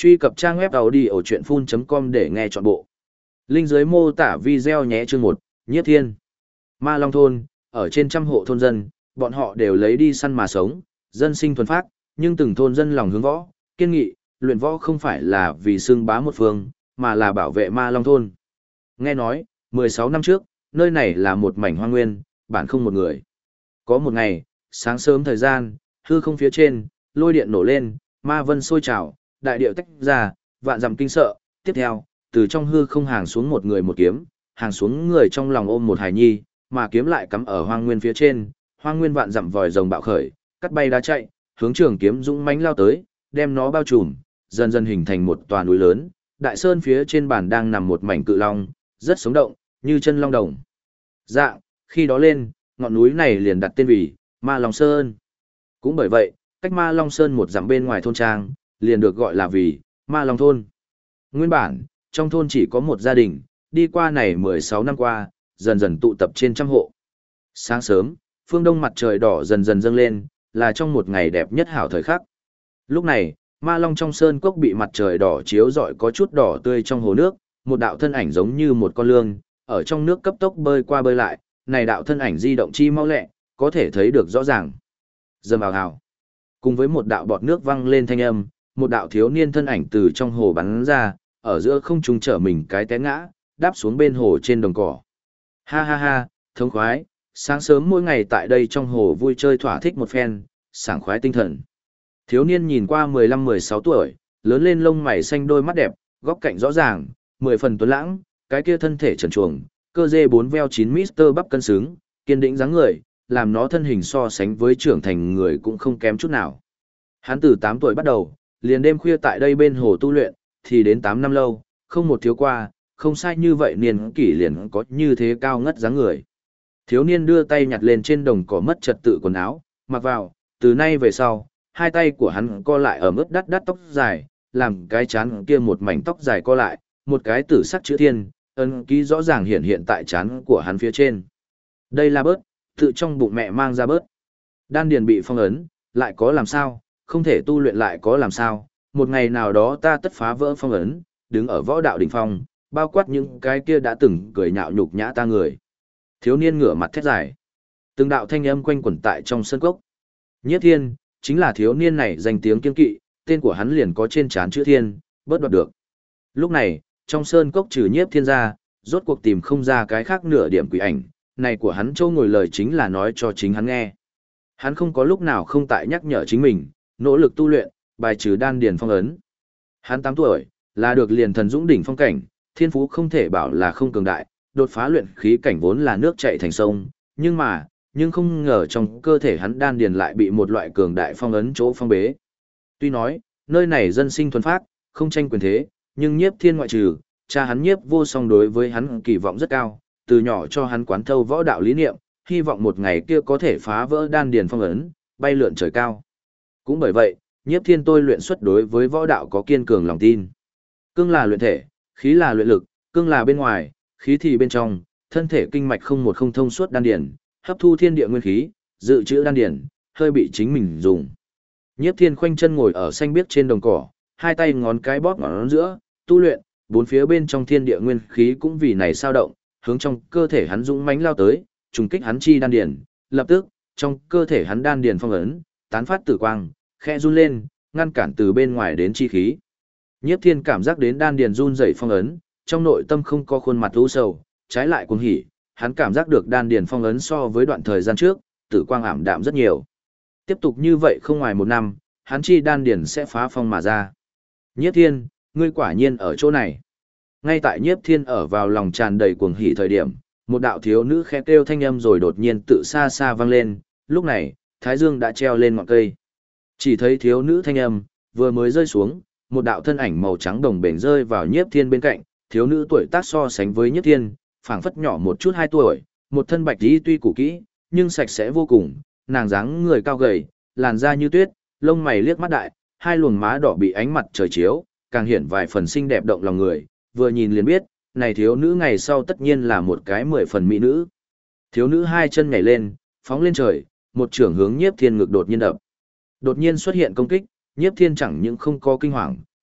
Truy cập trang web audiochuyenphun.com để nghe trọn bộ. Link dưới mô tả video nhé. Chương 1, Nhiếp Thiên. Ma Long thôn, ở trên trăm hộ thôn dân, bọn họ đều lấy đi săn mà sống, dân sinh thuần phát, nhưng từng thôn dân lòng hướng võ, kiên nghị, luyện võ không phải là vì xưng bá một phương, mà là bảo vệ Ma Long thôn. Nghe nói, 16 năm trước, nơi này là một mảnh hoang nguyên, bản không một người. Có một ngày, sáng sớm thời gian, hư không phía trên, lôi điện nổ lên, ma vân sôi trào, đại điệu tách ra, vạn dặm kinh sợ. Tiếp theo, từ trong hư không hàng xuống một người một kiếm, hàng xuống người trong lòng ôm một hài nhi, mà kiếm lại cắm ở hoang nguyên phía trên, hoang nguyên vạn dặm vòi rồng bạo khởi, cắt bay đá chạy, hướng trường kiếm dũng mãnh lao tới, đem nó bao trùm, dần dần hình thành một tòa núi lớn. Đại sơn phía trên bàn đang nằm một mảnh cự long, rất sống động, như chân long đồng. Dạng, khi đó lên, ngọn núi này liền đặt tên vì Ma Long Sơn. Cũng bởi vậy, cách Ma Long Sơn một dặm bên ngoài thôn trang, liền được gọi là vì Ma Long thôn. Nguyên bản, trong thôn chỉ có một gia đình, đi qua này 16 năm qua, dần dần tụ tập trên trăm hộ. Sáng sớm, phương đông mặt trời đỏ dần dần dâng lên, là trong một ngày đẹp nhất hảo thời khắc. Lúc này, Ma Long trong sơn cốc bị mặt trời đỏ chiếu rọi có chút đỏ tươi trong hồ nước, một đạo thân ảnh giống như một con lươn, ở trong nước cấp tốc bơi qua bơi lại, này đạo thân ảnh di động chi mau lẹ, có thể thấy được rõ ràng. Dầm ào ào. Cùng với một đạo bọt nước văng lên thanh âm, một đạo thiếu niên thân ảnh từ trong hồ bắn ra, ở giữa không trung trở mình cái té ngã, đáp xuống bên hồ trên đồng cỏ. Ha ha ha, thống khoái, sáng sớm mỗi ngày tại đây trong hồ vui chơi thỏa thích một phen, sảng khoái tinh thần. Thiếu niên nhìn qua 15-16 tuổi, lớn lên lông mày xanh đôi mắt đẹp, góc cạnh rõ ràng, 10 phần tuấn lãng, cái kia thân thể trần truồng, cơ dê 4 veo 9 Mr. bắp cân xứng, kiên định dáng người, làm nó thân hình so sánh với trưởng thành người cũng không kém chút nào. Hắn từ 8 tuổi bắt đầu, liền đêm khuya tại đây bên hồ tu luyện, thì đến 8 năm lâu, không một thiếu qua, không sai như vậy niên kỷ liền có như thế cao ngất dáng người. Thiếu niên đưa tay nhặt lên trên đồng cỏ mất trật tự quần áo, mặc vào, từ nay về sau, hai tay của hắn co lại ở mức đắt đắt tóc dài, làm cái chán kia một mảnh tóc dài co lại, một cái tử sắc chữ thiên, ấn ký rõ ràng hiện hiện tại chán của hắn phía trên. Đây là bớt, tự trong bụng mẹ mang ra bớt. Đan điền bị phong ấn, lại có làm sao, không thể tu luyện lại có làm sao, một ngày nào đó ta tất phá vỡ phong ấn, đứng ở võ đạo đỉnh phong, bao quát những cái kia đã từng cười nhạo nhục nhã ta người. Thiếu niên ngửa mặt thét dài. Từng đạo thanh âm quanh quẩn tại trong sân cốc. Nhiếp Thiên, chính là thiếu niên này danh tiếng kiên kỵ, tên của hắn liền có trên trán chữ Thiên, bớt đoạt được. Lúc này, trong sơn cốc trừ Nhiếp Thiên ra, rốt cuộc tìm không ra cái khác nửa điểm quỷ ảnh, này của hắn châu ngồi lời chính là nói cho chính hắn nghe. Hắn không có lúc nào không tại nhắc nhở chính mình, nỗ lực tu luyện, bài trừ đan điền phong ấn. Hắn 8 tuổi, là được liền thần dũng đỉnh phong cảnh, thiên phú không thể bảo là không cường đại, đột phá luyện khí cảnh vốn là nước chảy thành sông, nhưng không ngờ trong cơ thể hắn đan điền lại bị một loại cường đại phong ấn chỗ phong bế. Tuy nói, nơi này dân sinh thuần phát, không tranh quyền thế, nhưng Nhiếp Thiên ngoại trừ, cha hắn Nhiếp Vô Song đối với hắn kỳ vọng rất cao, từ nhỏ cho hắn quán thâu võ đạo lý niệm, hy vọng một ngày kia có thể phá vỡ đan điền phong ấn, bay lượn trời cao. Cũng bởi vậy, Nhiếp Thiên tôi luyện xuất đối với võ đạo có kiên cường lòng tin. Cương là luyện thể, khí là luyện lực, cương là bên ngoài, khí thì bên trong, thân thể kinh mạch không một không thông suốt đan điền, hấp thu thiên địa nguyên khí, dự trữ đan điền, hơi bị chính mình dùng. Nhiếp Thiên khoanh chân ngồi ở xanh biếc trên đồng cỏ, hai tay ngón cái bóp ngón giữa, tu luyện, bốn phía bên trong thiên địa nguyên khí cũng vì này sao động, hướng trong cơ thể hắn dũng mãnh lao tới, trùng kích hắn chi đan điền, lập tức, trong cơ thể hắn đan điền phong ấn, tán phát tử quang, khẽ run lên, ngăn cản từ bên ngoài đến chi khí. Nhiếp Thiên cảm giác đến đan điền run rẩy phong ấn, trong nội tâm không có khuôn mặt u sầu, trái lại cuồng hỉ, hắn cảm giác được đan điền phong ấn so với đoạn thời gian trước, tử quang ảm đạm rất nhiều. Tiếp tục như vậy không ngoài một năm, hắn chi đan điền sẽ phá phong mà ra. Nhiếp Thiên, ngươi quả nhiên ở chỗ này. Ngay tại Nhiếp Thiên ở vào lòng tràn đầy cuồng hỉ thời điểm, một đạo thiếu nữ khẽ kêu thanh âm rồi đột nhiên tự xa xa vang lên, lúc này, thái dương đã treo lên ngọn cây. Chỉ thấy thiếu nữ thanh âm vừa mới rơi xuống, một đạo thân ảnh màu trắng đồng bền rơi vào Nhiếp Thiên bên cạnh, thiếu nữ tuổi tác so sánh với Nhiếp Thiên, phảng phất nhỏ một chút 2 tuổi, một thân bạch y tuy cũ kỹ, nhưng sạch sẽ vô cùng, nàng dáng người cao gầy, làn da như tuyết, lông mày liếc mắt đại, hai luồng má đỏ bị ánh mặt trời chiếu, càng hiện vài phần xinh đẹp động lòng người, vừa nhìn liền biết, này thiếu nữ ngày sau tất nhiên là một cái 10 phần mỹ nữ. Thiếu nữ hai chân nhảy lên, phóng lên trời, một chưởng hướng Nhiếp Thiên ngực đột nhiên đập. Đột nhiên xuất hiện công kích, Nhiếp Thiên chẳng những không có kinh hoàng,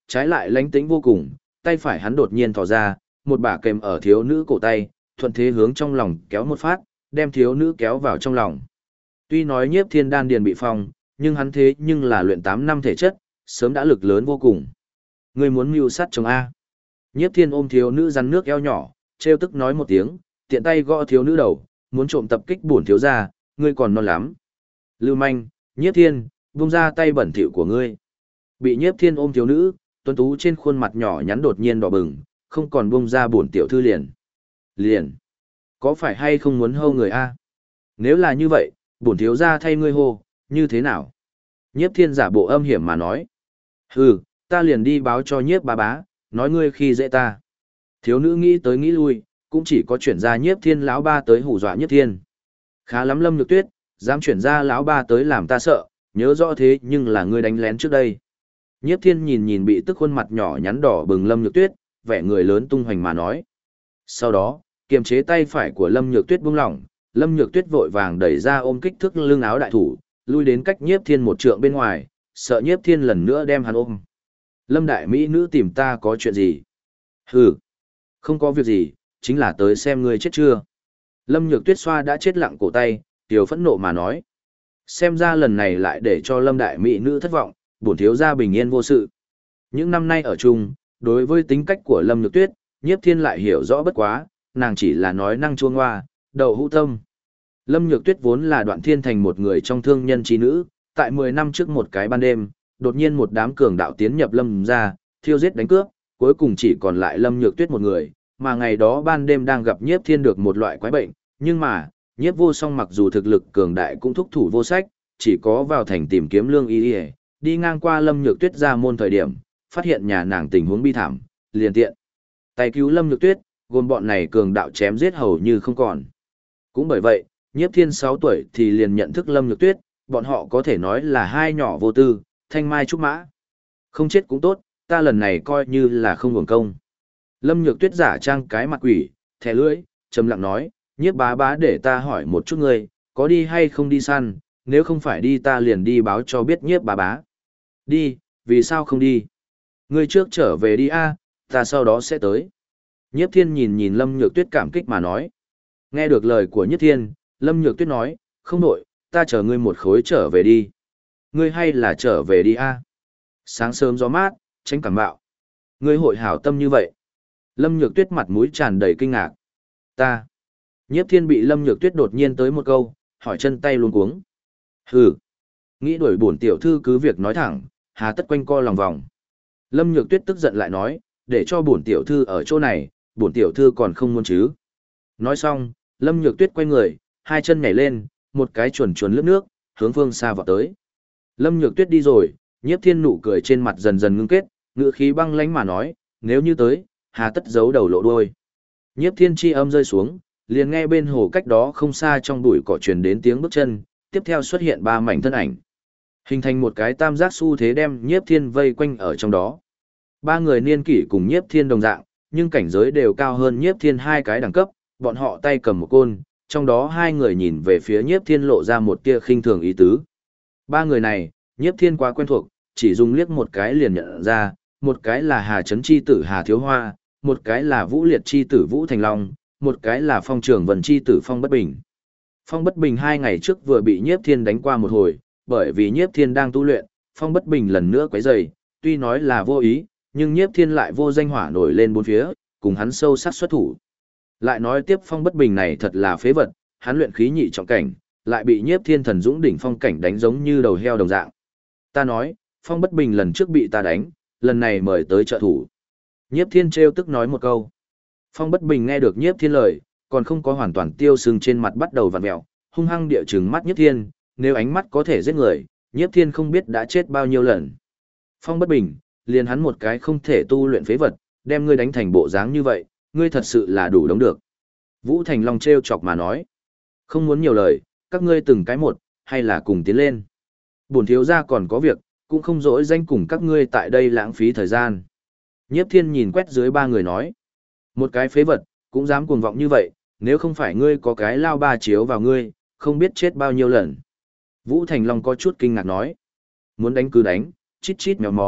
trái lại lánh tĩnh vô cùng, tay phải hắn đột nhiên thò ra, một bả kềm ở thiếu nữ cổ tay, thuận thế hướng trong lòng kéo một phát, đem thiếu nữ kéo vào trong lòng. Tuy nói Nhiếp Thiên đan điền bị phong, nhưng hắn thế nhưng là luyện 8 năm thể chất, sớm đã lực lớn vô cùng. Ngươi muốn mưu sát chồng A. Nhiếp Thiên ôm thiếu nữ rắn nước eo nhỏ, trêu tức nói một tiếng, tiện tay gõ thiếu nữ đầu, muốn trộm tập kích bổn thiếu gia, ngươi còn non lắm. Lưu manh, Nhiếp Thiên, buông ra tay bẩn thỉu của ngươi. Bị Nhiếp Thiên ôm thiếu nữ, tuấn tú trên khuôn mặt nhỏ nhắn đột nhiên đỏ bừng, không còn buông ra bổn tiểu thư liền. Liền. Có phải hay không muốn hô người A? Nếu là như vậy, bổn thiếu gia thay ngươi hô, như thế nào? Nhiếp Thiên giả bộ âm hiểm mà nói. Hừ, ta liền đi báo cho Nhiếp bá bá, nói ngươi khi dễ ta. Thiếu nữ nghĩ tới nghĩ lui, cũng chỉ có chuyển ra Nhiếp Thiên lão ba tới hù dọa Nhiếp Thiên. Khá lắm Lâm Nhược Tuyết, dám chuyển ra lão ba tới làm ta sợ, nhớ rõ thế nhưng là ngươi đánh lén trước đây. Nhiếp Thiên nhìn nhìn bị tức khuôn mặt nhỏ nhắn đỏ bừng Lâm Nhược Tuyết, vẻ người lớn tung hoành mà nói. Sau đó, kiềm chế tay phải của Lâm Nhược Tuyết buông lỏng, Lâm Nhược Tuyết vội vàng đẩy ra ôm kích thước lưng áo đại thủ, lui đến cách Nhiếp Thiên một trượng bên ngoài, sợ Nhiếp Thiên lần nữa đem hắn ôm. Lâm đại mỹ nữ tìm ta có chuyện gì? Hừ, không có việc gì, chính là tới xem ngươi chết chưa. Lâm Nhược Tuyết xoa đã chết lặng cổ tay, tiểu phẫn nộ mà nói. Xem ra lần này lại để cho Lâm đại mỹ nữ thất vọng, bổn thiếu gia bình yên vô sự. Những năm nay ở chung, đối với tính cách của Lâm Nhược Tuyết, Nhiếp Thiên lại hiểu rõ bất quá, nàng chỉ là nói năng chuông hoa, đầu hũ tâm. Lâm Nhược Tuyết vốn là Đoạn Thiên Thành một người trong thương nhân trí nữ, tại 10 năm trước một cái ban đêm, đột nhiên một đám cường đạo tiến nhập Lâm gia, thiêu giết đánh cướp, cuối cùng chỉ còn lại Lâm Nhược Tuyết một người, mà ngày đó ban đêm đang gặp Nhiếp Thiên được một loại quái bệnh, nhưng mà, Nhiếp Vô Song mặc dù thực lực cường đại cũng thúc thủ vô sách, chỉ có vào thành tìm kiếm lương y, đi ngang qua Lâm Nhược Tuyết ra môn thời điểm, phát hiện nhà nàng tình huống bi thảm, liền tiện tay cứu Lâm Nhược Tuyết, gồm bọn này cường đạo chém giết hầu như không còn. Cũng bởi vậy, Nhiếp Thiên 6 tuổi thì liền nhận thức Lâm Nhược Tuyết, bọn họ có thể nói là hai nhỏ vô tư, thanh mai trúc mã. Không chết cũng tốt, ta lần này coi như là không hưởng công. Lâm Nhược Tuyết giả trang cái mặt quỷ, thẻ lưỡi, trầm lặng nói, Nhiếp bá bá để ta hỏi một chút ngươi, có đi hay không đi săn, nếu không phải đi ta liền đi báo cho biết Nhiếp bá bá. Đi, vì sao không đi? Ngươi trước trở về đi a, ta sau đó sẽ tới. Nhiếp Thiên nhìn nhìn Lâm Nhược Tuyết cảm kích mà nói. Nghe được lời của Nhiếp Thiên, Lâm Nhược Tuyết nói, không nổi, ta chờ ngươi một khối trở về đi. Ngươi hay là trở về đi a? Sáng sớm gió mát, tránh cảm bạo. Ngươi hội hảo tâm như vậy. Lâm Nhược Tuyết mặt mũi tràn đầy kinh ngạc. Ta. Nhiếp Thiên bị Lâm Nhược Tuyết đột nhiên tới một câu, hỏi chân tay luống cuống. Hừ. Nghĩ đuổi bổn tiểu thư cứ việc nói thẳng, hà tất quanh co lòng vòng. Lâm Nhược Tuyết tức giận lại nói, để cho bổn tiểu thư ở chỗ này, bổn tiểu thư còn không muốn chứ. Nói xong, Lâm Nhược Tuyết quay người, hai chân nhảy lên, một cái chuồn chuồn lướt nước, hướng phương xa vọt tới. Lâm Nhược Tuyết đi rồi, Nhiếp Thiên nụ cười trên mặt dần dần ngưng kết, ngữ khí băng lãnh mà nói, nếu như tới, hà tất giấu đầu lộ đuôi. Nhiếp Thiên chi âm rơi xuống, liền nghe bên hồ cách đó không xa trong bụi cỏ truyền đến tiếng bước chân, tiếp theo xuất hiện ba mảnh thân ảnh. Hình thành một cái tam giác xu thế đem Nhiếp Thiên vây quanh ở trong đó. Ba người niên kỷ cùng Nhiếp Thiên đồng dạng, nhưng cảnh giới đều cao hơn Nhiếp Thiên hai cái đẳng cấp, bọn họ tay cầm một côn, trong đó hai người nhìn về phía Nhiếp Thiên lộ ra một tia khinh thường ý tứ. Ba người này, Nhiếp Thiên quá quen thuộc, chỉ dùng liếc một cái liền nhận ra, một cái là Hà Chấn chi tử Hà Thiếu Hoa, một cái là Vũ Liệt chi tử Vũ Thành Long, một cái là Phong Trường Vân chi tử Phong Bất Bình. Phong Bất Bình 2 ngày trước vừa bị Nhiếp Thiên đánh qua một hồi, bởi vì Nhiếp Thiên đang tu luyện, Phong Bất Bình lần nữa quấy rầy, tuy nói là vô ý, nhưng Nhiếp Thiên lại vô danh hỏa nổi lên bốn phía, cùng hắn sâu sắc xuất thủ. Lại nói tiếp Phong Bất Bình này thật là phế vật, hắn luyện khí nhị trọng cảnh, lại bị Nhiếp Thiên thần dũng đỉnh phong cảnh đánh giống như đầu heo đồng dạng. Ta nói, Phong Bất Bình lần trước bị ta đánh, lần này mời tới trợ thủ. Nhiếp Thiên trêu tức nói một câu. Phong Bất Bình nghe được Nhiếp Thiên lời, còn không có hoàn toàn tiêu sưng trên mặt bắt đầu vặn mèo, hung hăng địa trừng mắt Nhiếp Thiên, nếu ánh mắt có thể giết người, Nhiếp Thiên không biết đã chết bao nhiêu lần. Phong Bất Bình, liền hắn một cái không thể tu luyện phế vật, đem ngươi đánh thành bộ dáng như vậy, ngươi thật sự là đủ đống được. Vũ Thành Long trêu chọc mà nói. Không muốn nhiều lời, các ngươi từng cái một, hay là cùng tiến lên. Bổn thiếu gia còn có việc, cũng không dỗi danh cùng các ngươi tại đây lãng phí thời gian. Nhiếp Thiên nhìn quét dưới ba người nói. Một cái phế vật, cũng dám cuồng vọng như vậy, nếu không phải ngươi có cái lao ba chiếu vào ngươi, không biết chết bao nhiêu lần. Vũ Thành Long có chút kinh ngạc nói. Muốn đánh cứ đánh, chít chít mèo mó,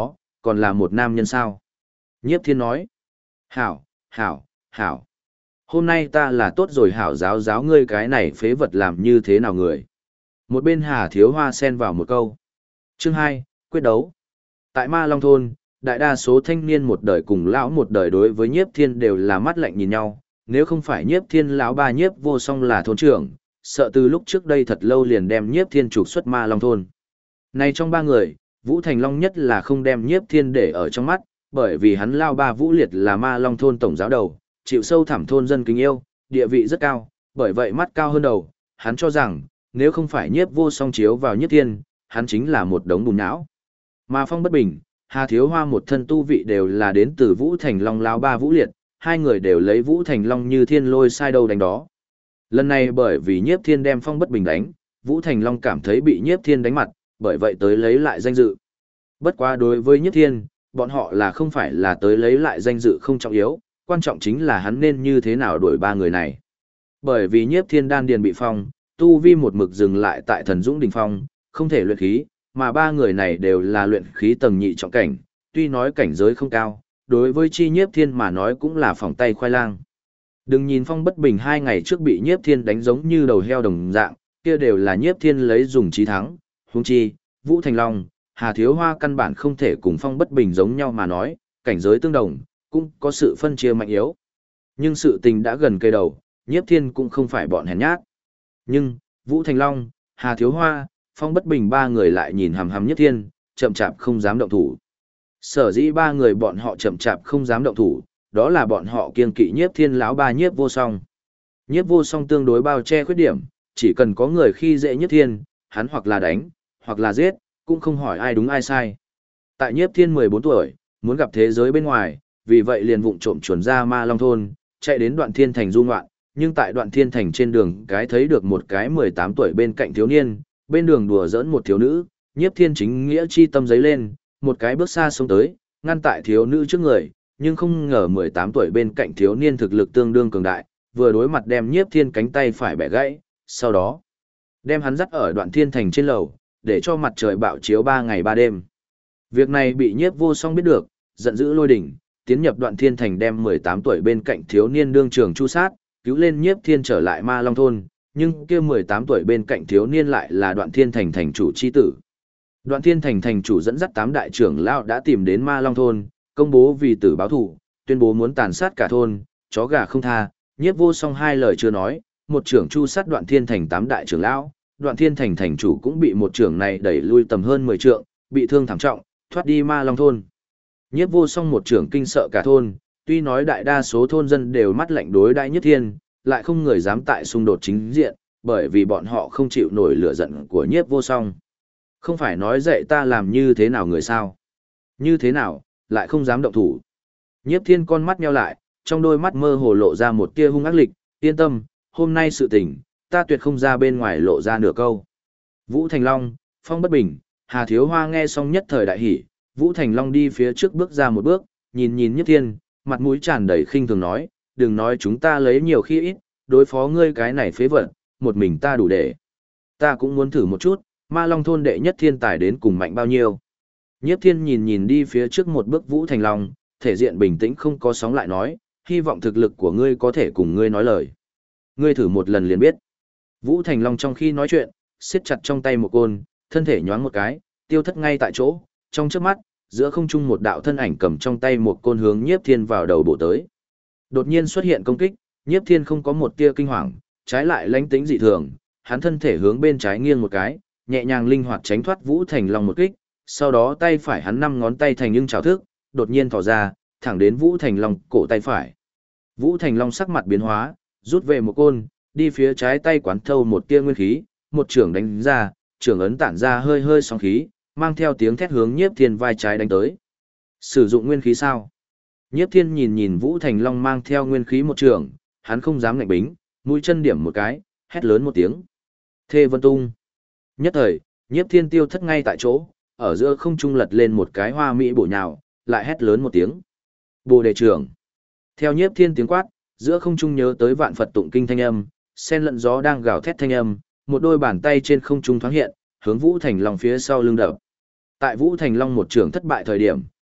còn là một nam nhân sao? Nhiếp Thiên nói. Hảo, hảo, hảo. Hôm nay ta là tốt rồi hảo giáo giáo ngươi cái này phế vật làm như thế nào người. Một bên Hà Thiếu Hoa xen vào một câu. Chương 2, quyết đấu. Tại Ma Long Thôn, đại đa số thanh niên một đời cùng lão một đời đối với Nhiếp Thiên đều là mắt lạnh nhìn nhau, nếu không phải Nhiếp Thiên lão ba Nhiếp Vô Song là thôn trưởng, sợ từ lúc trước đây thật lâu liền đem Nhiếp Thiên trục xuất Ma Long Thôn. Này trong ba người, Vũ Thành Long nhất là không đem Nhiếp Thiên để ở trong mắt, bởi vì hắn lao ba Vũ Liệt là Ma Long Thôn tổng giáo đầu, chịu sâu thẳm thôn dân kính yêu, địa vị rất cao, bởi vậy mắt cao hơn đầu, hắn cho rằng, nếu không phải Nhiếp Vô Song chiếu vào Nhiếp Thiên, hắn chính là một đống bùn não. Mà Phong Bất Bình, Hà Thiếu Hoa một thân tu vị đều là đến từ Vũ Thành Long lao ba Vũ Liệt, hai người đều lấy Vũ Thành Long như thiên lôi sai đâu đánh đó. Lần này bởi vì Nhiếp Thiên đem Phong Bất Bình đánh, Vũ Thành Long cảm thấy bị Nhiếp Thiên đánh mặt, bởi vậy tới lấy lại danh dự. Bất quá đối với Nhiếp Thiên, bọn họ là không phải là tới lấy lại danh dự không trọng yếu, quan trọng chính là hắn nên như thế nào đuổi ba người này. Bởi vì Nhiếp Thiên đan điền bị phong, tu vi một mực dừng lại tại Thần Dũng đỉnh phong, không thể luyện khí, mà ba người này đều là luyện khí tầng nhị trọng cảnh, tuy nói cảnh giới không cao, đối với chi Nhiếp Thiên mà nói cũng là phỏng tay khoai lang. Đừng nhìn Phong Bất Bình 2 ngày trước bị Nhiếp Thiên đánh giống như đầu heo đồng dạng, kia đều là Nhiếp Thiên lấy dùng chí thắng, huống chi, Vũ Thành Long, Hà Thiếu Hoa căn bản không thể cùng Phong Bất Bình giống nhau mà nói, cảnh giới tương đồng, cũng có sự phân chia mạnh yếu. Nhưng sự tình đã gần cây đầu, Nhiếp Thiên cũng không phải bọn hèn nhát. Nhưng, Vũ Thành Long, Hà Thiếu Hoa, Phong Bất Bình ba người lại nhìn hằm hằm Nhiếp Thiên, chậm chạp không dám động thủ. Sở dĩ ba người bọn họ chậm chạp không dám động thủ, đó là bọn họ kiêng kỵ Nhiếp Thiên lão ba Nhiếp Vô Song. Nhiếp Vô Song tương đối bao che khuyết điểm, chỉ cần có người khi dễ Nhiếp Thiên, hắn hoặc là đánh, hoặc là giết, cũng không hỏi ai đúng ai sai. Tại Nhiếp Thiên 14 tuổi, muốn gặp thế giới bên ngoài, vì vậy liền vụng trộm chuẩn ra Ma Long Thôn, chạy đến Đoạn Thiên Thành du ngoạn, nhưng tại Đoạn Thiên Thành trên đường cái thấy được một cái 18 tuổi bên cạnh thiếu niên, bên đường đùa giỡn một thiếu nữ, Nhiếp Thiên chính nghĩa chi tâm giấy lên, một cái bước xa xông tới, ngăn tại thiếu nữ trước người, nhưng không ngờ 18 tuổi bên cạnh thiếu niên thực lực tương đương cường đại, vừa đối mặt đem Nhiếp Thiên cánh tay phải bẻ gãy, sau đó đem hắn dắt ở Đoạn Thiên Thành trên lầu, để cho mặt trời bạo chiếu 3 ngày 3 đêm. Việc này bị Nhiếp Vô Song biết được, giận dữ lôi đỉnh, tiến nhập Đoạn Thiên Thành đem 18 tuổi bên cạnh thiếu niên đương trường chu sát, cứu lên Nhiếp Thiên trở lại Ma Long Thôn, nhưng kia 18 tuổi bên cạnh thiếu niên lại là Đoạn Thiên Thành thành chủ chi tử. Đoạn Thiên Thành thành chủ dẫn dắt 8 đại trưởng lão đã tìm đến Ma Long Thôn, công bố vì tử báo thù, tuyên bố muốn tàn sát cả thôn, chó gà không tha. Nhiếp Vô Song hai lời chưa nói, một trưởng chu sát Đoạn Thiên Thành 8 đại trưởng lão, Đoạn Thiên Thành thành chủ cũng bị một trưởng này đẩy lui tầm hơn 10 trượng, bị thương thảm trọng, thoát đi Ma Long Thôn. Nhiếp Vô Song một trưởng kinh sợ cả thôn, tuy nói đại đa số thôn dân đều mắt lạnh đối đại Nhiếp Thiên, lại không người dám tại xung đột chính diện, bởi vì bọn họ không chịu nổi lửa giận của Nhiếp Vô Song. Không phải nói dạy ta làm như thế nào người sao? Như thế nào, lại không dám động thủ. Nhiếp Thiên con mắt nheo lại, trong đôi mắt mơ hồ lộ ra một tia hung ác lịch, yên tâm, hôm nay sự tình, ta tuyệt không ra bên ngoài lộ ra nửa câu. Vũ Thành Long, Phong Bất Bình, Hà Thiếu Hoa nghe xong nhất thời đại hỉ, Vũ Thành Long đi phía trước bước ra một bước, nhìn nhìn Nhiếp Thiên, mặt mũi tràn đầy khinh thường nói, đừng nói chúng ta lấy nhiều khi ít, đối phó ngươi cái này phế vật, một mình ta đủ để. Ta cũng muốn thử một chút, Ma Long Thôn đệ nhất thiên tài đến cùng mạnh bao nhiêu. Nhiếp Thiên nhìn nhìn đi phía trước một bước Vũ Thành Long, thể diện bình tĩnh không có sóng lại nói, hy vọng thực lực của ngươi có thể cùng ngươi nói lời. Ngươi thử một lần liền biết. Vũ Thành Long trong khi nói chuyện, siết chặt trong tay một côn, thân thể nhoáng một cái, tiêu thất ngay tại chỗ, trong chớp mắt, giữa không trung một đạo thân ảnh cầm trong tay một côn hướng Nhiếp Thiên vào đầu bổ tới. Đột nhiên xuất hiện công kích, Nhiếp Thiên không có một tia kinh hoàng, trái lại lãnh tĩnh dị thường, hắn thân thể hướng bên trái nghiêng một cái, nhẹ nhàng linh hoạt tránh thoát Vũ Thành Long một kích, sau đó tay phải hắn 5 ngón tay thành nhưng chảo thức, đột nhiên thò ra, thẳng đến Vũ Thành Long cổ tay phải. Vũ Thành Long sắc mặt biến hóa, rút về một côn, đi phía trái tay quán thâu một tia nguyên khí, một trưởng đánh ra, trưởng ấn tản ra hơi hơi sóng khí, mang theo tiếng thét hướng Nhiếp Thiên vai trái đánh tới. Sử dụng nguyên khí sao? Nhiếp Thiên nhìn nhìn Vũ Thành Long mang theo nguyên khí một trường, hắn không dám ngạnh bính, mũi chân điểm một cái, hét lớn một tiếng. Thê Vân Tung. Nhất thời, Nhiếp Thiên tiêu thất ngay tại chỗ, ở giữa không trung lật lên một cái hoa mỹ bổ nhào, lại hét lớn một tiếng. Bồ đề trưởng. Theo Nhiếp Thiên tiếng quát, giữa không trung nhớ tới vạn Phật tụng kinh thanh âm, sen lẫn gió đang gào thét thanh âm, một đôi bàn tay trên không trung thoáng hiện, hướng Vũ Thành Long phía sau lưng đập. Tại Vũ Thành Long một trường thất bại thời điểm,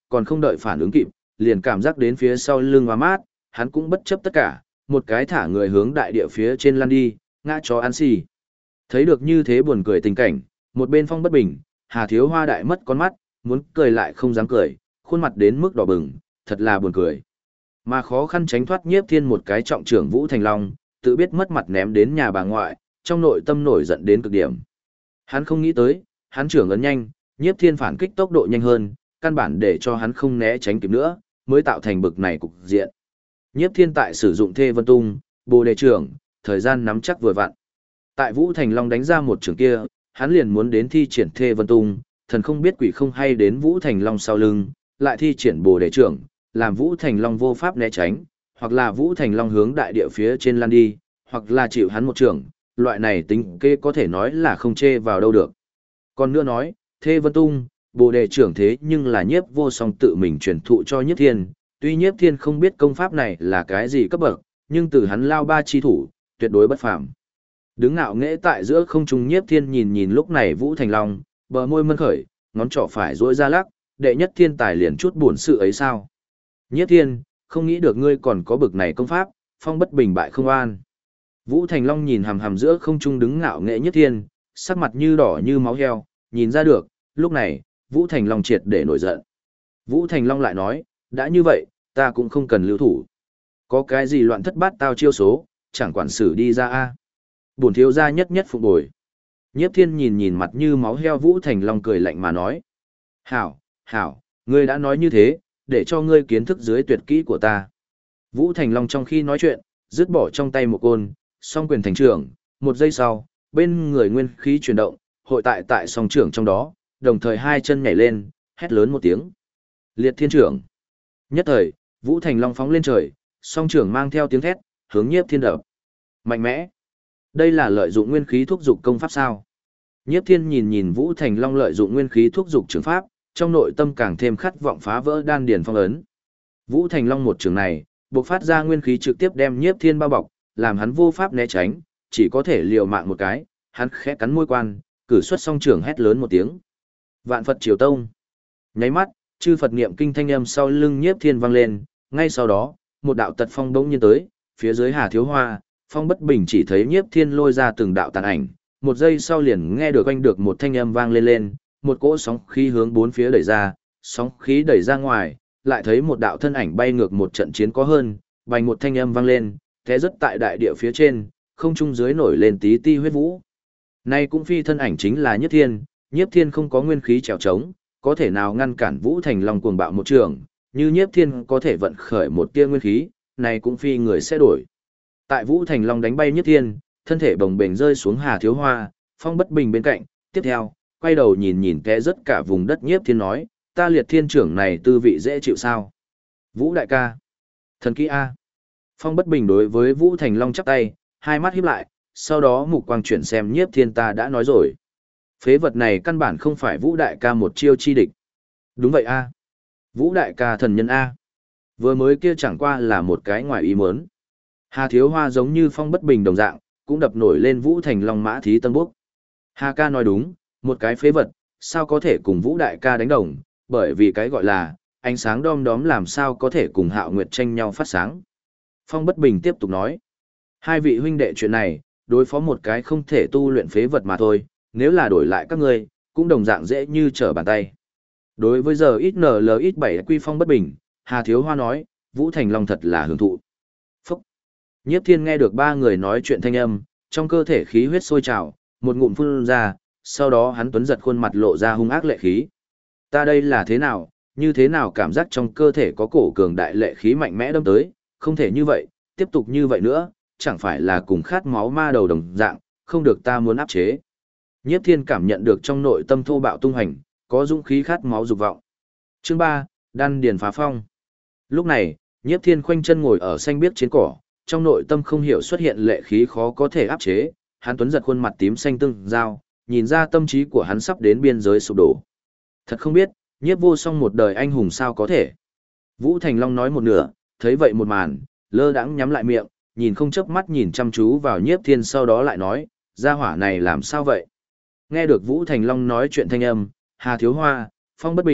còn không đợi phản ứng kịp, liền cảm giác đến phía sau lưng hoa mát, hắn cũng bất chấp tất cả, một cái thả người hướng đại địa phía trên lăn đi, ngã chó ăn xì. Thấy được như thế buồn cười tình cảnh, một bên Phong bất bình, Hà Thiếu Hoa đại mất con mắt, muốn cười lại không dám cười, khuôn mặt đến mức đỏ bừng, thật là buồn cười. Mà khó khăn tránh thoát Nhiếp Thiên một cái trọng trưởng Vũ Thành Long, tự biết mất mặt ném đến nhà bà ngoại, trong nội tâm nổi giận đến cực điểm. Hắn không nghĩ tới, hắn trưởng ấn nhanh, Nhiếp Thiên phản kích tốc độ nhanh hơn, căn bản để cho hắn không né tránh kịp nữa, mới tạo thành bực này cục diện. Nhiếp Thiên tại sử dụng Thê Vân Tung, Bồ Đề trưởng, thời gian nắm chắc vừa vặn. Tại Vũ Thành Long đánh ra một trường kia, hắn liền muốn đến thi triển Thê Vân Tung, thần không biết quỷ không hay đến Vũ Thành Long sau lưng, lại thi triển Bồ Đề trưởng, làm Vũ Thành Long vô pháp né tránh, hoặc là Vũ Thành Long hướng đại địa phía trên lăn đi, hoặc là chịu hắn một trường, loại này tính kê có thể nói là không chê vào đâu được. Còn nữa nói, Thê Vân Tung, Bồ Đề trưởng thế nhưng là Nhiếp Vô Song tự mình truyền thụ cho Nhiếp Thiên, tuy Nhiếp Thiên không biết công pháp này là cái gì cấp bậc, nhưng từ hắn lao ba chi thủ, tuyệt đối bất phàm. Đứng ngạo nghễ tại giữa không trung Nhiếp Thiên nhìn nhìn lúc này Vũ Thành Long, bờ môi mân khởi, ngón trỏ phải duỗi ra lắc, đệ nhất thiên tài liền chút buồn sự ấy sao? Nhiếp Thiên, không nghĩ được ngươi còn có bực này công pháp, phong bất bình bại không an. Vũ Thành Long nhìn hằm hằm giữa không trung đứng ngạo nghễ Nhiếp Thiên, sắc mặt như đỏ như máu heo, nhìn ra được, lúc này, Vũ Thành Long triệt để nổi giận. Vũ Thành Long lại nói, đã như vậy, ta cũng không cần lưu thủ. Có cái gì loạn thất bát tao chiêu số, chẳng quản xử đi ra a. Bổn thiếu gia nhất nhất phục bồi. Nhiếp Thiên nhìn nhìn mặt như máu heo Vũ Thành Long cười lạnh mà nói. Hảo, hảo, ngươi đã nói như thế, để cho ngươi kiến thức dưới tuyệt kỹ của ta. Vũ Thành Long trong khi nói chuyện, dứt bỏ trong tay một côn, song quyền thành trưởng, một giây sau, bên người nguyên khí chuyển động, hội tại song trưởng trong đó, đồng thời hai chân nhảy lên, hét lớn một tiếng. Liệt thiên trưởng. Nhất thời, Vũ Thành Long phóng lên trời, song trưởng mang theo tiếng thét, hướng Nhiếp Thiên đập. Mạnh mẽ. Đây là lợi dụng nguyên khí thúc dục công pháp sao? Nhiếp Thiên nhìn nhìn Vũ Thành Long lợi dụng nguyên khí thúc dục trường pháp, trong nội tâm càng thêm khát vọng phá vỡ đan điền phong ấn. Vũ Thành Long một trường này, bộc phát ra nguyên khí trực tiếp đem Nhiếp Thiên bao bọc, làm hắn vô pháp né tránh, chỉ có thể liều mạng một cái, hắn khẽ cắn môi quan, cử xuất song trường hét lớn một tiếng. Vạn Phật Triều Tông. Nháy mắt, chư Phật niệm kinh thanh âm sau lưng Nhiếp Thiên vang lên, ngay sau đó, một đạo tật phong bỗng nhiên tới, phía dưới Hà Thiếu Hoa, Phong bất bình chỉ thấy Nhiếp Thiên lôi ra từng đạo tàn ảnh, một giây sau liền nghe được oanh được một thanh âm vang lên, một cỗ sóng khí hướng bốn phía đẩy ra, sóng khí đẩy ra ngoài, lại thấy một đạo thân ảnh bay ngược một trận chiến có hơn, bành một thanh âm vang lên, té rất tại đại địa phía trên, không trung dưới nổi lên tí ti huyết vũ. Nay cũng phi thân ảnh chính là Nhiếp Thiên không có nguyên khí trèo trống, có thể nào ngăn cản Vũ Thành Long cuồng bạo một trường, như Nhiếp Thiên có thể vận khởi một tia nguyên khí, này cũng phi người sẽ đổi. Tại Vũ Thành Long đánh bay Nhiếp Thiên, thân thể bồng bềnh rơi xuống Hà Thiếu Hoa, Phong bất bình bên cạnh, tiếp theo, quay đầu nhìn nhìn té rất cả vùng đất Nhiếp Thiên nói, ta liệt thiên trưởng này tư vị dễ chịu sao? Vũ đại ca. Thần kỹ A. Phong bất bình đối với Vũ Thành Long chắp tay, hai mắt híp lại, sau đó mục quang chuyển xem Nhiếp Thiên ta đã nói rồi. Phế vật này căn bản không phải Vũ đại ca một chiêu chi địch. Đúng vậy A. Vũ đại ca thần nhân A. Vừa mới kia chẳng qua là một cái ngoài ý muốn. Hà Thiếu Hoa giống như Phong bất bình đồng dạng, cũng đập nổi lên Vũ Thành Long mã thí tân bốc. Hà ca nói đúng, một cái phế vật, sao có thể cùng Vũ đại ca đánh đồng, bởi vì cái gọi là, ánh sáng đom đóm làm sao có thể cùng Hạo Nguyệt tranh nhau phát sáng. Phong bất bình tiếp tục nói, hai vị huynh đệ chuyện này, đối phó một cái không thể tu luyện phế vật mà thôi, nếu là đổi lại các ngươi, cũng đồng dạng dễ như trở bàn tay. Đối với giờ ít NL ít 7 quy Phong bất bình, Hà Thiếu Hoa nói, Vũ Thành Long thật là hưởng thụ. Phúc! Nhiếp Thiên nghe được ba người nói chuyện thanh âm, trong cơ thể khí huyết sôi trào, một ngụm phun ra, sau đó hắn tuấn giật khuôn mặt lộ ra hung ác lệ khí. Ta đây là thế nào, như thế nào cảm giác trong cơ thể có cổ cường đại lệ khí mạnh mẽ đâm tới, không thể như vậy, tiếp tục như vậy nữa, chẳng phải là cùng khát máu ma đầu đồng dạng, không được ta muốn áp chế. Nhiếp Thiên cảm nhận được trong nội tâm thô bạo tung hành, có dũng khí khát máu dục vọng. Chương 3, Đan Điền phá phong. Lúc này, Nhiếp Thiên khoanh chân ngồi ở xanh biếc trên cỏ, trong nội tâm không hiểu xuất hiện lệ khí khó có thể áp chế, hắn tuấn giật khuôn mặt tím xanh tương giao, nhìn ra tâm trí của hắn sắp đến biên giới sụp đổ. Thật không biết, Nhiếp Vô Song một đời anh hùng sao có thể. Vũ Thành Long nói một nửa, thấy vậy một màn, lơ đãng nhắm lại miệng, nhìn không chớp mắt nhìn chăm chú vào Nhiếp Thiên sau đó lại nói, gia hỏa này làm sao vậy? Nghe được Vũ Thành Long nói chuyện thanh âm, Hà Thiếu Hoa, Phong bất bình,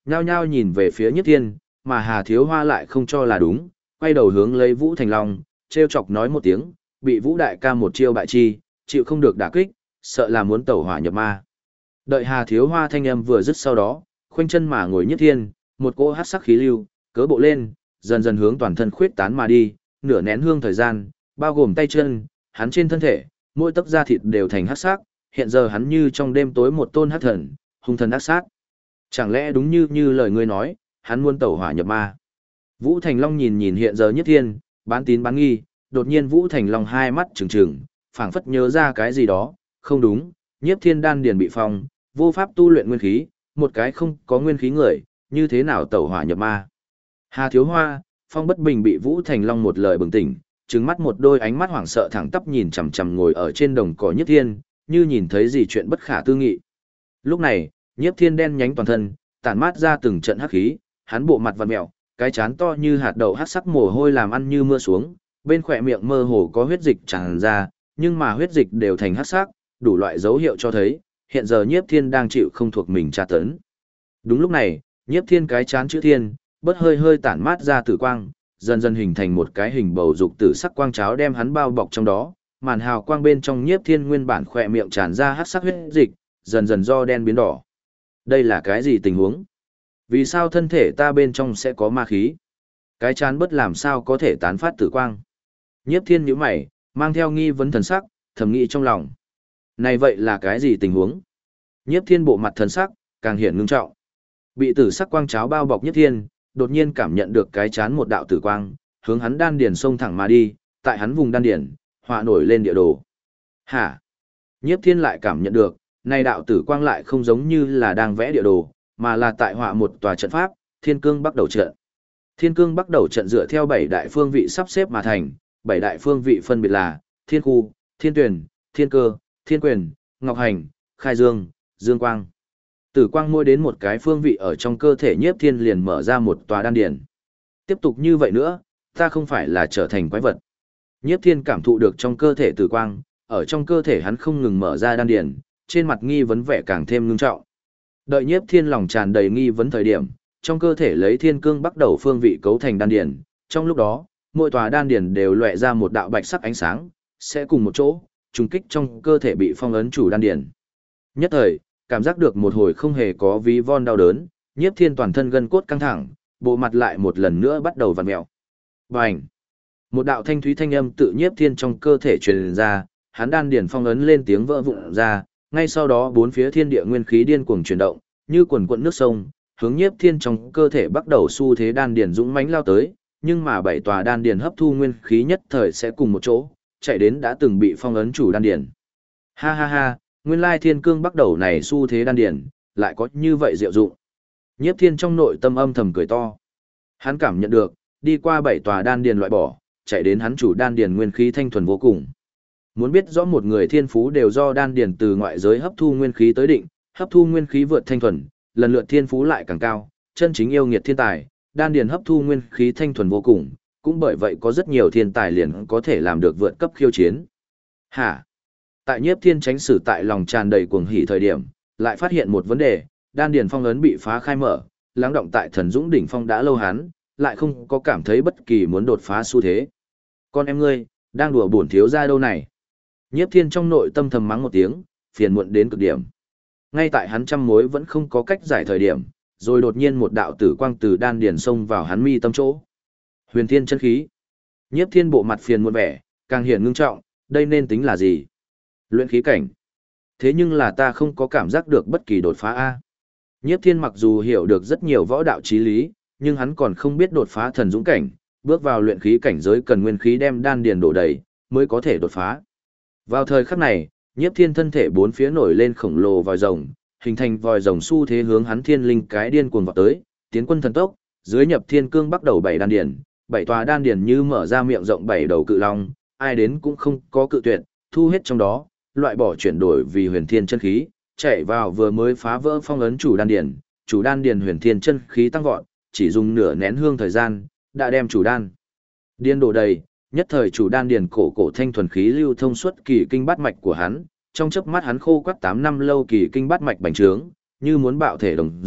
nhao nhao nhìn về phía Nhiếp Thiên, mà Hà Thiếu Hoa lại không cho là đúng, quay đầu hướng lấy Vũ Thành Long, trêu chọc nói một tiếng, bị Vũ đại ca một chiêu bại chi, chịu không được đả kích, sợ là muốn tẩu hỏa nhập ma. Đợi Hà Thiếu Hoa thanh âm vừa dứt sau đó, khoanh chân mà ngồi Nhiếp Thiên, một cỗ hắc sắc khí lưu, cớ bộ lên, dần dần hướng toàn thân khuyết tán mà đi, nửa nén hương thời gian, bao gồm tay chân, hắn trên thân thể, mỗi tấc da thịt đều thành hắc sắc, hiện giờ hắn như trong đêm tối một tôn hắc thần, hung thần ác sát. Chẳng lẽ đúng như lời ngươi nói, hắn muốn tẩu hỏa nhập ma? Vũ Thành Long nhìn nhìn hiện giờ Nhiếp Thiên, bán tín bán nghi, đột nhiên Vũ Thành Long hai mắt trừng trừng, phảng phất nhớ ra cái gì đó, không đúng, Nhiếp Thiên đan điền bị phong, vô pháp tu luyện nguyên khí, một cái không có nguyên khí người, như thế nào tẩu hỏa nhập ma? Hà Thiếu Hoa, Phong Bất Bình bị Vũ Thành Long một lời bừng tỉnh, trừng mắt một đôi ánh mắt hoảng sợ thẳng tắp nhìn chằm chằm ngồi ở trên đồng cỏ Nhiếp Thiên, như nhìn thấy gì chuyện bất khả tư nghị. Lúc này, Nhiếp Thiên đen nhánh toàn thân, tản mát ra từng trận hắc khí, hắn bộ mặt vặn mèo, cái trán to như hạt đậu hắc sắc mồ hôi làm ăn như mưa xuống, bên khỏe miệng mơ hồ có huyết dịch tràn ra, nhưng mà huyết dịch đều thành hắc sắc, đủ loại dấu hiệu cho thấy, hiện giờ Nhiếp Thiên đang chịu không thuộc mình tra tấn. Đúng lúc này, Nhiếp Thiên cái trán chữ Thiên, bớt hơi hơi tản mát ra tử quang, dần dần hình thành một cái hình bầu dục tử sắc quang cháo đem hắn bao bọc trong đó, màn hào quang bên trong Nhiếp Thiên nguyên bản khỏe miệng tràn ra hắc sắc huyết dịch, dần dần do đen biến đỏ. Đây là cái gì tình huống? Vì sao thân thể ta bên trong sẽ có ma khí? Cái chán bất làm sao có thể tán phát tử quang? Nhiếp Thiên nhíu mày, mang theo nghi vấn thần sắc, thầm nghĩ trong lòng. Này vậy là cái gì tình huống? Nhiếp Thiên bộ mặt thần sắc, càng hiển ngưng trọng. Bị tử sắc quang cháo bao bọc Nhiếp Thiên, đột nhiên cảm nhận được cái chán một đạo tử quang, hướng hắn đan điền xông thẳng mà đi, tại hắn vùng đan điền, họa nổi lên địa đồ. Hả? Nhiếp Thiên lại cảm nhận được, này đạo tử quang lại không giống như là đang vẽ địa đồ, mà là tại họa một tòa trận pháp, Thiên Cương Bắc Đầu trận. Thiên Cương Bắc Đầu trận dựa theo 7 đại phương vị sắp xếp mà thành, 7 đại phương vị phân biệt là Thiên Khu, Thiên Tuyển, Thiên Cơ, Thiên Quyền, Ngọc Hành, Khai Dương, Dương Quang. Tử quang mỗi đến một cái phương vị ở trong cơ thể Nhiếp Thiên liền mở ra một tòa đan điền. Tiếp tục như vậy nữa, ta không phải là trở thành quái vật. Nhiếp Thiên cảm thụ được trong cơ thể tử quang, ở trong cơ thể hắn không ngừng mở ra đan điền, trên mặt nghi vấn vẻ càng thêm ngưng trọng. Đợi Nhiếp Thiên lòng tràn đầy nghi vấn thời điểm, trong cơ thể lấy Thiên Cương Bắc Đầu phương vị cấu thành đan điền, trong lúc đó, mỗi tòa đan điền đều lóe ra một đạo bạch sắc ánh sáng, sẽ cùng một chỗ, trùng kích trong cơ thể bị phong ấn chủ đan điền. Nhất thời, cảm giác được một hồi không hề có ví von đau đớn, Nhiếp Thiên toàn thân gân cốt căng thẳng, bộ mặt lại một lần nữa bắt đầu vặn mèo. Bành! Một đạo thanh thúy thanh âm tự Nhiếp Thiên trong cơ thể truyền ra, hắn đan điền phong ấn lên tiếng vỡ vụn ra, ngay sau đó bốn phía thiên địa nguyên khí điên cuồng chuyển động, như quần quần nước sông, hướng Nhiếp Thiên trong cơ thể bắt đầu xu thế đan điền dũng mãnh lao tới, nhưng mà 7 tòa đan điền hấp thu nguyên khí nhất thời sẽ cùng một chỗ, chạy đến đã từng bị phong ấn chủ đan điền. Ha ha ha, nguyên lai Thiên Cương Bắc Đầu này xu thế đan điền, lại có như vậy diệu dụng. Nhiếp Thiên trong nội tâm âm thầm cười to. Hắn cảm nhận được, đi qua 7 tòa đan điền loại bỏ, chạy đến hắn chủ đan điền nguyên khí thanh thuần vô cùng. Muốn biết rõ một người thiên phú đều do đan điền từ ngoại giới hấp thu nguyên khí tới định, hấp thu nguyên khí vượt thanh thuần, lần lượt thiên phú lại càng cao, chân chính yêu nghiệt thiên tài, đan điền hấp thu nguyên khí thanh thuần vô cùng, cũng bởi vậy có rất nhiều thiên tài liền có thể làm được vượt cấp khiêu chiến. Hả? Tại Nhiếp Thiên tránh xử tại lòng tràn đầy cuồng hỉ thời điểm, lại phát hiện một vấn đề, đan điền phong ấn bị phá khai mở, lắng động tại thần dũng đỉnh phong đã lâu hắn, lại không có cảm thấy bất kỳ muốn đột phá xu thế. Con em ngươi, đang đùa bổn thiếu gia đâu này? Nhiếp Thiên trong nội tâm thầm mắng một tiếng, phiền muộn đến cực điểm. Ngay tại hắn trăm mối vẫn không có cách giải thời điểm, rồi đột nhiên một đạo tử quang từ đan điền xông vào hắn mi tâm chỗ. Huyền Thiên chân khí. Nhiếp Thiên bộ mặt phiền muộn vẻ, càng hiện ngưng trọng, đây nên tính là gì? Luyện khí cảnh. Thế nhưng là ta không có cảm giác được bất kỳ đột phá a. Nhiếp Thiên mặc dù hiểu được rất nhiều võ đạo chí lý, nhưng hắn còn không biết đột phá thần dũng cảnh, bước vào luyện khí cảnh giới cần nguyên khí đem đan điền đổ đầy, mới có thể đột phá. Vào thời khắc này, Nhiếp Thiên thân thể bốn phía nổi lên khổng lồ vòi rồng, hình thành vòi rồng xu thế hướng hắn thiên linh cái điên cuồng vọt tới, tiến quân thần tốc, dưới nhập Thiên Cương Bắc Đầu 7 đan điền, 7 tòa đan điền như mở ra miệng rộng 7 đầu cự long, ai đến cũng không có cự tuyệt, thu hết trong đó, loại bỏ chuyển đổi vì Huyền Thiên chân khí, chạy vào vừa mới phá vỡ phong ấn chủ đan điền Huyền Thiên chân khí tăng vọt, chỉ dùng nửa nén hương thời gian, đã đem chủ đan điền đổ đầy. Nhất thời chủ đan điền cổ thanh thuần khí lưu thông suốt kỳ kinh bát mạch của hắn, trong chớp mắt hắn khô quắt 8 năm lâu kỳ kinh bát mạch bành trướng, như muốn bạo thể đồng dạng,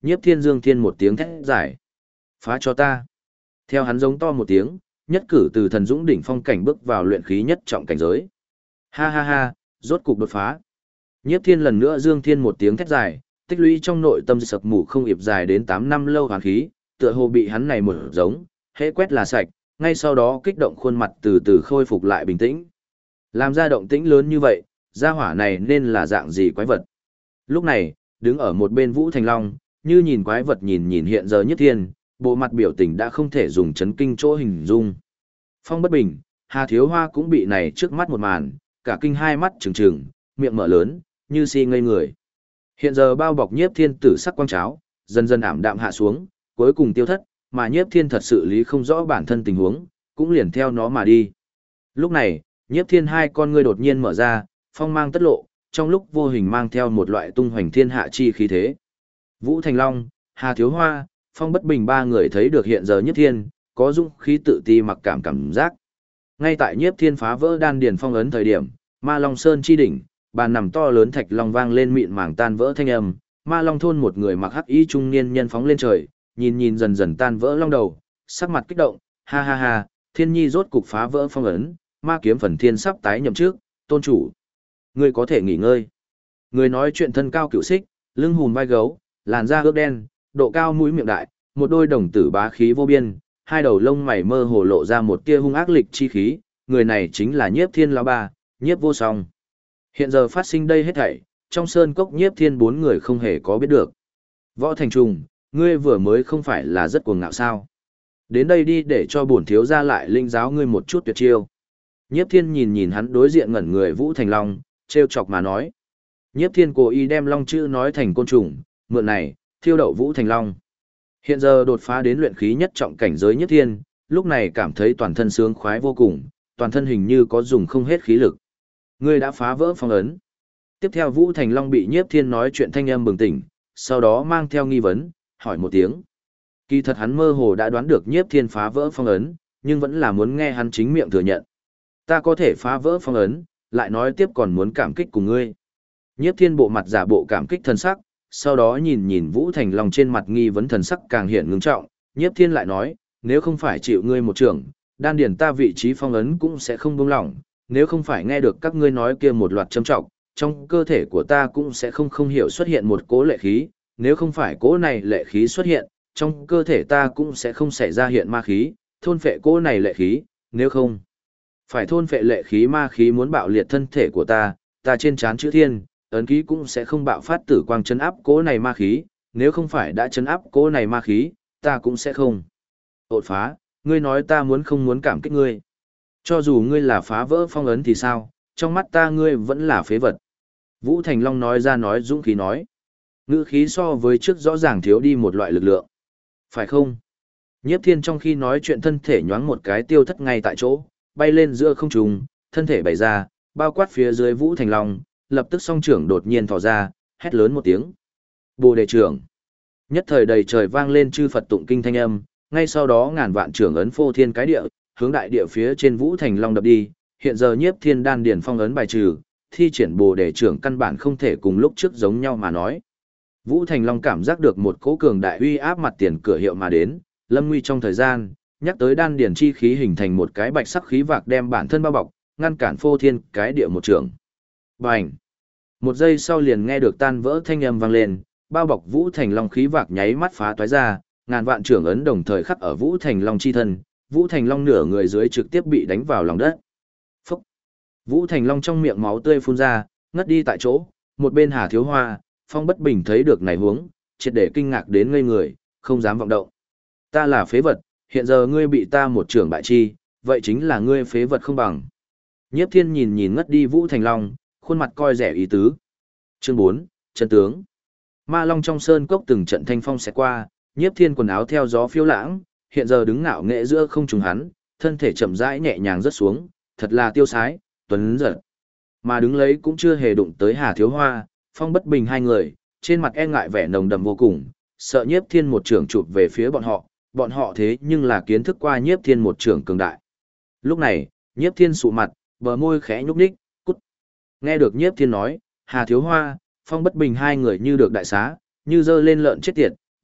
Nhiếp Thiên Dương Thiên một tiếng thét giải. Phá cho ta. Theo hắn giống to một tiếng, nhất cử từ thần dũng đỉnh phong cảnh bước vào luyện khí nhất trọng cảnh giới. Ha ha ha, rốt cục đột phá. Nhiếp Thiên lần nữa Dương Thiên một tiếng thét dài, tích lũy trong nội tâm sập mù không ịp dài đến 8 năm lâu hoàn khí, tựa hồ bị hắn này một giống, hễ quét là sạch, ngay sau đó kích động khuôn mặt từ từ khôi phục lại bình tĩnh. Làm ra động tĩnh lớn như vậy, gia hỏa này nên là dạng gì quái vật. Lúc này, đứng ở một bên Vũ Thành Long, như nhìn quái vật nhìn nhìn hiện giờ Nhiếp Thiên, bộ mặt biểu tình đã không thể dùng chấn kinh chỗ hình dung. Phong bất bình, Hà Thiếu Hoa cũng bị này trước mắt một màn, cả kinh hai mắt trừng trừng, miệng mở lớn, như si ngây người. Hiện giờ bao bọc Nhiếp Thiên tử sắc quang cháo, dần dần ảm đạm hạ xuống, cuối cùng tiêu thất, mà Nhiếp Thiên thật sự lý không rõ bản thân tình huống, cũng liền theo nó mà đi. Lúc này, Nhiếp Thiên hai con ngươi đột nhiên mở ra, phong mang tất lộ, trong lúc vô hình mang theo một loại tung hoành thiên hạ chi khí thế. Vũ Thành Long, Hà Thiếu Hoa, Phong Bất Bình ba người thấy được hiện giờ Nhiếp Thiên, có dũng khí tự ti mặc cảm giác. Ngay tại Nhiếp Thiên phá vỡ đan điền phong ấn thời điểm, Ma Long Sơn chi đỉnh, bàn nằm to lớn thạch long vang lên mịn màng tan vỡ thanh âm, Ma Long thôn một người mặc hắc y trung niên nhân phóng lên trời, nhìn nhìn dần dần tan vỡ long đầu, sắc mặt kích động, ha ha ha, Thiên Nhi rốt cục phá vỡ phong ấn, ma kiếm phần thiên sắp tái nhậm trước, tôn chủ, ngươi có thể nghỉ ngơi. Người nói chuyện thân cao cựu xích, lưng hùm vai gấu, làn da ướt đen, độ cao mũi miệng đại, một đôi đồng tử bá khí vô biên, hai đầu lông mày mơ hồ lộ ra một tia hung ác lịch chi khí, người này chính là Nhiếp Thiên lão ba, Nhiếp Vô Song. Hiện giờ phát sinh đây hết thảy, trong sơn cốc Nhiếp Thiên bốn người không hề có biết được. Võ Thành Trùng, ngươi vừa mới không phải là rất cuồng ngạo sao? Đến đây đi để cho bổn thiếu gia lại linh giáo ngươi một chút tuyệt chiêu. Nhiếp Thiên nhìn nhìn hắn đối diện ngẩn người Vũ Thành Long, trêu chọc mà nói. Nhiếp Thiên cố ý đem long chữ nói thành côn trùng, mượn này, thiêu đậu Vũ Thành Long. Hiện giờ đột phá đến luyện khí nhất trọng cảnh giới Nhiếp Thiên, lúc này cảm thấy toàn thân sướng khoái vô cùng, toàn thân hình như có dùng không hết khí lực. Ngươi đã phá vỡ phong ấn. Tiếp theo Vũ Thành Long bị Nhiếp Thiên nói chuyện thanh âm bừng tỉnh, sau đó mang theo nghi vấn, hỏi một tiếng. Kỳ thật hắn mơ hồ đã đoán được Nhiếp Thiên phá vỡ phong ấn, nhưng vẫn là muốn nghe hắn chính miệng thừa nhận. Ta có thể phá vỡ phong ấn, lại nói tiếp còn muốn cảm kích cùng ngươi. Nhiếp Thiên bộ mặt giả bộ cảm kích thần sắc, sau đó nhìn nhìn Vũ Thành Long trên mặt nghi vấn thần sắc càng hiện ngưng trọng, Nhiếp Thiên lại nói, nếu không phải chịu ngươi một trưởng, đan điển ta vị trí phong ấn cũng sẽ không buông lỏng, nếu không phải nghe được các ngươi nói kia một loạt châm trọng, trong cơ thể của ta cũng sẽ không hiểu xuất hiện một cỗ lệ khí, nếu không phải cỗ này lệ khí xuất hiện, trong cơ thể ta cũng sẽ không xảy ra hiện ma khí, thôn phệ cỗ này lệ khí, nếu không phải thôn phệ lệ khí ma khí muốn bạo liệt thân thể của ta trên trán chữ thiên, ấn ký cũng sẽ không bạo phát tử quang chấn áp cỗ này ma khí, nếu không phải đã chấn áp cỗ này ma khí, ta cũng sẽ không đột phá, ngươi nói ta không muốn cảm kích ngươi. Cho dù ngươi là phá vỡ phong ấn thì sao, trong mắt ta ngươi vẫn là phế vật. Vũ Thành Long nói ra nói dũng khí nói. Ngữ khí so với trước rõ ràng thiếu đi một loại lực lượng. Phải không? Nhiếp Thiên trong khi nói chuyện thân thể nhoáng một cái tiêu thất ngay tại chỗ, bay lên giữa không trung, thân thể bày ra, bao quát phía dưới Vũ Thành Long, lập tức song trưởng đột nhiên thò ra, hét lớn một tiếng. Bồ đề trưởng. Nhất thời đầy trời vang lên chư Phật tụng kinh thanh âm, ngay sau đó ngàn vạn trưởng ấn phô thiên cái địa, hướng đại địa phía trên Vũ Thành Long đập đi, hiện giờ Nhiếp Thiên đan điển phong ấn bài trừ, thi triển bồ đề trưởng căn bản không thể cùng lúc trước giống nhau mà nói. Vũ Thành Long cảm giác được một cỗ cường đại uy áp mặt tiền cửa hiệu mà đến, lâm nguy trong thời gian, nhắc tới đan điển chi khí hình thành một cái bạch sắc khí vạc đem bản thân bao bọc, ngăn cản phô thiên cái địa một trường. Bành! Một giây sau liền nghe được tan vỡ thanh âm vang lên, bao bọc Vũ Thành Long khí vạc nháy mắt phá toái ra, ngàn vạn trưởng ấn đồng thời khắc ở Vũ Thành Long chi thân, Vũ Thành Long nửa người dưới trực tiếp bị đánh vào lòng đất. Phúc! Vũ Thành Long trong miệng máu tươi phun ra, ngất đi tại chỗ, một bên Hà Thiếu Hoa, Phong Bất Bình thấy được này huống, triệt để kinh ngạc đến ngây người, không dám vọng động. Ta là phế vật, hiện giờ ngươi bị ta một trưởng bại chi, vậy chính là ngươi phế vật không bằng. Nhiếp Thiên nhìn nhìn ngất đi Vũ Thành Long, khuôn mặt coi rẻ ý tứ. Chương 4, chân tướng. Ma Long trong sơn cốc từng trận thanh phong sẽ qua, Nhiếp Thiên quần áo theo gió phiêu lãng, hiện giờ đứng ngạo nghệ giữa không trung hắn, thân thể chậm rãi nhẹ nhàng rớt xuống, thật là tiêu sái, tuấn giật. Mà đứng lấy cũng chưa hề đụng tới Hà Thiếu Hoa, Phong Bất Bình hai người, trên mặt e ngại vẻ nồng đậm vô cùng, sợ Nhiếp Thiên một trưởng chụp về phía bọn họ thế nhưng là kiến thức qua Nhiếp Thiên một trưởng cường đại. Lúc này, Nhiếp Thiên sụ mặt, bờ môi khẽ nhúc nhích, cút. Nghe được Nhiếp Thiên nói, Hà Thiếu Hoa, Phong Bất Bình hai người như được đại xá, như dơ lên lợn chết tiệt,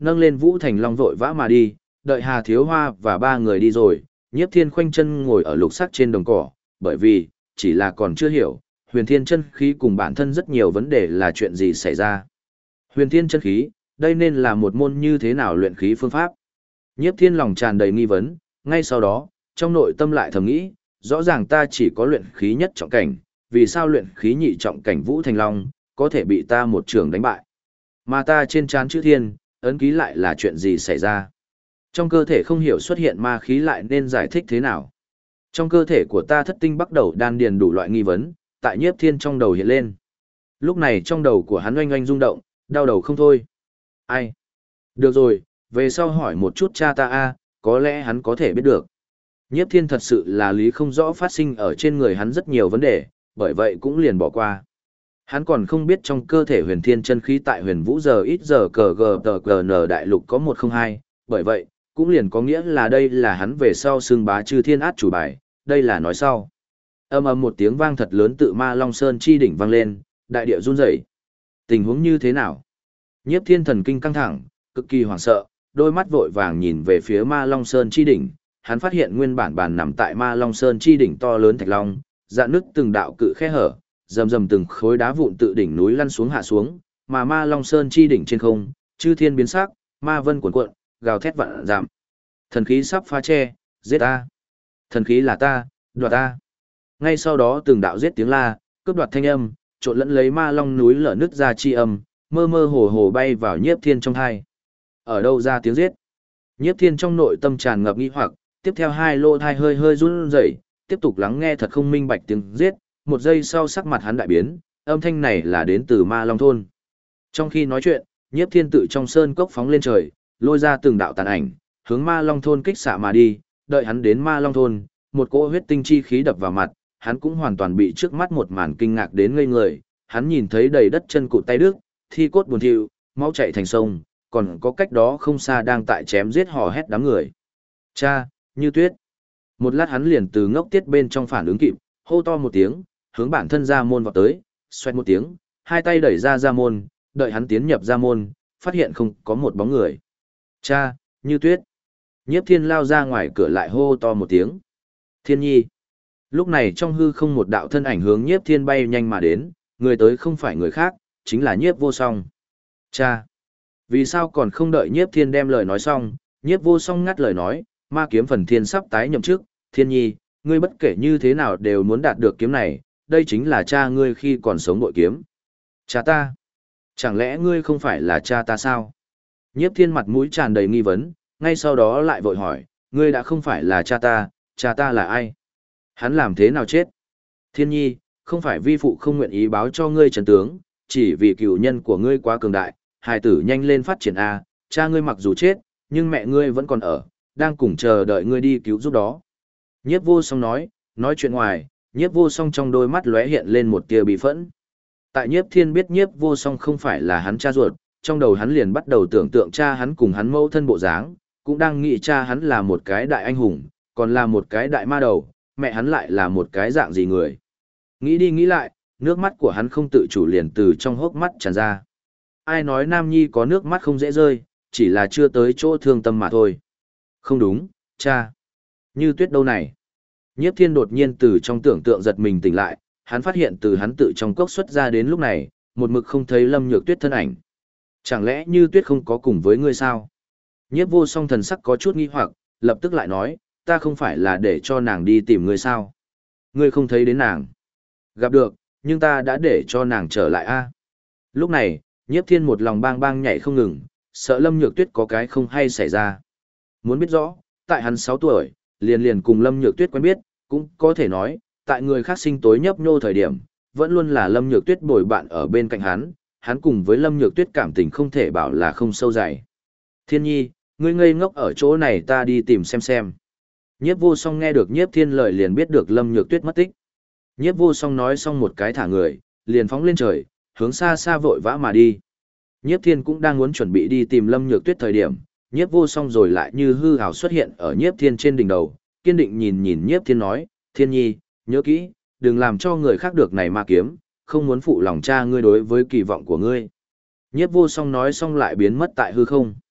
nâng lên Vũ Thành Long vội vã mà đi, đợi Hà Thiếu Hoa và ba người đi rồi, Nhiếp Thiên khoanh chân ngồi ở lục sắc trên đồng cỏ, bởi vì, chỉ là còn chưa hiểu, huyền thiên chân khí cùng bản thân rất nhiều vấn đề là chuyện gì xảy ra. Huyền thiên chân khí, đây nên là một môn như thế nào luyện khí phương pháp. Nhiếp Thiên lòng tràn đầy nghi vấn, ngay sau đó, trong nội tâm lại thầm nghĩ, rõ ràng ta chỉ có luyện khí nhất trọng cảnh, vì sao luyện khí nhị trọng cảnh Vũ Thành Long, có thể bị ta một trường đánh bại. Mà ta trên trán chữ thiên, ấn ký lại là chuyện gì xảy ra. Trong cơ thể không hiểu xuất hiện ma khí lại nên giải thích thế nào. Trong cơ thể của ta thất tinh bắt đầu đan điền đủ loại nghi vấn, tại Nhiếp Thiên trong đầu hiện lên. Lúc này trong đầu của hắn oanh oanh rung động, đau đầu không thôi. Ai? Được rồi, về sau hỏi một chút cha ta a, có lẽ hắn có thể biết được. Nhiếp Thiên thật sự là lý không rõ phát sinh ở trên người hắn rất nhiều vấn đề, bởi vậy cũng liền bỏ qua. Hắn còn không biết trong cơ thể huyền thiên chân khí tại huyền vũ giờ ít giờ cờ gờ tờ cờ nờ đại lục có 102, bởi vậy, cũng liền có nghĩa là đây là hắn về sau xương bá chư thiên át chủ bài, đây là nói sau. Âm ầm một tiếng vang thật lớn tự Ma Long Sơn chi đỉnh vang lên, đại địa run rẩy. Tình huống như thế nào? Nhiếp Thiên thần kinh căng thẳng, cực kỳ hoảng sợ, đôi mắt vội vàng nhìn về phía Ma Long Sơn chi đỉnh, hắn phát hiện nguyên bản bàn nằm tại Ma Long Sơn chi đỉnh to lớn thạch long, dạn nứt từng đạo cự khe hở, rầm rầm từng khối đá vụn tự đỉnh núi lăn xuống hạ xuống, mà Ma Long Sơn chi đỉnh trên không, chư thiên biến sắc, ma vân cuồn cuộn, gào thét vạn dặm. Thần khí sắp phá che, giết ta. Thần khí là ta, đoạt ta. Ngay sau đó từng đạo giết tiếng la, cướp đoạt thanh âm, trộn lẫn lấy Ma Long núi lở nứt ra chi âm, mơ mơ hồ hồ bay vào Nhiếp Thiên trong tai. Ở đâu ra tiếng giết? Nhiếp Thiên trong nội tâm tràn ngập nghi hoặc, tiếp theo hai lô thai hơi hơi run rẩy, tiếp tục lắng nghe thật không minh bạch tiếng giết, một giây sau sắc mặt hắn đại biến, âm thanh này là đến từ Ma Long thôn. Trong khi nói chuyện, Nhiếp Thiên tự trong sơn cốc phóng lên trời, lôi ra từng đạo tàn ảnh, hướng Ma Long thôn kích xạ mà đi, đợi hắn đến Ma Long thôn, một cỗ huyết tinh chi khí đập vào mặt, hắn cũng hoàn toàn bị trước mắt một màn kinh ngạc đến ngây người, hắn nhìn thấy đầy đất chân cụt tay đứt, thi cốt buồn thiu, máu chảy thành sông, còn có cách đó không xa đang tại chém giết hò hét đám người. Cha, Như Tuyết. Một lát hắn liền từ ngốc tiết bên trong phản ứng kịp, hô to một tiếng, hướng bản thân ra môn vào tới, xoẹt một tiếng, hai tay đẩy ra môn, đợi hắn tiến nhập ra môn, phát hiện không có một bóng người. Cha, Như Tuyết. Nhiếp Thiên lao ra ngoài cửa lại hô to một tiếng. Thiên Nhi. Lúc này trong hư không một đạo thân ảnh hướng Nhiếp Thiên bay nhanh mà đến, người tới không phải người khác, chính là Nhiếp Vô Song. Cha. Vì sao còn không đợi Nhiếp Thiên đem lời nói xong, Nhiếp Vô Song ngắt lời nói, ma kiếm phần thiên sắp tái nhậm chức, Thiên Nhi, ngươi bất kể như thế nào đều muốn đạt được kiếm này, đây chính là cha ngươi khi còn sống bội kiếm. Cha ta? Chẳng lẽ ngươi không phải là cha ta sao? Nhiếp Thiên mặt mũi tràn đầy nghi vấn, ngay sau đó lại vội hỏi, ngươi đã không phải là cha ta là ai? Hắn làm thế nào chết? Thiên Nhi, không phải vi phụ không nguyện ý báo cho ngươi trần tướng, chỉ vì cựu nhân của ngươi quá cường đại, hài tử nhanh lên phát triển A, cha ngươi mặc dù chết, nhưng mẹ ngươi vẫn còn ở, đang cùng chờ đợi ngươi đi cứu giúp đó. Nhiếp Vô Song nói chuyện ngoài, Nhiếp Vô Song trong đôi mắt lóe hiện lên một tia bị phẫn. Tại Nhiếp Thiên biết Nhiếp Vô Song không phải là hắn cha ruột, trong đầu hắn liền bắt đầu tưởng tượng cha hắn cùng hắn mẫu thân bộ dáng, cũng đang nghĩ cha hắn là một cái đại anh hùng, còn là một cái đại ma đầu, mẹ hắn lại là một cái dạng gì người. Nghĩ đi nghĩ lại, nước mắt của hắn không tự chủ liền từ trong hốc mắt tràn ra. Ai nói nam nhi có nước mắt không dễ rơi, chỉ là chưa tới chỗ thương tâm mà thôi. Không đúng, cha. Như Tuyết đâu này? Nhiếp Thiên đột nhiên từ trong tưởng tượng giật mình tỉnh lại, hắn phát hiện từ hắn tự trong cốc xuất ra đến lúc này, một mực không thấy Lâm Nhược Tuyết thân ảnh. Chẳng lẽ Như Tuyết không có cùng với ngươi sao? Nhiếp Vô Song thần sắc có chút nghi hoặc, lập tức lại nói, ta không phải là để cho nàng đi tìm ngươi sao? Ngươi không thấy đến nàng. Gặp được, nhưng ta đã để cho nàng trở lại a. Lúc này, Nhiếp Thiên một lòng bang bang nhảy không ngừng, sợ Lâm Nhược Tuyết có cái không hay xảy ra. Muốn biết rõ, tại hắn 6 tuổi, liền cùng Lâm Nhược Tuyết quen biết, cũng có thể nói, tại người khác sinh tối nhấp nhô thời điểm, vẫn luôn là Lâm Nhược Tuyết bồi bạn ở bên cạnh hắn cùng với Lâm Nhược Tuyết cảm tình không thể bảo là không sâu dày. Thiên Nhi, ngươi ngây ngốc ở chỗ này ta đi tìm xem. Nhiếp Vô Song nghe được Nhiếp Thiên lời liền biết được Lâm Nhược Tuyết mất tích. Nhiếp Vô Song nói xong một cái thả người, liền phóng lên trời, hướng xa xa vội vã mà đi. Nhiếp Thiên cũng đang muốn chuẩn bị đi tìm Lâm Nhược Tuyết thời điểm, Nhiếp Vô Song rồi lại như hư ảo xuất hiện ở Nhiếp Thiên trên đỉnh đầu, kiên định nhìn Nhiếp Thiên nói, Thiên Nhi, nhớ kỹ, đừng làm cho người khác được này ma kiếm, không muốn phụ lòng cha ngươi đối với kỳ vọng của ngươi. Nhiếp Vô Song nói xong lại biến mất tại hư không.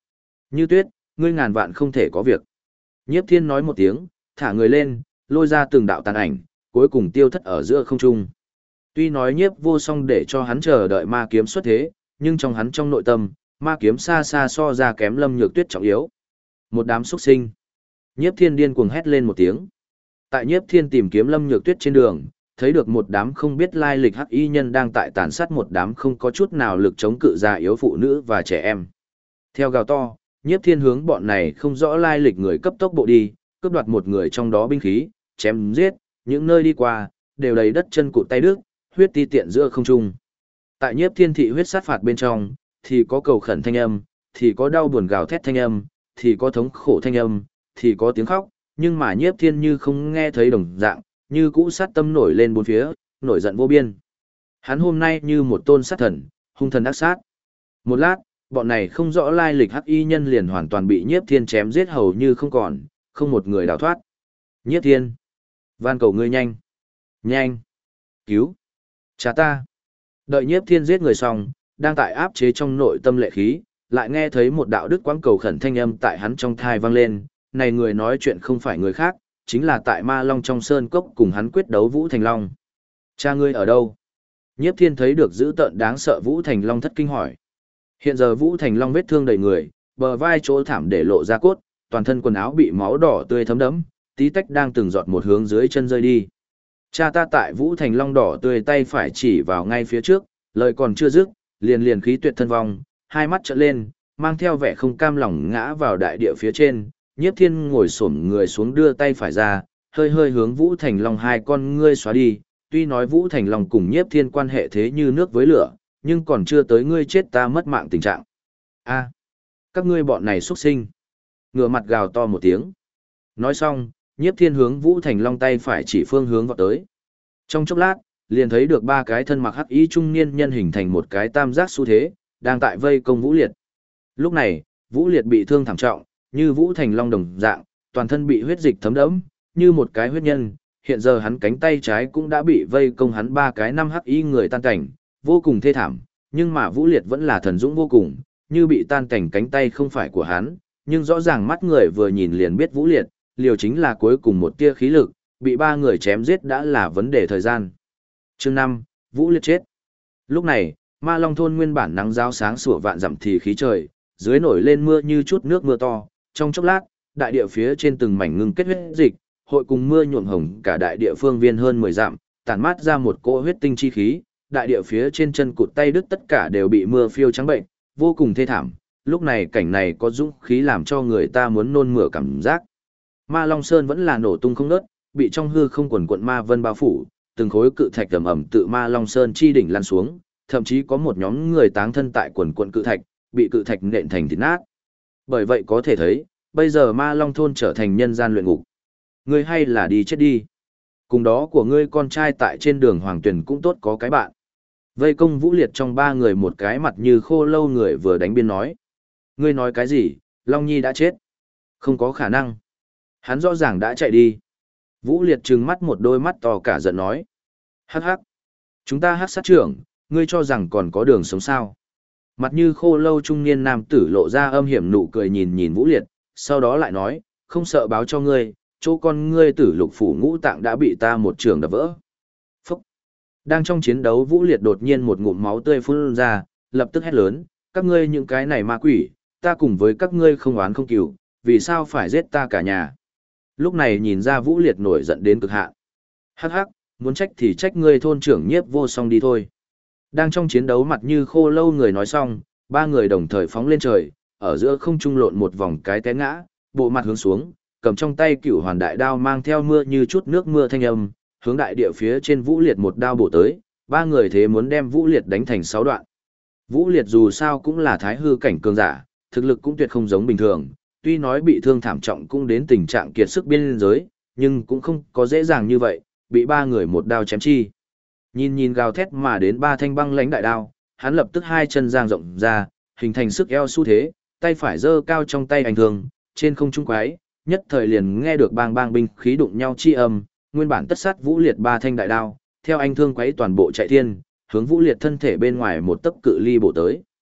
Như Tuyết, ngươi ngàn vạn không thể có việc. Nhiếp Thiên nói một tiếng, thả người lên, lôi ra từng đạo tàn ảnh, cuối cùng tiêu thất ở giữa không trung. Tuy nói Nhiếp Vô Song để cho hắn chờ đợi ma kiếm xuất thế, nhưng trong hắn trong nội tâm, ma kiếm xa xa so ra kém Lâm Nhược Tuyết trọng yếu. Một đám xuất sinh. Nhiếp Thiên điên cuồng hét lên một tiếng. Tại Nhiếp Thiên tìm kiếm Lâm Nhược Tuyết trên đường, thấy được một đám không biết lai lịch hắc y nhân đang tại tàn sát một đám không có chút nào lực chống cự già yếu phụ nữ và trẻ em. Theo gào to, Nhiếp Thiên hướng bọn này không rõ lai lịch người cấp tốc bộ đi, cướp đoạt một người trong đó binh khí, chém giết, những nơi đi qua, đều đầy đất chân cụt tay đứt, huyết ti tiện giữa không trung. Tại Nhiếp Thiên thị huyết sát phạt bên trong, thì có cầu khẩn thanh âm, thì có đau buồn gào thét thanh âm, thì có thống khổ thanh âm, thì có tiếng khóc, nhưng mà Nhiếp Thiên như không nghe thấy đồng dạng, như cũ sát tâm nổi lên bốn phía, nổi giận vô biên. Hắn hôm nay như một tôn sát thần, hung thần ác sát. Một lát, bọn này không rõ lai lịch hắc y nhân liền hoàn toàn bị Nhiếp Thiên chém giết hầu như không còn, không một người đào thoát. Nhiếp Thiên, van cầu ngươi nhanh, nhanh, cứu, cha ta. Đợi Nhiếp Thiên giết người xong, đang tại áp chế trong nội tâm lệ khí, lại nghe thấy một đạo đức quãng cầu khẩn thanh âm tại hắn trong thai vang lên, này người nói chuyện không phải người khác, chính là tại Ma Long trong sơn cốc cùng hắn quyết đấu Vũ Thành Long. Cha ngươi ở đâu? Nhiếp Thiên thấy được dữ tợn đáng sợ Vũ Thành Long thất kinh hỏi. Hiện giờ Vũ Thành Long vết thương đầy người, bờ vai chỗ thảm để lộ ra cốt, toàn thân quần áo bị máu đỏ tươi thấm đẫm, tí tách đang từng giọt một hướng dưới chân rơi đi. Cha ta tại Vũ Thành Long đỏ tươi tay phải chỉ vào ngay phía trước, lời còn chưa dứt, liền khí tuyệt thân vong, hai mắt trợn lên, mang theo vẻ không cam lòng ngã vào đại địa phía trên. Nhiếp Thiên ngồi xổm người xuống đưa tay phải ra, hơi hơi hướng Vũ Thành Long hai con ngươi xóa đi. Tuy nói Vũ Thành Long cùng Nhiếp Thiên quan hệ thế như nước với lửa, nhưng còn chưa tới ngươi chết ta mất mạng tình trạng. A, các ngươi bọn này xuất sinh. Ngửa mặt gào to một tiếng. Nói xong, Nhiếp Thiên hướng Vũ Thành Long tay phải chỉ phương hướng vọt tới. Trong chốc lát, liền thấy được ba cái thân mặc hắc y trung niên nhân hình thành một cái tam giác xu thế, đang tại vây công Vũ Liệt. Lúc này, Vũ Liệt bị thương thảm trọng, như Vũ Thành Long đồng dạng, toàn thân bị huyết dịch thấm đẫm, như một cái huyết nhân. Hiện giờ hắn cánh tay trái cũng đã bị vây công hắn ba cái năm hắc y người tan cảnh, vô cùng thê thảm, nhưng mà Vũ Liệt vẫn là thần dũng vô cùng, như bị tan cảnh cánh tay không phải của hắn, nhưng rõ ràng mắt người vừa nhìn liền biết Vũ Liệt, liều chính là cuối cùng một tia khí lực, bị ba người chém giết đã là vấn đề thời gian. Chương 5, Vũ Liệt chết. Lúc này, Ma Long thôn nguyên bản nắng giáo sáng sủa vạn dặm thì khí trời, dưới nổi lên mưa như chút nước mưa to, trong chốc lát, đại địa phía trên từng mảnh ngưng kết huyết dịch, hội cùng mưa nhuộm hồng cả đại địa phương viên hơn 10 dặm, tản mát ra một cỗ huyết tinh chi khí, đại địa phía trên chân cụt tay đứt tất cả đều bị mưa phiêu trắng bệnh, vô cùng thê thảm. Lúc này cảnh này có dũng khí làm cho người ta muốn nôn mửa cảm giác. Ma Long Sơn vẫn là nổ tung không ngớt, bị trong hư không quần quận ma vân bao phủ, từng khối cự thạch ầm ầm tự Ma Long Sơn chi đỉnh lăn xuống, thậm chí có một nhóm người táng thân tại quần quận cự thạch, bị cự thạch nện thành thịt nát. Bởi vậy có thể thấy, bây giờ Ma Long thôn trở thành nhân gian luyện ngục. Ngươi hay là đi chết đi. Cùng đó của ngươi con trai tại trên đường Hoàng Tuyển cũng tốt có cái bạn. Vây công Vũ Liệt trong ba người một cái mặt như khô lâu người vừa đánh biên nói. Ngươi nói cái gì, Long Nhi đã chết. Không có khả năng. Hắn rõ ràng đã chạy đi. Vũ Liệt trừng mắt một đôi mắt to cả giận nói. Hắc hắc. Chúng ta hắc sát trưởng, ngươi cho rằng còn có đường sống sao. Mặt như khô lâu trung niên nam tử lộ ra âm hiểm nụ cười nhìn nhìn Vũ Liệt, sau đó lại nói, không sợ báo cho ngươi, chỗ con ngươi tử lục phủ ngũ tạng đã bị ta một trường đập vỡ. Phúc. Đang trong chiến đấu Vũ Liệt đột nhiên một ngụm máu tươi phun ra, lập tức hét lớn, các ngươi những cái này ma quỷ, ta cùng với các ngươi không oán không cừu, vì sao phải giết ta cả nhà. Lúc này nhìn ra Vũ Liệt nổi giận đến cực hạn. Hắc hắc, muốn trách thì trách ngươi thôn trưởng Nhiếp Vô Song đi thôi. Đang trong chiến đấu mặt như khô lâu người nói xong, ba người đồng thời phóng lên trời, ở giữa không trung lộn một vòng cái té ngã, bộ mặt hướng xuống, cầm trong tay Cửu Hoàn đại đao mang theo mưa như chút nước mưa thanh âm, hướng đại địa phía trên Vũ Liệt một đao bổ tới, ba người thế muốn đem Vũ Liệt đánh thành 6 đoạn. Vũ Liệt dù sao cũng là thái hư cảnh cường giả, thực lực cũng tuyệt không giống bình thường, tuy nói bị thương thảm trọng cũng đến tình trạng kiệt sức biên giới, nhưng cũng không có dễ dàng như vậy, bị ba người một đao chém chi. Nhìn nhìn gào thét mà đến ba thanh băng lãnh đại đao, hắn lập tức hai chân giang rộng ra, hình thành sức eo xu thế, tay phải giơ cao trong tay ảnh thương, trên không trung quái, nhất thời liền nghe được bang bang binh khí đụng nhau chi âm, nguyên bản tất sát Vũ Liệt ba thanh đại đao, theo anh thương quấy toàn bộ chạy thiên, hướng Vũ Liệt thân thể bên ngoài một tấc cự ly bổ tới.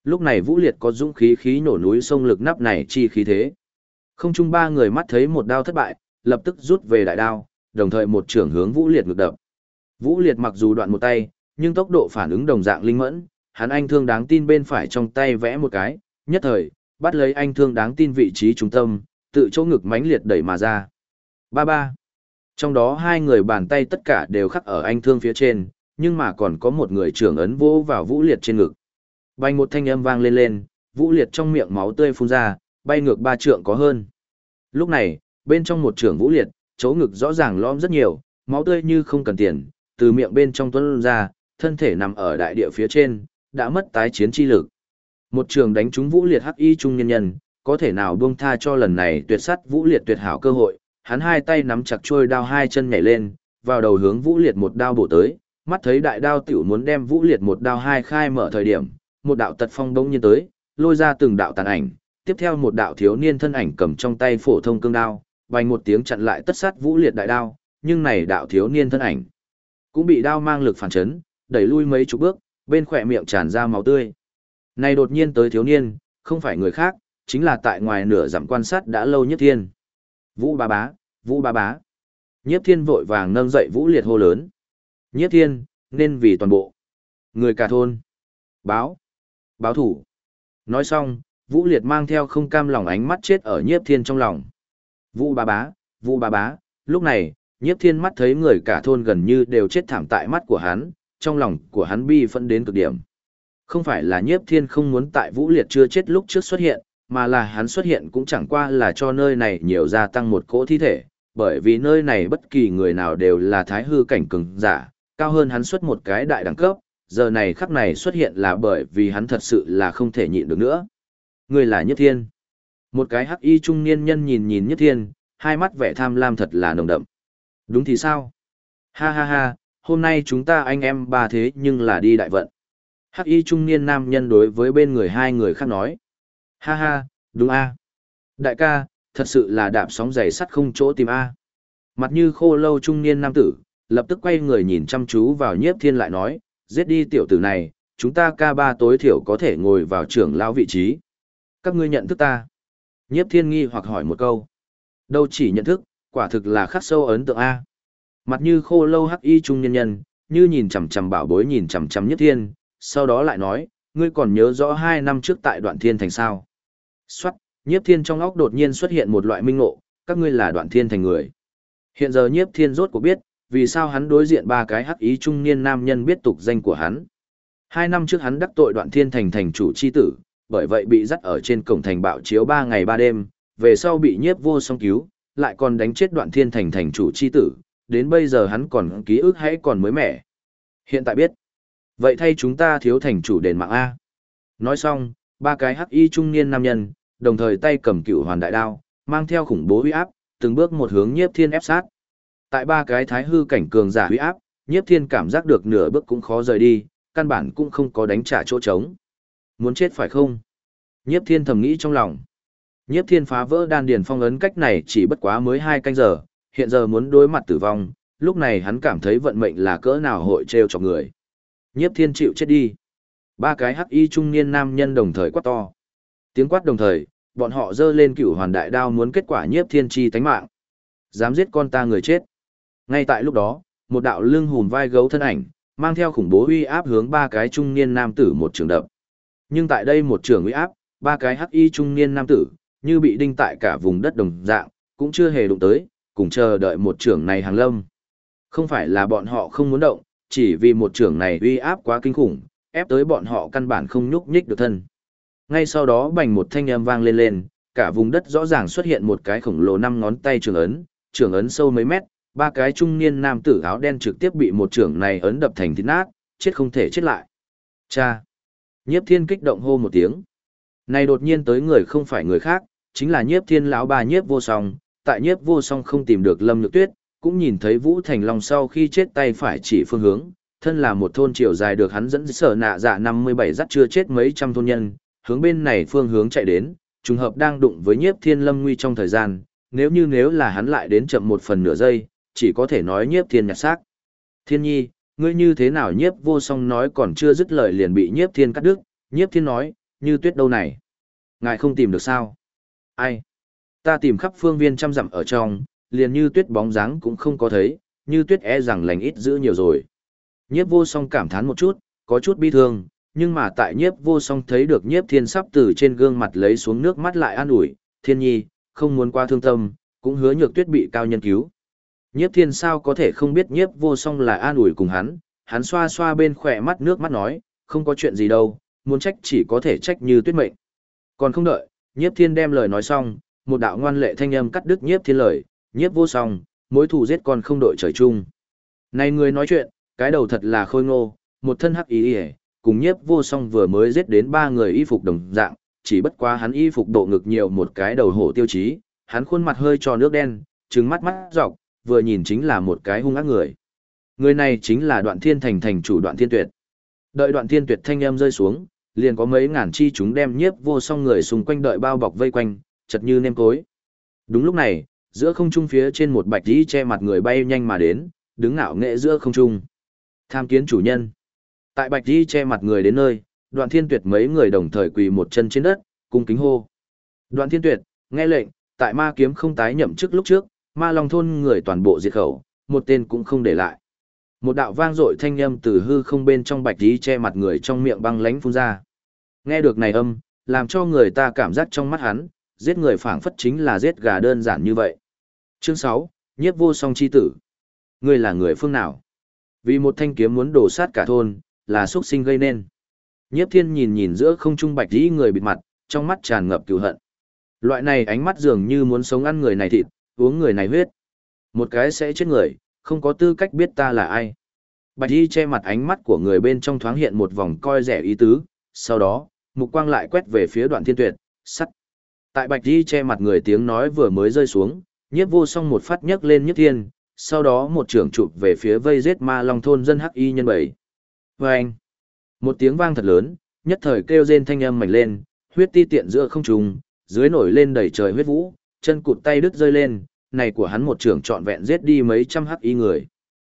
Lúc này Vũ Liệt có dũng khí nổ núi sông lực nắp này chi khí thế. Không chung ba người mắt thấy một đao thất bại, lập tức rút về đại đao, đồng thời một trưởng hướng Vũ Liệt ngược đập. Vũ Liệt mặc dù đoạn một tay, nhưng tốc độ phản ứng đồng dạng linh mẫn, hắn anh thương đáng tin bên phải trong tay vẽ một cái, nhất thời, bắt lấy anh thương đáng tin vị trí trung tâm, tự chỗ ngực mãnh liệt đẩy mà ra. Ba ba. Trong đó hai người bàn tay tất cả đều khắc ở anh thương phía trên, nhưng mà còn có một người trưởng ấn vô vào Vũ Liệt trên ngực. Bành một thanh âm vang lên, Vũ Liệt trong miệng máu tươi phun ra, bay ngược 3 trượng có hơn. Lúc này, bên trong một trưởng Vũ Liệt, chỗ ngực rõ ràng lõm rất nhiều, máu tươi như không cần tiền, từ miệng bên trong tuôn ra, thân thể nằm ở đại địa phía trên, đã mất tái chiến chi lực. Một trường đánh trúng Vũ Liệt hắc y trung nhân nhân, có thể nào buông tha cho lần này tuyệt sát Vũ Liệt tuyệt hảo cơ hội, hắn hai tay nắm chặt chuôi đao, hai chân nhảy lên, vào đầu hướng Vũ Liệt một đao bổ tới, mắt thấy đại đao tiểu muốn đem Vũ Liệt một đao hai khai mở thời điểm, một đạo tật phong bỗng nhiên tới, lôi ra từng đạo tàn ảnh, tiếp theo một đạo thiếu niên thân ảnh cầm trong tay phổ thông cương đao, vành một tiếng chặn lại tất sát Vũ Liệt đại đao, nhưng này đạo thiếu niên thân ảnh cũng bị đao mang lực phản chấn, đẩy lui mấy chục bước, bên khỏe miệng tràn ra máu tươi. Này đột nhiên tới thiếu niên, không phải người khác, chính là tại ngoài nửa dặm quan sát đã lâu Nhiếp Thiên. Vũ bá bá, Vũ bá bá. Nhiếp Thiên vội vàng nâng dậy Vũ Liệt hô lớn. Nhiếp Thiên, nên vì toàn bộ người cả thôn báo thủ. Nói xong, Vũ Liệt mang theo không cam lòng ánh mắt chết ở Nhiếp Thiên trong lòng. Vũ bá bá, Vũ bá bá. Lúc này, Nhiếp Thiên mắt thấy người cả thôn gần như đều chết thảm tại mắt của hắn, trong lòng của hắn bi phẫn đến cực điểm. Không phải là Nhiếp Thiên không muốn tại Vũ Liệt chưa chết lúc trước xuất hiện, mà là hắn xuất hiện cũng chẳng qua là cho nơi này nhiều gia tăng một cỗ thi thể, bởi vì nơi này bất kỳ người nào đều là thái hư cảnh cường giả, cao hơn hắn xuất một cái đại đẳng cấp, giờ này khắc này xuất hiện là bởi vì hắn thật sự là không thể nhịn được nữa. Người là Nhiếp Thiên. Một cái hắc y trung niên nhân nhìn Nhiếp Thiên, hai mắt vẻ tham lam thật là nồng đậm. Đúng thì sao? Ha ha ha, hôm nay chúng ta anh em ba thế nhưng là đi đại vận. Hắc y trung niên nam nhân đối với bên người hai người khác nói. Ha ha, đúng a. Đại ca, thật sự là đạp sóng giày sắt không chỗ tìm a. Mặt như khô lâu trung niên nam tử, lập tức quay người nhìn chăm chú vào Nhiếp Thiên lại nói, giết đi tiểu tử này, chúng ta ca ba tối thiểu có thể ngồi vào trưởng lão vị trí. Các ngươi nhận thức ta. Nhiếp Thiên nghi hoặc hỏi một câu. Đâu chỉ nhận thức, quả thực là khắc sâu ấn tượng a. Mặt như khô lâu hắc y trung nhân nhân, như nhìn chằm chằm bảo bối nhìn chằm chằm Nhiếp Thiên, sau đó lại nói, ngươi còn nhớ rõ 2 năm trước tại Đoạn Thiên Thành sao? Soát, Nhiếp Thiên trong óc đột nhiên xuất hiện một loại minh ngộ, các ngươi là Đoạn Thiên Thành người. Hiện giờ Nhiếp Thiên rốt cuộc biết, vì sao hắn đối diện ba cái hắc ý trung niên nam nhân biết tục danh của hắn. 2 năm trước hắn đắc tội Đoạn Thiên Thành thành chủ chi tử, bởi vậy bị dắt ở trên cổng thành bạo chiếu 3 ngày 3 đêm, về sau bị Nhiếp Vô Song cứu, lại còn đánh chết Đoạn Thiên Thành thành chủ chi tử, đến bây giờ hắn còn ký ức hãy còn mới mẻ. Hiện tại biết. Vậy thay chúng ta thiếu thành chủ đền mạng A. Nói xong, ba cái hắc y trung niên nam nhân, đồng thời tay cầm cựu hoàn đại đao, mang theo khủng bố uy áp, từng bước một hướng Nhiếp Thiên ép sát. Tại ba cái thái hư cảnh cường giả uy áp, Nhiếp Thiên cảm giác được nửa bước cũng khó rời đi, căn bản cũng không có đánh trả chỗ trống. Muốn chết phải không? Nhiếp Thiên thầm nghĩ trong lòng. Nhiếp Thiên phá vỡ đan điền phong ấn cách này chỉ bất quá mới 2 canh giờ, hiện giờ muốn đối mặt tử vong, lúc này hắn cảm thấy vận mệnh là cỡ nào hội trêu cho người. Nhiếp Thiên chịu chết đi. Ba cái hắc y trung niên nam nhân đồng thời quát to. Tiếng quát đồng thời, bọn họ giơ lên cửu hoàn đại đao muốn kết quả Nhiếp Thiên chi tánh mạng. Dám giết con ta người chết. Ngay tại lúc đó, một đạo lưng hùm vai gấu thân ảnh, mang theo khủng bố uy áp hướng ba cái trung niên nam tử một trường đập. Nhưng tại đây một trường uy áp, ba cái hắc y trung niên nam tử, như bị đinh tại cả vùng đất đồng dạng, cũng chưa hề đụng tới, cùng chờ đợi một trường này hàng lâm. Không phải là bọn họ không muốn động, chỉ vì một trường này uy áp quá kinh khủng, ép tới bọn họ căn bản không nhúc nhích được thân. Ngay sau đó bành một thanh âm vang lên, cả vùng đất rõ ràng xuất hiện một cái khổng lồ 5 ngón tay trường ấn sâu mấy mét, ba cái trung niên nam tử áo đen trực tiếp bị một trường này ấn đập thành thịt nát, chết không thể chết lại. Cha! Nhiếp Thiên kích động hô một tiếng. Này đột nhiên tới người không phải người khác, chính là Nhiếp Thiên lão bà Nhiếp Vô Song, tại Nhiếp Vô Song không tìm được Lâm Nhược Tuyết, cũng nhìn thấy Vũ Thành Long sau khi chết tay phải chỉ phương hướng, thân là một thôn triều dài được hắn dẫn sở nạ dạ 57 dắt chưa chết mấy trăm thôn nhân, hướng bên này phương hướng chạy đến, trùng hợp đang đụng với Nhiếp Thiên lâm nguy trong thời gian, nếu là hắn lại đến chậm 1/2 giây, chỉ có thể nói Nhiếp Thiên nhặt xác. Thiên nhi, ngươi như thế nào? Nhiếp Vô Song nói còn chưa dứt lời liền bị Nhiếp Thiên cắt đứt, Nhiếp Thiên nói, Như Tuyết đâu này? Ngài không tìm được sao? Ai? Ta tìm khắp phương viên trăm dặm ở trong, liền Như Tuyết bóng dáng cũng không có thấy, Như Tuyết e rằng lành ít dữ nhiều rồi. Nhiếp vô song cảm thán một chút, có chút bi thương, nhưng mà tại nhiếp vô song thấy được nhiếp thiên sắp từ trên gương mặt lấy xuống nước mắt lại an ủi, thiên nhi, không muốn qua thương tâm, cũng hứa Nhược Tuyết bị cao nhân cứu. Nhiếp thiên sao có thể không biết nhiếp vô song là an ủi cùng hắn xoa xoa bên khỏe mắt nước mắt nói, không có chuyện gì đâu, muốn trách chỉ có thể trách Như Tuyết mệnh. Còn không đợi, nhiếp thiên đem lời nói xong, một đạo ngoan lệ thanh âm cắt đứt nhiếp thiên lời, nhiếp vô song, mối thù giết con không đội trời chung. Này người nói chuyện, cái đầu thật là khôi ngô, một thân hắc ý ỉa, cùng nhiếp vô song vừa mới giết đến 3 người y phục đồng dạng, chỉ bất quá hắn y phục độ ngực nhiều một cái đầu hổ tiêu chí, hắn khuôn mặt hơi tròn nước đen, trừng mắt mắt dọc, vừa nhìn chính là một cái hung ác người. Người này chính là Đoạn Thiên Thành thành chủ Đoạn Thiên Tuyệt. Đợi Đoạn Thiên Tuyệt thanh âm rơi xuống, liền có mấy ngàn chi chúng đem nhiếp vô song người xung quanh đợi bao bọc vây quanh, chật như nêm cối. Đúng lúc này, giữa không trung phía trên một bạch tí che mặt người bay nhanh mà đến, đứng ngạo nghệ giữa không trung. Tham kiến chủ nhân. Tại bạch tí che mặt người đến nơi, Đoạn Thiên Tuyệt mấy người đồng thời quỳ một chân trên đất, cung kính hô. Đoạn Thiên Tuyệt, nghe lệnh, tại Ma Kiếm không tái nhậm chức lúc trước, Ma Long thôn người toàn bộ diệt khẩu, một tên cũng không để lại. Một đạo vang dội thanh âm từ hư không bên trong bạch tí che mặt người trong miệng băng lãnh phun ra. Nghe được này âm, làm cho người ta cảm giác trong mắt hắn, giết người phảng phất chính là giết gà đơn giản như vậy. Chương 6, Nhiếp vô song chi tử. Ngươi là người phương nào? Vì một thanh kiếm muốn đổ sát cả thôn, là xuất sinh gây nên. Nhiếp thiên nhìn nhìn giữa không trung bạch tí người bịt mặt, trong mắt tràn ngập cừu hận. Loại này ánh mắt dường như muốn sống ăn người này thịt, uống người này huyết. Một cái sẽ chết người, không có tư cách biết ta là ai. Bạch y che mặt ánh mắt của người bên trong thoáng hiện một vòng coi rẻ ý tứ, sau đó, mục quang lại quét về phía Đoạn Thiên Tuyệt, sắt. Tại bạch y che mặt người tiếng nói vừa mới rơi xuống, nhiếp vô song một phát nhấc lên nhiếp thiên, sau đó một trưởng chụp về phía vây giết Ma Long thôn dân hắc y nhân bảy. Vâng! Một tiếng vang thật lớn, nhất thời kêu rên thanh âm mảnh lên, huyết ti tiện giữa không trung, dưới nổi lên đầy trời huyết vũ, chân cụt tay đứt rơi lên, này của hắn một trưởng trọn vẹn giết đi mấy trăm hắc y người.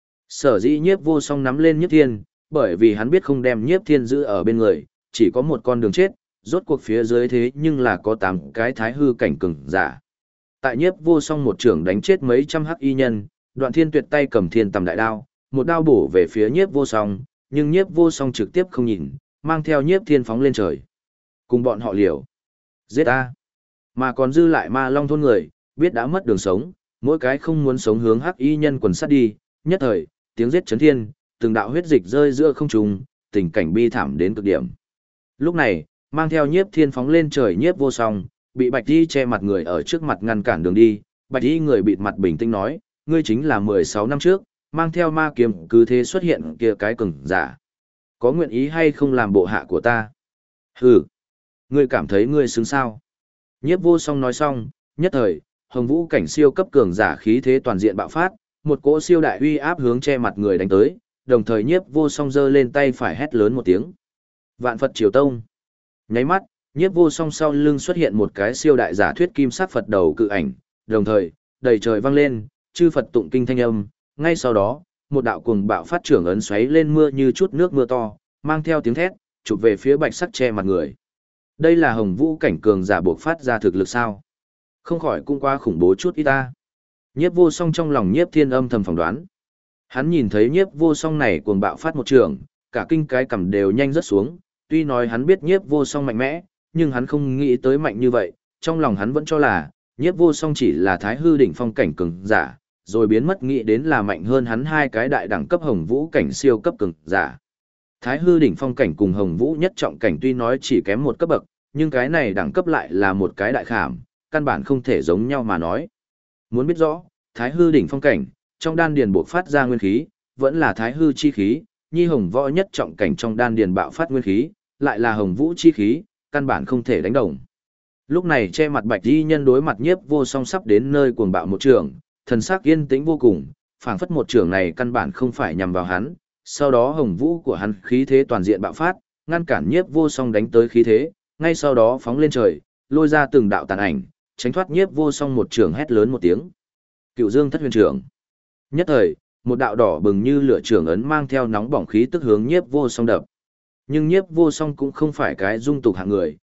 Sở dĩ nhiếp vô song nắm lên nhiếp thiên, bởi vì hắn biết không đem nhiếp thiên giữ ở bên người, chỉ có một con đường chết, rốt cuộc phía dưới thế nhưng là có 8 cái thái hư cảnh cường giả. Tại nhiếp vô song một trưởng đánh chết mấy trăm hắc y nhân, Đoạn Thiên Tuyệt tay cầm thiên tầm đại đao, một đao bổ về phía nhiếp vô song, nhưng nhiếp vô song trực tiếp không nhìn, mang theo nhiếp thiên phóng lên trời. Cùng bọn họ liều. Giết ta. Mà còn dư lại Ma Long thôn người, biết đã mất đường sống, mỗi cái không muốn sống hướng hắc y nhân quần sát đi, nhất thời, tiếng giết chấn thiên, từng đạo huyết dịch rơi giữa không trung, tình cảnh bi thảm đến cực điểm. Lúc này, mang theo nhiếp thiên phóng lên trời nhiếp vô song, bị bạch y che mặt người ở trước mặt ngăn cản đường đi, bạch y người bịt mặt bình tĩnh nói, ngươi chính là 16 năm trước, mang theo ma kiếm cứ thế xuất hiện kia cái cường giả. Có nguyện ý hay không làm bộ hạ của ta? Hừ, ngươi cảm thấy ngươi xứng sao? Nhiếp vô song nói xong, nhất thời, hồng vũ cảnh siêu cấp cường giả khí thế toàn diện bạo phát, một cỗ siêu đại uy áp hướng che mặt người đánh tới, đồng thời nhiếp vô song giơ lên tay phải hét lớn một tiếng. Vạn Phật Triều Tông. Nháy mắt, nhiếp vô song sau lưng xuất hiện một cái siêu đại giả thuyết kim sắc Phật đầu cự ảnh, đồng thời, đầy trời vang lên, chư Phật tụng kinh thanh âm, ngay sau đó, một đạo cuồng bạo phát trưởng ấn xoáy lên mưa như chút nước mưa to, mang theo tiếng thét, chụp về phía bạch sắc che mặt người. Đây là hồng vũ cảnh cường giả buộc phát ra thực lực sao? Không khỏi cũng quá khủng bố chút ít ta. Nhiếp vô song trong lòng nhiếp thiên âm thầm phỏng đoán. Hắn nhìn thấy nhiếp vô song này cuồng bạo phát một trường, cả kinh cái cầm đều nhanh rớt xuống, tuy nói hắn biết nhiếp vô song mạnh mẽ, nhưng hắn không nghĩ tới mạnh như vậy, trong lòng hắn vẫn cho là, nhiếp vô song chỉ là thái hư đỉnh phong cảnh cường giả, rồi biến mất nghĩ đến là mạnh hơn hắn 2 cái đại đẳng cấp hồng vũ cảnh siêu cấp cường giả. Thái hư đỉnh phong cảnh cùng hồng vũ nhất trọng cảnh tuy nói chỉ kém một cấp bậc, nhưng cái này đẳng cấp lại là một cái đại khảm, căn bản không thể giống nhau mà nói. Muốn biết rõ, thái hư đỉnh phong cảnh, trong đan điền bộc phát ra nguyên khí, vẫn là thái hư chi khí, nhi hồng võ nhất trọng cảnh trong đan điền bạo phát nguyên khí, lại là hồng vũ chi khí, căn bản không thể đánh đồng. Lúc này che mặt bạch y nhân đối mặt nhiếp vô song sắp đến nơi cuồng bạo một trường, thần sắc yên tĩnh vô cùng, phảng phất một trường này căn bản không phải nhằm vào hắn, sau đó hồng vũ của hắn khí thế toàn diện bạo phát, ngăn cản nhiếp vô song đánh tới khí thế, ngay sau đó phóng lên trời, lôi ra từng đạo tàn ảnh, tránh thoát nhiếp vô song một trường hét lớn một tiếng. Cựu Dương Thất Huyền Trưởng. Nhất thời, một đạo đỏ bừng như lửa trường ấn mang theo nóng bỏng khí tức hướng nhiếp vô song đập. Nhưng nhiếp vô song cũng không phải cái dung tục hạng người,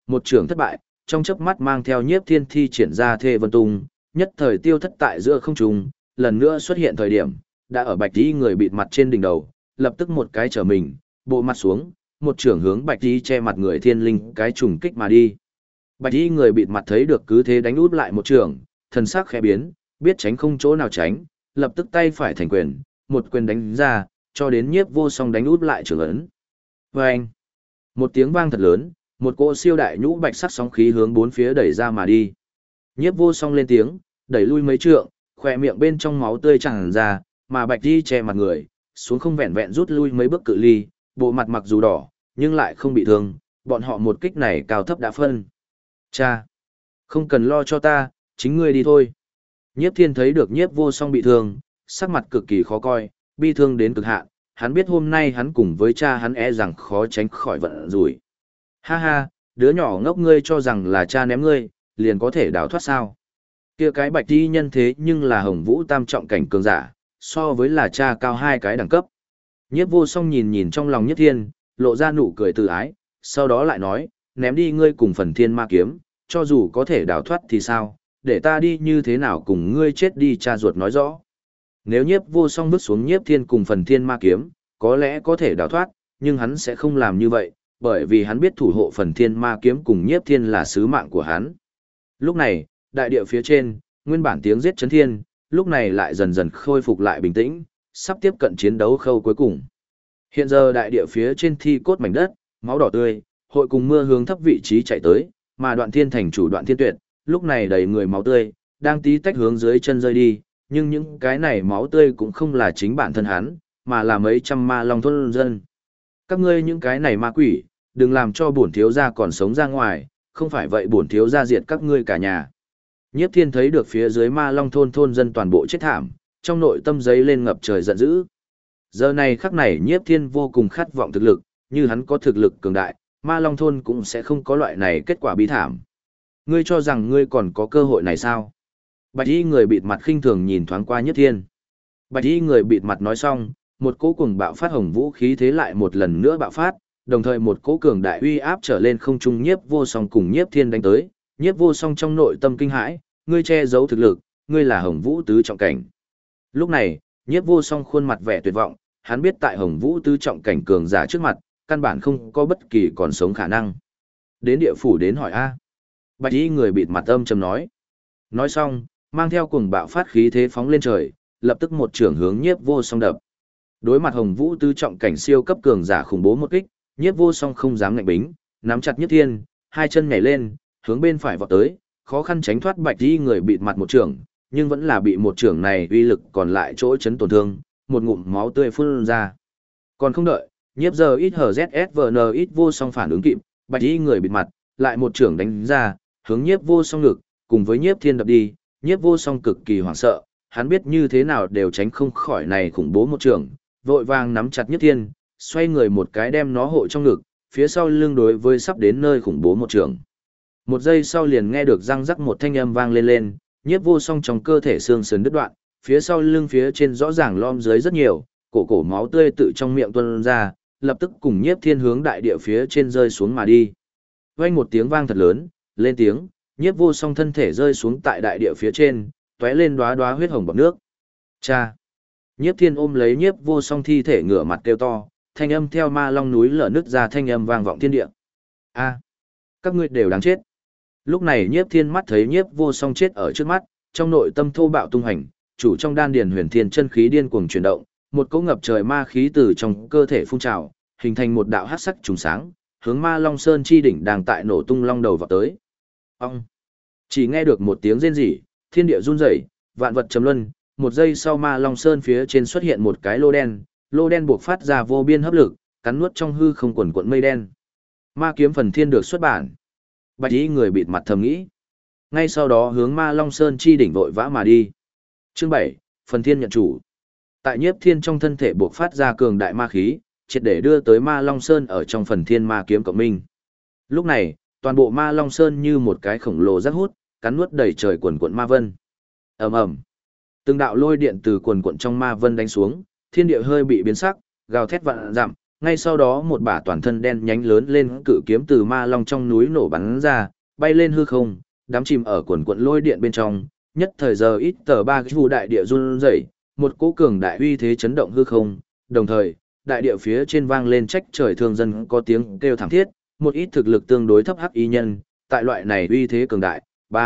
một trưởng thất bại, trong chớp mắt mang theo Nhiếp Thiên thi triển ra Thê Vân Tung, nhất thời tiêu thất tại giữa không trung, lần nữa xuất hiện thời điểm, đã ở Bạch Y người bịt mặt trên đỉnh đầu, lập tức một cái trở mình, bộ mặt xuống, một trưởng hướng Bạch Y che mặt người thiên linh cái trùng kích mà đi. Bạch Y người bịt mặt thấy được cứ thế đánh út lại một trưởng, thần sắc khẽ biến, biết tránh không chỗ nào tránh, lập tức tay phải thành quyền, một quyền đánh ra, cho đến Nhiếp Vô Song đánh út lại trưởng ấn. Vâng! Một tiếng vang thật lớn, một cỗ siêu đại nhũ bạch sắc sóng khí hướng bốn phía đẩy ra mà đi. Nhiếp Vô Song lên tiếng, đẩy lui mấy trượng, khỏe miệng bên trong máu tươi tràn ra, mà Bạch Y che mặt người, xuống không vẹn vẹn rút lui mấy bước cự ly, bộ mặt mặc dù đỏ, nhưng lại không bị thương, bọn họ một kích này cao thấp đã phân. Cha! Không cần lo cho ta, chính ngươi đi thôi. Nhiếp Thiên thấy được Nhiếp Vô Song bị thương, sắc mặt cực kỳ khó coi, bi thương đến cực hạn, hắn biết hôm nay hắn cùng với cha hắn e rằng khó tránh khỏi vận rủi. Ha ha, đứa nhỏ ngốc ngươi cho rằng là cha ném ngươi, liền có thể đào thoát sao? Kia cái Bạch Y nhân thế nhưng là Hồng Vũ tam trọng cảnh cường giả, so với là cha cao hai cái đẳng cấp. Nhiếp Vô Song nhìn nhìn trong lòng Nhiếp Thiên, lộ ra nụ cười từ ái, sau đó lại nói, ném đi ngươi cùng phần thiên ma kiếm, cho dù có thể đào thoát thì sao, để ta đi như thế nào cùng ngươi chết đi, cha ruột nói rõ. Nếu Nhiếp Vô Song bước xuống Nhiếp Thiên cùng phần thiên ma kiếm, có lẽ có thể đào thoát, nhưng hắn sẽ không làm như vậy, bởi vì hắn biết thủ hộ phần thiên ma kiếm cùng Nhiếp Thiên là sứ mạng của hắn. Lúc này, đại địa phía trên, nguyên bản tiếng giết chấn thiên, lúc này lại dần dần khôi phục lại bình tĩnh, sắp tiếp cận chiến đấu khâu cuối cùng. Hiện giờ đại địa phía trên thi cốt mảnh đất, máu đỏ tươi, hội cùng mưa hướng thấp vị trí chạy tới, mà Đoạn Thiên thành chủ Đoạn Thiên Tuyệt, lúc này đầy người máu tươi, đang tí tách hướng dưới chân rơi đi, nhưng những cái này máu tươi cũng không là chính bản thân hắn, mà là mấy trăm ma long thôn dân. Các ngươi những cái này ma quỷ, đừng làm cho bổn thiếu gia còn sống ra ngoài, không phải vậy bổn thiếu gia diệt các ngươi cả nhà. Nhiếp Thiên thấy được phía dưới ma long thôn dân toàn bộ chết thảm, trong nội tâm giấy lên ngập trời giận dữ. Giờ này khắc này Nhiếp Thiên vô cùng khát vọng thực lực, như hắn có thực lực cường đại, ma long thôn cũng sẽ không có loại này kết quả bi thảm. Ngươi cho rằng ngươi còn có cơ hội này sao? Bạch Y người bịt mặt khinh thường nhìn thoáng qua Nhiếp Thiên. Bạch Y người bịt mặt nói xong, một cỗ cuồng bạo phát hồng vũ khí thế lại một lần nữa bạo phát, đồng thời một cỗ cường đại uy áp trở lên không trung Nhiếp Vô Song cùng Nhiếp Thiên đánh tới. Nhiếp Vô Song trong nội tâm kinh hãi, ngươi che giấu thực lực, ngươi là Hồng Vũ tứ trọng cảnh. Lúc này, Nhiếp Vô Song khuôn mặt vẻ tuyệt vọng, hắn biết tại Hồng Vũ tứ trọng cảnh cường giả trước mặt, căn bản không có bất kỳ còn sống khả năng. Đến địa phủ đến hỏi a. Bạch Y người bịt mặt âm trầm nói. Nói xong, mang theo cuồng bạo phát khí thế phóng lên trời, lập tức một trưởng hướng Nhiếp Vô Song đập. Đối mặt Hồng Vũ tứ trọng cảnh siêu cấp cường giả khủng bố một kích, Nhiếp Vô Song không dám ngạnh bính, nắm chặt Nhiếp Thiên, hai chân nhảy lên, hướng bên phải vọt tới, khó khăn tránh thoát Bạch Y người bịt mặt một trưởng, nhưng vẫn là bị một trưởng này uy lực còn lại chỗ chấn tổn thương, một ngụm máu tươi phun ra. Còn không đợi, Nhiếp giờ ít hở ZSVN ít Vô Song phản ứng kịp, Bạch Y người bịt mặt lại một trưởng đánh ra, hướng Nhiếp Vô Song ngực, cùng với Nhiếp Thiên đập đi. Nhiếp Vô Song cực kỳ hoảng sợ, hắn biết như thế nào đều tránh không khỏi này khủng bố một trưởng, vội vàng nắm chặt Nhiếp Thiên, xoay người một cái đem nó hộ trong ngực, phía sau lưng đối với sắp đến nơi khủng bố một trưởng. Một giây sau liền nghe được răng rắc một thanh âm vang lên, Nhiếp Vô Song trong cơ thể xương sườn đứt đoạn, phía sau lưng phía trên rõ ràng lom dưới rất nhiều, cổ máu tươi tự trong miệng tuôn ra, lập tức cùng Nhiếp Thiên hướng đại địa phía trên rơi xuống mà đi. Vang một tiếng vang thật lớn, lên tiếng, Nhiếp Vô Song thân thể rơi xuống tại đại địa phía trên, tóe lên đóa đóa huyết hồng bọt nước. Cha! Nhiếp Thiên ôm lấy Nhiếp Vô Song thi thể ngửa mặt kêu to, thanh âm theo ma long núi lở nứt ra thanh âm vang vọng thiên địa. A! Các ngươi đều đáng chết. Lúc này Nhiếp Thiên mắt thấy Nhiếp Vô Song chết ở trước mắt, trong nội tâm thô bạo tung hành, chủ trong đan điền huyền thiên chân khí điên cuồng chuyển động, một cỗ ngập trời ma khí từ trong cơ thể phun trào, hình thành một đạo hắc sắc trùng sáng, hướng Ma Long Sơn chi đỉnh đang tại nổ tung long đầu vào tới. Ông! Chỉ nghe được một tiếng rên rỉ, thiên địa run rẩy, vạn vật trầm luân, một giây sau Ma Long Sơn phía trên xuất hiện một cái lô đen buộc phát ra vô biên hấp lực, cắn nuốt trong hư không quần quần mây đen. Ma kiếm phần thiên được xuất bản. Bạch Y người bịt mặt thầm nghĩ. Ngay sau đó hướng Ma Long Sơn chi đỉnh vội vã mà đi. Chương 7, phần thiên nhận chủ. Tại Nhiếp Thiên trong thân thể buộc phát ra cường đại ma khí, triệt để đưa tới Ma Long Sơn ở trong phần thiên ma kiếm cộng minh. Lúc này, toàn bộ Ma Long Sơn như một cái khổng lồ rác hút, cắn nuốt đầy trời quần quần ma vân. Ầm ầm. Từng đạo lôi điện từ quần quần trong ma vân đánh xuống, thiên địa hơi bị biến sắc, gào thét vạn dặm, ngay sau đó một bả toàn thân đen nhánh lớn lên cự kiếm từ ma long trong núi nổ bắn ra, bay lên hư không, đám chìm ở quần quận lôi điện bên trong, nhất thời giờ ít tờ ba cái vụ đại địa run rẩy, một cỗ cường đại uy thế chấn động hư không, đồng thời, đại địa phía trên vang lên trách trời thương dân có tiếng kêu thảm thiết, một ít thực lực tương đối thấp hắc y nhân, tại loại này uy thế cường đại,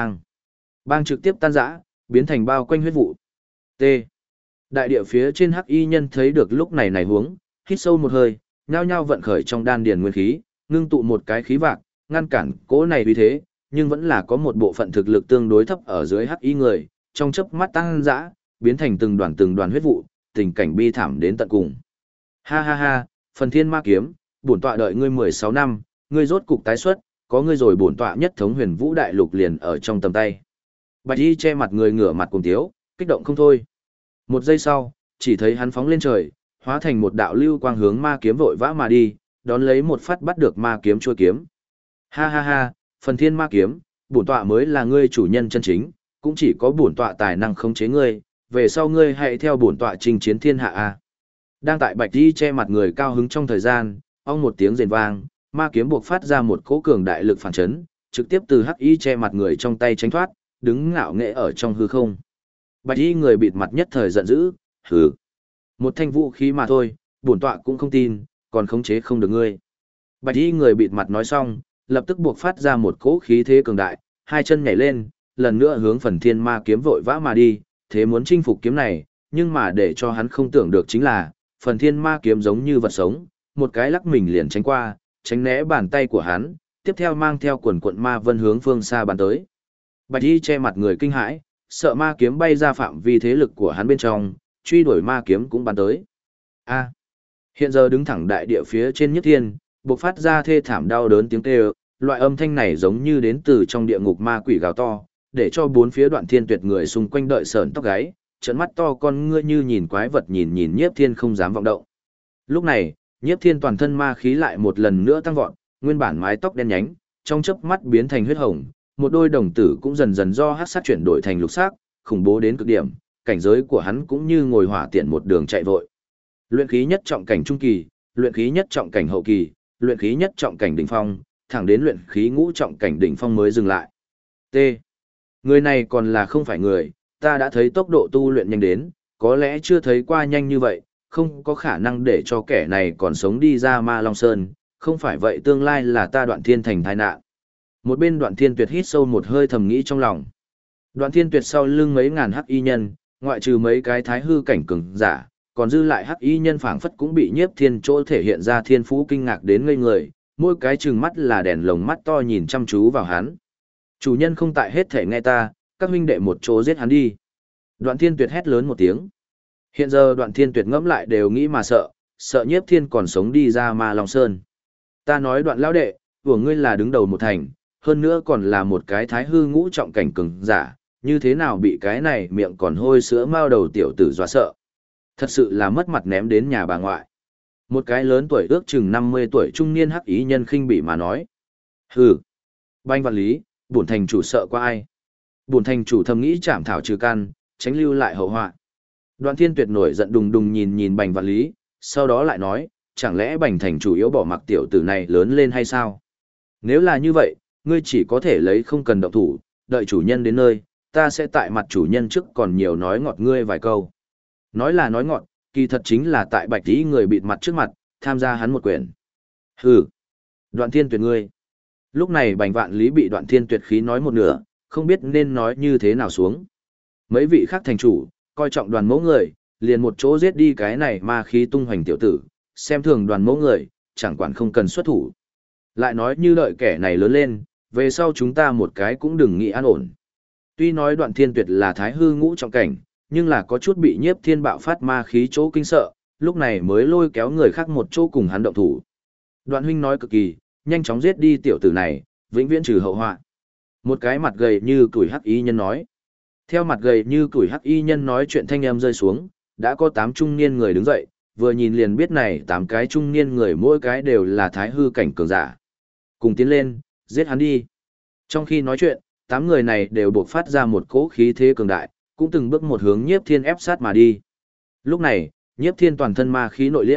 bang trực tiếp tan rã, biến thành bao quanh huyết vụ. T. Đại địa phía trên hắc y nhân thấy được lúc này huống, hít sâu một hơi, nhao nhao vận khởi trong đan điền nguyên khí, ngưng tụ một cái khí vạc, ngăn cản cỗ này uy thế, nhưng vẫn là có một bộ phận thực lực tương đối thấp ở dưới hắc y người, trong chớp mắt tăng dã, biến thành từng đoàn huyết vụ, tình cảnh bi thảm đến tận cùng. Ha ha ha, phần thiên ma kiếm, bổn tọa đợi ngươi 16 năm, ngươi rốt cục tái xuất, có ngươi rồi bổn tọa nhất thống huyền vũ đại lục liền ở trong tầm tay. Bạch y che mặt người ngửa mặt cùng tiếu, kích động không thôi. Một giây sau, chỉ thấy hắn phóng lên trời, hóa thành một đạo lưu quang hướng ma kiếm vội vã mà đi, đón lấy một phát bắt được ma kiếm chuôi kiếm. Ha ha ha, phần thiên ma kiếm, bổn tọa mới là ngươi chủ nhân chân chính, cũng chỉ có bổn tọa tài năng khống chế ngươi, về sau ngươi hãy theo bổn tọa chinh chiến thiên hạ a. Đang tại Bạch y che mặt người cao hứng trong thời gian, ong một tiếng rền vang, ma kiếm buộc phát ra một cỗ cường đại lực phản chấn, trực tiếp từ hắc y che mặt người trong tay tránh thoát, đứng ngạo nghễ ở trong hư không. Bạch y người bịt mặt nhất thời giận dữ, hừ, một thanh vũ khí mà thôi, bổn tọa cũng không tin, còn khống chế không được ngươi. Bạch y người bịt mặt nói xong, lập tức buộc phát ra một cỗ khí thế cường đại, hai chân nhảy lên, lần nữa hướng phần thiên ma kiếm vội vã mà đi, thế muốn chinh phục kiếm này, nhưng mà để cho hắn không tưởng được chính là, phần thiên ma kiếm giống như vật sống, một cái lắc mình liền tránh qua, tránh né bàn tay của hắn, tiếp theo mang theo quần quận ma vân hướng phương xa bắn tới. Bạch y che mặt người kinh hãi, sợ ma kiếm bay ra phạm vi thế lực của hắn bên trong, truy đuổi ma kiếm cũng bắn tới. A. Hiện giờ đứng thẳng đại địa phía trên Nhất Thiên, bộc phát ra thê thảm đau đớn tiếng kêu, loại âm thanh này giống như đến từ trong địa ngục ma quỷ gào to, để cho bốn phía Đoạn Thiên Tuyệt người xung quanh đợi sởn tóc gáy, trợn mắt to con ngươi như nhìn quái vật nhìn Nhiếp Thiên không dám vọng động. Lúc này, Nhiếp Thiên toàn thân ma khí lại một lần nữa tăng vọt, nguyên bản mái tóc đen nhánh, trong chớp mắt biến thành huyết hồng, một đôi đồng tử cũng dần dần do hắc sắc chuyển đổi thành lục sắc, khủng bố đến cực điểm, cảnh giới của hắn cũng như ngồi hỏa tiện một đường chạy vội. Luyện khí nhất trọng cảnh trung kỳ, luyện khí nhất trọng cảnh hậu kỳ, luyện khí nhất trọng cảnh đỉnh phong, thẳng đến luyện khí ngũ trọng cảnh đỉnh phong mới dừng lại. T. Người này còn là không phải người, ta đã thấy tốc độ tu luyện nhanh đến, có lẽ chưa thấy qua nhanh như vậy, không có khả năng để cho kẻ này còn sống đi ra Ma Long Sơn, không phải vậy tương lai là ta Đoạn Thiên thành tai nạn. Một bên Đoạn Thiên Tuyệt hít sâu một hơi thầm nghĩ trong lòng. Đoạn Thiên Tuyệt sau lưng mấy ngàn hắc y nhân, ngoại trừ mấy cái thái hư cảnh cường giả, còn dư lại hắc y nhân phảng phất cũng bị Nhiếp Thiên chỗ thể hiện ra thiên phú kinh ngạc đến ngây người, mỗi cái trừng mắt là đèn lồng mắt to nhìn chăm chú vào hắn. Chủ nhân không tại hết thể nghe ta, các huynh đệ một chỗ giết hắn đi. Đoạn Thiên Tuyệt hét lớn một tiếng. Hiện giờ Đoạn Thiên Tuyệt ngẫm lại đều nghĩ mà sợ Nhiếp Thiên còn sống đi ra Ma Long Sơn. Ta nói Đoạn lão đệ, của ngươi là đứng đầu một thành, hơn nữa còn là một cái thái hư ngũ trọng cảnh cường giả, như thế nào bị cái này miệng còn hôi sữa mao đầu tiểu tử dọa sợ. Thật sự là mất mặt ném đến nhà bà ngoại. Một cái lớn tuổi ước chừng 50 tuổi trung niên hắc ý nhân khinh bỉ mà nói. Hừ, Banh Vạn Lý, bổn thành chủ sợ qua ai? Bổn thành chủ thầm nghĩ chảm thảo trừ căn, tránh lưu lại hậu họa. Đoạn Thiên Tuyệt nổi giận đùng đùng nhìn Bành Vạn Lý, sau đó lại nói, chẳng lẽ Bành thành chủ yếu bỏ mặc tiểu tử này lớn lên hay sao? Nếu là như vậy, ngươi chỉ có thể lấy không cần động thủ, đợi chủ nhân đến nơi, ta sẽ tại mặt chủ nhân trước còn nhiều nói ngọt ngươi vài câu. Nói là nói ngọt, kỳ thật chính là tại Bạch Tí người bịt mặt trước mặt, tham gia hắn một quyền. Hừ, Đoạn Thiên Tuyệt ngươi. Lúc này Bành Vạn Lý bị Đoạn Thiên Tuyệt khí nói một nửa, không biết nên nói như thế nào xuống. Mấy vị khác thành chủ, coi trọng Đoàn Mẫu người, liền một chỗ giết đi cái này ma khí tung hoành tiểu tử, xem thường Đoàn Mẫu người, chẳng quản không cần xuất thủ. Lại nói như đợi kẻ này lớn lên, về sau chúng ta một cái cũng đừng nghĩ an ổn. Tuy nói Đoạn Thiên Tuyệt là thái hư ngũ trọng cảnh, nhưng là có chút bị Nhiếp Thiên bạo phát ma khí chỗ kinh sợ, lúc này mới lôi kéo người khác một chỗ cùng hắn động thủ. Đoạn huynh nói cực kỳ, nhanh chóng giết đi tiểu tử này, vĩnh viễn trừ hậu họa. Một cái mặt gầy như củi hắc y nhân nói. Theo mặt gầy như củi hắc y nhân nói chuyện thanh âm rơi xuống, đã có 8 trung niên người đứng dậy, vừa nhìn liền biết này 8 cái trung niên người mỗi cái đều là thái hư cảnh cường giả. Cùng tiến lên, giết hắn đi. Trong khi nói chuyện, 8 người này đều buộc phát ra một cỗ khí thế cường đại, cũng từng bước một hướng Nhiếp Thiên ép sát mà đi. Lúc này, Nhiếp Thiên toàn thân ma khí nội liễm,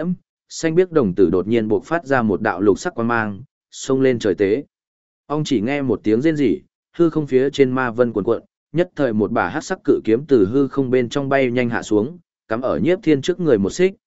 xanh biếc đồng tử đột nhiên bộc phát ra một đạo lục sắc quang mang, xông lên trời tế. Ông chỉ nghe một tiếng rên rỉ, hư không phía trên ma vân cuộn cuộn, nhất thời một bả hắc sắc cự kiếm từ hư không bên trong bay nhanh hạ xuống, cắm ở Nhiếp Thiên trước người một xích,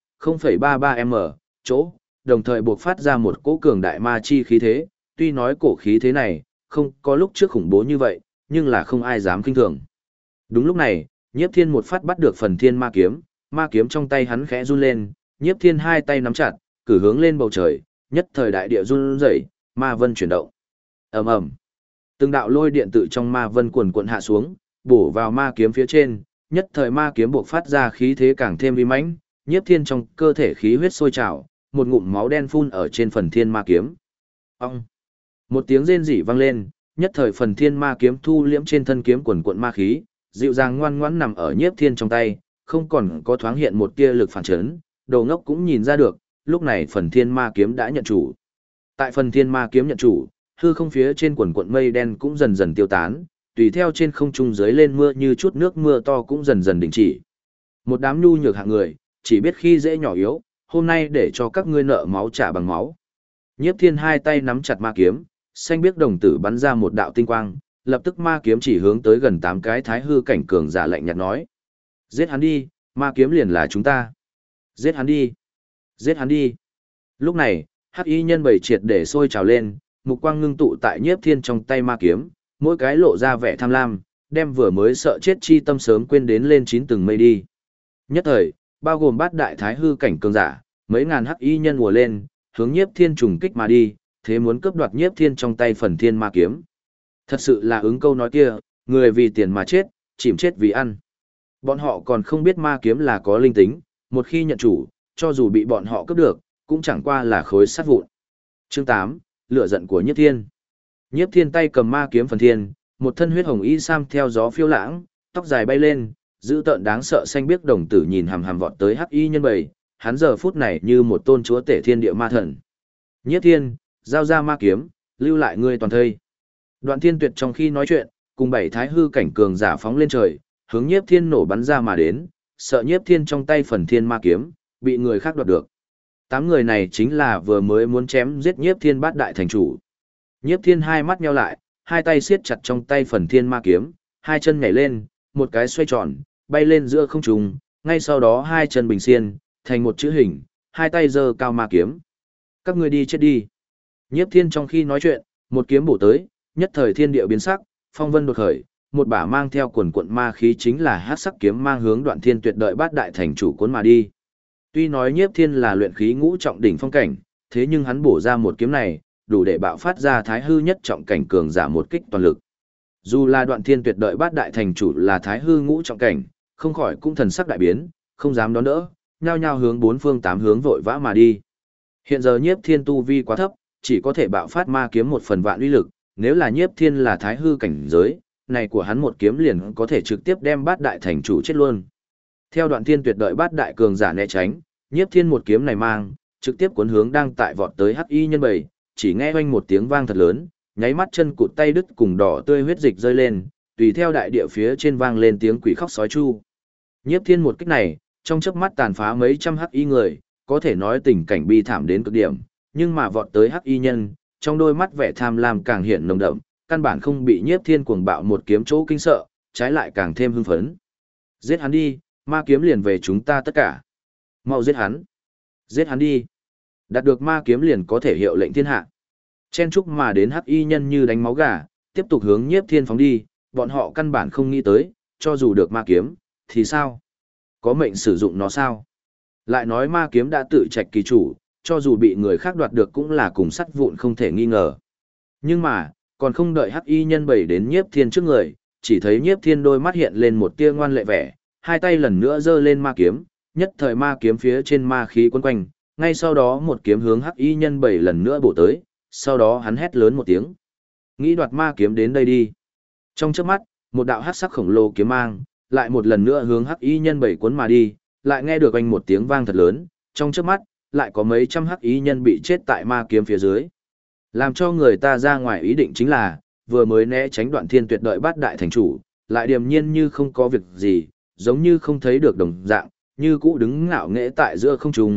0,33m chỗ, đồng thời bộc phát ra một cỗ cường đại ma chi khí thế, tuy nói cổ khí thế này không có lúc trước khủng bố như vậy, nhưng là không ai dám khinh thường. Đúng lúc này, Nhiếp Thiên một phát bắt được phần thiên ma kiếm trong tay hắn khẽ run lên, Nhiếp Thiên hai tay nắm chặt, cử hướng lên bầu trời, nhất thời đại địa run rẩy, ma vân chuyển động. Ầm ầm. Từng đạo lôi điện tự trong ma vân cuồn cuộn hạ xuống, bổ vào ma kiếm phía trên, nhất thời ma kiếm bộc phát ra khí thế càng thêm uy mãnh, Nhiếp Thiên trong cơ thể khí huyết sôi trào, một ngụm máu đen phun ở trên phần thiên ma kiếm. Ong. Một tiếng rên rỉ vang lên, nhất thời phần thiên ma kiếm thu liễm trên thân kiếm cuồn cuộn ma khí, dịu dàng ngoan ngoãn nằm ở Nhiếp Thiên trong tay, không còn có thoáng hiện một tia lực phản chấn, Đồ Ngốc cũng nhìn ra được, lúc này phần thiên ma kiếm đã nhận chủ. Tại phần thiên ma kiếm nhận chủ, hư không phía trên quần cuộn mây đen cũng dần dần tiêu tán, tùy theo trên không trung dưới lên mưa như chút nước mưa to cũng dần dần đình chỉ. Một đám nhu nhược hạng người, chỉ biết khi dễ nhỏ yếu, hôm nay để cho các ngươi nợ máu trả bằng máu. Nhiếp Thiên hai tay nắm chặt ma kiếm, xanh biếc đồng tử bắn ra một đạo tinh quang, lập tức ma kiếm chỉ hướng tới gần 8 cái thái hư cảnh cường giả lạnh nhạt nói: "Giết hắn đi, ma kiếm liền là chúng ta. Giết hắn đi, giết hắn đi." Lúc này, hắc y nhân bầy triệt để sôi trào lên, mục quang ngưng tụ tại Nhiếp Thiên trong tay ma kiếm, mỗi cái lộ ra vẻ tham lam, đem vừa mới sợ chết chi tâm sớm quên đến lên 9 tầng mây đi. Nhất thời, bao gồm bát đại thái hư cảnh cường giả, mấy ngàn hắc y nhân ùa lên, hướng Nhiếp Thiên trùng kích mà đi, thế muốn cướp đoạt Nhiếp Thiên trong tay phần thiên ma kiếm. Thật sự là ứng câu nói kia, người vì tiền mà chết, chìm chết vì ăn. Bọn họ còn không biết ma kiếm là có linh tính, một khi nhận chủ, cho dù bị bọn họ cướp được, cũng chẳng qua là khối sắt vụn. Chương 8, lửa giận của Nhiếp Thiên. Nhiếp Thiên tay cầm ma kiếm phần thiên, một thân huyết hồng y sam theo gió phiêu lãng, tóc dài bay lên, dữ tợn đáng sợ xanh biếc đồng tử nhìn hằm hằm vọt tới hắc y nhân bầy, hắn giờ phút này như một tôn chúa tể thiên địa ma thần. Nhiếp Thiên, giao ra ma kiếm, lưu lại ngươi toàn thây. Đoạn Thiên Tuyệt trong khi nói chuyện, cùng 7 thái hư cảnh cường giả phóng lên trời, hướng Nhiếp Thiên nổ bắn ra mà đến, sợ Nhiếp Thiên trong tay phần thiên ma kiếm bị người khác đoạt được. 8 người này chính là vừa mới muốn chém giết Nhiếp Thiên bát đại thành chủ. Nhiếp Thiên hai mắt nheo lại, hai tay siết chặt trong tay phần thiên ma kiếm, hai chân nhảy lên, một cái xoay tròn, bay lên giữa không trung, ngay sau đó hai chân bình xiên, thành một chữ hình, hai tay giơ cao ma kiếm. Các ngươi đi chết đi. Nhiếp Thiên trong khi nói chuyện, một kiếm bổ tới, nhất thời thiên địa biến sắc, phong vân đột khởi, một bả mang theo quần quận ma khí chính là hắc sắc kiếm mang hướng Đoạn Thiên Tuyệt đợi bát đại thành chủ cuốn mà đi. Tuy nói Nhiếp Thiên là luyện khí ngũ trọng đỉnh phong cảnh, thế nhưng hắn bổ ra một kiếm này, đủ để bạo phát ra thái hư nhất trọng cảnh cường giả một kích toàn lực. Dù là Đoạn Thiên Tuyệt đợi bát đại thành chủ là thái hư ngũ trọng cảnh, không khỏi cũng thần sắc đại biến, không dám đón đỡ, nhao nhao hướng bốn phương tám hướng vội vã mà đi. Hiện giờ Nhiếp Thiên tu vi quá thấp, chỉ có thể bạo phát ma kiếm một phần vạn uy lực, nếu là Nhiếp Thiên là thái hư cảnh giới, này của hắn một kiếm liền có thể trực tiếp đem bát đại thành chủ chết luôn. Theo Đoạn Thiên Tuyệt đợi bát đại cường giả né tránh, Nhiếp Thiên một kiếm này mang, trực tiếp cuốn hướng đang tại vọt tới hắc y nhân bầy, chỉ nghe oanh một tiếng vang thật lớn, nháy mắt chân cụt tay đứt cùng đỏ tươi huyết dịch rơi lên, tùy theo đại địa phía trên vang lên tiếng quỷ khóc sói chu. Nhiếp Thiên một kích này, trong chớp mắt tàn phá mấy trăm hắc y người, có thể nói tình cảnh bi thảm đến cực điểm, nhưng mà vọt tới hắc y nhân, trong đôi mắt vẻ tham lam càng hiện nồng đậm, căn bản không bị Nhiếp Thiên cuồng bạo một kiếm chỗ kinh sợ, trái lại càng thêm hưng phấn. Giết hắn đi, ma kiếm liền về chúng ta tất cả. Mau giết hắn. Giết hắn đi. Đạt được ma kiếm liền có thể hiệu lệnh thiên hạ. Chen chúc mà đến hắc y nhân như đánh máu gà, tiếp tục hướng Nhiếp Thiên phóng đi, bọn họ căn bản không nghĩ tới, cho dù được ma kiếm, thì sao? Có mệnh sử dụng nó sao? Lại nói ma kiếm đã tự trạch kỳ chủ, cho dù bị người khác đoạt được cũng là cùng sắt vụn không thể nghi ngờ. Nhưng mà, còn không đợi hắc y nhân bày đến Nhiếp Thiên trước người, chỉ thấy Nhiếp Thiên đôi mắt hiện lên một tia ngoan lệ vẻ, hai tay lần nữa giơ lên ma kiếm, nhất thời ma kiếm phía trên ma khí quấn quanh, ngay sau đó một kiếm hướng hắc y nhân bảy lần nữa bổ tới, sau đó hắn hét lớn một tiếng. Nghĩ đoạt ma kiếm đến đây đi. Trong chớp mắt, một đạo hắc sắc khổng lồ kiếm mang, lại một lần nữa hướng hắc y nhân bảy cuốn mà đi, lại nghe được oanh một tiếng vang thật lớn, trong chớp mắt, lại có mấy trăm hắc y nhân bị chết tại ma kiếm phía dưới. Làm cho người ta ra ngoài ý định chính là, vừa mới né tránh Đoạn Thiên Tuyệt đợi bát đại thành chủ, lại điềm nhiên như không có việc gì, giống như không thấy được đồng dạng, như cũ đứng ngạo nghễ tại giữa không trung,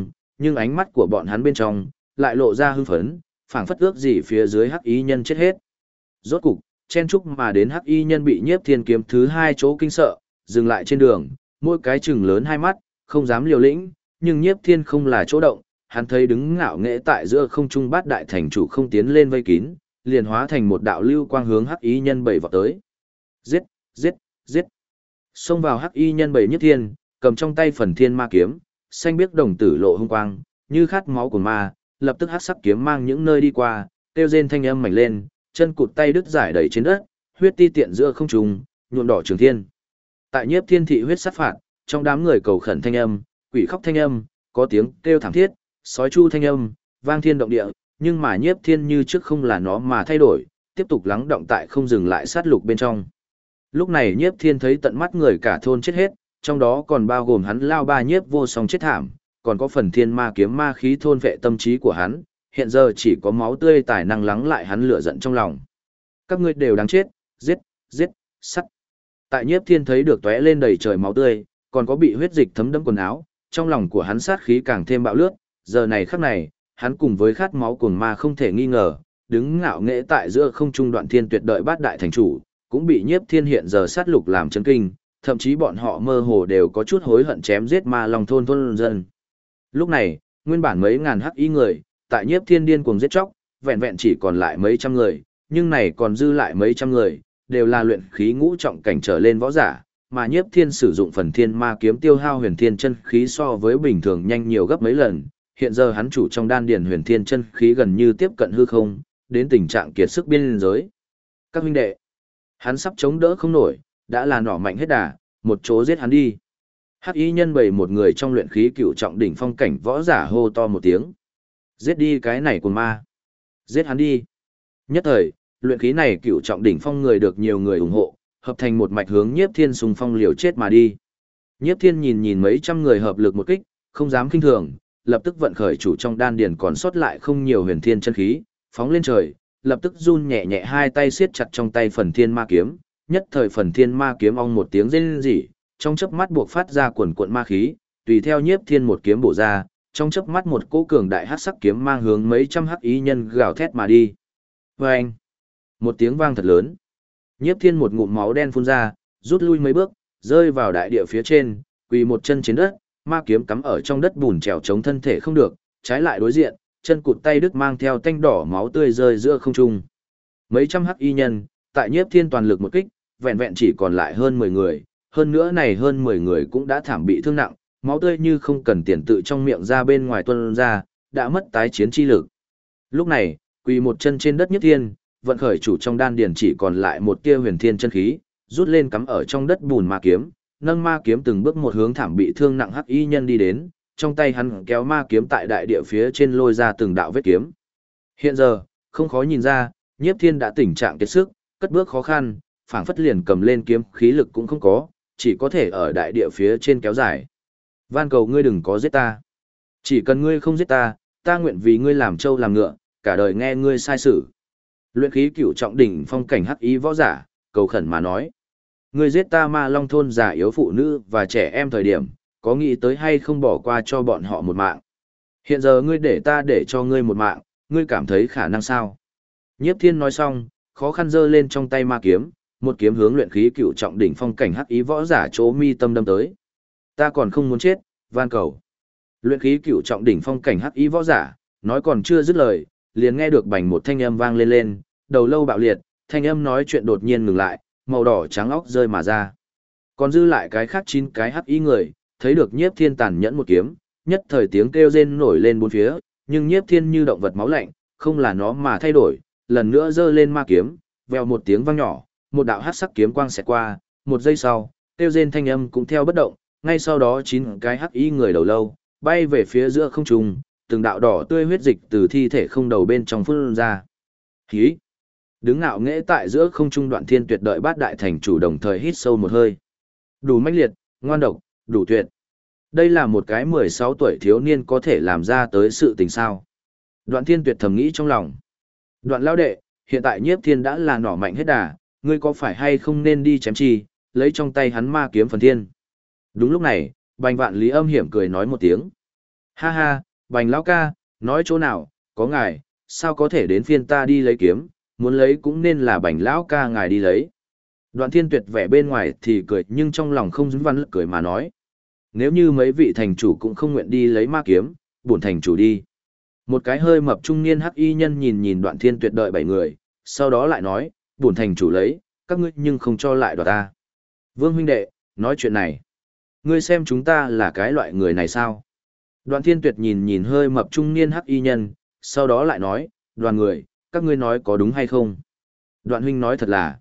nhưng ánh mắt của bọn hắn bên trong lại lộ ra hưng phấn, phảng phất ước gì phía dưới hắc y nhân chết hết. Rốt cục, chen chúc mà đến hắc y nhân bị Nhiếp Thiên kiếm thứ hai chỗ kinh sợ, dừng lại trên đường, mỗi cái chừng lớn hai mắt, không dám liều lĩnh, nhưng Nhiếp Thiên không là chỗ động, hắn thấy đứng ngạo nghễ tại giữa không trung bát đại thành chủ không tiến lên vây kín, liền hóa thành một đạo lưu quang hướng hắc y nhân bảy vọt tới. Giết, giết, giết. Xông vào hắc y nhân bảy Nhiếp Thiên, cầm trong tay phần thiên ma kiếm, xanh biếc đồng tử lộ hung quang, như khát máu của ma, lập tức hắc sắc kiếm mang những nơi đi qua, kêu rên thanh âm mảnh lên, chân cụt tay đứt giải đầy trên đất, huyết ti tiện giữa không trung, nhuộm đỏ trường thiên. Tại Nhiếp Thiên thị huyết sát phạt, trong đám người cầu khẩn thanh âm, quỷ khóc thanh âm, có tiếng kêu thảm thiết, sói chu thanh âm, vang thiên động địa, nhưng mà Nhiếp Thiên như trước không là nó mà thay đổi, tiếp tục lắng động tại không dừng lại sát lục bên trong. Lúc này Nhiếp Thiên thấy tận mắt người cả thôn chết hết, trong đó còn bao gồm hắn lao ba Nhiếp Vô Song chết thảm, còn có phần thiên ma kiếm ma khí thôn vệ tâm trí của hắn, hiện giờ chỉ có máu tươi tài năng lắng lại hắn lửa giận trong lòng. Các ngươi đều đáng chết, giết, giết, sắt. Tại Nhiếp Thiên thấy được tóe lên đầy trời máu tươi, còn có bị huyết dịch thấm đẫm quần áo, trong lòng của hắn sát khí càng thêm bạo lướt, giờ này khắc này, hắn cùng với khát máu cuồng ma không thể nghi ngờ, đứng ngạo nghễ tại giữa không trung Đoạn Thiên Tuyệt đợi bát đại thành chủ, cũng bị Nhiếp Thiên hiện giờ sát lục làm chấn kinh, thậm chí bọn họ mơ hồ đều có chút hối hận chém giết Ma Long thôn thôn dân. Lúc này, nguyên bản mấy ngàn hắc y người, tại Nhiếp Thiên điên cuồng giết chóc, vẹn vẹn chỉ còn lại mấy trăm người, nhưng này còn dư lại mấy trăm người, đều là luyện khí ngũ trọng cảnh trở lên võ giả, mà Nhiếp Thiên sử dụng phần thiên ma kiếm tiêu hao huyền thiên chân khí so với bình thường nhanh nhiều gấp mấy lần, hiện giờ hắn chủ trong đan điền huyền thiên chân khí gần như tiếp cận hư không, đến tình trạng kiệt sức biên giới. Các huynh đệ, hắn sắp chống đỡ không nổi, đã là nỏ mạnh hết đà, một chỗ giết hắn đi. Hắc y nhân bầy một người trong luyện khí cựu trọng đỉnh phong cảnh võ giả hô to một tiếng. Giết đi cái này cùng ma. Giết hắn đi. Nhất thời, luyện khí này cựu trọng đỉnh phong người được nhiều người ủng hộ, hợp thành một mạch hướng Nhiếp Thiên xung phong liều chết mà đi. Nhiếp Thiên nhìn nhìn mấy trăm người hợp lực một kích, không dám khinh thường, lập tức vận khởi chủ trong đan điền còn sót lại không nhiều huyền thiên chân khí, phóng lên trời, lập tức run nhẹ nhẹ hai tay siết chặt trong tay phần thiên ma kiếm, nhất thời phần thiên ma kiếm ong một tiếng rên rỉ, trong chớp mắt buộc phát ra quần cuộn ma khí, tùy theo Nhiếp Thiên một kiếm bổ ra, trong chớp mắt một cỗ cường đại hắc sắc kiếm mang hướng mấy trăm hắc ý nhân gào thét mà đi. Oeng! Một tiếng vang thật lớn. Nhiếp Thiên một ngụm máu đen phun ra, rút lui mấy bước, rơi vào đại địa phía trên, quỳ một chân trên đất, ma kiếm cắm ở trong đất bùn trèo chống thân thể không được, trái lại đối diện, chân cụt tay đứt mang theo tanh đỏ máu tươi rơi giữa không trung. Mấy trăm hắc y nhân, tại Nhiếp Thiên toàn lực một kích, vẹn vẹn chỉ còn lại hơn 10 người, hơn nữa này hơn 10 người cũng đã thảm bị thương nặng, máu tươi như không cần tiền tự trong miệng ra bên ngoài tuôn ra, đã mất tái chiến chi lực. Lúc này, quỳ một chân trên đất Nhiếp Thiên, vận khởi chủ trong đan điền chỉ còn lại một tia huyền thiên chân khí, rút lên cắm ở trong đất bùn ma kiếm, nâng ma kiếm từng bước một hướng thảm bị thương nặng hắc y nhân đi đến, trong tay hắn kéo ma kiếm tại đại địa phía trên lôi ra từng đạo vết kiếm. Hiện giờ, không khó nhìn ra, Nhiếp Thiên đã tình trạng kiệt sức, cất bước khó khăn, phảng phất liền cầm lên kiếm khí lực cũng không có, chỉ có thể ở đại địa phía trên kéo dài. Van cầu ngươi đừng có giết ta. Chỉ cần ngươi không giết ta, ta nguyện vì ngươi làm trâu làm ngựa, cả đời nghe ngươi sai sử. Luyện khí cửu trọng đỉnh phong cảnh hắc ý võ giả, cầu khẩn mà nói. Ngươi giết ta Ma Long thôn già yếu phụ nữ và trẻ em thời điểm, có nghĩ tới hay không bỏ qua cho bọn họ một mạng. Hiện giờ ngươi để ta để cho ngươi một mạng, ngươi cảm thấy khả năng sao? Nhiếp Thiên nói xong, khó khăn giơ lên trong tay ma kiếm, một kiếm hướng luyện khí cửu trọng đỉnh phong cảnh hắc ý võ giả chỗ mi tâm đâm tới. Ta còn không muốn chết, van cầu. Luyện khí cửu trọng đỉnh phong cảnh hắc ý võ giả, nói còn chưa dứt lời, liền nghe được bành một thanh âm vang lên lên, đầu lâu bạo liệt, thanh âm nói chuyện đột nhiên ngừng lại, màu đỏ trắng óc rơi mà ra. Còn dư lại cái khác 9 cái hắc ý người, thấy được Nhiếp Thiên tàn nhẫn một kiếm, nhất thời tiếng kêu rên nổi lên bốn phía, nhưng Nhiếp Thiên như động vật máu lạnh, không là nó mà thay đổi, lần nữa giơ lên ma kiếm, vèo một tiếng vang nhỏ, một đạo hắc sắc kiếm quang xẹt qua, một giây sau, kêu rên thanh âm cũng theo bất động, ngay sau đó 9 cái hắc ý người đầu lâu bay về phía giữa không trung, từng đạo đỏ tươi huyết dịch từ thi thể không đầu bên trong phun ra. Hí! Đứng ngạo nghễ tại giữa không trung Đoạn Thiên Tuyệt đợi bát đại thành chủ đồng thời hít sâu một hơi. Đủ mãnh liệt, ngoan độc, đủ tuyệt. Đây là một cái 16 tuổi thiếu niên có thể làm ra tới sự tình sao. Đoạn Thiên Tuyệt thầm nghĩ trong lòng. Đoạn lão đệ, hiện tại Nhiếp Thiên đã là nỏ mạnh hết đà, ngươi có phải hay không nên đi chém chi, lấy trong tay hắn ma kiếm phần thiên. Đúng lúc này, Bành Vạn Lý âm hiểm cười nói một tiếng. Ha ha, Bành lão ca, nói chỗ nào, có ngài, sao có thể đến phiên ta đi lấy kiếm, muốn lấy cũng nên là Bành lão ca ngài đi lấy. Đoạn Thiên Tuyệt vẻ bên ngoài thì cười nhưng trong lòng không dính văn cười mà nói. Nếu như mấy vị thành chủ cũng không nguyện đi lấy ma kiếm, bổn thành chủ đi. Một cái hơi mập trung niên hắc y nhân nhìn nhìn Đoạn Thiên Tuyệt đợi 7 người, sau đó lại nói, bổn thành chủ lấy, các ngươi nhưng không cho lại đoạt ta. Vương huynh đệ, nói chuyện này. Ngươi xem chúng ta là cái loại người này sao? Đoạn Thiên Tuyệt nhìn nhìn hơi mập trung niên hắc y nhân, sau đó lại nói, đoàn người, các ngươi nói có đúng hay không? Đoạn huynh nói thật là,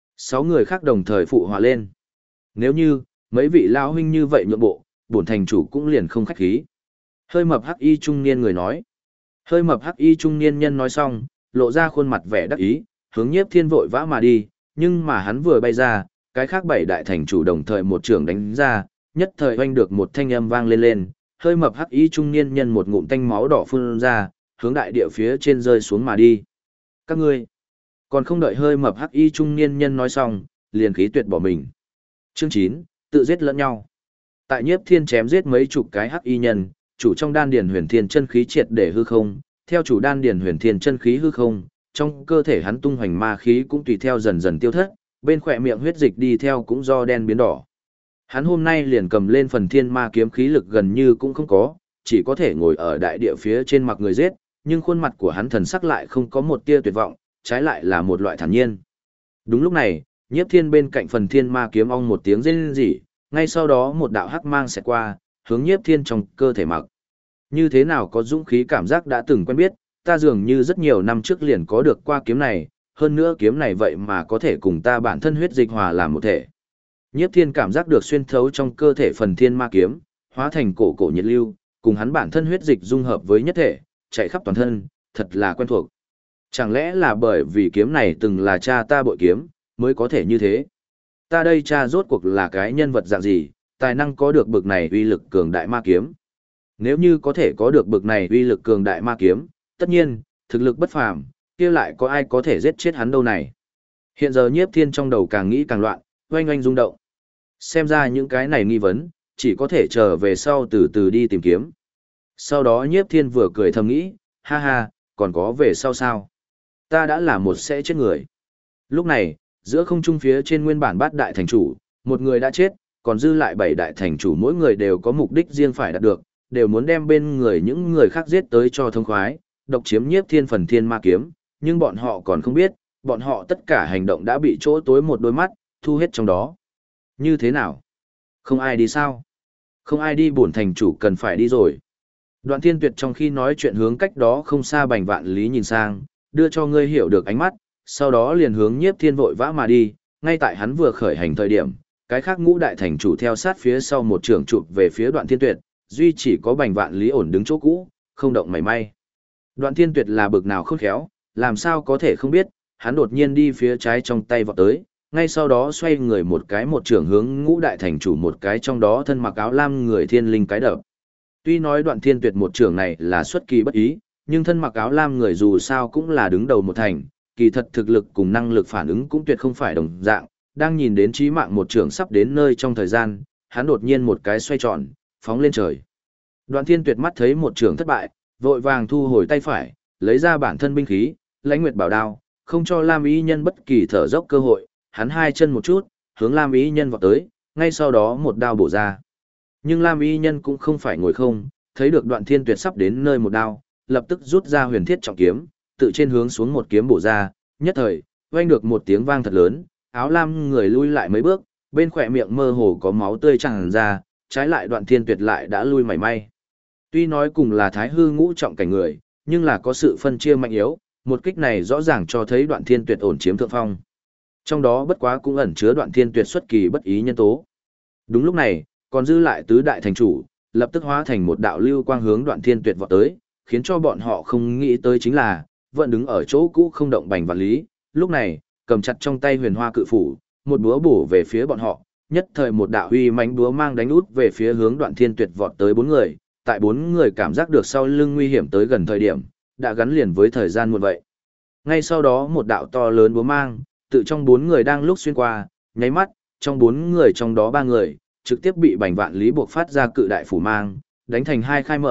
6 người khác đồng thời phụ hòa lên. Nếu như, mấy vị lão huynh như vậy nhượng bộ, bổn thành chủ cũng liền không khách khí. Hơi mập hắc y trung niên người nói. Hơi mập hắc y trung niên nhân nói xong, lộ ra khuôn mặt vẻ đắc ý, hướng Nhiếp Thiên vội vã mà đi, nhưng mà hắn vừa bay ra, cái khác 7 đại thành chủ đồng thời một trường đánh ra, nhất thời oanh được một thanh âm vang lên lên, hơi mập hắc y trung niên nhân một ngụm tanh máu đỏ phun ra, hướng đại địa phía trên rơi xuống mà đi. Các ngươi, còn không đợi hơi mập hắc y trung niên nhân nói xong, liền khí tuyệt bỏ mình. Chương 9, tự giết lẫn nhau. Tại Nhiếp Thiên chém giết mấy chục cái hắc y nhân, chủ trong đan điền huyền thiên chân khí triệt để hư không, theo chủ đan điền huyền thiên chân khí hư không, trong cơ thể hắn tung hoành ma khí cũng tùy theo dần dần tiêu thất, bên khỏe miệng huyết dịch đi theo cũng do đen biến đỏ. Hắn hôm nay liền cầm lên phần thiên ma kiếm khí lực gần như cũng không có, chỉ có thể ngồi ở đại địa phía trên mặc người giết, nhưng khuôn mặt của hắn thần sắc lại không có một tia tuyệt vọng, trái lại là một loại thản nhiên. Đúng lúc này, Nhiếp Thiên bên cạnh phần thiên ma kiếm ong một tiếng rên rỉ, ngay sau đó một đạo hắc mang sẽ qua, hướng Nhiếp Thiên trong cơ thể mặc. Như thế nào có dũng khí cảm giác đã từng quen biết, ta dường như rất nhiều năm trước liền có được qua kiếm này, hơn nữa kiếm này vậy mà có thể cùng ta bản thân huyết dịch hòa làm một thể. Nhiếp Thiên cảm giác được xuyên thấu trong cơ thể phần thiên ma kiếm, hóa thành cổ cổ nhiệt lưu, cùng hắn bản thân huyết dịch dung hợp với nhất thể, chạy khắp toàn thân, thật là quen thuộc. Chẳng lẽ là bởi vì kiếm này từng là cha ta bội kiếm, mới có thể như thế? Ta đây cha rốt cuộc là cái nhân vật dạng gì, tài năng có được bực này uy lực cường đại ma kiếm? Nếu như có thể có được bực này uy lực cường đại ma kiếm, tất nhiên, thực lực bất phàm, kia lại có ai có thể giết chết hắn đâu này? Hiện giờ Nhiếp Thiên trong đầu càng nghĩ càng loạn, oanh oanh rung động. Xem ra những cái này nghi vấn, chỉ có thể chờ về sau từ từ đi tìm kiếm. Sau đó Nhiếp Thiên vừa cười thầm nghĩ, ha ha, còn có về sau sao? Ta đã là một sẽ chết người. Lúc này, giữa không trung phía trên nguyên bản bát đại thành chủ, một người đã chết, còn dư lại 7 đại thành chủ mỗi người đều có mục đích riêng phải đạt được, đều muốn đem bên người những người khác giết tới cho thông khoái, độc chiếm Nhiếp Thiên phần thiên ma kiếm, nhưng bọn họ còn không biết, bọn họ tất cả hành động đã bị chỗ tối một đôi mắt, thu hết trong đó. Như thế nào? Không ai đi sao? Không ai đi bổn thành chủ cần phải đi rồi. Đoạn Thiên Tuyệt trong khi nói chuyện hướng cách đó không xa Bành Vạn Lý nhìn sang, đưa cho ngươi hiểu được ánh mắt, sau đó liền hướng Nhiếp Thiên vội vã mà đi, ngay tại hắn vừa khởi hành thời điểm, cái khác ngũ đại thành chủ theo sát phía sau một trường chụp về phía Đoạn Thiên Tuyệt, duy chỉ có Bành Vạn Lý ổn đứng chỗ cũ, không động mảy may. Đoạn Thiên Tuyệt là bực nào khôn khéo, làm sao có thể không biết, hắn đột nhiên đi phía trái trong tay vọt tới, ngay sau đó xoay người một cái một trường hướng ngũ đại thành chủ một cái trong đó thân mặc áo lam người thiên linh cái đập. Tuy nói Đoạn Thiên Tuyệt một trường này là xuất kỳ bất ý, nhưng thân mặc áo lam người dù sao cũng là đứng đầu một thành, kỳ thật thực lực cùng năng lực phản ứng cũng tuyệt không phải đồng dạng, đang nhìn đến chí mạng một trường sắp đến nơi trong thời gian, hắn đột nhiên một cái xoay tròn, phóng lên trời. Đoạn Thiên Tuyệt mắt thấy một trường thất bại, vội vàng thu hồi tay phải, lấy ra bản thân binh khí, Lãnh Nguyệt Bảo Đao, không cho Lam Y Nhân bất kỳ thở dốc cơ hội, hắn hai chân một chút, hướng Lam Y Nhân vọt tới, ngay sau đó một đao bổ ra. Nhưng Lam Y Nhân cũng không phải ngồi không, thấy được Đoạn Thiên Tuyệt sắp đến nơi một đao, lập tức rút ra huyền thiết trọng kiếm, tự trên hướng xuống một kiếm bổ ra, nhất thời, vang được một tiếng vang thật lớn, áo lam người lui lại mấy bước, bên khỏe miệng mơ hồ có máu tươi tràn ra, trái lại Đoạn Thiên Tuyệt lại đã lui mảy may. Tuy nói cùng là thái hư ngũ trọng cảnh người, nhưng là có sự phân chia mạnh yếu, một kích này rõ ràng cho thấy Đoạn Thiên Tuyệt ổn chiếm thượng phong. Trong đó bất quá cũng ẩn chứa Đoạn Thiên Tuyệt xuất kỳ bất ý nhân tố. Đúng lúc này, còn dư lại tứ đại thành chủ, lập tức hóa thành một đạo lưu quang hướng Đoạn Thiên Tuyệt vọt tới, khiến cho bọn họ không nghĩ tới chính là, vẫn đứng ở chỗ cũ không động Bành Vạn Lý, lúc này, cầm chặt trong tay huyền hoa cự phủ, một búa bổ về phía bọn họ, nhất thời một đạo uy mãnh búa mang đánh út về phía hướng Đoạn Thiên Tuyệt vọt tới 4 người, tại 4 người cảm giác được sau lưng nguy hiểm tới gần thời điểm, đã gắn liền với thời gian muộn vậy. Ngay sau đó một đạo to lớn búa mang, tự trong 4 người đang lúc xuyên qua, nháy mắt, trong 4 người trong đó 3 người, trực tiếp bị Bành Vạn Lý buộc phát ra cự đại phủ mang, đánh thành hai khai mở,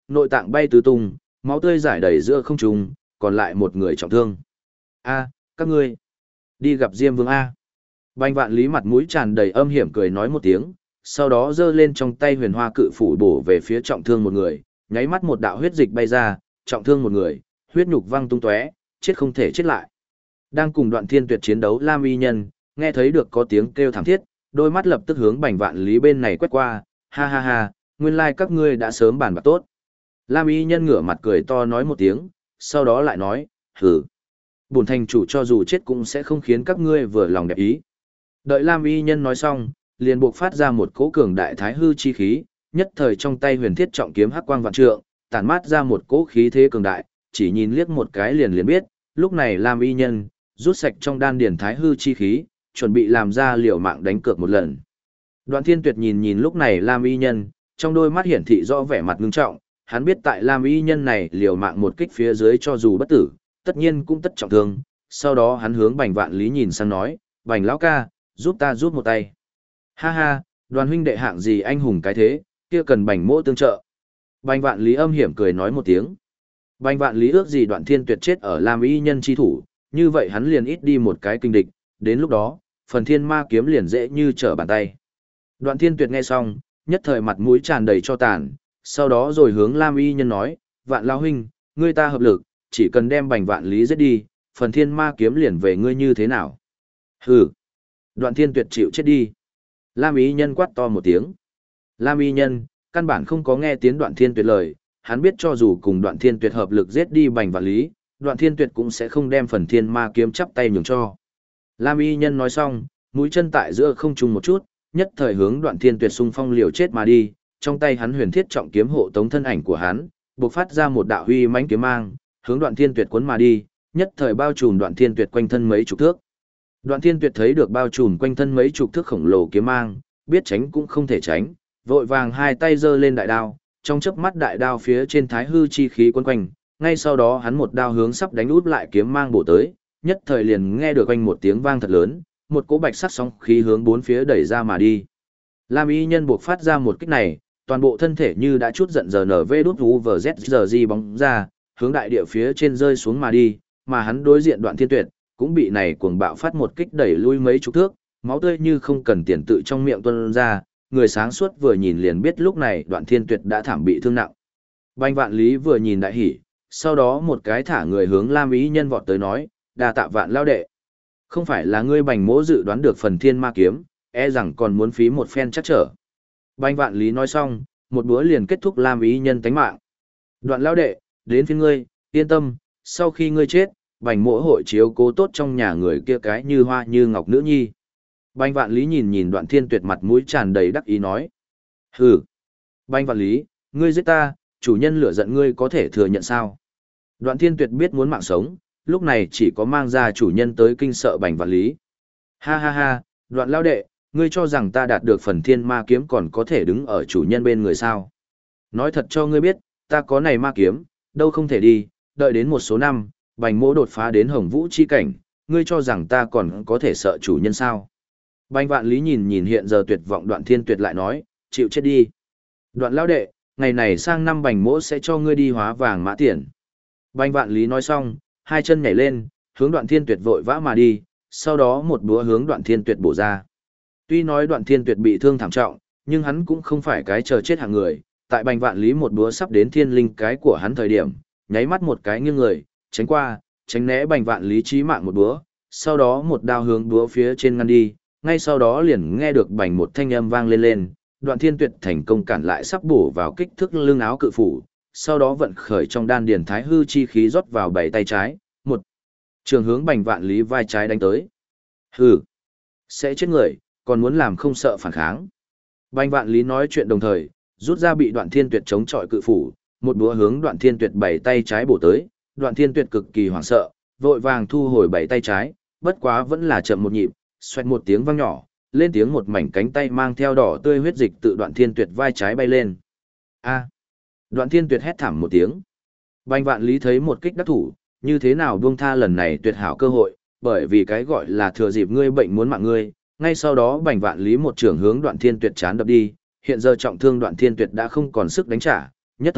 nội tạng bay tứ tung, máu tươi rải đầy giữa không trung, còn lại một người trọng thương. A, các ngươi, đi gặp Diêm Vương A. Bành Vạn Lý mặt mũi tràn đầy âm hiểm cười nói một tiếng, sau đó giơ lên trong tay huyền hoa cự phủ bổ về phía trọng thương một người, nháy mắt một đạo huyết dịch bay ra, trọng thương một người, huyết nhục văng tung tóe, chết không thể chết lại. Đang cùng Đoạn Thiên Tuyệt chiến đấu Lam Y Nhân, nghe thấy được có tiếng kêu thảm thiết, đôi mắt lập tức hướng Bành Vạn Lý bên này quét qua, ha ha ha, nguyên lai các ngươi đã sớm bàn bạc tốt. Lam Y Nhân ngửa mặt cười to nói một tiếng, sau đó lại nói, hừ, bổn thành chủ cho dù chết cũng sẽ không khiến các ngươi vừa lòng đẹp ý. Đợi Lam Y Nhân nói xong, liền buộc phát ra một cỗ cường đại thái hư chi khí, nhất thời trong tay huyền thiết trọng kiếm hắc quang vạn trượng, tản mát ra một cỗ khí thế cường đại, chỉ nhìn liếc một cái liền biết, lúc này Lam Y Nhân rút sạch trong đan điển thái hư chi khí, chuẩn bị làm ra liều mạng đánh cược một lần. Đoạn Thiên Tuyệt nhìn lúc này Lam Y Nhân, trong đôi mắt hiển thị rõ vẻ mặt ngưng trọng, hắn biết tại Lam Y Nhân này liều mạng một kích phía dưới cho dù bất tử, tất nhiên cũng tất trọng thương. Sau đó hắn hướng Bành Vạn Lý nhìn sang nói, Bành lão ca, giúp ta giúp một tay. Ha ha, Đoàn huynh đệ hạng gì anh hùng cái thế, kia cần Bành mỗ tương trợ. Bành Vạn Lý âm hiểm cười nói một tiếng. Bành Vạn Lý ước gì Đoạn Thiên Tuyệt chết ở Lam Y Nhân chi thủ, như vậy hắn liền ít đi một cái kinh địch, đến lúc đó, phần thiên ma kiếm liền dễ như trở bàn tay. Đoạn Thiên Tuyệt nghe xong, nhất thời mặt mũi tràn đầy cho tàn, sau đó rồi hướng Lam Y Nhân nói, Vạn lão huynh, ngươi ta hợp lực, chỉ cần đem Bành Vạn Lý giết đi, phần thiên ma kiếm liền về ngươi như thế nào? Hừ. Đoạn Thiên Tuyệt chịu chết đi. Lam Y Nhân quát to một tiếng. Lam Y Nhân, căn bản không có nghe tiếng Đoạn Thiên Tuyệt lời, hắn biết cho dù cùng Đoạn Thiên Tuyệt hợp lực giết đi Bành Vạn Lý, Đoạn Thiên Tuyệt cũng sẽ không đem phần thiên ma kiếm chắp tay nhường cho. Lam Y Nhân nói xong, mũi chân tại giữa không trung một chút, nhất thời hướng Đoạn Thiên Tuyệt xung phong liều chết mà đi, trong tay hắn huyền thiết trọng kiếm hộ tống thân ảnh của hắn, bộc phát ra một đạo huy mãnh kiếm mang, hướng Đoạn Thiên Tuyệt cuốn mà đi, nhất thời bao trùm Đoạn Thiên Tuyệt quanh thân mấy chục thước. Đoạn Thiên Tuyệt thấy được bao trùm quanh thân mấy chục thước khổng lồ kiếm mang, biết tránh cũng không thể tránh, vội vàng hai tay giơ lên đại đao, trong chớp mắt đại đao phía trên thái hư chi khí quấn quanh, ngay sau đó hắn một đao hướng sắp đánh út lại kiếm mang bổ tới, nhất thời liền nghe được quanh một tiếng vang thật lớn, một cỗ bạch sắc sóng khí hướng bốn phía đẩy ra mà đi. Lam Y Nhân buộc phát ra một kích này, toàn bộ thân thể như đã chút giận giờ NVZ bóng ra, hướng đại địa phía trên rơi xuống mà đi, mà hắn đối diện Đoạn Thiên Tuyệt, cũng bị này cuồng bạo phát một kích đẩy lui mấy chục thước, máu tươi như không cần tiền tự trong miệng tuôn ra, người sáng suốt vừa nhìn liền biết lúc này Đoạn Thiên Tuyệt đã thảm bị thương nặng. Bành Vạn Lý vừa nhìn đại hỉ, sau đó một cái thả người hướng Lam Y Nhân vọt tới nói, đa tạ Vạn lão đệ. Không phải là ngươi Bành mỗ dự đoán được phần thiên ma kiếm, e rằng còn muốn phí một phen chắc trở. Bành Vạn Lý nói xong, một búa liền kết thúc Lam Y Nhân tánh mạng. Đoạn lão đệ, đến phía ngươi, yên tâm, sau khi ngươi chết, Bành mỗ hội chiếu cố tốt trong nhà người kia cái như hoa như ngọc nữ nhi. Bành Vạn Lý nhìn Đoạn Thiên Tuyệt mặt mũi tràn đầy đắc ý nói. Hừ. Bành Vạn Lý, ngươi giết ta, chủ nhân lửa giận ngươi có thể thừa nhận sao? Đoạn Thiên Tuyệt biết muốn mạng sống, lúc này chỉ có mang ra chủ nhân tới kinh sợ Bành Vạn Lý. Ha ha ha, Đoạn lão đệ, ngươi cho rằng ta đạt được phần thiên ma kiếm còn có thể đứng ở chủ nhân bên người sao? Nói thật cho ngươi biết, ta có này ma kiếm, đâu không thể đi, đợi đến một số năm, Bành mỗ đột phá đến hồng vũ chi cảnh, ngươi cho rằng ta còn có thể sợ chủ nhân sao? Bành Vạn Lý nhìn hiện giờ tuyệt vọng Đoạn Thiên Tuyệt lại nói, chịu chết đi. Đoạn lão đệ, ngày này sang năm Bành mỗ sẽ cho ngươi đi hóa vàng mã tiền. Bành Vạn Lý nói xong, hai chân nhảy lên, hướng Đoạn Thiên Tuyệt vội vã mà đi, sau đó một búa hướng Đoạn Thiên Tuyệt bổ ra. Tuy nói Đoạn Thiên Tuyệt bị thương thảm trọng, nhưng hắn cũng không phải cái chờ chết hạng người, tại Bành Vạn Lý một búa sắp đến thiên linh cái của hắn thời điểm, nháy mắt một cái nghiêng người, tránh qua, tránh né Bành Vạn Lý chí mạng một búa, sau đó một đao hướng búa phía trên ngăn đi, ngay sau đó liền nghe được bành một thanh âm vang lên, Đoạn Thiên Tuyệt thành công cản lại sắp bổ vào kích thước lưng áo cự phủ, sau đó vận khởi trong đan điền thái hư chi khí rót vào bảy tay trái, một trường hướng Bành Vạn Lý vai trái đánh tới. Hừ, sẽ chết người, còn muốn làm không sợ phản kháng. Bành Vạn Lý nói chuyện đồng thời, rút ra bị Đoạn Thiên Tuyệt chống chọi cự phủ, một búa hướng Đoạn Thiên Tuyệt bảy tay trái bổ tới, Đoạn Thiên Tuyệt cực kỳ hoảng sợ, vội vàng thu hồi bảy tay trái, bất quá vẫn là chậm một nhịp, xoẹt một tiếng vang nhỏ, lên tiếng một mảnh cánh tay mang theo đỏ tươi huyết dịch tự Đoạn Thiên Tuyệt vai trái bay lên. A! Đoạn Thiên Tuyệt hét thảm một tiếng. Bành Vạn Lý thấy một kích đắc thủ, như thế nào buông tha lần này tuyệt hảo cơ hội, bởi vì cái gọi là thừa dịp ngươi bệnh muốn mạng ngươi, ngay sau đó Bành Vạn Lý một trường hướng Đoạn Thiên Tuyệt chán đập đi, hiện giờ trọng thương Đoạn Thiên Tuyệt đã không còn sức đánh trả, nhất thời,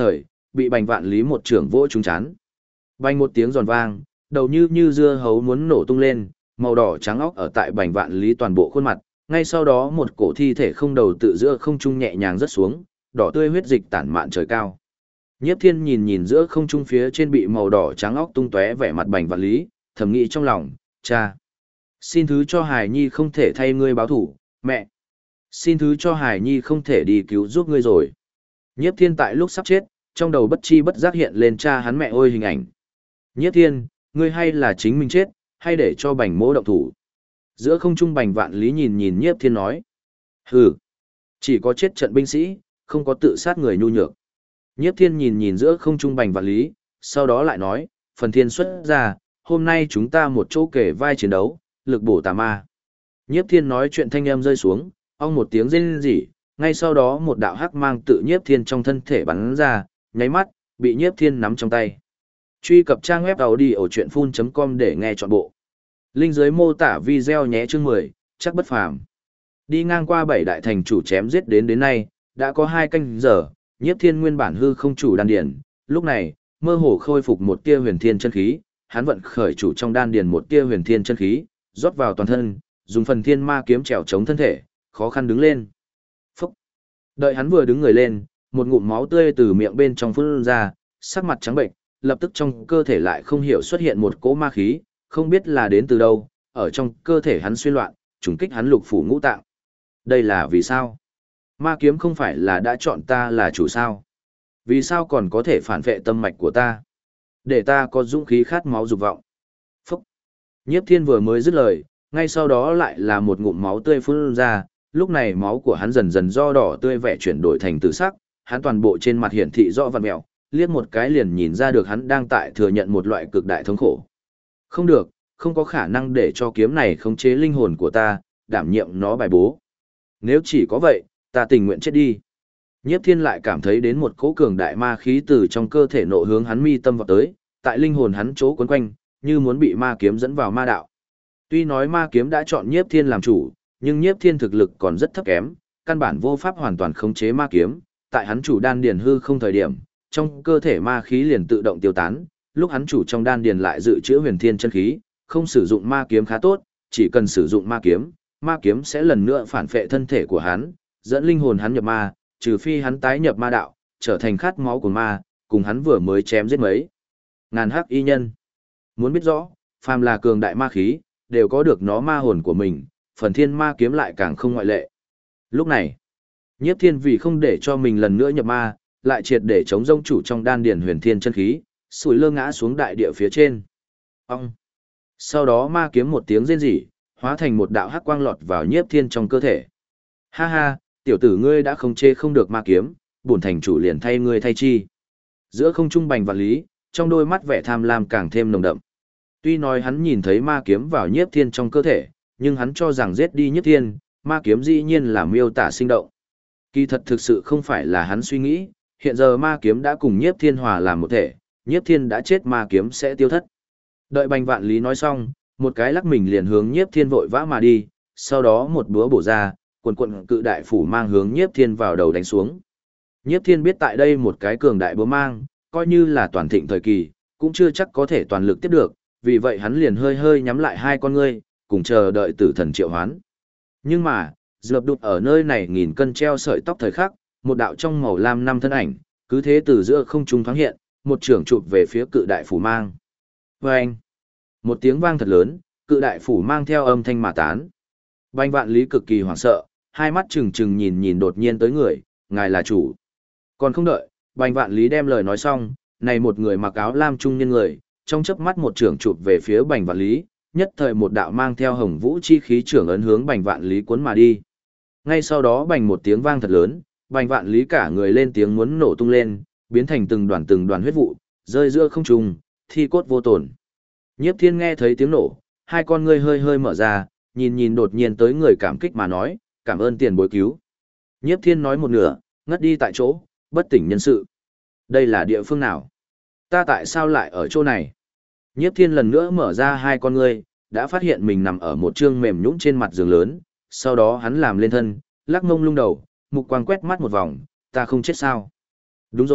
bị Bành Vạn Lý một trưởng vỗ trúng chán. Bành một tiếng giòn vang, đầu như dưa hấu muốn nổ tung lên, màu đỏ trắng óc ở tại Bành Vạn Lý toàn bộ khuôn mặt, ngay sau đó một cổ thi thể không đầu tự giữa không trung nhẹ nhàng rớt xuống, đỏ tươi huyết dịch tản mạn trời cao. Nhiếp Thiên nhìn giữa không trung phía trên bị màu đỏ trắng óc tung tóe vẻ mặt Bành Vạn Lý, thầm nghĩ trong lòng, cha, xin thứ cho Hải Nhi không thể thay ngươi báo thủ, mẹ, xin thứ cho Hải Nhi không thể đi cứu giúp ngươi rồi. Nhiếp Thiên tại lúc sắp chết, trong đầu bất chi bất giác hiện lên cha hắn mẹ ôi hình ảnh. Nhiếp Thiên, ngươi hay là chính mình chết, hay để cho Bành mỗ động thủ. Giữa không trung Bành Vạn Lý nhìn Nhiếp Thiên nói. Hừ, chỉ có chết trận binh sĩ, không có tự sát người nhu nhược. Nhiếp Thiên nhìn giữa không trung Bành Vạn Lý, sau đó lại nói, phần thiên xuất ra, hôm nay chúng ta một chỗ kể vai chiến đấu, lực bổ tà ma. Nhiếp Thiên nói chuyện thanh âm rơi xuống, ong một tiếng rên rỉ, ngay sau đó một đạo hắc mang tự Nhiếp Thiên trong thân thể bắn ra, nháy mắt, bị Nhiếp Thiên nắm trong tay. Truy cập trang web audiochuyenphun.com để nghe trọn bộ. Link dưới mô tả video nhé chương 10, chắc bất phàm. Đi ngang qua 7 đại thành chủ chém giết đến nay, đã có 2 canh giờ, Nhiếp Thiên nguyên bản hư không chủ đan điền, lúc này, mơ hồ khôi phục một tia huyền thiên chân khí, hắn vận khởi chủ trong đan điền một tia huyền thiên chân khí, rót vào toàn thân, dùng phần thiên ma kiếm trèo chống thân thể, khó khăn đứng lên. Phúc! Đợi hắn vừa đứng người lên, một ngụm máu tươi từ miệng bên trong phun ra, sắc mặt trắng bệnh, lập tức trong cơ thể lại không hiểu xuất hiện một cỗ ma khí, không biết là đến từ đâu, ở trong cơ thể hắn xuyên loạn, trùng kích hắn lục phủ ngũ tạng. Đây là vì sao? Ma kiếm không phải là đã chọn ta là chủ sao? Vì sao còn có thể phản vệ tâm mạch của ta? Để ta có dũng khí khát máu dục vọng. Phúc! Nhiếp Thiên vừa mới dứt lời, ngay sau đó lại là một ngụm máu tươi phun ra, lúc này máu của hắn dần dần do đỏ tươi vẻ chuyển đổi thành tử sắc, hắn toàn bộ trên mặt hiển thị rõ vằn mèo, liếc một cái liền nhìn ra được hắn đang tại thừa nhận một loại cực đại thống khổ. Không được, không có khả năng để cho kiếm này khống chế linh hồn của ta, đảm nhiệm nó bài bố. Nếu chỉ có vậy, ta tình nguyện chết đi. Nhiếp Thiên lại cảm thấy đến một cỗ cường đại ma khí từ trong cơ thể nộ hướng hắn mi tâm vào tới, tại linh hồn hắn chỗ quấn quanh, như muốn bị ma kiếm dẫn vào ma đạo. Tuy nói ma kiếm đã chọn Nhiếp Thiên làm chủ, nhưng Nhiếp Thiên thực lực còn rất thấp kém, căn bản vô pháp hoàn toàn khống chế ma kiếm, tại hắn chủ đan điền hư không thời điểm, trong cơ thể ma khí liền tự động tiêu tán, lúc hắn chủ trong đan điền lại dự trữ huyền thiên chân khí, không sử dụng ma kiếm khá tốt, chỉ cần sử dụng ma kiếm sẽ lần nữa phản phệ thân thể của hắn, dẫn linh hồn hắn nhập ma, trừ phi hắn tái nhập ma đạo, trở thành khát máu của ma, cùng hắn vừa mới chém giết mấy ngàn hắc y nhân. Muốn biết rõ, phàm là cường đại ma khí, đều có được nó ma hồn của mình, phần thiên ma kiếm lại càng không ngoại lệ. Lúc này, Nhiếp Thiên vì không để cho mình lần nữa nhập ma, lại triệt để chống rông chủ trong đan điền huyền thiên chân khí, sủi lơ ngã xuống đại địa phía trên. Ông! Sau đó ma kiếm một tiếng rên rỉ, hóa thành một đạo hắc quang lọt vào Nhiếp Thiên trong cơ thể. Ha ha, tiểu tử ngươi đã không chê không được ma kiếm, bổn thành chủ liền thay ngươi thay chi. Giữa không trung Bành Vạn Lý, trong đôi mắt vẻ tham lam càng thêm nồng đậm. Tuy nói hắn nhìn thấy ma kiếm vào Nhiếp Thiên trong cơ thể, nhưng hắn cho rằng giết đi Nhiếp Thiên, ma kiếm dĩ nhiên là miêu tả sinh động. Kỳ thật thực sự không phải là hắn suy nghĩ, hiện giờ ma kiếm đã cùng Nhiếp Thiên hòa làm một thể, Nhiếp Thiên đã chết ma kiếm sẽ tiêu thất. Đợi Bành Vạn Lý nói xong, một cái lắc mình liền hướng Nhiếp Thiên vội vã mà đi, sau đó một búa bổ ra, quần cự đại phủ mang hướng Nhiếp Thiên vào đầu đánh xuống. Nhiếp Thiên biết tại đây một cái cường đại búa mang, coi như là toàn thịnh thời kỳ, cũng chưa chắc có thể toàn lực tiếp được, vì vậy hắn liền hơi nhắm lại hai con ngươi, cùng chờ đợi tử thần triệu hoán. Nhưng mà, dập đụt ở nơi này nghìn cân treo sợi tóc thời khắc, một đạo trong màu lam năm thân ảnh, cứ thế từ giữa không trung thoáng hiện, một trường chụp về phía cự đại phủ mang. Vâng! Một tiếng vang thật lớn, cự đại phủ mang theo âm thanh mà tán. Bành Vạn Lý cực kỳ hoảng sợ, hai mắt trừng trừng nhìn đột nhiên tới người, ngài là chủ. Còn không đợi, Bành Vạn Lý đem lời nói xong, này một người mặc áo lam trung niên người, trong chớp mắt một trường chụp về phía Bành Vạn Lý, nhất thời một đạo mang theo hồng vũ chi khí trưởng ấn hướng Bành Vạn Lý cuốn mà đi. Ngay sau đó bành một tiếng vang thật lớn, Bành Vạn Lý cả người lên tiếng muốn nổ tung lên, biến thành từng đoàn huyết vụ, rơi giữa không trung, thi cốt vô tổn. Nhiếp Thiên nghe thấy tiếng nổ, hai con ngươi hơi mở ra, nhìn đột nhiên tới người cảm kích mà nói, cảm ơn tiền bối cứu. Nhiếp Thiên nói một nửa, ngất đi tại chỗ, bất tỉnh nhân sự. Đây là địa phương nào? Ta tại sao lại ở chỗ này? Nhiếp Thiên lần nữa mở ra hai con ngươi, đã phát hiện mình nằm ở một trương mềm nhũn trên mặt giường lớn, sau đó hắn làm lên thân, lắc mông lung đầu, mục quang quét mắt một vòng, ta không chết sao? Đúng rồi,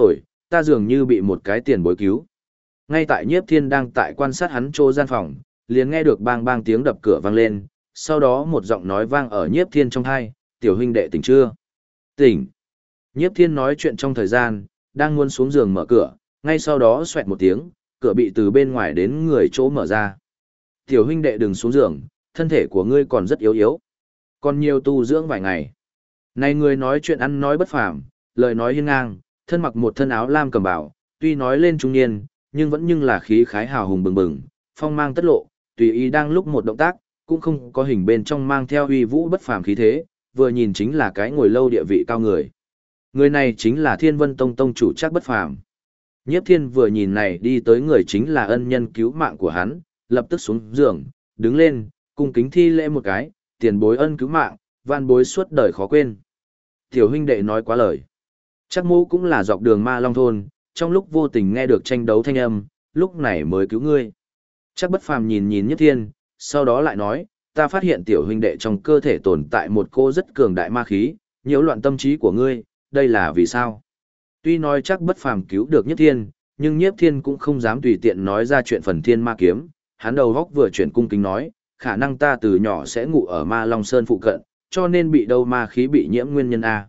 ta dường như bị một cái tiền bối cứu. Ngay tại Nhiếp Thiên đang tại quan sát hắn chỗ gian phòng, liền nghe được bang bang tiếng đập cửa vang lên, sau đó một giọng nói vang ở Nhiếp Thiên trong tai, "Tiểu huynh đệ tỉnh chưa?" "Tỉnh." Nhiếp Thiên nói chuyện trong thời gian, đang muốn xuống giường mở cửa, ngay sau đó xoẹt một tiếng, cửa bị từ bên ngoài đến người chỗ mở ra. "Tiểu huynh đệ đừng xuống giường, thân thể của ngươi còn rất yếu yếu. Còn nhiều tu dưỡng vài ngày." Này người nói chuyện ăn nói bất phàm, lời nói hiên ngang, thân mặc một thân áo lam cầm bảo, tuy nói lên trung niên, nhưng là khí khái hào hùng bừng bừng, phong mang tất lộ, tùy ý đang lúc một động tác, cũng không có hình bên trong mang theo uy vũ bất phàm khí thế, vừa nhìn chính là cái ngồi lâu địa vị cao người. Người này chính là Thiên Vân Tông tông chủ Trác Bất Phàm. Nhiếp Thiên vừa nhìn này đi tới người chính là ân nhân cứu mạng của hắn, lập tức xuống giường, đứng lên, cung kính thi lễ một cái, tiền bối ân cứu mạng, van bối suốt đời khó quên. Tiểu huynh đệ nói quá lời. Trác Mỗ cũng là dọc đường Ma Long thôn, trong lúc vô tình nghe được tranh đấu thanh âm, lúc này mới cứu ngươi. Trác Bất Phàm nhìn nhìn Nhiếp Thiên, sau đó lại nói, ta phát hiện tiểu huynh đệ trong cơ thể tồn tại một cô rất cường đại ma khí, nhiễu loạn tâm trí của ngươi, đây là vì sao? Tuy nói Trác Bất Phàm cứu được Nhiếp Thiên, nhưng Nhiếp Thiên cũng không dám tùy tiện nói ra chuyện phần thiên ma kiếm, hắn đầu góc vừa chuyển cung kính nói, khả năng ta từ nhỏ sẽ ngủ ở Ma Long Sơn phụ cận, cho nên bị đâu ma khí bị nhiễm nguyên nhân A.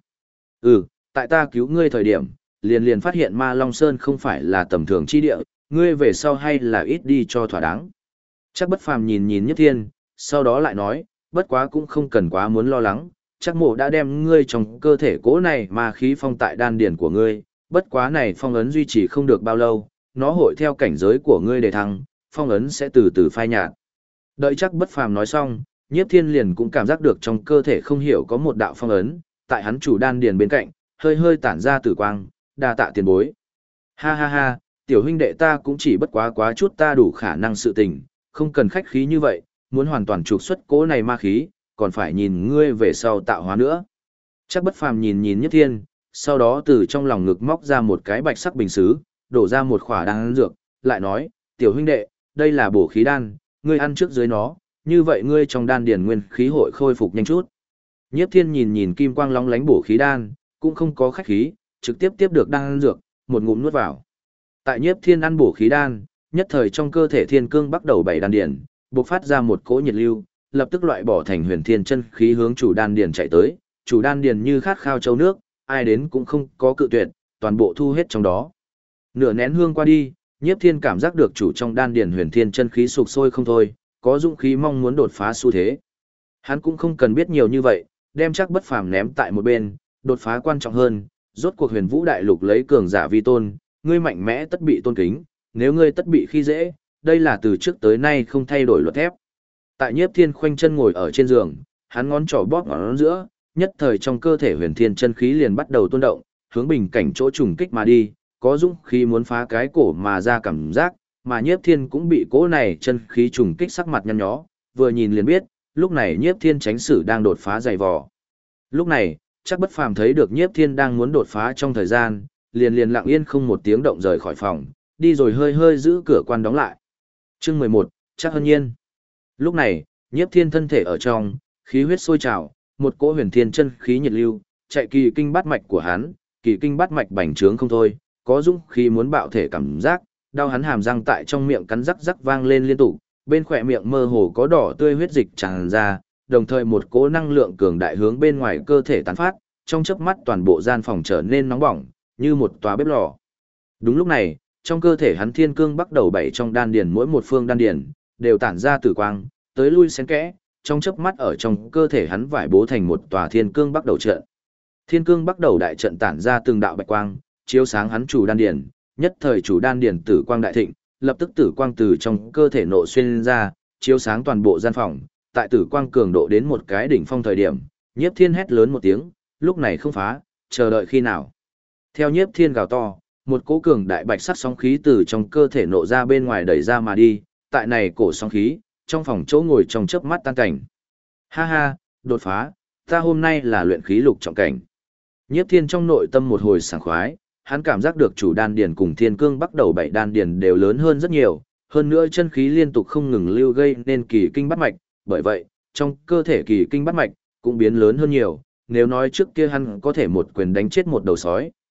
Tại ta cứu ngươi thời điểm, liền phát hiện Ma Long Sơn không phải là tầm thường chi địa, ngươi về sau hay là ít đi cho thỏa đáng. Trác Bất Phàm nhìn nhìn Nhiếp Thiên, sau đó lại nói, bất quá cũng không cần quá muốn lo lắng, Trác mộ đã đem ngươi trong cơ thể cỗ này ma khí phong tại đan điển của ngươi, bất quá này phong ấn duy trì không được bao lâu, nó hội theo cảnh giới của ngươi để thăng, phong ấn sẽ từ từ phai nhạt. Đợi Trác Bất Phàm nói xong, Nhiếp Thiên liền cũng cảm giác được trong cơ thể không hiểu có một đạo phong ấn, tại hắn chủ đan điền bên cạnh, hơi hơi tản ra tử quang, đa tạ tiền bối. Ha ha ha, tiểu huynh đệ ta cũng chỉ bất quá chút ta đủ khả năng sự tình, không cần khách khí như vậy, muốn hoàn toàn trục xuất cỗ này ma khí, còn phải nhìn ngươi về sau tạo hóa nữa. Trác Bất Phàm nhìn nhìn Nhiếp Thiên, sau đó từ trong lòng ngực móc ra một cái bạch sắc bình sứ, đổ ra một khỏa đan dược, lại nói, tiểu huynh đệ, đây là bổ khí đan, ngươi ăn trước dưới nó, như vậy ngươi trong đan điền nguyên khí hội khôi phục nhanh chút. Nhiếp Thiên nhìn nhìn kim quang long lánh bổ khí đan, cũng không có khách khí, trực tiếp tiếp được đan dược, một ngụm nuốt vào. Tại Nhiếp Thiên ăn bổ khí đan, nhất thời trong cơ thể thiên cương bắt đầu bảy đan điền, bộc phát ra một cỗ nhiệt lưu, lập tức loại bỏ thành huyền thiên chân khí hướng chủ đan điền chạy tới, chủ đan điền như khát khao châu nước, ai đến cũng không có cự tuyệt, toàn bộ thu hết trong đó. Nửa nén hương qua đi, Nhiếp Thiên cảm giác được chủ trong đan điền huyền thiên chân khí sục sôi không thôi, có dũng khí mong muốn đột phá xu thế. Hắn cũng không cần biết nhiều như vậy, đem Trác Bất Phàm ném tại một bên, đột phá quan trọng hơn, rốt cuộc Huyền Vũ đại lục lấy cường giả vi tôn, ngươi mạnh mẽ tất bị tôn kính, nếu ngươi tất bị khi dễ, đây là từ trước tới nay không thay đổi luật thép. Tại Nhiếp Thiên khoanh chân ngồi ở trên giường, hắn ngón trỏ bóp ngón giữa, nhất thời trong cơ thể huyền thiên chân khí liền bắt đầu tuôn động, hướng bình cảnh chỗ trùng kích mà đi, có dũng khí muốn phá cái cổ mà ra cảm giác, mà Nhiếp Thiên cũng bị cỗ này chân khí trùng kích sắc mặt nhăn nhó, vừa nhìn liền biết, lúc này Nhiếp Thiên tránh sử đang đột phá dày vò. Lúc này, Trác Bất Phàm thấy được Nhiếp Thiên đang muốn đột phá trong thời gian, liền lặng yên không một tiếng động rời khỏi phòng, đi rồi hơi hơi giữ cửa quan đóng lại. Chương 11, Trác Hân Nhiên. Lúc này, Nhiếp Thiên thân thể ở trong, khí huyết sôi trào, một cỗ huyền thiên chân khí nhiệt lưu, chạy kỳ kinh bát mạch của hắn, kỳ kinh bát mạch bành trướng không thôi, có dũng khí muốn bạo thể cảm giác, đau hắn hàm răng tại trong miệng cắn rắc rắc vang lên liên tục, bên khỏe miệng mơ hồ có đỏ tươi huyết dịch tràn ra, đồng thời một cỗ năng lượng cường đại hướng bên ngoài cơ thể tán phát, trong chớp mắt toàn bộ gian phòng trở nên nóng bỏng, như một tòa bếp lò. Đúng lúc này, trong cơ thể hắn thiên cương bắt đầu bảy trong đan điền mỗi một phương đan điền đều tản ra tử quang, tới lui xen kẽ, trong chớp mắt ở trong cơ thể hắn vải bố thành một tòa thiên cương bắt đầu trận. Thiên cương bắt đầu đại trận tản ra từng đạo bạch quang, chiếu sáng hắn chủ đan điền, nhất thời chủ đan điền tử quang đại thịnh, lập tức tử quang từ trong cơ thể nộ xuyên ra, chiếu sáng toàn bộ gian phòng. Tại tử quang cường độ đến một cái đỉnh phong thời điểm, Nhiếp Thiên hét lớn một tiếng, lúc này không phá, chờ đợi khi nào. Theo Nhiếp Thiên gào to, một cỗ cường đại bạch sắc sóng khí từ trong cơ thể nộ ra bên ngoài đẩy ra mà đi, tại này cổ sóng khí, trong phòng chỗ ngồi trong chớp mắt tan cảnh. Ha ha, đột phá, ta hôm nay là luyện khí lục trọng cảnh. Nhiếp Thiên trong nội tâm một hồi sảng khoái, hắn cảm giác được chủ đan điền cùng thiên cương bắt đầu bảy đan điền đều lớn hơn rất nhiều, hơn nữa chân khí liên tục không ngừng lưu gây nên kỳ kinh bát mạch, bởi vậy, trong cơ thể kỳ kinh bát mạch cũng biến lớn hơn nhiều, nếu nói trước kia hắn có thể một quyền đánh chết một đầu sói,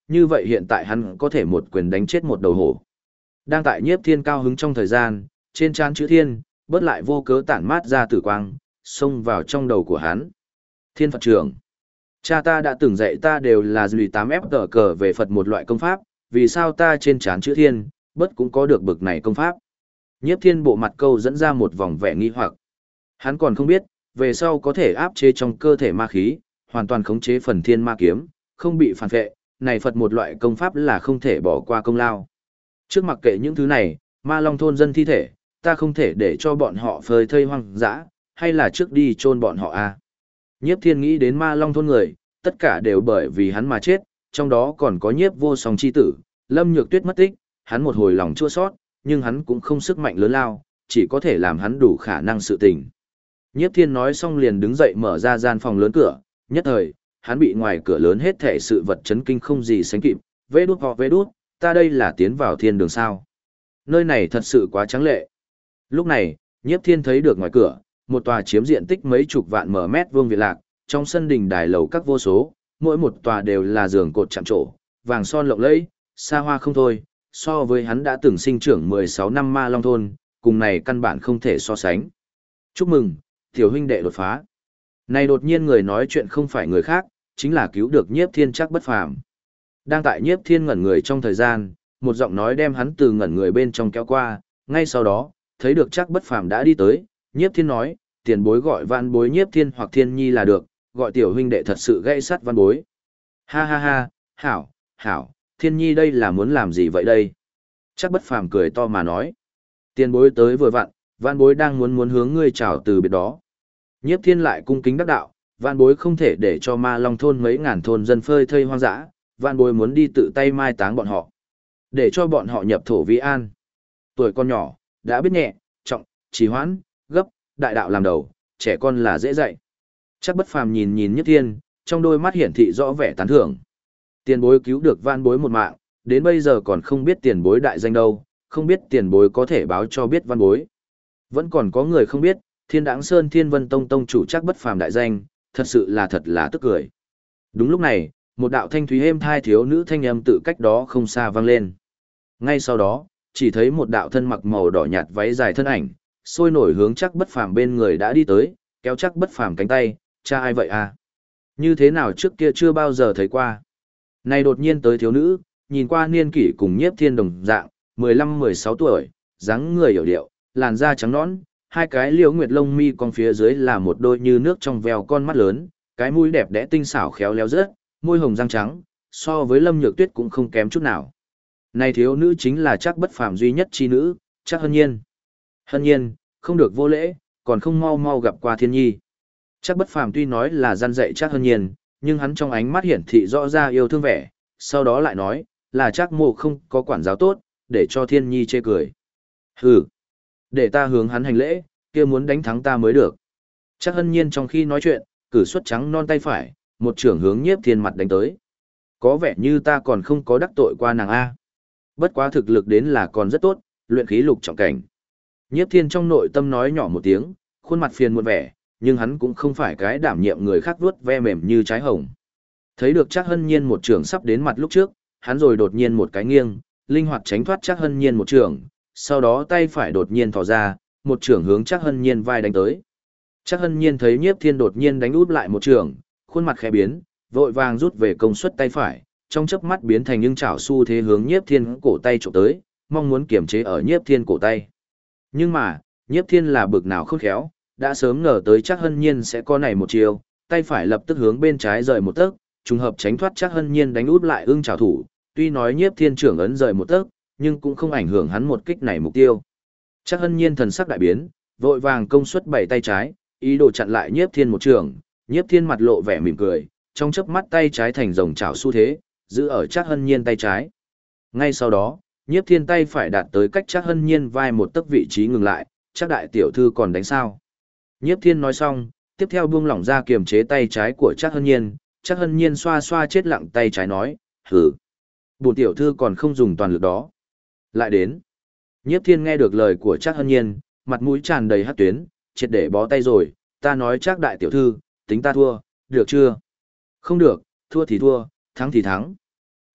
như vậy hiện tại hắn có thể một quyền đánh chết một đầu hổ. Đang tại Nhiếp Thiên cao hứng trong thời gian, trên trán chữ Thiên, bớt lại vô cớ tản mát ra tử quang, xông vào trong đầu của hắn. Thiên Phật trưởng. Cha ta đã từng dạy ta đều là lùi 8F tờ cờ về Phật một loại công pháp, vì sao ta trên trán chữ Thiên, bớt cũng có được bực này công pháp. Nhiếp Thiên bộ mặt câu dẫn ra một vòng vẻ nghi hoặc. Hắn còn không biết, về sau có thể áp chế trong cơ thể ma khí, hoàn toàn khống chế phần thiên ma kiếm, không bị phản vệ, này Phật một loại công pháp là không thể bỏ qua công lao. Trước mặc kệ những thứ này, Ma Long thôn dân thi thể, ta không thể để cho bọn họ phơi thây hoang dã, hay là trước đi chôn bọn họ a. Nhiếp Thiên nghĩ đến Ma Long thôn người, tất cả đều bởi vì hắn mà chết, trong đó còn có Nhiếp Vô Song chi tử, Lâm Nhược Tuyết mất tích, hắn một hồi lòng chua xót, nhưng hắn cũng không sức mạnh lớn lao, chỉ có thể làm hắn đủ khả năng sự tình. Nhiếp Thiên nói xong liền đứng dậy mở ra gian phòng lớn cửa, nhất thời, hắn bị ngoài cửa lớn hết thảy sự vật chấn kinh không gì sánh kịp, vê đút, ta đây là tiến vào thiên đường sao. Nơi này thật sự quá trắng lệ. Lúc này, Nhiếp Thiên thấy được ngoài cửa, một tòa chiếm diện tích mấy chục vạn mở mét vuông viện lạc, trong sân đình đài lầu các vô số, mỗi một tòa đều là giường cột chạm trổ, vàng son lộng lẫy, xa hoa không thôi, so với hắn đã từng sinh trưởng 16 năm Ma Long thôn, cùng này căn bản không thể so sánh. Chúc mừng, tiểu huynh đệ đột phá. Này đột nhiên người nói chuyện không phải người khác, chính là cứu được Nhiếp Thiên Trác Bất Phàm. Đang tại Nhiếp Thiên ngẩn người trong thời gian, một giọng nói đem hắn từ ngẩn người bên trong kéo qua, ngay sau đó, thấy được Trác Bất Phàm đã đi tới, Nhiếp Thiên nói, tiền bối gọi Vạn Bối Nhiếp Thiên hoặc Thiên Nhi là được, gọi tiểu huynh đệ thật sự gây sắt Vạn Bối. Ha ha ha, hảo, Thiên Nhi đây là muốn làm gì vậy đây? Trác Bất Phàm cười to mà nói, tiền bối tới vừa vặn, Vạn Bối đang muốn hướng ngươi chào từ biệt đó. Nhiếp Thiên lại cung kính đắc đạo, Vạn Bối không thể để cho Ma Long thôn mấy ngàn thôn dân phơi thây hoang dã, Vạn Bối muốn đi tự tay mai táng bọn họ, để cho bọn họ nhập thổ vi an. Tuổi con nhỏ, đã biết nhẹ, trọng, trì hoãn, gấp, đại đạo làm đầu, trẻ con là dễ dạy. Trác Bất Phàm nhìn Nhiếp Thiên, trong đôi mắt hiển thị rõ vẻ tán thưởng. Tiền bối cứu được Vạn Bối một mạng, đến bây giờ còn không biết tiền bối đại danh đâu, không biết tiền bối có thể báo cho biết Vạn Bối. Vẫn còn có người không biết, Thiên Đãng Sơn Thiên Vân Tông tông chủ Trác Bất Phàm đại danh, thật là tức cười. Đúng lúc này, một đạo thanh thúy êm thai thiếu nữ thanh âm tự cách đó không xa vang lên. Ngay sau đó, chỉ thấy một đạo thân mặc màu đỏ nhạt váy dài thân ảnh, sôi nổi hướng Trác Bất Phàm bên người đã đi tới, kéo Trác Bất Phàm cánh tay, cha ai vậy à? Như thế nào trước kia chưa bao giờ thấy qua. Này đột nhiên tới thiếu nữ, nhìn qua niên kỷ cùng Nhiếp Thiên đồng dạng, 15-16 tuổi, dáng người hiểu điệu, làn da trắng nõn, hai cái liễu nguyệt lông mi con phía dưới là một đôi như nước trong veo con mắt lớn, cái mũi đẹp đẽ tinh xảo khéo léo rớt, môi hồng răng trắng, so với Lâm Nhược Tuyết cũng không kém chút nào. Này thiếu nữ chính là Trác Bất Phàm duy nhất chi nữ, Trác Hân Nhiên. Hân Nhiên, không được vô lễ, còn không mau mau gặp qua Thiên Nhi. Trác Bất Phàm tuy nói là gian dạy Trác Hân Nhiên, nhưng hắn trong ánh mắt hiển thị rõ ra yêu thương vẻ, sau đó lại nói, là Trác Mộ không có quản giáo tốt, để cho Thiên Nhi chê cười. Hừ, để ta hướng hắn hành lễ, kia muốn đánh thắng ta mới được. Trác Hân Nhiên trong khi nói chuyện, cử xuất trắng non tay phải, một trưởng hướng Nhiếp Thiên mặt đánh tới. Có vẻ như ta còn không có đắc tội qua nàng A. Bất quá thực lực đến là còn rất tốt, luyện khí lục trọng cảnh. Nhiếp Thiên trong nội tâm nói nhỏ một tiếng, khuôn mặt phiền muộn vẻ, nhưng hắn cũng không phải cái đảm nhiệm người khác vuốt ve mềm như trái hồng. Thấy được Trác Hân Nhiên một trưởng sắp đến mặt lúc trước, hắn rồi đột nhiên một cái nghiêng, linh hoạt tránh thoát Trác Hân Nhiên một trưởng, sau đó tay phải đột nhiên thò ra, một trưởng hướng Trác Hân Nhiên vai đánh tới. Trác Hân Nhiên thấy Nhiếp Thiên đột nhiên đánh út lại một trưởng, khuôn mặt khẽ biến, vội vàng rút về công suất tay phải, trong chớp mắt biến thành những chảo xu thế hướng Nhiếp Thiên cổ tay chụp tới, mong muốn kiềm chế ở Nhiếp Thiên cổ tay. Nhưng mà, Nhiếp Thiên là bực nào khôn khéo, đã sớm ngờ tới Trác Hân Nhiên sẽ có này một chiều, tay phải lập tức hướng bên trái rời một tấc, trùng hợp tránh thoát Trác Hân Nhiên đánh út lại ưng chảo thủ, tuy nói Nhiếp Thiên trưởng ấn rời một tấc, nhưng cũng không ảnh hưởng hắn một kích này mục tiêu. Trác Hân Nhiên thần sắc đại biến, vội vàng công suất bảy tay trái, ý đồ chặn lại Nhiếp Thiên một trường, Nhiếp Thiên mặt lộ vẻ mỉm cười, trong chớp mắt tay trái thành rồng chảo xu thế, giữ ở Trác Hân Nhiên tay trái. Ngay sau đó, Nhiếp Thiên tay phải đạt tới cách Trác Hân Nhiên vai một tấc vị trí ngừng lại, Trác đại tiểu thư còn đánh sao? Nhiếp Thiên nói xong, tiếp theo buông lỏng ra kiềm chế tay trái của Trác Hân Nhiên xoa xoa chết lặng tay trái nói, hử. Bổn tiểu thư còn không dùng toàn lực đó. Lại đến. Nhiếp Thiên nghe được lời của Trác Hân Nhiên, mặt mũi tràn đầy hắc tuyến, triệt để bó tay rồi, ta nói Trác đại tiểu thư, tính ta thua, được chưa? Không được, thua thì thua, thắng thì thắng.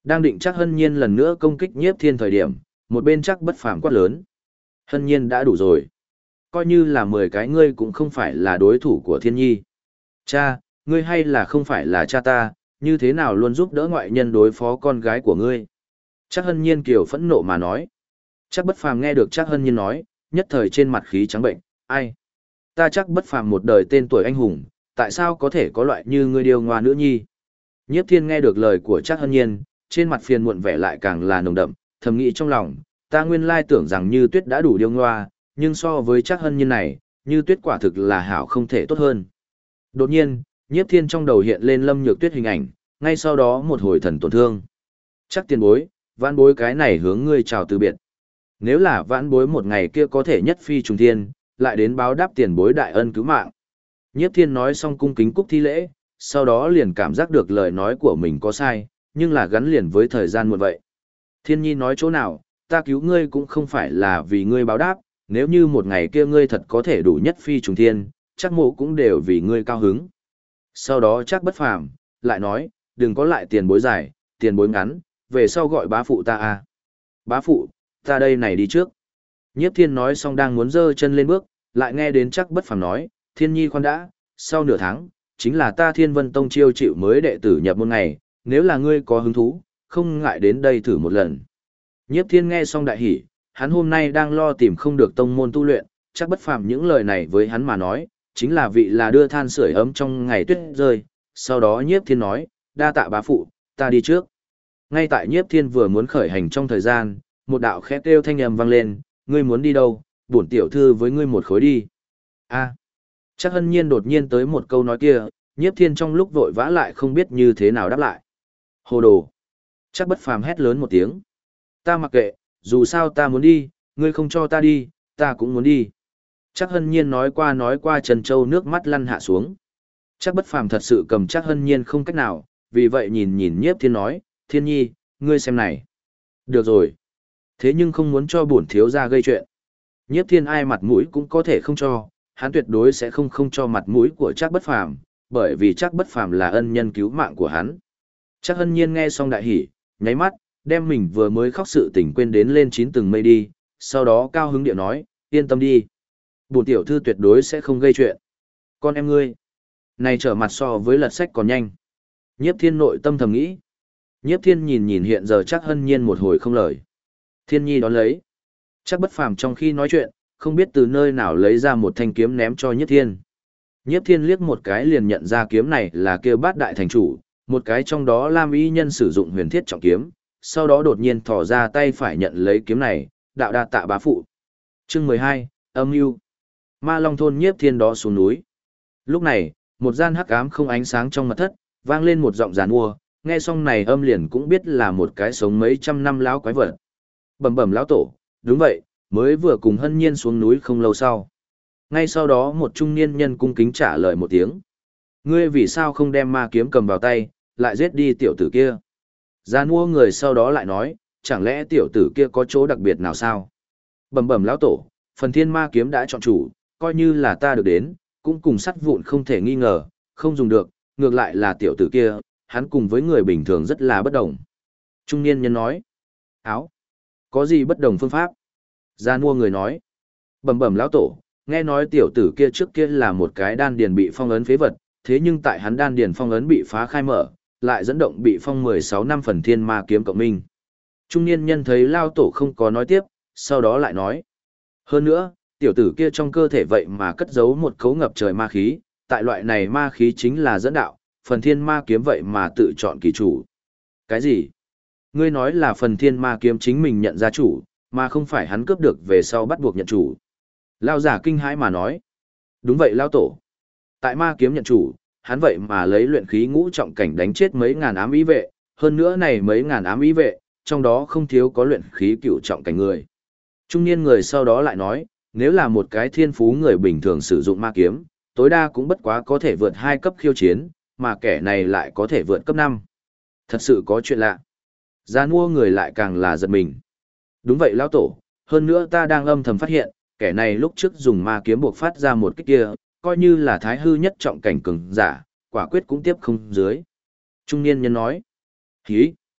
Đang định chắc Hân Nhiên lần nữa công kích Nhiếp Thiên thời điểm, một bên chắc bất phàm quát lớn. Hân Nhiên đã đủ rồi. Coi như là 10 cái ngươi cũng không phải là đối thủ của Thiên Nhi. Cha, ngươi hay là không phải là cha ta, như thế nào luôn giúp đỡ ngoại nhân đối phó con gái của ngươi. Chắc Hân Nhiên kiều phẫn nộ mà nói. Chắc bất phàm nghe được chắc Hân Nhiên nói, nhất thời trên mặt khí trắng bệnh, ai? Ta chắc bất phàm một đời tên tuổi anh hùng, tại sao có thể có loại như ngươi điều ngoa nữ nhi? Nhiếp Thiên nghe được lời của chắc Hân Nhiên, trên mặt phiền muộn vẻ lại càng là nồng đậm, thầm nghĩ trong lòng, ta nguyên lai tưởng rằng Như Tuyết đã đủ điêu ngoa, nhưng so với chắc Hân Nhiên này, Như Tuyết quả thực là hảo không thể tốt hơn. Đột nhiên, Nhiếp Thiên trong đầu hiện lên Lâm Nhược Tuyết hình ảnh, ngay sau đó một hồi thần tổn thương. Chắc tiền bối, vãn bối cái này hướng ngươi chào từ biệt. Nếu là vãn bối một ngày kia có thể nhất phi trùng thiên, lại đến báo đáp tiền bối đại ân cứu mạng. Nhiếp Thiên nói xong cung kính cúc thi lễ, sau đó liền cảm giác được lời nói của mình có sai, nhưng là gắn liền với thời gian muộn vậy. Thiên Nhi nói chỗ nào, ta cứu ngươi cũng không phải là vì ngươi báo đáp, nếu như một ngày kia ngươi thật có thể đủ nhất phi trùng thiên, chắc mộ cũng đều vì ngươi cao hứng. Sau đó chắc bất phàm, lại nói, đừng có lại tiền bối dài, tiền bối ngắn, về sau gọi bá phụ ta à. Bá phụ, ta đây này đi trước. Nhiếp Thiên nói xong đang muốn giơ chân lên bước, lại nghe đến chắc bất phàm nói, Thiên Nhi khoan đã, sau nửa tháng, chính là ta Thiên Vân Tông chiêu chịu mới đệ tử nhập môn ngày, nếu là ngươi có hứng thú, không ngại đến đây thử một lần. Nhiếp Thiên nghe xong đại hỉ, hắn hôm nay đang lo tìm không được tông môn tu luyện, chắc bất phàm những lời này với hắn mà nói, chính là vị là đưa than sưởi ấm trong ngày tuyết rơi. Sau đó Nhiếp Thiên nói, đa tạ bá phụ, ta đi trước. Ngay tại Nhiếp Thiên vừa muốn khởi hành trong thời gian, một đạo khẽ kêu thanh âm vang lên, ngươi muốn đi đâu, bổn tiểu thư với ngươi một khối đi. A. Chắc Hân Nhiên đột nhiên tới một câu nói kia, Nhiếp Thiên trong lúc vội vã lại không biết như thế nào đáp lại. Hồ đồ. Chắc bất phàm hét lớn một tiếng. Ta mặc kệ, dù sao ta muốn đi, ngươi không cho ta đi, ta cũng muốn đi. Chắc Hân Nhiên nói qua Trần Châu nước mắt lăn hạ xuống. Chắc bất phàm thật sự cầm chắc Hân Nhiên không cách nào, vì vậy nhìn Nhiếp Thiên nói, Thiên Nhi, ngươi xem này. Được rồi. Thế nhưng không muốn cho bổn thiếu gia gây chuyện. Nhiếp Thiên ai mặt mũi cũng có thể không cho, hắn tuyệt đối sẽ không cho mặt mũi của chắc bất phàm, bởi vì chắc bất phàm là ân nhân cứu mạng của hắn. Chắc Hân Nhiên nghe xong đại hỉ, nháy mắt, đem mình vừa mới khóc sự tình quên đến lên 9 tầng mây đi, sau đó cao hứng điệu nói, yên tâm đi. Bổn tiểu thư tuyệt đối sẽ không gây chuyện. Con em ngươi, này trở mặt so với lật sách còn nhanh. Nhiếp Thiên nội tâm thầm nghĩ. Nhiếp Thiên nhìn hiện giờ chắc Hân Nhiên một hồi không lời. Thiên Nhi đón lấy. Chắc bất phàm trong khi nói chuyện, không biết từ nơi nào lấy ra một thanh kiếm ném cho Nhiếp Thiên. Nhiếp Thiên liếc một cái liền nhận ra kiếm này là kêu Bát Đại Thành Chủ, một cái trong đó Lam Y Nhân sử dụng huyền thiết trọng kiếm, sau đó đột nhiên thò ra tay phải nhận lấy kiếm này, đạo đa tạ bá phụ. Chương 12, âm mưu. Ma Long thôn Nhiếp Thiên đó xuống núi. Lúc này, một gian hắc ám không ánh sáng trong mật thất, vang lên một giọng giàn mua, nghe xong này âm liền cũng biết là một cái sống mấy trăm năm lão quái vật. Bẩm bẩm lão tổ, đúng vậy, mới vừa cùng Hân Nhiên xuống núi không lâu sau. Ngay sau đó một trung niên nhân cung kính trả lời một tiếng. Ngươi vì sao không đem ma kiếm cầm vào tay, lại giết đi tiểu tử kia? Giàn mua người sau đó lại nói, chẳng lẽ tiểu tử kia có chỗ đặc biệt nào sao? Bẩm bẩm lão tổ, phần thiên ma kiếm đã chọn chủ, coi như là ta được đến, cũng cùng sắt vụn không thể nghi ngờ, không dùng được, ngược lại là tiểu tử kia, hắn cùng với người bình thường rất là bất đồng. Trung niên nhân nói, áo, có gì bất đồng phương pháp? Giàn mua người nói, bẩm bẩm lão tổ, nghe nói tiểu tử kia trước kia là một cái đan điền bị phong ấn phế vật, thế nhưng tại hắn đan điền phong ấn bị phá khai mở, lại dẫn động bị phong 16 năm phần thiên ma kiếm cộng minh. Trung niên nhân thấy lao tổ không có nói tiếp, sau đó lại nói. Hơn nữa, tiểu tử kia trong cơ thể vậy mà cất giấu một cấu ngập trời ma khí, tại loại này ma khí chính là dẫn đạo, phần thiên ma kiếm vậy mà tự chọn kỳ chủ. Cái gì? Ngươi nói là phần thiên ma kiếm chính mình nhận ra chủ, mà không phải hắn cướp được về sau bắt buộc nhận chủ. Lao giả kinh hãi mà nói. Đúng vậy lao tổ. Tại ma kiếm nhận chủ, hắn vậy mà lấy luyện khí ngũ trọng cảnh đánh chết mấy ngàn ám ý vệ, hơn nữa này mấy ngàn ám ý vệ, trong đó không thiếu có luyện khí cửu trọng cảnh người. Trung niên người sau đó lại nói, nếu là một cái thiên phú người bình thường sử dụng ma kiếm, tối đa cũng bất quá có thể vượt 2 cấp khiêu chiến, mà kẻ này lại có thể vượt cấp 5. Thật sự có chuyện lạ. Gia mua người lại càng là giật mình. Đúng vậy lão tổ, hơn nữa ta đang âm thầm phát hiện, kẻ này lúc trước dùng ma kiếm buộc phát ra một kích kia, coi như là thái hư nhất trọng cảnh cường giả, quả quyết cũng tiếp không dưới. Trung niên nhân nói. Hí.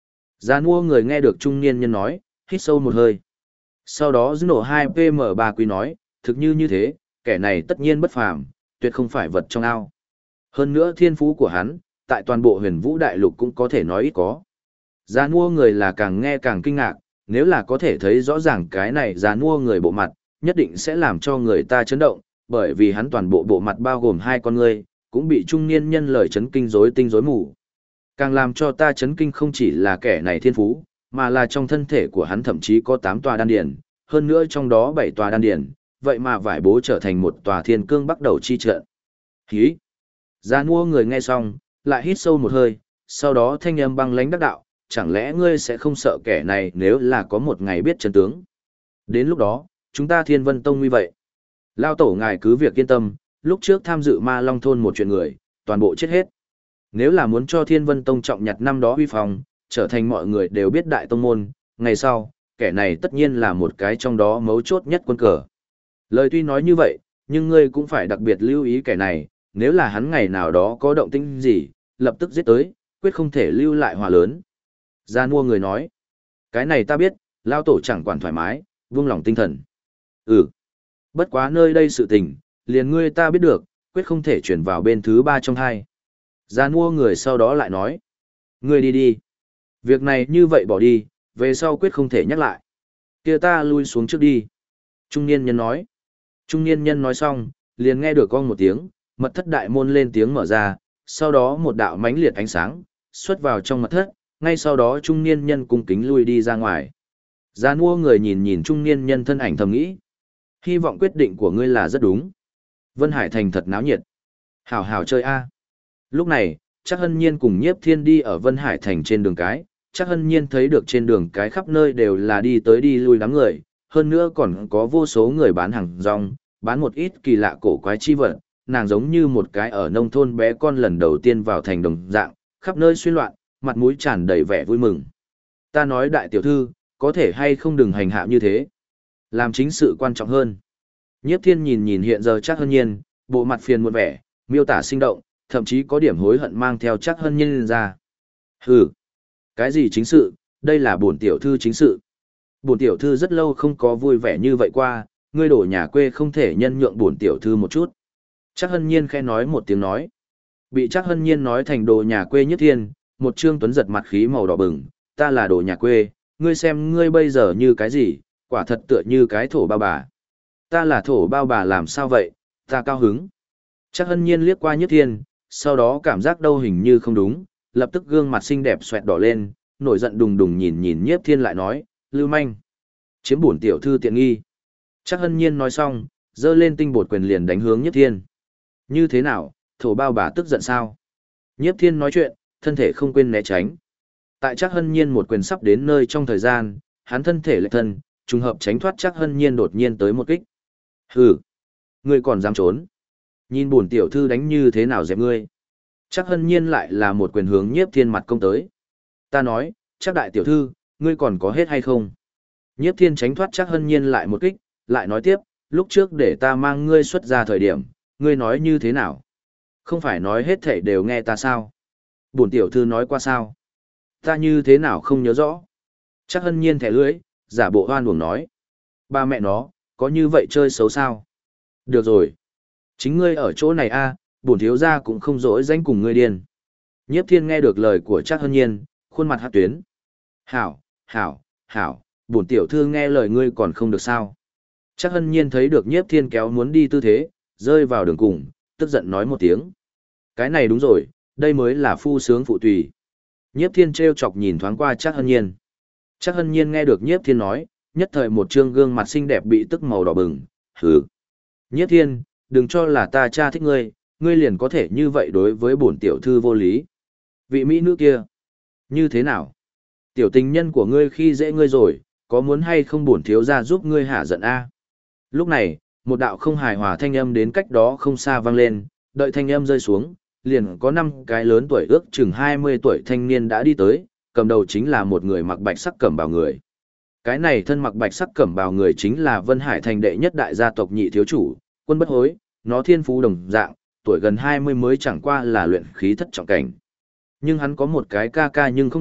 Già mua người nghe được trung niên nhân nói, hít sâu một hơi. Sau đó giữ nổ 2PM3 quý nói, thực như thế, kẻ này tất nhiên bất phàm, tuyệt không phải vật trong ao. Hơn nữa thiên phú của hắn, tại toàn bộ huyền vũ đại lục cũng có thể nói ít có. Già mua người là càng nghe càng kinh ngạc, nếu là có thể thấy rõ ràng cái này già mua người bộ mặt, nhất định sẽ làm cho người ta chấn động, bởi vì hắn toàn bộ bộ mặt bao gồm hai con người, cũng bị trung niên nhân lời chấn kinh rối tinh rối mù. Càng làm cho ta chấn kinh không chỉ là kẻ này thiên phú, mà là trong thân thể của hắn thậm chí có 8 tòa đan điền, hơn nữa trong đó 7 tòa đan điền, vậy mà vải bố trở thành một tòa thiên cương bắt đầu chi trận. Hí! Già mua người nghe xong, lại hít sâu một hơi, sau đó thanh âm băng lãnh đắc đạo, chẳng lẽ ngươi sẽ không sợ kẻ này nếu là có một ngày biết chân tướng. Đến lúc đó, chúng ta Thiên Vân Tông như vậy. Lao tổ ngài cứ việc yên tâm, lúc trước tham dự Ma Long Thôn một chuyện người, toàn bộ chết hết. Nếu là muốn cho Thiên Vân Tông trọng nhặt năm đó huy phong, trở thành mọi người đều biết đại tông môn, ngày sau, kẻ này tất nhiên là một cái trong đó mấu chốt nhất quân cờ. Lời tuy nói như vậy, nhưng ngươi cũng phải đặc biệt lưu ý kẻ này, nếu là hắn ngày nào đó có động tĩnh gì, lập tức giết tới, quyết không thể lưu lại hòa lớn. Gia mua người nói, cái này ta biết, lao tổ chẳng quản thoải mái, vương lòng tinh thần. Ừ, bất quá nơi đây sự tình, liền ngươi ta biết được, quyết không thể chuyển vào bên thứ ba trong hai. Gia mua người sau đó lại nói, ngươi đi đi. Việc này như vậy bỏ đi, về sau quyết không thể nhắc lại. Kia ta lui xuống trước đi. Trung niên nhân nói. Trung niên nhân nói xong, liền nghe được con một tiếng, mật thất đại môn lên tiếng mở ra, sau đó một đạo mãnh liệt ánh sáng, xuất vào trong mật thất, ngay sau đó trung niên nhân cung kính lui đi ra ngoài. Gia mua người nhìn nhìn trung niên nhân thân ảnh thầm nghĩ. Hy vọng quyết định của ngươi là rất đúng. Vân Hải Thành thật náo nhiệt. Hảo hảo chơi a. Lúc này, chắc hân nhiên cùng nhiếp thiên đi ở Vân Hải Thành trên đường cái, chắc hân nhiên thấy được trên đường cái khắp nơi đều là đi tới đi lui đám người, hơn nữa còn có vô số người bán hàng rong, bán một ít kỳ lạ cổ quái chi vật, nàng giống như một cái ở nông thôn bé con lần đầu tiên vào thành đồng dạng, khắp nơi xuyên loạn, mặt mũi tràn đầy vẻ vui mừng. Ta nói đại tiểu thư, có thể hay không đừng hành hạ như thế. Làm chính sự quan trọng hơn. Nhiếp thiên nhìn nhìn hiện giờ chắc hân nhiên, bộ mặt phiền muộn vẻ, miêu tả sinh động, thậm chí có điểm hối hận mang theo chắc hân nhiên ra. Hừ, cái gì chính sự, đây là bổn tiểu thư chính sự. Bổn tiểu thư rất lâu không có vui vẻ như vậy qua, ngươi đổ nhà quê không thể nhân nhượng bổn tiểu thư một chút. Chắc hân nhiên khẽ nói một tiếng nói. Bị chắc hân nhiên nói thành đồ nhà quê nhất thiên, một trương tuấn giật mặt khí màu đỏ bừng, ta là đồ nhà quê, ngươi xem ngươi bây giờ như cái gì, quả thật tựa như cái thổ bao bà. Ta là thổ bao bà làm sao vậy, ta cao hứng. Chắc hân nhiên liếc qua nhất thiên, sau đó cảm giác đâu hình như không đúng, lập tức gương mặt xinh đẹp xoẹt đỏ lên, nổi giận đùng đùng nhìn nhìn nhiếp thiên lại nói, lưu manh. Chiếm bổn tiểu thư tiện nghi. Chắc hân nhiên nói xong, dơ lên tinh bột quyền liền đánh hướng nhiếp thiên. Như thế nào, thổ bao bà tức giận sao? Nhiếp thiên nói chuyện, thân thể không quên né tránh. Tại chắc hân nhiên một quyền sắp đến nơi trong thời gian, hắn thân thể lệch thân, trùng hợp tránh thoát chắc hân nhiên đột nhiên tới một kích. Hừ, ngươi còn dám trốn? Nhìn bổn tiểu thư đánh như thế nào dẹp ngươi? Chắc hân nhiên lại là một quyền hướng nhiếp thiên mặt công tới. Ta nói, chắc đại tiểu thư, ngươi còn có hết hay không? Nhiếp thiên tránh thoát chắc hân nhiên lại một kích, lại nói tiếp, lúc trước để ta mang ngươi xuất ra thời điểm, ngươi nói như thế nào? Không phải nói hết thảy đều nghe ta sao? Bổn tiểu thư nói qua sao? Ta như thế nào không nhớ rõ? Chắc hân nhiên thẻ lưỡi, giả bộ hoan uổng nói. Ba mẹ nó, có như vậy chơi xấu sao? Được rồi. Chính ngươi ở chỗ này a, bổn thiếu gia cũng không dỗi danh cùng ngươi điên. Nhiếp thiên nghe được lời của Trác Hân Nhiên, khuôn mặt hát tuyến. Hảo, hảo, hảo, bổn tiểu thư nghe lời ngươi còn không được sao. Trác Hân Nhiên thấy được nhiếp thiên kéo muốn đi tư thế, rơi vào đường cùng, tức giận nói một tiếng. Cái này đúng rồi, đây mới là phu sướng phụ tùy. Nhiếp thiên trêu chọc nhìn thoáng qua Trác Hân Nhiên. Trác Hân Nhiên nghe được nhiếp thiên nói, nhất thời một trương gương mặt xinh đẹp bị tức màu đỏ bừng, hừ. Nhiếp thiên, đừng cho là ta cha thích ngươi, ngươi liền có thể như vậy đối với bổn tiểu thư vô lý. Vị mỹ nữ kia, như thế nào? Tiểu tình nhân của ngươi khi dễ ngươi rồi, có muốn hay không bổn thiếu gia giúp ngươi hạ giận a? Lúc này, một đạo không hài hòa thanh âm đến cách đó không xa vang lên, đợi thanh âm rơi xuống, liền có 5 cái lớn tuổi ước chừng 20 tuổi thanh niên đã đi tới, cầm đầu chính là một người mặc bạch sắc cẩm bào người. Cái này thân mặc bạch sắc cẩm bào người chính là Vân Hải Thành đệ nhất đại gia tộc nhị thiếu chủ, Quân Bất Hối, nó thiên phú đồng dạng, tuổi gần 20 mới chẳng qua là luyện khí thất trọng cảnh. Nhưng hắn có một cái ca ca nhưng không được,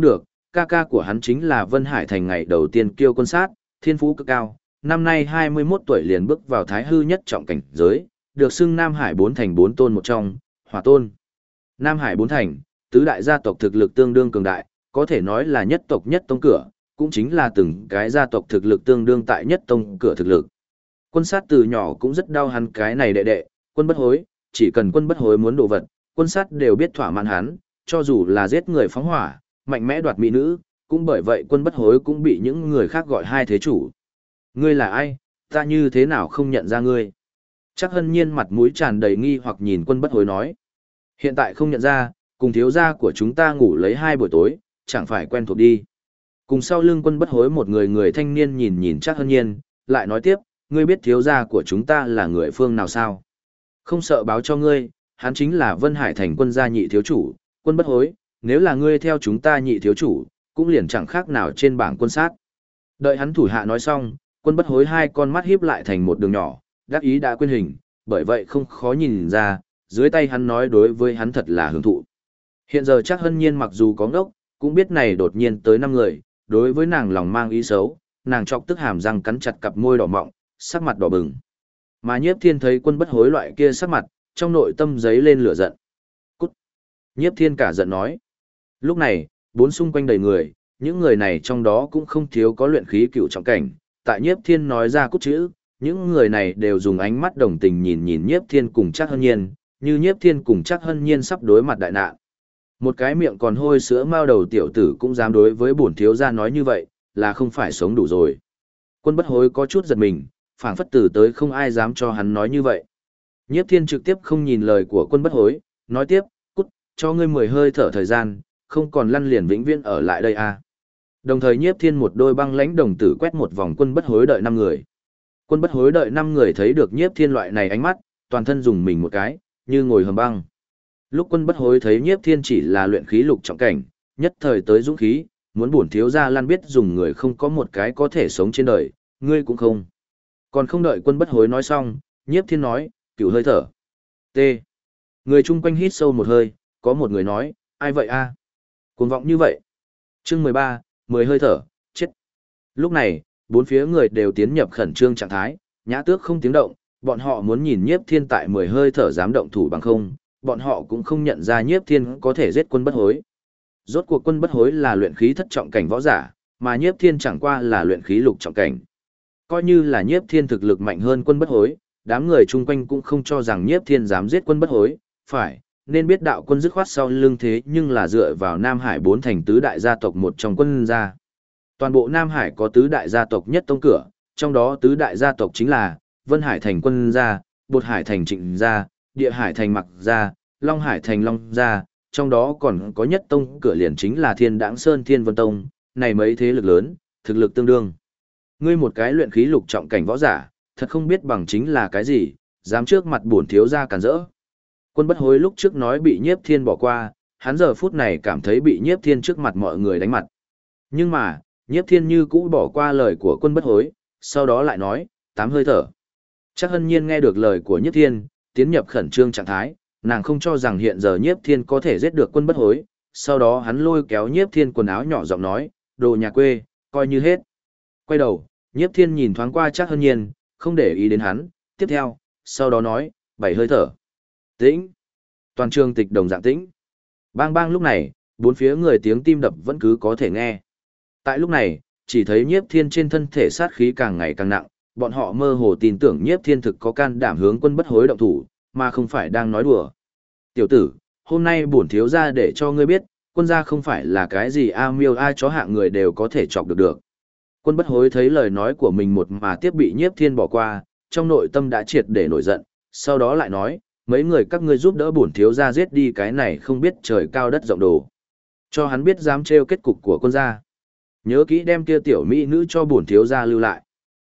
ca ca của hắn chính là Vân Hải Thành ngày đầu tiên kiêu quân sát, thiên phú cực cao, năm nay 21 tuổi liền bước vào thái hư nhất trọng cảnh giới, được xưng Nam Hải bốn thành bốn tôn một trong, Hỏa Tôn. Nam Hải bốn thành, tứ đại gia tộc thực lực tương đương cường đại, có thể nói là nhất tộc nhất tông cửa, cũng chính là từng cái gia tộc thực lực tương đương tại nhất tông cửa thực lực. Quân sát từ nhỏ cũng rất đau hắn cái này đệ đệ, Quân Bất Hối, chỉ cần Quân Bất Hối muốn đồ vật, quân sát đều biết thỏa mãn hắn, cho dù là giết người phóng hỏa, mạnh mẽ đoạt mỹ nữ, cũng bởi vậy Quân Bất Hối cũng bị những người khác gọi hai thế chủ. Ngươi là ai, ta như thế nào không nhận ra ngươi? Chắc Hân Nhiên mặt mũi tràn đầy nghi hoặc nhìn Quân Bất Hối nói. Hiện tại không nhận ra, cùng thiếu gia của chúng ta ngủ lấy 2 buổi tối, chẳng phải quen thuộc đi. Cùng sau lưng Quân Bất Hối một người thanh niên nhìn nhìn Chắc Hân Nhiên, lại nói tiếp, ngươi biết thiếu gia của chúng ta là người phương nào sao? Không sợ báo cho ngươi, hắn chính là Vân Hải Thành quân gia nhị thiếu chủ, Quân Bất Hối, nếu là ngươi theo chúng ta nhị thiếu chủ, cũng liền chẳng khác nào trên bảng quân sát. Đợi hắn thủ hạ nói xong, Quân Bất Hối hai con mắt híp lại thành một đường nhỏ, đắc ý đã quên hình, bởi vậy không khó nhìn ra, dưới tay hắn nói đối với hắn thật là hưởng thụ. Hiện giờ chắc Hân Nhiên mặc dù có ngốc, cũng biết này đột nhiên tới 5 người, đối với nàng lòng mang ý xấu, nàng chọc tức hàm răng cắn chặt cặp môi đỏ mọng, sắc mặt đỏ bừng. Mà Nhiếp Thiên thấy Quân Bất Hối loại kia sắc mặt, trong nội tâm giấy lên lửa giận. Cút! Nhiếp Thiên cả giận nói. Lúc này, bốn xung quanh đầy người, những người này trong đó cũng không thiếu có luyện khí cựu trọng cảnh. Tại Nhiếp Thiên nói ra cút chữ, những người này đều dùng ánh mắt đồng tình nhìn nhìn Nhiếp Thiên cùng Trác Hân Nhiên, như Nhiếp Thiên cùng Trác Hân Nhiên sắp đối mặt đại nạn. Một cái miệng còn hôi sữa mao đầu tiểu tử cũng dám đối với bổn thiếu gia nói như vậy, là không phải sống đủ rồi. Quân Bất Hối có chút giật mình, phảng phất từ tới không ai dám cho hắn nói như vậy. Nhiếp Thiên trực tiếp không nhìn lời của Quân Bất Hối, nói tiếp, cút, cho ngươi 10 hơi thở thời gian, không còn lăn liền vĩnh viễn ở lại đây à. Đồng thời Nhiếp Thiên một đôi băng lãnh đồng tử quét một vòng Quân Bất Hối đợi 5 người. Quân Bất Hối đợi 5 người thấy được Nhiếp Thiên loại này ánh mắt, toàn thân dùng mình một cái, như ngồi hầm băng. Lúc Quân Bất Hối thấy Nhiếp Thiên chỉ là luyện khí lục trọng cảnh, nhất thời tới dũng khí, muốn bổn thiếu gia lăn biết dùng người không có một cái có thể sống trên đời, ngươi cũng không. Còn không đợi Quân Bất Hối nói xong, Nhiếp Thiên nói, cửu hơi thở. T. Người chung quanh hít sâu một hơi, có một người nói, ai vậy a? Cuồng vọng như vậy. Chương 13, 10 hơi thở, chết. Lúc này, bốn phía người đều tiến nhập khẩn trương trạng thái, nhã tước không tiếng động, bọn họ muốn nhìn Nhiếp Thiên tại 10 hơi thở dám động thủ bằng không, bọn họ cũng không nhận ra Nhiếp Thiên có thể giết Quân Bất Hối. Rốt cuộc Quân Bất Hối là luyện khí thất trọng cảnh võ giả, mà Nhiếp Thiên chẳng qua là luyện khí lục trọng cảnh. Coi như là Nhiếp Thiên thực lực mạnh hơn Quân Bất Hối, đám người chung quanh cũng không cho rằng Nhiếp Thiên dám giết Quân Bất Hối, phải, nên biết đạo quân dứt khoát sau lưng thế nhưng là dựa vào Nam Hải 4 thành tứ đại gia tộc một trong quân gia. Toàn bộ Nam Hải có tứ đại gia tộc nhất tông cửa, trong đó tứ đại gia tộc chính là Vân Hải thành Quân gia, Bột Hải thành Trịnh gia, Địa Hải thành Mặc gia, Long Hải thành Long gia, trong đó còn có nhất tông cửa liền chính là Thiên Đãng Sơn Thiên Vân Tông, này mấy thế lực lớn, thực lực tương đương. Ngươi một cái luyện khí lục trọng cảnh võ giả, thật không biết bằng chính là cái gì, dám trước mặt bổn thiếu gia cản rỡ. Quân Bất Hối lúc trước nói bị Nhiếp Thiên bỏ qua, hắn giờ phút này cảm thấy bị Nhiếp Thiên trước mặt mọi người đánh mặt. Nhưng mà, Nhiếp Thiên như cũ bỏ qua lời của Quân Bất Hối, sau đó lại nói, 8 hơi thở. Chắc Hân Nhiên nghe được lời của Nhiếp Thiên, tiến nhập khẩn trương trạng thái, nàng không cho rằng hiện giờ Nhiếp Thiên có thể giết được Quân Bất Hối, sau đó hắn lôi kéo Nhiếp Thiên quần áo nhỏ giọng nói, đồ nhà quê, coi như hết. Quay đầu, Nhiếp Thiên nhìn thoáng qua Chắc Hân Nhiên, không để ý đến hắn, tiếp theo, sau đó nói, 7 hơi thở. Tĩnh. Toàn trường tịch đồng dạng tĩnh. Bang bang lúc này, bốn phía người tiếng tim đập vẫn cứ có thể nghe. Tại lúc này, chỉ thấy Nhiếp Thiên trên thân thể sát khí càng ngày càng nặng, bọn họ mơ hồ tin tưởng Nhiếp Thiên thực có can đảm hướng Quân Bất Hối động thủ, mà không phải đang nói đùa. Tiểu tử, hôm nay bổn thiếu gia để cho ngươi biết, quân gia không phải là cái gì a miêu a chó hạng người đều có thể chọc được. Quân Bất Hối thấy lời nói của mình một mà tiếp bị Nhiếp Thiên bỏ qua, trong nội tâm đã triệt để nổi giận, sau đó lại nói, mấy người các ngươi giúp đỡ bổn thiếu gia giết đi cái này không biết trời cao đất rộng đồ. Cho hắn biết dám trêu kết cục của quân gia. Nhớ kỹ đem kia tiểu mỹ nữ cho bổn thiếu gia lưu lại.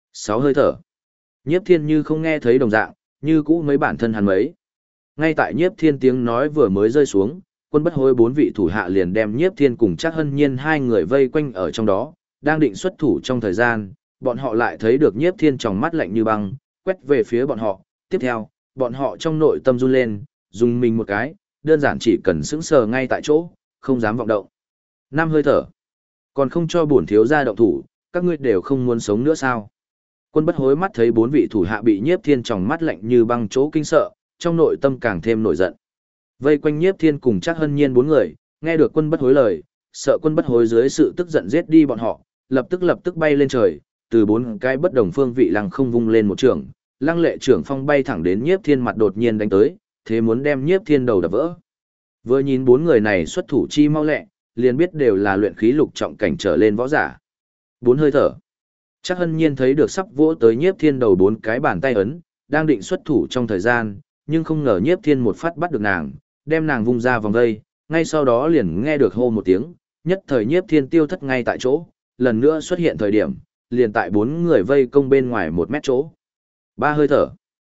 6 hơi thở. Nhiếp Thiên như không nghe thấy đồng dạng, như cũ mấy bản thân hắn mấy. Ngay tại Nhiếp Thiên tiếng nói vừa mới rơi xuống, Quân Bất Hối 4 vị thủ hạ liền đem Nhiếp Thiên cùng Trác Hân Nhiên hai người vây quanh ở trong đó, đang định xuất thủ trong thời gian, bọn họ lại thấy được Nhiếp Thiên trong mắt lạnh như băng, quét về phía bọn họ. Tiếp theo, bọn họ trong nội tâm run lên, dùng mình một cái, đơn giản chỉ cần sững sờ ngay tại chỗ, không dám vọng động. 5 hơi thở. Còn không cho bổn thiếu gia động thủ, các ngươi đều không muốn sống nữa sao? Quân bất hối mắt thấy 4 vị thủ hạ bị Nhiếp Thiên tròng mắt lạnh như băng chỗ kinh sợ, trong nội tâm càng thêm nổi giận. Vây quanh Nhiếp Thiên cùng Trác Hân Nhiên 4 người, nghe được quân bất hối lời, sợ quân bất hối dưới sự tức giận giết đi bọn họ, lập tức bay lên trời, từ 4 cái bất đồng phương vị lăng không vung lên một trường, lăng lệ trưởng phong bay thẳng đến Nhiếp Thiên mặt đột nhiên đánh tới, thế muốn đem Nhiếp Thiên đầu đập vỡ. Vừa nhìn 4 người này xuất thủ chi mau lẹ, liền biết đều là luyện khí lục trọng cảnh trở lên võ giả. 4 hơi thở. Trác Hân Nhiên thấy được sắp vỗ tới Nhiếp Thiên đầu 4 cái bàn tay ấn, đang định xuất thủ trong thời gian, nhưng không ngờ Nhiếp Thiên một phát bắt được nàng, đem nàng vung ra vòng vây, ngay sau đó liền nghe được hô một tiếng, nhất thời Nhiếp Thiên tiêu thất ngay tại chỗ, lần nữa xuất hiện thời điểm, liền tại 4 người vây công bên ngoài 1 mét chỗ. 3 hơi thở.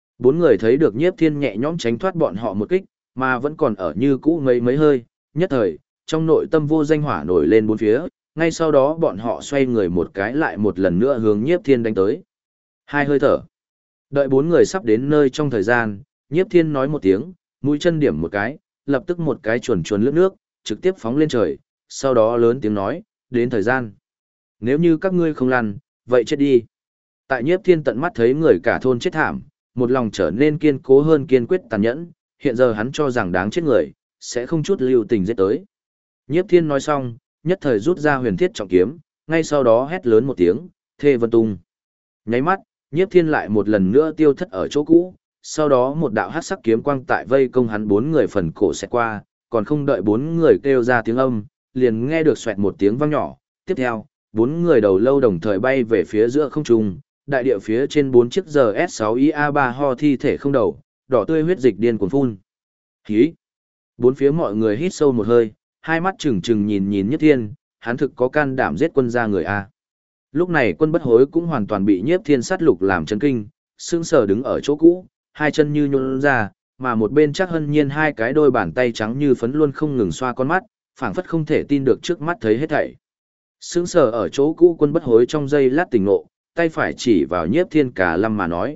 4 người thấy được Nhiếp Thiên nhẹ nhõm tránh thoát bọn họ một kích, mà vẫn còn ở như cũ mấy hơi, nhất thời, trong nội tâm vô danh hỏa nổi lên 4 phía, ngay sau đó bọn họ xoay người một cái lại một lần nữa hướng Nhiếp Thiên đánh tới. 2 hơi thở. Đợi 4 người sắp đến nơi trong thời gian, Nhiếp Thiên nói một tiếng, mũi chân điểm một cái, lập tức một cái chuồn lướt nước, trực tiếp phóng lên trời, sau đó lớn tiếng nói, đến thời gian. Nếu như các ngươi không lăn, vậy chết đi. Tại Nhiếp Thiên tận mắt thấy người cả thôn chết thảm, một lòng trở nên kiên cố hơn kiên quyết tàn nhẫn, hiện giờ hắn cho rằng đáng chết người, sẽ không chút lưu tình giết tới. Nhiếp Thiên nói xong, nhất thời rút ra huyền thiết trọng kiếm, ngay sau đó hét lớn một tiếng, thê vân tung. Nháy mắt, Nhiếp Thiên lại một lần nữa tiêu thất ở chỗ cũ, sau đó một đạo hắc sắc kiếm quang tại vây công hắn 4 người phần cổ sẽ qua, còn không đợi 4 người kêu ra tiếng âm, liền nghe được xoẹt một tiếng vang nhỏ, tiếp theo, 4 người đầu lâu đồng thời bay về phía giữa không trung, đại địa phía trên 4 chiếc GS6IA3 ho thi thể không đầu, đỏ tươi huyết dịch điên cuồng phun. Hí! 4 phía mọi người hít sâu một hơi, hai mắt trừng trừng nhìn Nhiếp Thiên, hắn thực có can đảm giết quân gia người A. Lúc này quân bất hối cũng hoàn toàn bị Nhiếp Thiên sát lục làm chấn kinh, sững sờ đứng ở chỗ cũ, hai chân như nhũn ra, mà một bên Trác Hân Nhiên hai cái đôi bàn tay trắng như phấn luôn không ngừng xoa con mắt, phảng phất không thể tin được trước mắt thấy hết thảy. Sững sờ ở chỗ cũ quân bất hối trong giây lát tỉnh ngộ, tay phải chỉ vào Nhiếp Thiên cả lâm mà nói,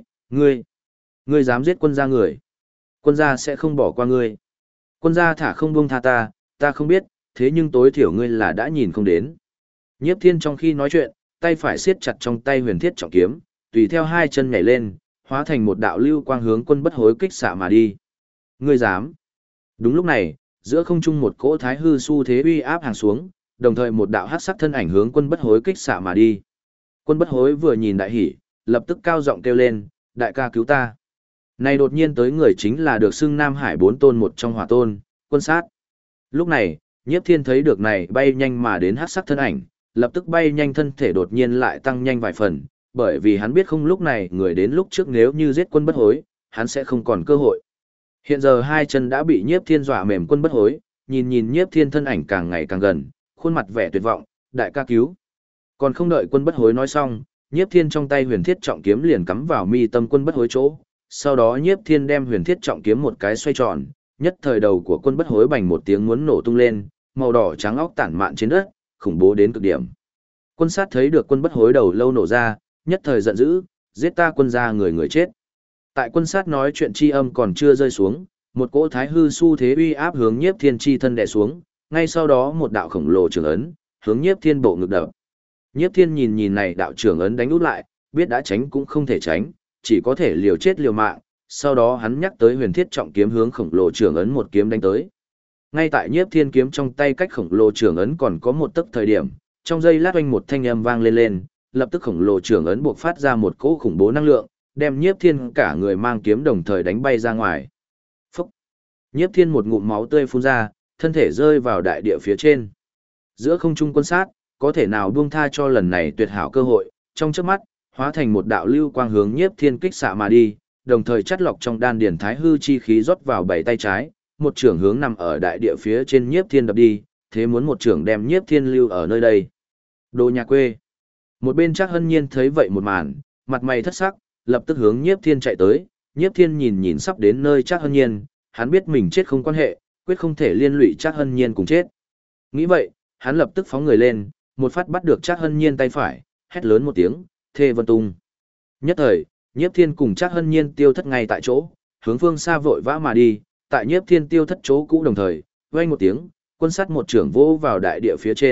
ngươi dám giết quân gia người. Quân gia sẽ không bỏ qua ngươi. Quân gia thả không buông tha ta không biết, thế nhưng tối thiểu ngươi là đã nhìn không đến. Nhiếp Thiên trong khi nói chuyện, tay phải siết chặt trong tay huyền thiết trọng kiếm, tùy theo hai chân nhảy lên, hóa thành một đạo lưu quang hướng quân bất hối kích xạ mà đi. Ngươi dám? Đúng lúc này, giữa không trung một cỗ thái hư xu thế uy áp hàng xuống, đồng thời một đạo hắc sắc thân ảnh hướng quân bất hối kích xạ mà đi. Quân bất hối vừa nhìn đại hỉ, lập tức cao giọng kêu lên, đại ca cứu ta. Này đột nhiên tới người chính là được xưng Nam Hải 4 tôn một trong Hỏa Tôn, Quân Sát. Lúc này, Nhiếp Thiên thấy được này bay nhanh mà đến hắc sắc thân ảnh, lập tức bay nhanh thân thể đột nhiên lại tăng nhanh vài phần, bởi vì hắn biết không lúc này người đến lúc trước nếu như giết quân bất hối, hắn sẽ không còn cơ hội. Hiện giờ hai chân đã bị Nhiếp Thiên dọa mềm quân bất hối, nhìn Nhiếp Thiên thân ảnh càng ngày càng gần, khuôn mặt vẻ tuyệt vọng, đại ca cứu. Còn không đợi quân bất hối nói xong, Nhiếp Thiên trong tay huyền thiết trọng kiếm liền cắm vào mi tâm quân bất hối chỗ, sau đó Nhiếp Thiên đem huyền thiết trọng kiếm một cái xoay tròn, nhất thời đầu của quân bất hối bành một tiếng muốn nổ tung lên, màu đỏ trắng óc tản mạn trên đất, khủng bố đến cực điểm. Quân Sát thấy được quân bất hối đầu lâu nổ ra, nhất thời giận dữ, giết ta quân gia người chết. Tại Quân Sát nói chuyện chi âm còn chưa rơi xuống, một cỗ thái hư xu thế uy áp hướng Nhiếp Thiên chi thân đè xuống, ngay sau đó một đạo khổng lồ trường ấn, hướng Nhiếp Thiên bộ ngực đập. Nhiếp Thiên nhìn này đạo trường ấn đánh út lại, biết đã tránh cũng không thể tránh, chỉ có thể liều chết liều mạng, sau đó hắn nhắc tới huyền thiết trọng kiếm hướng khổng lồ trường ấn một kiếm đánh tới. Ngay tại Nhiếp Thiên kiếm trong tay cách khổng lồ trường ấn còn có một tấc thời điểm, trong giây lát oanh một thanh âm vang lên, lập tức khổng lồ trường ấn buộc phát ra một cỗ khủng bố năng lượng, đem Nhiếp Thiên cả người mang kiếm đồng thời đánh bay ra ngoài. Phúc! Nhiếp Thiên một ngụm máu tươi phun ra, thân thể rơi vào đại địa phía trên. Giữa không trung Quân Sát, có thể nào buông tha cho lần này tuyệt hảo cơ hội, trong chớp mắt, hóa thành một đạo lưu quang hướng Nhiếp Thiên kích xạ mà đi, đồng thời chắt lọc trong đan điển thái hư chi khí rót vào bảy tay trái, một trưởng hướng nằm ở đại địa phía trên Nhiếp Thiên đập đi, thế muốn một trưởng đem Nhiếp Thiên lưu ở nơi đây. Đồ nhà quê. Một bên Trác Hân Nhiên thấy vậy một màn, mặt mày thất sắc, lập tức hướng Nhiếp Thiên chạy tới, Nhiếp Thiên nhìn sắp đến nơi Trác Hân Nhiên, hắn biết mình chết không quan hệ, quyết không thể liên lụy Trác Hân Nhiên cùng chết. Nghĩ vậy, hắn lập tức phóng người lên, một phát bắt được Trác Hân Nhiên tay phải, hét lớn một tiếng, thê vân tung. Nhất thời, Nhiếp Thiên cùng Trác Hân Nhiên tiêu thất ngay tại chỗ, hướng phương xa vội vã mà đi, tại Nhiếp Thiên tiêu thất chỗ cũ đồng thời, vang một tiếng, Quân Sát một trưởng vỗ vào đại địa phía trên,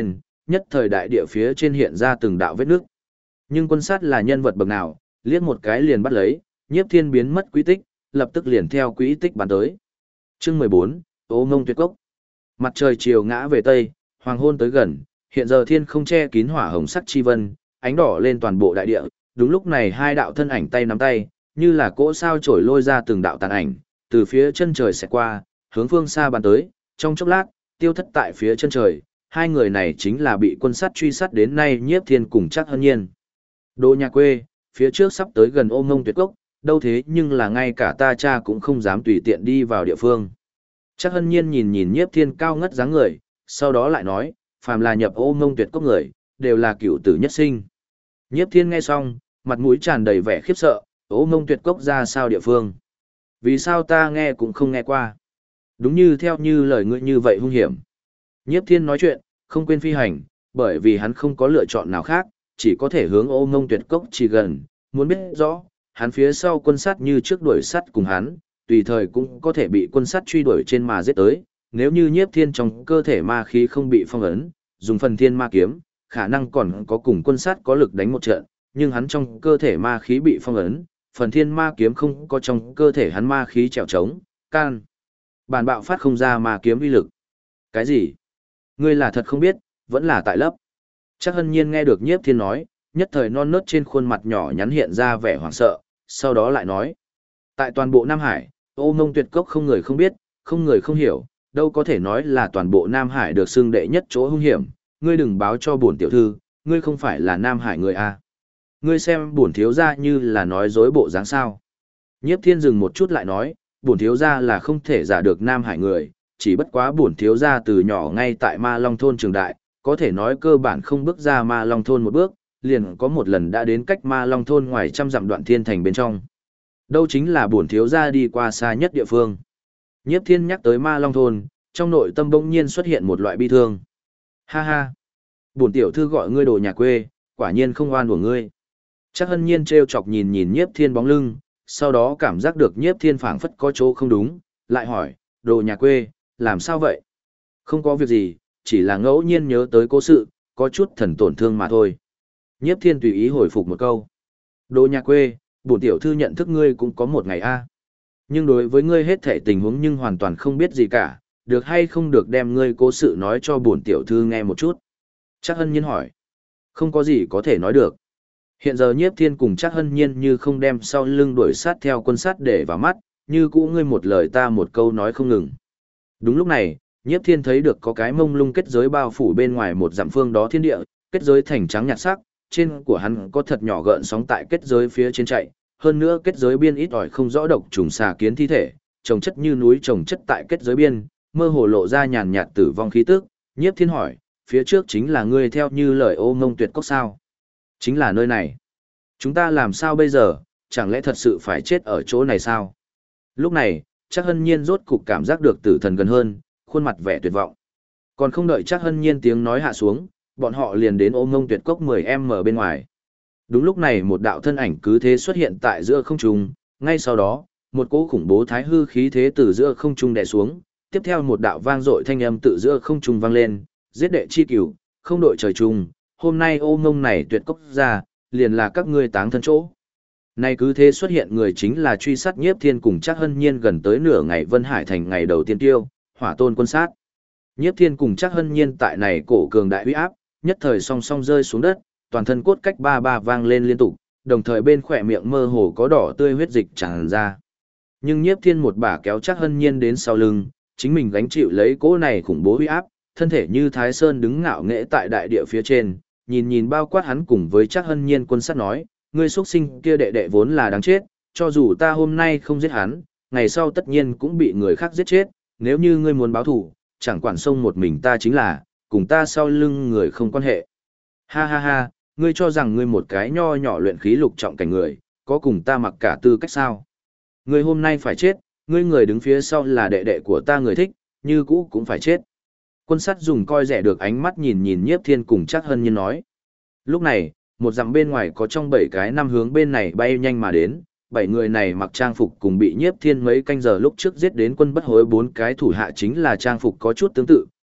nhất thời đại địa phía trên hiện ra từng đạo vết nước. Nhưng quân sát là nhân vật bậc nào, liếc một cái liền bắt lấy, Nhiếp Thiên biến mất quỹ tích, lập tức liền theo quỹ tích bắn tới. Chương 14, Ô Ngông Tuyệt Cốc. Mặt trời chiều ngã về tây, hoàng hôn tới gần, hiện giờ thiên không che kín hỏa hồng sắc chi vân, ánh đỏ lên toàn bộ đại địa. Đúng lúc này hai đạo thân ảnh tay nắm tay, như là cỗ sao trổi lôi ra từng đạo tàn ảnh, từ phía chân trời sẽ qua, hướng phương xa bắn tới, trong chốc lát, tiêu thất tại phía chân trời. Hai người này chính là bị quân sát truy sát đến nay Nhiếp Thiên cùng Trác Hân Nhiên. Đồ nhà quê, phía trước sắp tới gần Ô Ngông Tuyệt Cốc, đâu thế nhưng là ngay cả ta cha cũng không dám tùy tiện đi vào địa phương. Trác Hân Nhiên nhìn nhìn Nhiếp Thiên cao ngất dáng người, sau đó lại nói, phàm là nhập Ô Ngông Tuyệt Cốc người, đều là cửu tử nhất sinh. Nhiếp Thiên nghe xong, mặt mũi tràn đầy vẻ khiếp sợ, Ô Ngông Tuyệt Cốc ra sao địa phương? Vì sao ta nghe cũng không nghe qua? Đúng như theo như lời ngươi như vậy hung hiểm. Nhiếp Thiên nói chuyện, không quên phi hành, bởi vì hắn không có lựa chọn nào khác, chỉ có thể hướng Ô Ngông Tuyệt Cốc chỉ gần, muốn biết rõ, hắn phía sau quân sát như trước đuổi sát cùng hắn, tùy thời cũng có thể bị quân sát truy đuổi trên mà giết tới, nếu như Nhiếp Thiên trong cơ thể ma khí không bị phong ấn, dùng phần thiên ma kiếm, khả năng còn có cùng quân sát có lực đánh một trận, nhưng hắn trong cơ thể ma khí bị phong ấn, phần thiên ma kiếm không có trong cơ thể hắn ma khí trèo trống, can. Bản bạo phát không ra ma kiếm uy lực. Cái gì? Ngươi là thật không biết, vẫn là tại lấp. Trác Hân Nhiên nghe được Nhiếp Thiên nói, nhất thời non nớt trên khuôn mặt nhỏ nhắn hiện ra vẻ hoảng sợ, sau đó lại nói. Tại toàn bộ Nam Hải, Ô Ngông Tuyệt Cốc không người không biết, không người không hiểu, đâu có thể nói là toàn bộ Nam Hải được xưng đệ nhất chỗ hung hiểm, ngươi đừng báo cho bổn tiểu thư, ngươi không phải là Nam Hải người à. Ngươi xem bổn thiếu gia như là nói dối bộ dáng sao. Nhiếp Thiên dừng một chút lại nói, bổn thiếu gia là không thể giả được Nam Hải người, chỉ bất quá bổn thiếu gia từ nhỏ ngay tại Ma Long thôn trường đại, có thể nói cơ bản không bước ra Ma Long thôn một bước, liền có một lần đã đến cách Ma Long thôn ngoài trăm dặm Đoạn Thiên thành bên trong. Đâu chính là bổn thiếu gia đi qua xa nhất địa phương. Nhiếp Thiên nhắc tới Ma Long thôn, trong nội tâm bỗng nhiên xuất hiện một loại bi thương. Ha ha, bổn tiểu thư gọi ngươi đồ nhà quê, quả nhiên không oan của ngươi. Trác Hân Nhiên trêu chọc nhìn nhìn Nhiếp Thiên bóng lưng, sau đó cảm giác được Nhiếp Thiên phảng phất có chỗ không đúng, lại hỏi, đồ nhà quê, làm sao vậy? Không có việc gì, chỉ là ngẫu nhiên nhớ tới cố sự, có chút thần tổn thương mà thôi. Nhiếp Thiên tùy ý hồi phục một câu. Đồ nhà quê, bổn tiểu thư nhận thức ngươi cũng có một ngày a. Nhưng đối với ngươi hết thảy tình huống nhưng hoàn toàn không biết gì cả, được hay không được đem ngươi cố sự nói cho bổn tiểu thư nghe một chút. Trác Hân Nhiên hỏi. Không có gì có thể nói được. Hiện giờ Nhiếp Thiên cùng Trác Hân Nhiên như không đem sau lưng đuổi sát theo quân sát để vào mắt, như cũ ngươi một lời ta một câu nói không ngừng. Đúng lúc này, Nhiếp Thiên thấy được có cái mông lung kết giới bao phủ bên ngoài một dặm phương đó thiên địa, kết giới thành trắng nhạt sắc, trên của hắn có thật nhỏ gợn sóng tại kết giới phía trên chạy, hơn nữa kết giới biên ít ỏi không rõ độc trùng xà kiến thi thể, chồng chất như núi chồng chất tại kết giới biên, mơ hồ lộ ra nhàn nhạt tử vong khí tức. Nhiếp Thiên hỏi, phía trước chính là ngươi theo như lời Ô Ngông Tuyệt Cốc sao? Chính là nơi này. Chúng ta làm sao bây giờ, chẳng lẽ thật sự phải chết ở chỗ này sao? Lúc này, Trác Hân Nhiên rốt cục cảm giác được tử thần gần hơn, khuôn mặt vẻ tuyệt vọng. Còn không đợi Trác Hân Nhiên tiếng nói hạ xuống, bọn họ liền đến Ô Ngông Tuyệt Cốc 10m bên ngoài. Đúng lúc này một đạo thân ảnh cứ thế xuất hiện tại giữa không trung, ngay sau đó, một cỗ khủng bố thái hư khí thế từ giữa không trung đè xuống, tiếp theo một đạo vang dội thanh âm tự giữa không trung vang lên, giết đệ chi cửu, không đội trời chung, hôm nay Ô Ngông này tuyệt cốc ra, liền là các ngươi táng thân chỗ. Này cứ thế xuất hiện người chính là truy sát Nhiếp Thiên cùng Trác Hân Nhiên gần tới nửa ngày Vân Hải thành ngày đầu tiên tiêu, Hỏa Tôn quân sát. Nhiếp Thiên cùng Trác Hân Nhiên tại này cổ cường đại uy áp, nhất thời song song rơi xuống đất, toàn thân cốt cách ba ba vang lên liên tục, đồng thời bên khỏe miệng mơ hồ có đỏ tươi huyết dịch tràn ra. Nhưng Nhiếp Thiên một bà kéo Trác Hân Nhiên đến sau lưng, chính mình gánh chịu lấy cỗ này khủng bố uy áp, thân thể như Thái Sơn đứng ngạo nghễ tại đại địa phía trên, nhìn nhìn bao quát hắn cùng với Trác Hân Nhiên quân sát nói, ngươi xuất sinh kia đệ đệ vốn là đáng chết, cho dù ta hôm nay không giết hắn, ngày sau tất nhiên cũng bị người khác giết chết, nếu như ngươi muốn báo thù, chẳng quản sông một mình ta chính là, cùng ta sau lưng người không quan hệ. Ha ha ha, ngươi cho rằng ngươi một cái nho nhỏ luyện khí lục trọng cảnh người, có cùng ta mặc cả tư cách sao? Ngươi hôm nay phải chết, ngươi người đứng phía sau là đệ đệ của ta người thích, như cũ cũng phải chết. Quân sát dùng coi rẻ được ánh mắt nhìn nhìn Nhiếp Thiên cùng Trác Hân Nhiên nói. Lúc này, một dặm bên ngoài có trong 7 cái năm hướng bên này bay nhanh mà đến, 7 người này mặc trang phục cùng bị Nhiếp Thiên mấy canh giờ lúc trước giết đến quân bất hối 4 cái thủ hạ chính là trang phục có chút tương tự,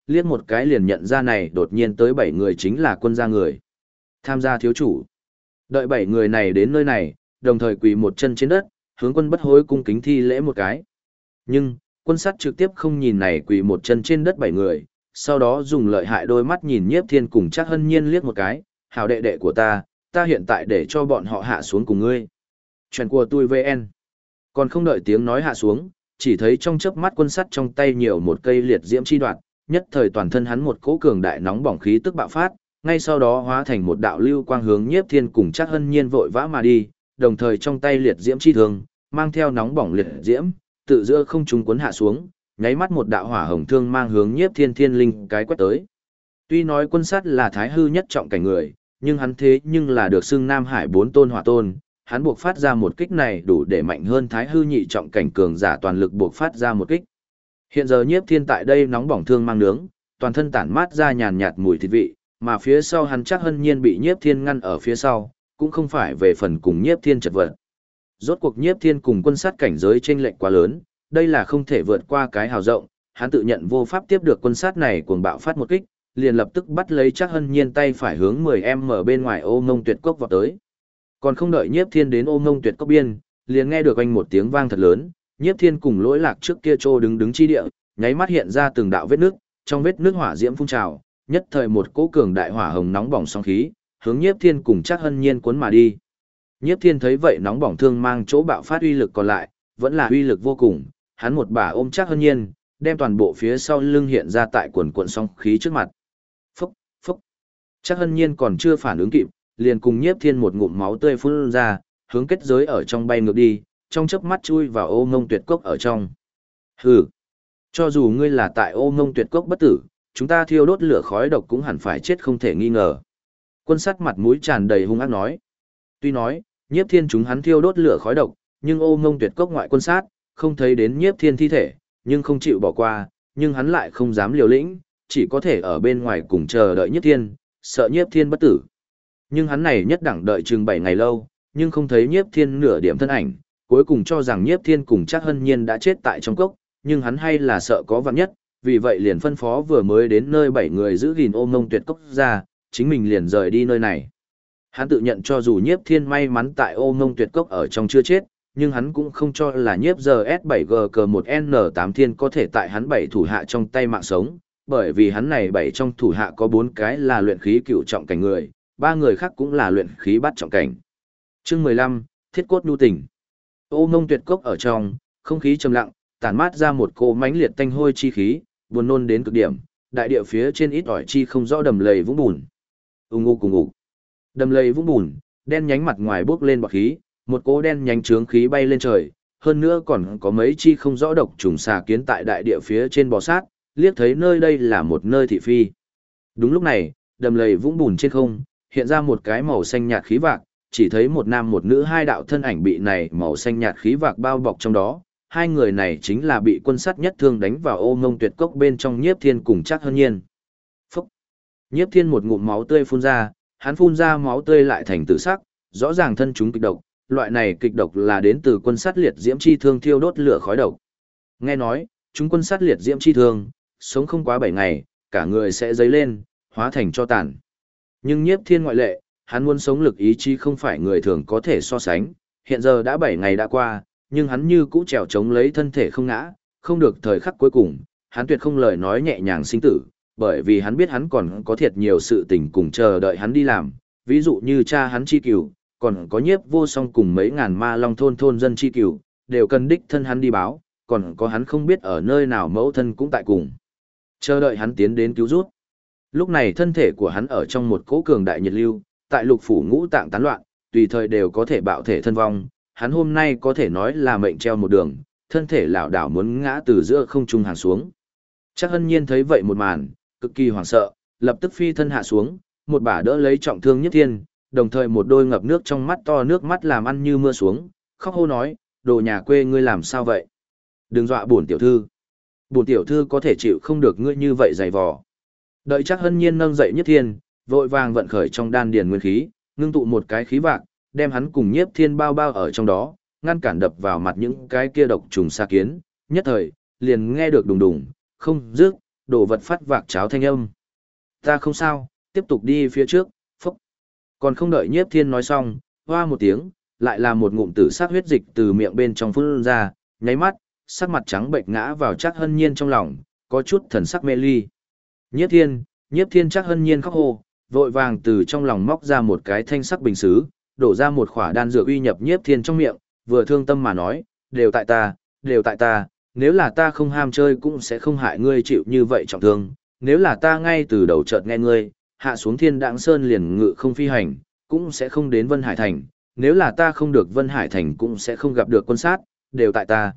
liếc một cái liền nhận ra này đột nhiên tới 7 người chính là quân gia người. Tham gia thiếu chủ. Đợi 7 người này đến nơi này, đồng thời quỳ một chân trên đất, hướng quân bất hối cung kính thi lễ một cái. Nhưng, quân sát trực tiếp không nhìn này quỳ một chân trên đất 7 người, sau đó dùng lợi hại đôi mắt nhìn Nhiếp Thiên cùng Trác Hân Nhiên liếc một cái, hảo đệ đệ của ta hiện tại để cho bọn họ hạ xuống cùng ngươi. Chuyện của tôi VN. Còn không đợi tiếng nói hạ xuống, chỉ thấy trong chớp mắt quân sắt trong tay nhiều một cây liệt diễm chi đoạt, nhất thời toàn thân hắn một cỗ cường đại nóng bỏng khí tức bạo phát, ngay sau đó hóa thành một đạo lưu quang hướng Nhiếp Thiên cùng Trác Hân Nhiên vội vã mà đi, đồng thời trong tay liệt diễm chi thương, mang theo nóng bỏng liệt diễm, tự giữa không trung cuốn hạ xuống, nháy mắt một đạo hỏa hồng thương mang hướng Nhiếp Thiên thiên linh cái quét tới. Tuy nói quân sát là thái hư nhất trọng cảnh người, nhưng hắn thế nhưng là được xưng Nam Hải 4 tôn hỏa tôn, hắn buộc phát ra một kích này đủ để mạnh hơn thái hư nhị trọng cảnh cường giả toàn lực buộc phát ra một kích. Hiện giờ Nhiếp Thiên tại đây nóng bỏng thương mang nướng, toàn thân tản mát ra nhàn nhạt mùi thịt vị, mà phía sau hắn Trác Hân Nhiên bị Nhiếp Thiên ngăn ở phía sau, cũng không phải về phần cùng Nhiếp Thiên chật vật. Rốt cuộc Nhiếp Thiên cùng quân sát cảnh giới chênh lệch quá lớn, đây là không thể vượt qua cái hào rộng, hắn tự nhận vô pháp tiếp được quân sát này cuồng bạo phát một kích, liền lập tức bắt lấy Trác Hân Nhiên tay phải hướng 10m bên ngoài Ô Ngông Tuyệt Cốc vọt tới. Còn không đợi Nhiếp Thiên đến Ô Ngông Tuyệt Cốc biên, liền nghe được oanh một tiếng vang thật lớn, Nhiếp Thiên cùng Lỗi Lạc trước kia trô đứng chi địa, nháy mắt hiện ra từng đạo vết nước, trong vết nước hỏa diễm phun trào, nhất thời một cỗ cường đại hỏa hồng nóng bỏng sóng khí, hướng Nhiếp Thiên cùng Trác Hân Nhiên cuốn mà đi. Nhiếp Thiên thấy vậy nóng bỏng thương mang chỗ bạo phát uy lực còn lại, vẫn là uy lực vô cùng, hắn một bà ôm Trác Hân Nhiên, đem toàn bộ phía sau lưng hiện ra tại quần cuộn sóng khí trước mặt. Phốc, phốc. Trác Hân Nhiên còn chưa phản ứng kịp, liền cùng Nhiếp Thiên một ngụm máu tươi phun ra, hướng kết giới ở trong bay ngược đi, trong chớp mắt chui vào Ô Ngông Tuyệt Cốc ở trong. Hừ, cho dù ngươi là tại Ô Ngông Tuyệt Cốc bất tử, chúng ta thiêu đốt lửa khói độc cũng hẳn phải chết không thể nghi ngờ. Quân sắt mặt mũi tràn đầy hung ác nói. Tuy nói, Nhiếp Thiên chúng hắn thiêu đốt lửa khói độc, nhưng Ô Ngông Tuyệt Cốc ngoại quân sát, không thấy đến Nhiếp Thiên thi thể, nhưng không chịu bỏ qua, nhưng hắn lại không dám liều lĩnh, chỉ có thể ở bên ngoài cùng chờ đợi Nhiếp Thiên, sợ Nhiếp Thiên bất tử. Nhưng hắn này nhất đẳng đợi chừng 7 ngày lâu, nhưng không thấy Nhiếp Thiên nửa điểm thân ảnh, cuối cùng cho rằng Nhiếp Thiên cùng Trác Hân Nhiên đã chết tại trong cốc, nhưng hắn hay là sợ có vạn nhất, vì vậy liền phân phó vừa mới đến nơi 7 người giữ gìn Ô Ngông Tuyệt Cốc ra, chính mình liền rời đi nơi này. Hắn tự nhận cho dù Nhiếp Thiên may mắn tại Ô Ngông Tuyệt Cốc ở trong chưa chết, nhưng hắn cũng không cho là Nhiếp giờ S7G1N8 Thiên có thể tại hắn 7 thủ hạ trong tay mạng sống, bởi vì hắn này 7 trong thủ hạ có 4 cái là luyện khí cửu trọng cảnh người, 3 người khác cũng là luyện khí bát trọng cảnh. Chương 15, Thiết cốt nhu tình. Ô Ngông Tuyệt Cốc ở trong, không khí trầm lặng, tản mát ra một cỗ mãnh liệt tanh hôi chi khí, buồn nôn đến cực điểm, đại địa phía trên ít ỏi chi không rõ đầm lầy vũng bùn. Ùng ục cùng ục. Đầm lầy vũng bùn, đen nhánh mặt ngoài bốc lên bọt khí, một cỗ đen nhánh trướng khí bay lên trời, hơn nữa còn có mấy chi không rõ độc trùng xà kiến tại đại địa phía trên bò sát, liếc thấy nơi đây là một nơi thị phi. Đúng lúc này, đầm lầy vũng bùn trên không, hiện ra một cái màu xanh nhạt khí vạc, chỉ thấy một nam một nữ hai đạo thân ảnh bị này màu xanh nhạt khí vạc bao bọc trong đó. Hai người này chính là bị quân sát nhất thương đánh vào Ô Ngông Tuyệt Cốc bên trong Nhiếp Thiên cùng Trác Hân Nhiên. Phúc! Nhiếp Thiên một ngụm máu tươi phun ra, hắn phun ra máu tươi lại thành tử sắc, rõ ràng thân chúng kịch độc, loại này kịch độc là đến từ quân sát liệt diễm chi thương thiêu đốt lửa khói độc. Nghe nói, chúng quân sát liệt diễm chi thương, sống không quá 7 ngày, cả người sẽ dấy lên, hóa thành tro tàn. Nhưng Nhiếp Thiên ngoại lệ, hắn muốn sống lực ý chí không phải người thường có thể so sánh, hiện giờ đã 7 ngày đã qua, nhưng hắn như cũ trèo chống lấy thân thể không ngã, không được thời khắc cuối cùng, hắn tuyệt không lời nói nhẹ nhàng sinh tử, bởi vì hắn biết hắn còn có thiệt nhiều sự tình cùng chờ đợi hắn đi làm, ví dụ như cha hắn chi cửu, còn có Nhiếp Vô Song cùng mấy ngàn ma long thôn dân chi cửu, đều cần đích thân hắn đi báo, còn có hắn không biết ở nơi nào mẫu thân cũng tại cùng, chờ đợi hắn tiến đến cứu rút. Lúc này thân thể của hắn ở trong một cỗ cường đại nhiệt lưu, tại lục phủ ngũ tạng tán loạn, tùy thời đều có thể bạo thể thân vong, hắn hôm nay có thể nói là mệnh treo một đường, thân thể lảo đảo muốn ngã từ giữa không trung hàng xuống. Trác Hân Nhiên thấy vậy một màn, cực kỳ hoảng sợ, lập tức phi thân hạ xuống, một bả đỡ lấy trọng thương Nhiếp Thiên, đồng thời một đôi ngập nước trong mắt to nước mắt làm ăn như mưa xuống, khóc hô nói, đồ nhà quê ngươi làm sao vậy? Đừng dọa bổn tiểu thư. Bổn tiểu thư có thể chịu không được ngươi như vậy dày vò. Đợi Trác Hân Nhiên nâng dậy Nhiếp Thiên, vội vàng vận khởi trong đan điền nguyên khí, ngưng tụ một cái khí vạc, đem hắn cùng Nhiếp Thiên bao bao ở trong đó, ngăn cản đập vào mặt những cái kia độc trùng sa kiến, nhất thời, liền nghe được đùng đùng, không dứt, đổ vật phát vạc cháo thanh âm. Ta không sao, tiếp tục đi phía trước, phốc. Còn không đợi Nhiếp Thiên nói xong, hoa một tiếng, lại là một ngụm tử sắc huyết dịch từ miệng bên trong phun ra, nháy mắt, sắc mặt trắng bệch ngã vào Trác Hân Nhiên trong lòng, có chút thần sắc mê ly. Nhiếp Thiên Trác Hân Nhiên khóc hô, vội vàng từ trong lòng móc ra một cái thanh sắc bình sứ, đổ ra một khỏa đan dược uy nhập Nhiếp Thiên trong miệng, vừa thương tâm mà nói, đều tại ta, nếu là ta không ham chơi cũng sẽ không hại ngươi chịu như vậy trọng thương, nếu là ta ngay từ đầu chợt nghe ngươi, hạ xuống Thiên Đãng Sơn liền ngự không phi hành, cũng sẽ không đến Vân Hải Thành, nếu là ta không được Vân Hải Thành cũng sẽ không gặp được quân sát, đều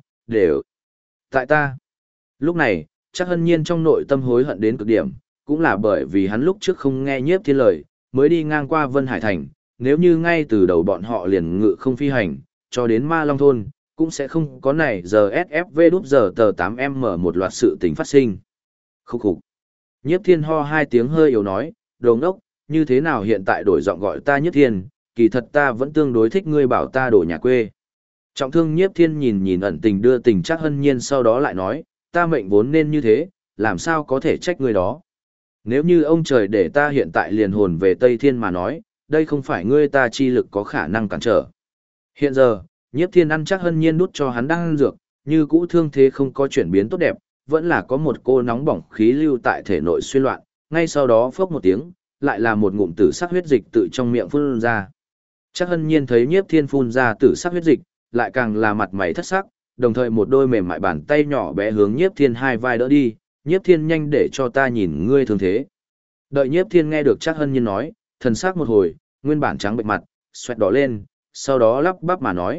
tại ta. Lúc này, Trác Hân Nhiên trong nội tâm hối hận đến cực điểm, cũng là bởi vì hắn lúc trước không nghe Nhiếp Thiên lời, mới đi ngang qua Vân Hải Thành, nếu như ngay từ đầu bọn họ liền ngự không phi hành, cho đến Ma Long Thôn, cũng sẽ không có này giờ SFV đúp giờ tờ 8M một loạt sự tình phát sinh. Khúc khục. Nhiếp Thiên ho hai tiếng hơi yếu nói, đồ ngốc, như thế nào hiện tại đổi giọng gọi ta Nhiếp Thiên, kỳ thật ta vẫn tương đối thích ngươi bảo ta đổ nhà quê. Trọng thương Nhiếp Thiên nhìn ẩn tình đưa tình Trác Hân Nhiên, sau đó lại nói, ta mệnh vốn nên như thế, làm sao có thể trách ngươi đó. Nếu như ông trời để ta hiện tại liền hồn về Tây Thiên mà nói, đây không phải ngươi ta chi lực có khả năng cản trở. Hiện giờ, Nhiếp Thiên ăn Trác Hân Nhiên đút cho hắn đang ăn dược, như cũ thương thế không có chuyển biến tốt đẹp, vẫn là có một cô nóng bỏng khí lưu tại thể nội xuyên loạn, ngay sau đó phốc một tiếng, lại là một ngụm tử sắc huyết dịch tự trong miệng phun ra. Trác Hân Nhiên thấy Nhiếp Thiên phun ra tử sắc huyết dịch, lại càng là mặt mày thất sắc, đồng thời một đôi mềm mại bàn tay nhỏ bé hướng Nhiếp Thiên hai vai đỡ đi, Nhiếp Thiên nhanh để cho ta nhìn ngươi thương thế. Đợi Nhiếp Thiên nghe được Trác Hân Nhiên nói, thần sắc một hồi, nguyên bản trắng bệch mặt, xoẹt đỏ lên, sau đó lắp bắp mà nói,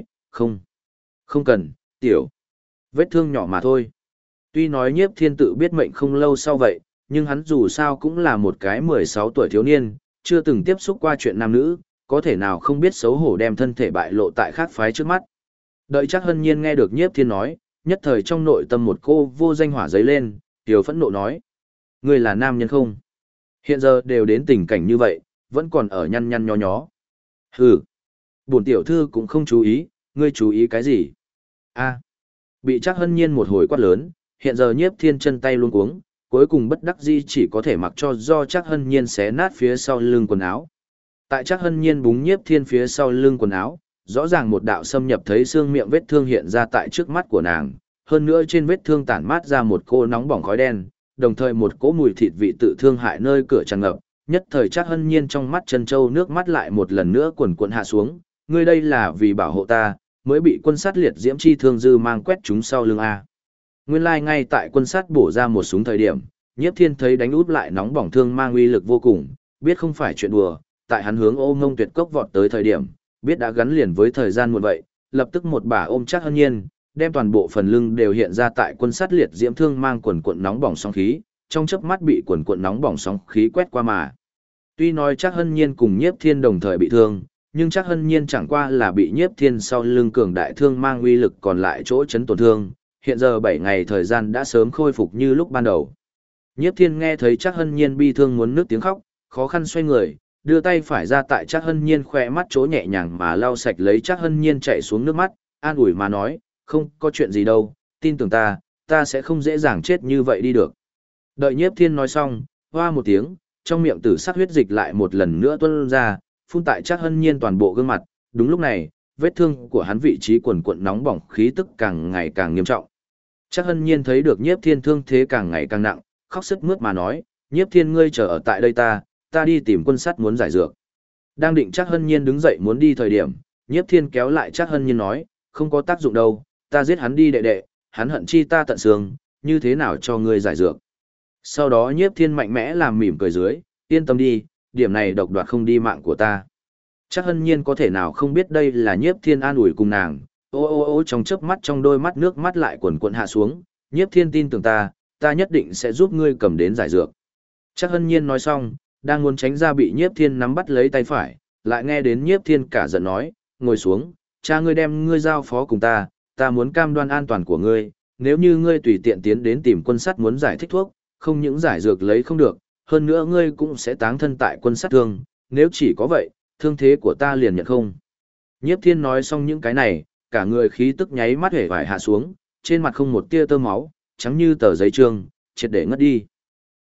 không cần, tiểu, vết thương nhỏ mà thôi. Tuy nói Nhiếp Thiên tự biết mệnh không lâu sau vậy, nhưng hắn dù sao cũng là một cái 16 tuổi thiếu niên, chưa từng tiếp xúc qua chuyện nam nữ, có thể nào không biết xấu hổ đem thân thể bại lộ tại khác phái trước mắt. Đợi Trác Hân Nhiên nghe được Nhiếp Thiên nói, nhất thời trong nội tâm một cô vô danh hỏa dấy lên, tiểu phẫn nộ nói, ngươi là nam nhân không? Hiện giờ đều đến tình cảnh như vậy, vẫn còn ở nhăn nhăn nhó nhó. Hừ, bổn tiểu thư cũng không chú ý, ngươi chú ý cái gì? A. Bị Trác Hân Nhiên một hồi quát lớn, hiện giờ Nhiếp Thiên chân tay luống cuống, cuối cùng bất đắc dĩ chỉ có thể mặc cho do Trác Hân Nhiên xé nát phía sau lưng quần áo. Tại Trác Hân Nhiên búng Nhiếp Thiên phía sau lưng quần áo, rõ ràng một đạo xâm nhập thấy xương miệng vết thương hiện ra tại trước mắt của nàng, hơn nữa trên vết thương tản mát ra một cô nóng bỏng khói đen, đồng thời một cỗ mùi thịt vị tự thương hại nơi cửa tràn ngập, nhất thời Trác Hân Nhiên trong mắt chân châu nước mắt lại một lần nữa quần cuộn hạ xuống, ngươi đây là vì bảo hộ ta, mới bị quân sát liệt diễm chi thương dư mang quét chúng sau lưng a. Nguyên lai ngay tại quân sát bổ ra một súng thời điểm, Nhiếp Thiên thấy đánh út lại nóng bỏng thương mang uy lực vô cùng, biết không phải chuyện đùa, tại hắn hướng Ô Ngông Tuyệt Cốc vọt tới thời điểm, biết đã gắn liền với thời gian muộn vậy, lập tức một bả ôm Trác Hân Nhiên, đem toàn bộ phần lưng đều hiện ra tại quân sát liệt diễm thương mang quần cuộn nóng bỏng sóng khí, trong chớp mắt bị quần cuộn nóng bỏng sóng khí quét qua mà. Tuy nói Trác Hân Nhiên cùng Nhiếp Thiên đồng thời bị thương, nhưng Trác Hân Nhiên chẳng qua là bị Nhiếp Thiên sau lưng cường đại thương mang uy lực còn lại chỗ chấn tổn thương, hiện giờ 7 ngày thời gian đã sớm khôi phục như lúc ban đầu. Nhiếp Thiên nghe thấy Trác Hân Nhiên bi thương muốn nức tiếng khóc, khó khăn xoay người, đưa tay phải ra tại Trác Hân Nhiên khỏe mắt chỗ nhẹ nhàng mà lau sạch lấy Trác Hân Nhiên chảy xuống nước mắt, an ủi mà nói, không có chuyện gì đâu, tin tưởng ta sẽ không dễ dàng chết như vậy đi được. Đợi Nhiếp Thiên nói xong, hoa một tiếng, trong miệng tử sắc huyết dịch lại một lần nữa tuôn ra, phun tại Trác Hân Nhiên toàn bộ gương mặt, đúng lúc này, vết thương của hắn vị trí quần quần nóng bỏng khí tức càng ngày càng nghiêm trọng. Trác Hân Nhiên thấy được Nhiếp Thiên thương thế càng ngày càng nặng, khóc sướt mướt mà nói, Nhiếp Thiên ngươi chờ ở tại đây ta đi tìm quân sát muốn giải dược. Đang định Trác Hân Nhiên đứng dậy muốn đi thời điểm, Nhiếp Thiên kéo lại Trác Hân Nhiên nói, không có tác dụng đâu, ta giết hắn đi đệ đệ, hắn hận chi ta tận xương, như thế nào cho ngươi giải dược. Sau đó Nhiếp Thiên mạnh mẽ làm mỉm cười dưới, yên tâm đi, điểm này độc đoạt không đi mạng của ta. Trác Hân Nhiên có thể nào không biết đây là Nhiếp Thiên an ủi cùng nàng, ô trong chớp mắt trong đôi mắt nước mắt lại quần quần hạ xuống, Nhiếp Thiên tin tưởng ta nhất định sẽ giúp ngươi cầm đến giải dược. Trác Hân Nhiên nói xong, đang muốn tránh ra bị Nhiếp Thiên nắm bắt lấy tay phải, lại nghe đến Nhiếp Thiên cả giận nói, ngồi xuống, cha ngươi đem ngươi giao phó cùng ta muốn cam đoan an toàn của ngươi, nếu như ngươi tùy tiện tiến đến tìm quân sát muốn giải thích thuốc, không những giải dược lấy không được, hơn nữa ngươi cũng sẽ táng thân tại quân sát thương, nếu chỉ có vậy, thương thế của ta liền nhận không. Nhiếp Thiên nói xong những cái này, cả người khí tức nháy mắt hể vải hạ xuống, trên mặt không một tia tơ máu, trắng như tờ giấy trương, triệt để ngất đi.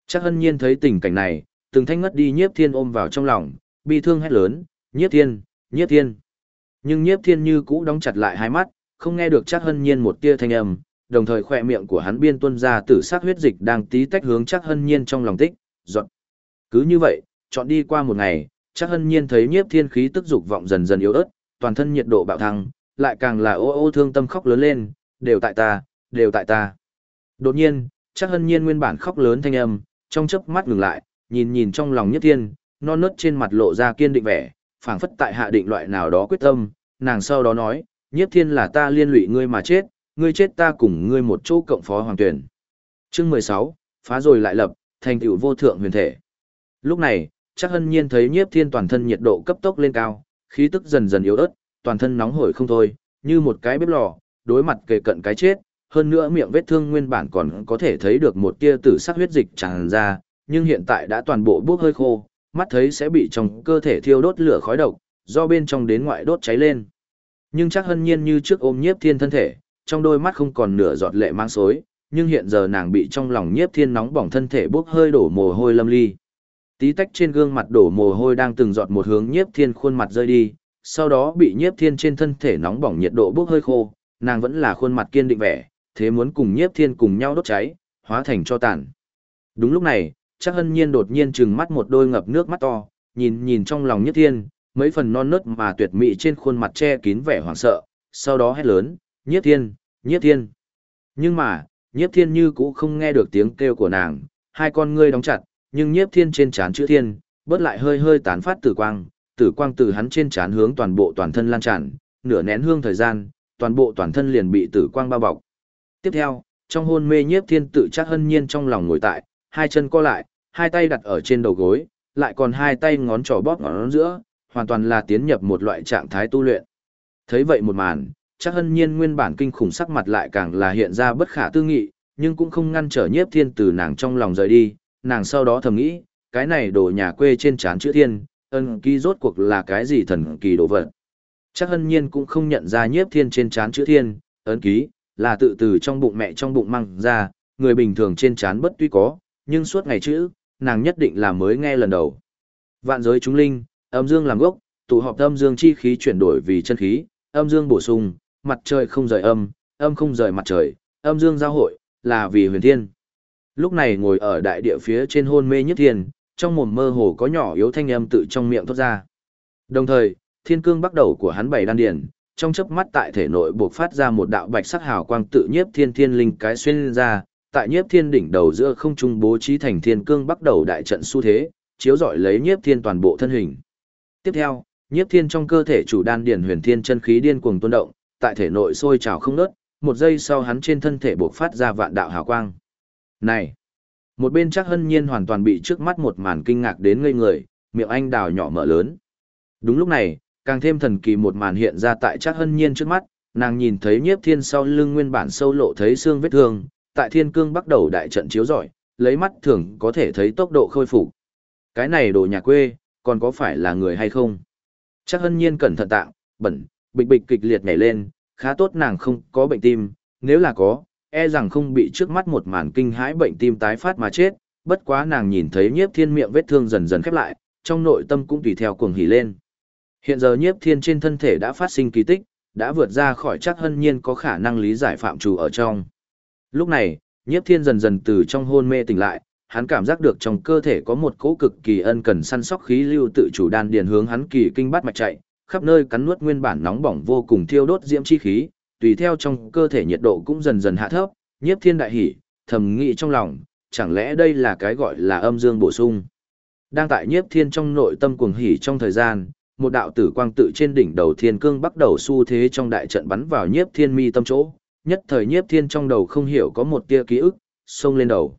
Chắc Hân Nhiên thấy tình cảnh này, từng thanh ngất đi Nhiếp Thiên ôm vào trong lòng, bi thương hét lớn, Nhiếp Thiên, Nhiếp Thiên. Nhưng Nhiếp Thiên như cũ đóng chặt lại hai mắt, không nghe được Chắc Hân Nhiên một tia thanh âm, đồng thời khỏe miệng của hắn biên tuôn ra tử sắc huyết dịch đang tí tách hướng Chắc Hân Nhiên trong lòng tích, giọt. Cứ như vậy, chọn đi qua một ngày, Chắc Hân Nhiên thấy Nhiếp Thiên khí tức dục vọng dần dần yếu ớt, toàn thân nhiệt độ bạo thăng, lại càng là ô ô thương tâm khóc lớn lên, đều tại ta, đều tại ta. Đột nhiên, Chắc Hân Nhiên nguyên bản khóc lớn thanh âm, trong chớp mắt ngừng lại, nhìn nhìn trong lòng Nhiếp Thiên, non nớt trên mặt lộ ra kiên định vẻ, phảng phất tại hạ định loại nào đó quyết tâm, nàng sau đó nói, Nhiếp Thiên là ta liên lụy ngươi mà chết, ngươi chết ta cùng ngươi một chỗ cộng phó hoàng tuyển. Chương 16, phá rồi lại lập, thành tựu vô thượng huyền thể. Lúc này, Chắc Hân Nhiên thấy Nhiếp Thiên toàn thân nhiệt độ cấp tốc lên cao, khí tức dần dần yếu ớt, toàn thân nóng hổi không thôi, như một cái bếp lò, đối mặt kề cận cái chết, hơn nữa miệng vết thương nguyên bản còn có thể thấy được một tia tử sắc huyết dịch tràn ra, nhưng hiện tại đã toàn bộ bốc hơi khô, mắt thấy sẽ bị trong cơ thể thiêu đốt lửa khói độc, do bên trong đến ngoại đốt cháy lên. Nhưng Chắc Hân Nhiên như trước ôm Nhiếp Thiên thân thể, trong đôi mắt không còn nửa giọt lệ mang xối, nhưng hiện giờ nàng bị trong lòng Nhiếp Thiên nóng bỏng thân thể bốc hơi đổ mồ hôi lâm ly. Tí tách trên gương mặt đổ mồ hôi đang từng giọt một hướng Nhiếp Thiên khuôn mặt rơi đi, sau đó bị Nhiếp Thiên trên thân thể nóng bỏng nhiệt độ bốc hơi khô, nàng vẫn là khuôn mặt kiên định vẻ, thế muốn cùng Nhiếp Thiên cùng nhau đốt cháy, hóa thành tro tàn. Đúng lúc này, Chắc Hân Nhiên đột nhiên trừng mắt một đôi ngập nước mắt to, nhìn nhìn trong lòng Nhiếp Thiên, mấy phần non nớt mà tuyệt mỹ trên khuôn mặt che kín vẻ hoảng sợ, sau đó hét lớn, Nhiếp Thiên, Nhiếp Thiên. Nhưng mà, Nhiếp Thiên như cũ không nghe được tiếng kêu của nàng, hai con ngươi đóng chặt, nhưng Nhiếp Thiên trên trán chữ Thiên, bớt lại hơi hơi tán phát tử quang từ hắn trên trán hướng toàn bộ toàn thân lan tràn, nửa nén hương thời gian, toàn bộ toàn thân liền bị tử quang bao bọc. Tiếp theo, trong hôn mê Nhiếp Thiên tự Chắc Hân Nhiên trong lòng ngồi tại, hai chân co lại, hai tay đặt ở trên đầu gối, lại còn hai tay ngón trỏ bóp ngón giữa, hoàn toàn là tiến nhập một loại trạng thái tu luyện. Thấy vậy một màn, Chắc Hân Nhiên nguyên bản kinh khủng sắc mặt lại càng là hiện ra bất khả tư nghị, nhưng cũng không ngăn trở Nhiếp Thiên từ nàng trong lòng rời đi, nàng sau đó thầm nghĩ, cái này đồ nhà quê trên trán chữ Thiên, ân ký rốt cuộc là cái gì thần kỳ đồ vật. Chắc Hân Nhiên cũng không nhận ra Nhiếp Thiên trên trán chữ Thiên, ấn ký, là tự từ trong bụng mẹ trong bụng mang ra, người bình thường trên trán bất tuy có, nhưng suốt ngày chữ, nàng nhất định là mới nghe lần đầu. Vạn giới chúng linh, âm dương làm gốc, tụ họp âm dương chi khí chuyển đổi vì chân khí, âm dương bổ sung, mặt trời không rời âm, âm không rời mặt trời, âm dương giao hội, là vì huyền thiên. Lúc này ngồi ở đại địa phía trên hôn mê Nhiếp Thiên, trong mồm mơ hồ có nhỏ yếu thanh âm tự trong miệng thoát ra. Đồng thời, thiên cương bắt đầu của hắn bảy đan điển, trong chớp mắt tại thể nội buộc phát ra một đạo bạch sắc hào quang tự Nhiếp Thiên thiên linh cái xuyên ra, tại Nhiếp Thiên đỉnh đầu giữa không trung bố trí thành thiên cương bắt đầu đại trận xu thế, chiếu rọi lấy Nhiếp Thiên toàn bộ thân hình. Tiếp theo, Nhiếp Thiên trong cơ thể chủ đan điển huyền thiên chân khí điên cuồng tuôn động, tại thể nội sôi trào không ngớt, một giây sau hắn trên thân thể buộc phát ra vạn đạo hào quang. Này! Một bên Chắc Hân Nhiên hoàn toàn bị trước mắt một màn kinh ngạc đến ngây người, miệng anh đào nhỏ mở lớn. Đúng lúc này, càng thêm thần kỳ một màn hiện ra tại Chắc Hân Nhiên trước mắt, nàng nhìn thấy Nhiếp Thiên sau lưng nguyên bản sâu lộ thấy xương vết thương, tại thiên cương bắt đầu đại trận chiếu rọi, lấy mắt thường có thể thấy tốc độ khôi phục. Cái này đồ nhà quê, còn có phải là người hay không? Chắc Hân Nhiên cẩn thận tạng, bẩn, bịch bịch kịch liệt nhảy lên, khá tốt nàng không có bệnh tim, nếu là có, e rằng không bị trước mắt một màn kinh hãi bệnh tim tái phát mà chết, bất quá nàng nhìn thấy Nhiếp Thiên miệng vết thương dần dần khép lại, trong nội tâm cũng tùy theo cuồng hỉ lên. Hiện giờ Nhiếp Thiên trên thân thể đã phát sinh kỳ tích, đã vượt ra khỏi Chắc Hân Nhiên có khả năng lý giải phạm trù ở trong. Lúc này, Nhiếp Thiên dần dần từ trong hôn mê tỉnh lại, hắn cảm giác được trong cơ thể có một cỗ cực kỳ ân cần săn sóc khí lưu tự chủ đan điền hướng hắn kỳ kinh bát mạch chạy, khắp nơi cắn nuốt nguyên bản nóng bỏng vô cùng thiêu đốt diễm chi khí, tùy theo trong cơ thể nhiệt độ cũng dần dần hạ thấp, Nhiếp Thiên đại hỉ, thầm nghĩ trong lòng, chẳng lẽ đây là cái gọi là âm dương bổ sung. Đang tại Nhiếp Thiên trong nội tâm cuồng hỉ trong thời gian, một đạo tử quang tự trên đỉnh đầu thiên cương bắt đầu xu thế trong đại trận bắn vào Nhiếp Thiên mi tâm chỗ, nhất thời Nhiếp Thiên trong đầu không hiểu có một tia ký ức, xông lên đầu.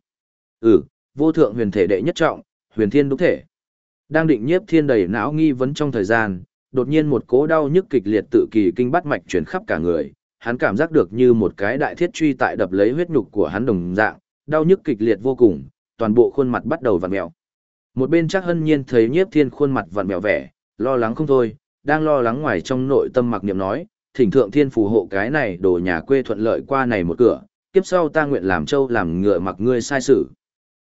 Vô thượng huyền thể đệ nhất trọng, huyền thiên đúc thể. Đang định Nhiếp Thiên đầy não nghi vấn trong thời gian, đột nhiên một cỗ đau nhức kịch liệt tự kỳ kinh bát mạch chuyển khắp cả người, hắn cảm giác được như một cái đại thiết truy tại đập lấy huyết nhục của hắn đồng dạng, đau nhức kịch liệt vô cùng, toàn bộ khuôn mặt bắt đầu vặn mèo. Một bên Chắc Hân Nhiên thấy Nhiếp Thiên khuôn mặt vặn mèo vẻ, lo lắng không thôi, đang lo lắng ngoài trong nội tâm mặc niệm nói, thỉnh thượng thiên phù hộ cái này đồ nhà quê thuận lợi qua này một cửa, kiếp sau ta nguyện làm trâu làm ngựa mặc ngươi sai sử.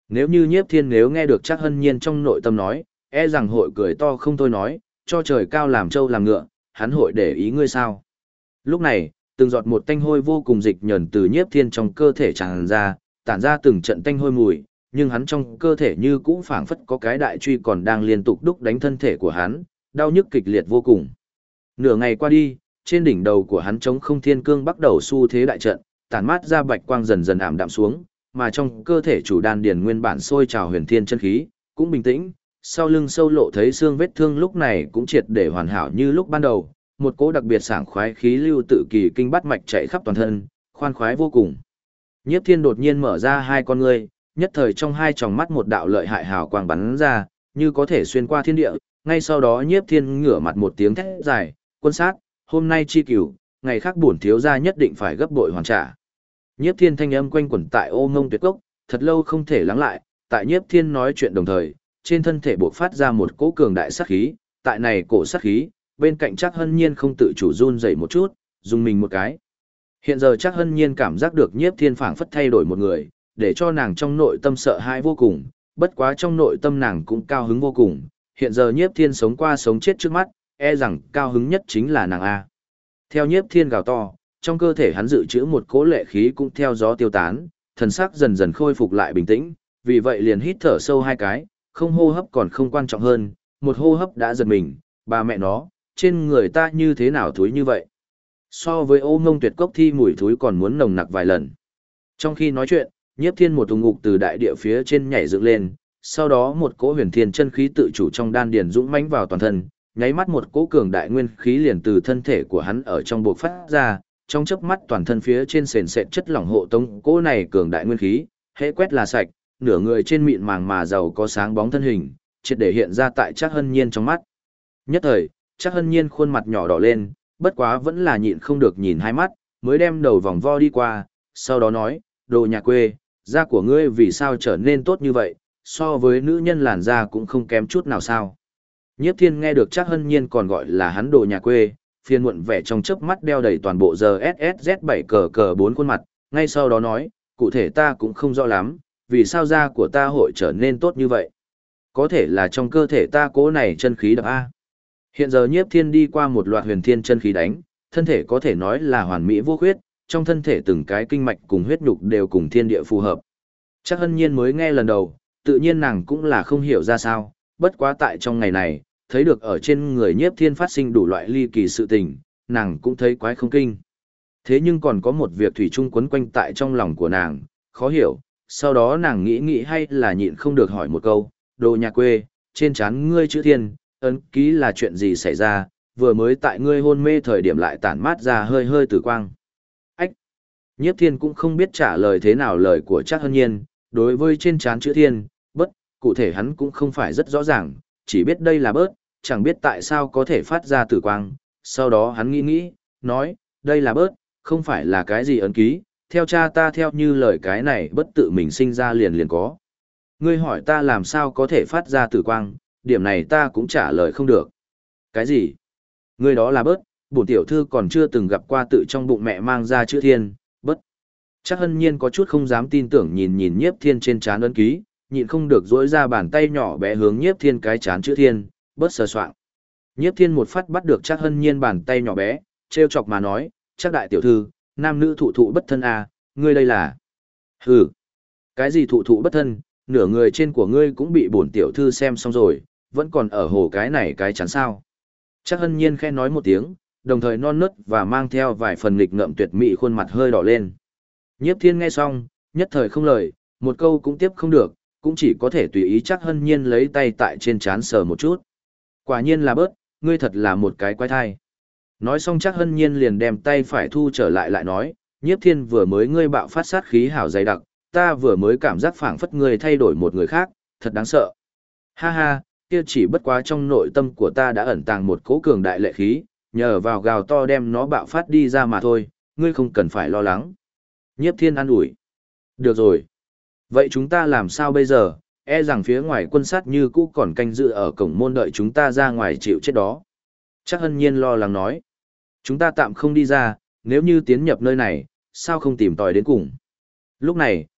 Nếu như Nhiếp Thiên nếu nghe được Trác Hân Nhiên trong nội tâm nói, e rằng hội cười to không thôi nói, cho trời cao làm trâu làm ngựa, hắn hội để ý ngươi sao. Lúc này, từng giọt một tanh hôi vô cùng dịch nhờn từ Nhiếp Thiên trong cơ thể tràn ra, tản ra từng trận tanh hôi mùi, nhưng hắn trong cơ thể như cũ phảng phất có cái đại truy còn đang liên tục đúc đánh thân thể của hắn, đau nhức kịch liệt vô cùng. Nửa ngày qua đi, trên đỉnh đầu của hắn trống không thiên cương bắt đầu xu thế đại trận, tản mát ra bạch quang dần dần ảm đạm xuống, mà trong cơ thể chủ đan điền nguyên bản sôi trào huyền thiên chân khí, cũng bình tĩnh, sau lưng sâu lộ thấy xương vết thương lúc này cũng triệt để hoàn hảo như lúc ban đầu, một cỗ đặc biệt sảng khoái khí lưu tự kỳ kinh bắt mạch chạy khắp toàn thân, khoan khoái vô cùng. Nhiếp Thiên đột nhiên mở ra hai con ngươi, nhất thời trong hai tròng mắt một đạo lợi hại hào quang bắn ra, như có thể xuyên qua thiên địa, ngay sau đó Nhiếp Thiên ngửa mặt một tiếng thét dài, "Quân sát, hôm nay chi cửu, ngày khác bổn thiếu gia nhất định phải gấp bội hoàn trả." Nhiếp Thiên thanh âm quanh quẩn tại Ô Ngông Tuyệt Cốc, thật lâu không thể lắng lại, tại Nhiếp Thiên nói chuyện đồng thời, trên thân thể bộc phát ra một cỗ cường đại sát khí, tại này cổ sát khí, bên cạnh Trác Hân Nhiên không tự chủ run rẩy một chút, dùng mình một cái. Hiện giờ Trác Hân Nhiên cảm giác được Nhiếp Thiên phảng phất thay đổi một người, để cho nàng trong nội tâm sợ hãi vô cùng, bất quá trong nội tâm nàng cũng cao hứng vô cùng, hiện giờ Nhiếp Thiên sống qua sống chết trước mắt, e rằng cao hứng nhất chính là nàng A. Theo Nhiếp Thiên gào to, trong cơ thể hắn dự trữ một cỗ lệ khí cũng theo gió tiêu tán, thần sắc dần dần khôi phục lại bình tĩnh, vì vậy liền hít thở sâu hai cái, không hô hấp còn không quan trọng hơn, một hô hấp đã giật mình, bà mẹ nó, trên người ta như thế nào thúi như vậy. So với Ô Ngông Tuyệt Cốc thi mùi thúi còn muốn nồng nặc vài lần. Trong khi nói chuyện, Nhiếp Thiên một tùng ngục từ đại địa phía trên nhảy dựng lên, sau đó một cỗ huyền thiên chân khí tự chủ trong đan điền dũng mãnh vào toàn thân, nháy mắt một cỗ cường đại nguyên khí liền từ thân thể của hắn ở trong buộc phát ra, trong chớp mắt toàn thân phía trên sền sệt chất lỏng hộ tống cỗ này cường đại nguyên khí, hễ quét là sạch, nửa người trên mịn màng mà giàu có sáng bóng thân hình, triệt để hiện ra tại Trác Hân Nhiên trong mắt. Nhất thời, Trác Hân Nhiên khuôn mặt nhỏ đỏ lên, bất quá vẫn là nhịn không được nhìn hai mắt, mới đem đầu vòng vo đi qua, sau đó nói, "Đồ nhà quê, da của ngươi vì sao trở nên tốt như vậy, so với nữ nhân làn da cũng không kém chút nào sao?" Nhiếp Thiên nghe được Trác Hân Nhiên còn gọi là hắn đồ nhà quê, phiền muộn vẻ trong chớp mắt đeo đầy toàn bộ giờ SSZ7 cờ cờ 4 khuôn mặt, ngay sau đó nói, "Cụ thể ta cũng không rõ lắm, vì sao da của ta hội trở nên tốt như vậy? Có thể là trong cơ thể ta cố này chân khí đập A." Hiện giờ Nhiếp Thiên đi qua một loạt huyền thiên chân khí đánh, thân thể có thể nói là hoàn mỹ vô khuyết, trong thân thể từng cái kinh mạch cùng huyết nhục đều cùng thiên địa phù hợp. Trác Hân Nhiên mới nghe lần đầu, tự nhiên nàng cũng là không hiểu ra sao, bất quá tại trong ngày này, thấy được ở trên người Nhiếp Thiên phát sinh đủ loại ly kỳ sự tình, nàng cũng thấy quái không kinh. Thế nhưng còn có một việc thủy chung quấn quanh tại trong lòng của nàng, khó hiểu, sau đó nàng nghĩ hay là nhịn không được hỏi một câu, "Đồ nhà quê, trên trán ngươi chữ Thiên, ấn ký là chuyện gì xảy ra, vừa mới tại ngươi hôn mê thời điểm lại tản mát ra hơi hơi tử quang." Ách! Nhiếp Thiên cũng không biết trả lời thế nào lời của Trác Hân Nhiên, đối với trên trán chữ Thiên, bất, cụ thể hắn cũng không phải rất rõ ràng, chỉ biết đây là bớt, chẳng biết tại sao có thể phát ra tử quang, sau đó hắn nghĩ, nói, "Đây là bớt, không phải là cái gì ấn ký, theo cha ta theo như lời cái này bất tự mình sinh ra liền có. Ngươi hỏi ta làm sao có thể phát ra tử quang, điểm này ta cũng trả lời không được." "Cái gì? Ngươi đó là bớt, bổn tiểu thư còn chưa từng gặp qua tự trong bụng mẹ mang ra chữ Thiên, bất." Trác Hân Nhiên có chút không dám tin tưởng nhìn Nhiếp Thiên trên trán ấn ký, nhịn không được duỗi ra bàn tay nhỏ bé hướng Nhiếp Thiên cái trán chữ Thiên, bớt sờ soạng. Nhiếp Thiên một phát bắt được Trác Hân Nhiên bàn tay nhỏ bé, trêu chọc mà nói, "Trác đại tiểu thư, nam nữ thụ thụ bất thân à, ngươi đây là..." "Hừ, cái gì thụ thụ bất thân, nửa người trên của ngươi cũng bị bổn tiểu thư xem xong rồi, vẫn còn ở hồ cái này cái chán sao?" Trác Hân Nhiên khẽ nói một tiếng, đồng thời non nớt và mang theo vài phần nghịch ngợm tuyệt mỹ khuôn mặt hơi đỏ lên. Nhiếp Thiên nghe xong, nhất thời không lời, một câu cũng tiếp không được, cũng chỉ có thể tùy ý Trác Hân Nhiên lấy tay tại trên trán sờ một chút. "Quả nhiên là bớt, ngươi thật là một cái quái thai." Nói xong Trác Hân Nhiên liền đem tay phải thu trở lại lại nói, "Nhiếp Thiên vừa mới ngươi bạo phát sát khí hảo dày đặc, ta vừa mới cảm giác phảng phất ngươi thay đổi một người khác, thật đáng sợ." "Ha ha, kia chỉ bất quá trong nội tâm của ta đã ẩn tàng một cỗ cường đại lệ khí, nhờ vào gào to đem nó bạo phát đi ra mà thôi, ngươi không cần phải lo lắng." Nhiếp Thiên an ủi. "Được rồi. Vậy chúng ta làm sao bây giờ, e rằng phía ngoài quân sát như cũ còn canh giữ ở cổng môn đợi chúng ta ra ngoài chịu chết đó." Trác Hân Nhiên lo lắng nói. "Chúng ta tạm không đi ra, nếu như tiến nhập nơi này, sao không tìm tòi đến cùng." Lúc này,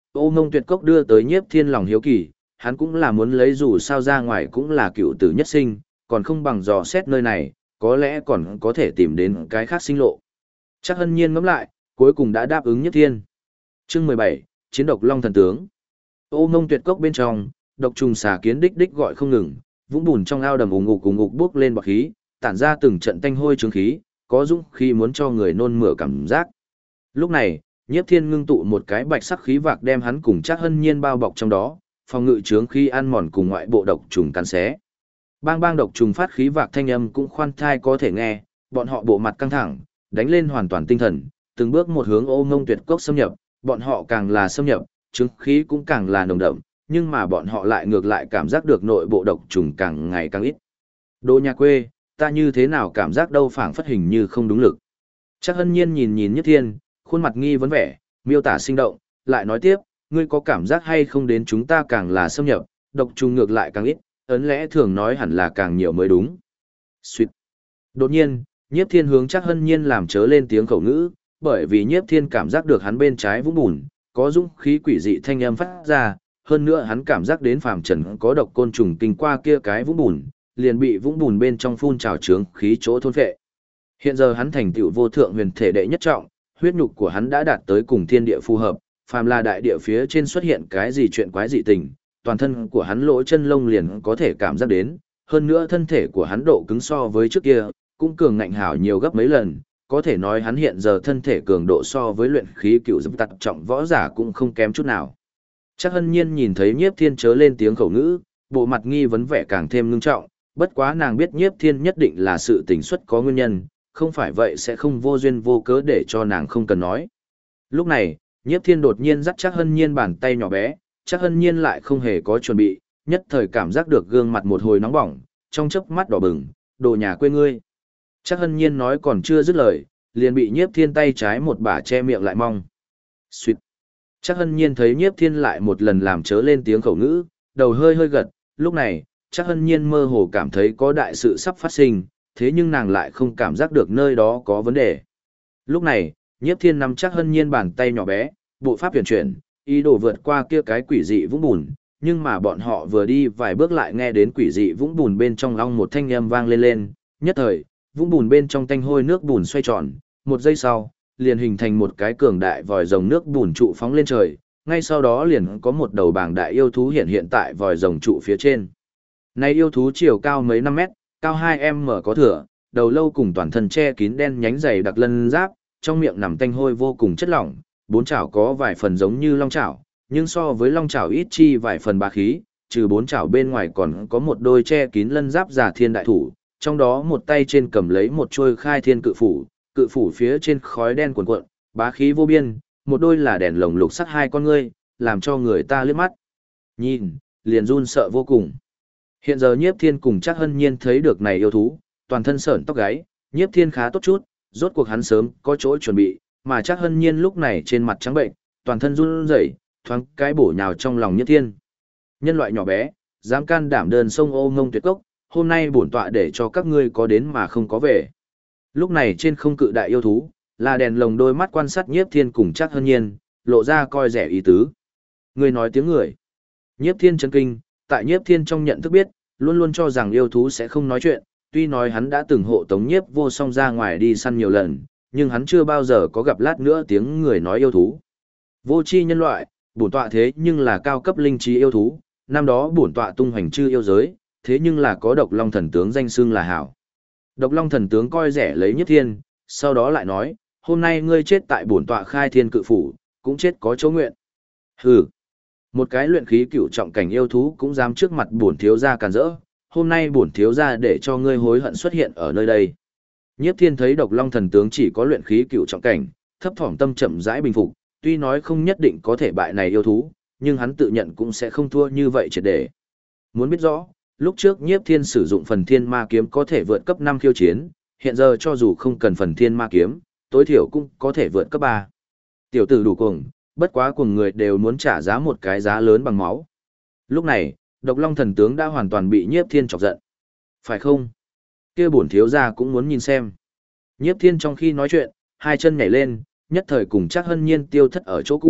Ô Mông Tuyệt Cốc đưa tới Nhiếp Thiên lòng hiếu kỳ, hắn cũng là muốn lấy dù sao ra ngoài cũng là cựu tử nhất sinh, còn không bằng dò xét nơi này, có lẽ còn có thể tìm đến cái khác sinh lộ. Chắc Hân Nhiên ngẫm lại, cuối cùng đã đáp ứng Nhiếp Thiên. Chương 17, Chiến độc Long Thần Tướng. Ô Mông Tuyệt Cốc bên trong, độc trùng xà kiến đích đích gọi không ngừng, vũng bùn trong ao đầm ùng ục bốc lên bọt khí, tản ra từng trận tanh hôi trướng khí, có dũng khí muốn cho người nôn mửa cảm giác. Lúc này, Nhiếp Thiên ngưng tụ một cái bạch sắc khí vạc đem hắn cùng Trác Hân Nhiên bao bọc trong đó, phòng ngự trướng khí ăn mòn cùng ngoại bộ độc trùng cắn xé. Bang bang độc trùng phát khí vạc thanh âm cũng khoan thai có thể nghe, bọn họ bộ mặt căng thẳng, đánh lên hoàn toàn tinh thần, từng bước một hướng Ô Mông Tuyệt Cốc xâm nhập, bọn họ càng là xâm nhập, trướng khí cũng càng là nồng đậm, nhưng mà bọn họ lại ngược lại cảm giác được nội bộ độc trùng càng ngày càng ít. Đồ nhà quê, ta như thế nào cảm giác đâu phảng phất hình như không đúng lực. Trác Hân Nhiên nhìn nhìn Nhất Thiên, khuôn mặt nghi vấn vẻ, miêu tả sinh động, lại nói tiếp, ngươi có cảm giác hay không đến chúng ta càng là xâm nhập, độc trùng ngược lại càng ít, ấn lẽ thường nói hẳn là càng nhiều mới đúng. Xuyệt. Đột nhiên, Nhiếp Thiên hướng Trác Hân Nhiên làm chớ lên tiếng khẩu ngữ, bởi vì Nhiếp Thiên cảm giác được hắn bên trái vũng bùn, có dũng khí quỷ dị thanh âm phát ra, hơn nữa hắn cảm giác đến phàm trần có độc côn trùng kinh qua kia cái vũng bùn, liền bị vũng bùn bên trong phun trào trướng khí chỗ thôn phệ. Hiện giờ hắn thành tựu vô thượng huyền thể đệ nhất trọng, huyết nhục của hắn đã đạt tới cùng thiên địa phù hợp, phàm là đại địa phía trên xuất hiện cái gì chuyện quái dị tình, toàn thân của hắn lỗ chân lông liền có thể cảm giác đến, hơn nữa thân thể của hắn độ cứng so với trước kia, cũng cường ngạnh hảo nhiều gấp mấy lần, có thể nói hắn hiện giờ thân thể cường độ so với luyện khí cựu dập tặc trọng võ giả cũng không kém chút nào. Chắc Hân Nhiên nhìn thấy Nhiếp Thiên chớ lên tiếng khẩu ngữ, bộ mặt nghi vấn vẻ càng thêm ngưng trọng, bất quá nàng biết Nhiếp Thiên nhất định là sự tình xuất có nguyên nhân, không phải vậy sẽ không vô duyên vô cớ để cho nàng không cần nói. Lúc này, Nhiếp Thiên đột nhiên dắt Chắc Hân Nhiên bàn tay nhỏ bé, Chắc Hân Nhiên lại không hề có chuẩn bị, nhất thời cảm giác được gương mặt một hồi nóng bỏng, trong chớp mắt đỏ bừng, đồ nhà quê ngươi. Chắc Hân Nhiên nói còn chưa dứt lời, liền bị Nhiếp Thiên tay trái một bả che miệng lại mong. Xuyệt. Chắc Hân Nhiên thấy Nhiếp Thiên lại một lần làm chớ lên tiếng khẩu ngữ, đầu hơi hơi gật, lúc này, Chắc Hân Nhiên mơ hồ cảm thấy có đại sự sắp phát sinh, thế nhưng nàng lại không cảm giác được nơi đó có vấn đề. Lúc này, Nhiếp Thiên nắm Chắc Hân Nhiên bàn tay nhỏ bé, bộ pháp huyền chuyển, ý đồ vượt qua kia cái quỷ dị vũng bùn, nhưng mà bọn họ vừa đi vài bước lại nghe đến quỷ dị vũng bùn bên trong long một thanh âm vang lên lên, nhất thời, vũng bùn bên trong tanh hôi nước bùn xoay tròn, một giây sau, liền hình thành một cái cường đại vòi rồng nước bùn trụ phóng lên trời, ngay sau đó liền có một đầu bảng đại yêu thú hiện tại vòi rồng trụ phía trên. Này yêu thú chiều cao mấy 5 mét, cao 2m có thừa, đầu lâu cùng toàn thân che kín đen nhánh dày đặc lân giáp, trong miệng nằm tanh hôi vô cùng chất lỏng, bốn chảo có vài phần giống như long chảo, nhưng so với long chảo ít chi vài phần bá khí, trừ bốn chảo bên ngoài còn có một đôi che kín lân giáp giả thiên đại thủ, trong đó một tay trên cầm lấy một chuôi khai thiên cự phủ phía trên khói đen cuồn cuộn, bá khí vô biên, một đôi là đèn lồng lục sắc hai con ngươi, làm cho người ta liếc mắt. Nhìn, liền run sợ vô cùng. Hiện giờ Nhiếp Thiên cùng Trác Hân Nhiên thấy được này yêu thú, toàn thân sởn tóc gáy, Nhiếp Thiên khá tốt chút, rốt cuộc hắn sớm có chỗ chuẩn bị, mà Trác Hân Nhiên lúc này trên mặt trắng bệnh, toàn thân run rẩy, thoáng cái bổ nhào trong lòng Nhiếp Thiên. Nhân loại nhỏ bé, dám can đảm đơn sông Ô Mông Tuyệt Cốc, hôm nay bổn tọa để cho các ngươi có đến mà không có về. Lúc này trên không cự đại yêu thú, là đèn lồng đôi mắt quan sát Nhiếp Thiên cùng Trác Hân Nhiên, lộ ra coi rẻ ý tứ. Người nói tiếng người. Nhiếp Thiên chấn kinh, tại Nhiếp Thiên trong nhận thức biết, luôn luôn cho rằng yêu thú sẽ không nói chuyện, tuy nói hắn đã từng hộ tống Nhiếp Vô Song ra ngoài đi săn nhiều lần, nhưng hắn chưa bao giờ có gặp lát nữa tiếng người nói yêu thú. Vô tri nhân loại, bổn tọa thế nhưng là cao cấp linh trí yêu thú, năm đó bổn tọa tung hoành chư yêu giới, thế nhưng là có Độc Long thần tướng danh xưng là hảo. Độc Long thần tướng coi rẻ lấy Nhiếp Thiên, sau đó lại nói, hôm nay ngươi chết tại bổn tọa khai thiên cự phủ, cũng chết có chỗ nguyện. Hừ, một cái luyện khí cựu trọng cảnh yêu thú cũng dám trước mặt bổn thiếu gia càn rỡ, hôm nay bổn thiếu gia để cho ngươi hối hận xuất hiện ở nơi đây. Nhiếp Thiên thấy Độc Long thần tướng chỉ có luyện khí cựu trọng cảnh, thấp thỏm tâm chậm rãi bình phục, tuy nói không nhất định có thể bại này yêu thú, nhưng hắn tự nhận cũng sẽ không thua như vậy triệt để. Muốn biết rõ, lúc trước Nhiếp Thiên sử dụng phần thiên ma kiếm có thể vượt cấp 5 khiêu chiến, hiện giờ cho dù không cần phần thiên ma kiếm, tối thiểu cũng có thể vượt cấp 3. Tiểu tử đủ cuồng, bất quá cuồng người đều muốn trả giá một cái giá lớn bằng máu. Lúc này, Độc Long thần tướng đã hoàn toàn bị Nhiếp Thiên chọc giận. Phải không? Kia bổn thiếu gia cũng muốn nhìn xem. Nhiếp Thiên trong khi nói chuyện, hai chân nhảy lên, nhất thời cùng Trác Hân Nhiên tiêu thất ở chỗ cũ,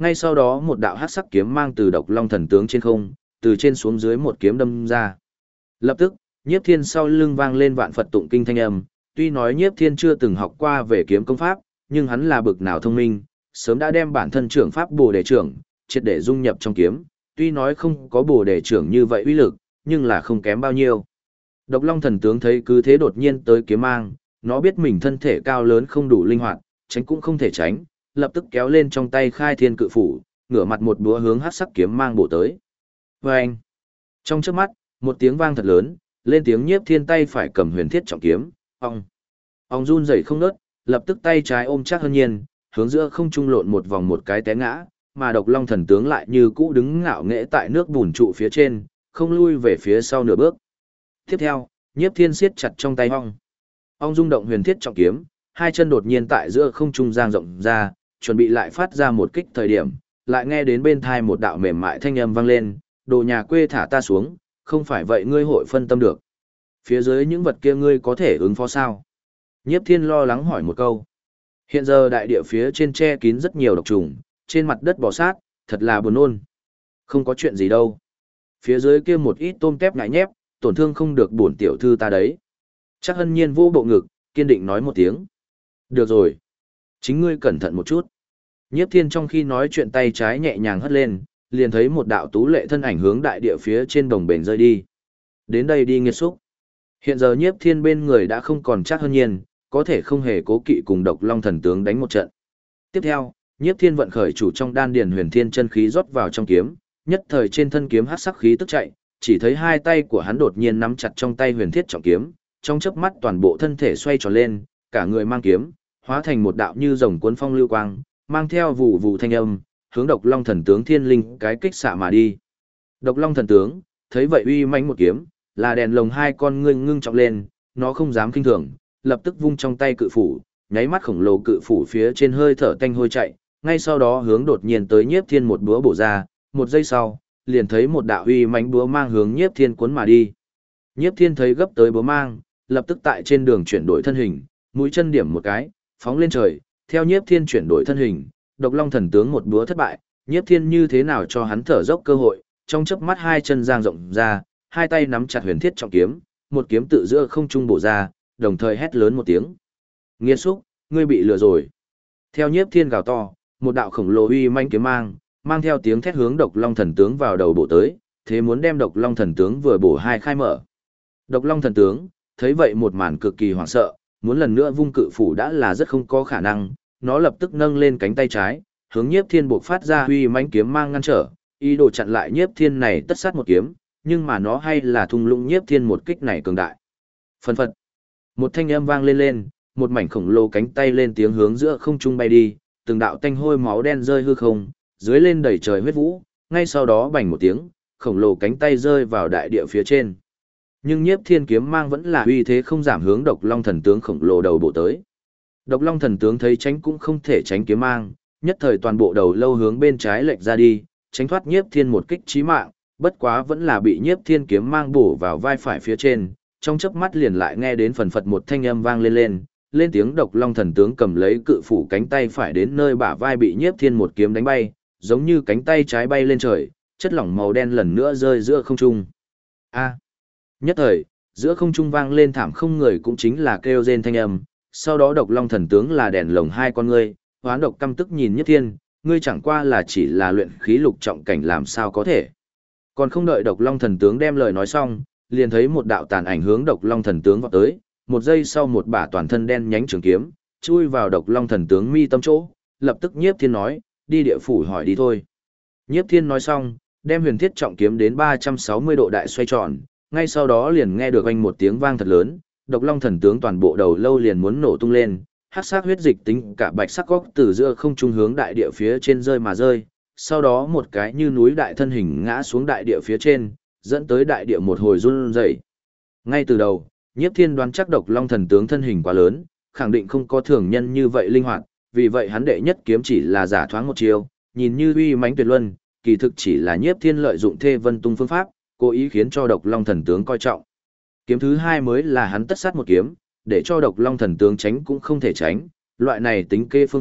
ngay sau đó một đạo hắc sắc kiếm mang từ Độc Long thần tướng trên không, từ trên xuống dưới một kiếm đâm ra. Lập tức, Nhiếp Thiên sau lưng vang lên vạn Phật tụng kinh thanh âm, tuy nói Nhiếp Thiên chưa từng học qua về kiếm công pháp, nhưng hắn là bực nào thông minh, sớm đã đem bản thân trưởng pháp Bồ Đề trưởng triệt để dung nhập trong kiếm, tuy nói không có Bồ Đề trưởng như vậy uy lực, nhưng là không kém bao nhiêu. Độc Long thần tướng thấy cứ thế đột nhiên tới kiếm mang, nó biết mình thân thể cao lớn không đủ linh hoạt, tránh cũng không thể tránh, lập tức kéo lên trong tay Khai Thiên Cự Phủ, ngửa mặt một búa hướng hắc sắc kiếm mang bổ tới. Oeng! Trong chớp mắt, một tiếng vang thật lớn, lên tiếng Nhiếp Thiên tay phải cầm huyền thiết trọng kiếm, ong. Ong run rẩy không ngớt, lập tức tay trái ôm chắc hơn nhiên, hướng giữa không trung lộn một vòng một cái té ngã, mà Độc Long thần tướng lại như cũ đứng ngạo nghễ tại nước bùn trụ phía trên, không lui về phía sau nửa bước. Tiếp theo, Nhiếp Thiên siết chặt trong tay ong. Ong rung động huyền thiết trọng kiếm, hai chân đột nhiên tại giữa không trung giang rộng ra, chuẩn bị lại phát ra một kích thời điểm, lại nghe đến bên thai một đạo mềm mại thanh âm vang lên, đồ nhà quê thả ta xuống, không phải vậy ngươi hội phân tâm được. Phía dưới những vật kia ngươi có thể ứng phó sao? Nhiếp Thiên lo lắng hỏi một câu. Hiện giờ đại địa phía trên che kín rất nhiều độc trùng, trên mặt đất bò sát, thật là buồn nôn. Không có chuyện gì đâu. Phía dưới kia một ít tôm tép ngại nhép, tổn thương không được bổn tiểu thư ta đấy. Chắc Hân Nhiên vô bộ ngực, kiên định nói một tiếng. Được rồi. Chính ngươi cẩn thận một chút. Nhiếp Thiên trong khi nói chuyện tay trái nhẹ nhàng hất lên, liền thấy một đạo tú lệ thân ảnh hướng đại địa phía trên đồng bền rơi đi. Đến đây đi nghiệt xúc. Hiện giờ Nhiếp Thiên bên người đã không còn Chắc Hân Nhiên, có thể không hề cố kỵ cùng Độc Long thần tướng đánh một trận. Tiếp theo, Nhiếp Thiên vận khởi chủ trong đan điền huyền thiên chân khí rót vào trong kiếm, nhất thời trên thân kiếm hắc sắc khí tức chạy, chỉ thấy hai tay của hắn đột nhiên nắm chặt trong tay huyền thiết trọng kiếm, trong chớp mắt toàn bộ thân thể xoay tròn lên, cả người mang kiếm, hóa thành một đạo như rồng cuốn phong lưu quang, mang theo vụ vụ thanh âm, hướng Độc Long thần tướng thiên linh cái kích xạ mà đi. Độc Long thần tướng, thấy vậy uy mãnh một kiếm, là đèn lồng hai con ngươi ngưng trọng lên, nó không dám kinh thường, lập tức vung trong tay cự phủ, nháy mắt khổng lồ cự phủ phía trên hơi thở tanh hôi chạy, ngay sau đó hướng đột nhiên tới Nhiếp Thiên một búa bổ ra, một giây sau, liền thấy một đạo uy mãnh búa mang hướng Nhiếp Thiên cuốn mà đi. Nhiếp Thiên thấy gấp tới búa mang, lập tức tại trên đường chuyển đổi thân hình, mũi chân điểm một cái, phóng lên trời, theo Nhiếp Thiên chuyển đổi thân hình, Độc Long thần tướng một búa thất bại, Nhiếp Thiên như thế nào cho hắn thở dốc cơ hội, trong chớp mắt hai chân giang rộng ra, hai tay nắm chặt huyền thiết trọng kiếm, một kiếm tự giữa không trung bổ ra, đồng thời hét lớn một tiếng. Nghiệt xúc, ngươi bị lừa rồi. Theo Nhiếp Thiên gào to, một đạo khổng lồ uy manh kiếm mang theo tiếng thét hướng Độc Long thần tướng vào đầu bổ tới, thế muốn đem Độc Long thần tướng vừa bổ hai khai mở. Độc Long thần tướng, thấy vậy một màn cực kỳ hoảng sợ, muốn lần nữa vung cự phủ đã là rất không có khả năng, nó lập tức nâng lên cánh tay trái, hướng Nhiếp Thiên buộc phát ra uy mãnh kiếm mang ngăn trở, ý đồ chặn lại Nhiếp Thiên này tất sát một kiếm, nhưng mà nó hay là thung lũng Nhiếp Thiên một kích này cường đại. Phân phật, một thanh âm vang lên, một mảnh khổng lồ cánh tay lên tiếng hướng giữa không trung bay đi, từng đạo tanh hôi máu đen rơi hư không, dưới lên đầy trời huyết vũ, ngay sau đó bành một tiếng, khổng lồ cánh tay rơi vào đại địa phía trên. Nhưng Nhiếp Thiên kiếm mang vẫn là uy thế không giảm hướng Độc Long thần tướng khổng lồ đầu bổ tới. Độc Long thần tướng thấy tránh cũng không thể tránh kiếm mang, nhất thời toàn bộ đầu lâu hướng bên trái lệch ra đi, tránh thoát Nhiếp Thiên một kích chí mạng, bất quá vẫn là bị Nhiếp Thiên kiếm mang bổ vào vai phải phía trên, trong chớp mắt liền lại nghe đến phần phật một thanh âm vang lên tiếng Độc Long thần tướng cầm lấy cự phủ cánh tay phải đến nơi bả vai bị Nhiếp Thiên một kiếm đánh bay, giống như cánh tay trái bay lên trời, chất lỏng màu đen lần nữa rơi giữa không trung. A! Nhất thời, giữa không trung vang lên thảm không người cũng chính là kêu rên thanh âm, sau đó Độc Long thần tướng là đèn lồng hai con ngươi, hoán độc căm tức nhìn Nhiếp Thiên, ngươi chẳng qua là chỉ là luyện khí lục trọng cảnh làm sao có thể. Còn không đợi Độc Long thần tướng đem lời nói xong, liền thấy một đạo tàn ảnh hướng Độc Long thần tướng vọt tới, một giây sau một bả toàn thân đen nhánh trường kiếm, chui vào Độc Long thần tướng mi tâm chỗ, lập tức Nhiếp Thiên nói, đi địa phủ hỏi đi thôi. Nhiếp Thiên nói xong, đem huyền thiết trọng kiếm đến 360 độ đại xoay tròn, ngay sau đó liền nghe được anh một tiếng vang thật lớn, Độc Long thần tướng toàn bộ đầu lâu liền muốn nổ tung lên, hắc sắc huyết dịch tính cả bạch sắc góc từ giữa không trung hướng đại địa phía trên rơi mà rơi, sau đó một cái như núi đại thân hình ngã xuống đại địa phía trên, dẫn tới đại địa một hồi run rẩy. Ngay từ đầu, Nhiếp Thiên đoán chắc Độc Long thần tướng thân hình quá lớn, khẳng định không có thường nhân như vậy linh hoạt, vì vậy hắn đệ nhất kiếm chỉ là giả thoáng một chiều, nhìn như uy mãnh tuyệt luân, kỳ thực chỉ là Nhiếp Thiên lợi dụng Thê Vân Tung phương pháp, cố ý khiến cho Độc Long thần tướng coi trọng. Kiếm thứ hai mới là hắn tất sát một kiếm, để cho Độc Long thần tướng tránh cũng không thể tránh, loại này tính kê phương pháp,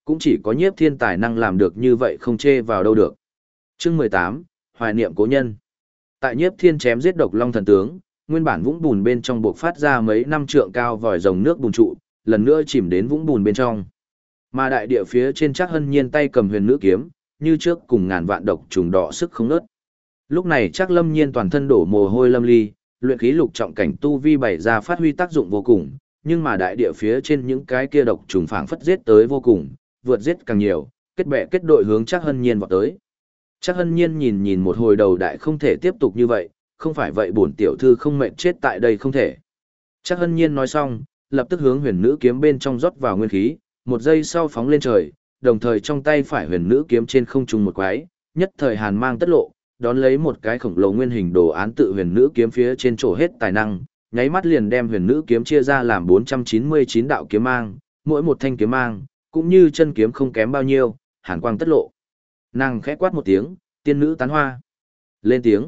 cũng chỉ có Nhiếp Thiên tài năng làm được như vậy, không chê vào đâu được. Chương 18, hoài niệm cố nhân. Tại Nhiếp Thiên chém giết Độc Long thần tướng, nguyên bản vũng bùn bên trong buộc phát ra mấy năm trượng cao vòi rồng nước bùn trụ, lần nữa chìm đến vũng bùn bên trong. Mà đại địa phía trên Trác Hân Nhiên tay cầm huyền nữ kiếm, như trước cùng ngàn vạn độc trùng đỏ sức không ngớt. Lúc này Trác Lâm Nhiên toàn thân đổ mồ hôi lâm ly, luyện khí lục trọng cảnh tu vi bày ra phát huy tác dụng vô cùng, nhưng mà đại địa phía trên những cái kia độc trùng phảng phất giết tới vô cùng, vượt giết càng nhiều, kết bè kết đội hướng Trác Hân Nhiên vọt tới. Trác Hân Nhiên nhìn một hồi đầu đại không thể tiếp tục như vậy, không phải vậy bổn tiểu thư không mệnh chết tại đây không thể. Trác Hân Nhiên nói xong, lập tức hướng huyền nữ kiếm bên trong rót vào nguyên khí, một giây sau phóng lên trời, đồng thời trong tay phải huyền nữ kiếm trên không trung một quái, nhất thời hàn mang tất lộ, đón lấy một cái khổng lồ nguyên hình đồ án tự huyền nữ kiếm phía trên trổ hết tài năng, nháy mắt liền đem huyền nữ kiếm chia ra làm 499 đạo kiếm mang, mỗi một thanh kiếm mang, cũng như chân kiếm không kém bao nhiêu, hàn quang tất lộ. Nàng khẽ quát một tiếng, tiên nữ tán hoa. Lên tiếng,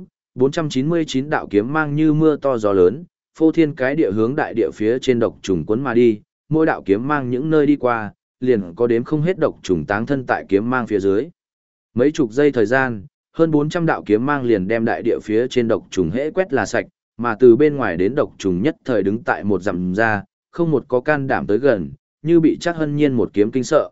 499 đạo kiếm mang như mưa to gió lớn, phô thiên cái địa hướng đại địa phía trên độc trùng cuốn mà đi, mỗi đạo kiếm mang những nơi đi qua, liền có đếm không hết độc trùng táng thân tại kiếm mang phía dưới. Mấy chục giây thời gian, hơn 400 đạo kiếm mang liền đem đại địa phía trên độc trùng hễ quét là sạch, mà từ bên ngoài đến độc trùng nhất thời đứng tại một dặm ra, không một có can đảm tới gần, như bị Trác Hân Nhiên một kiếm kinh sợ.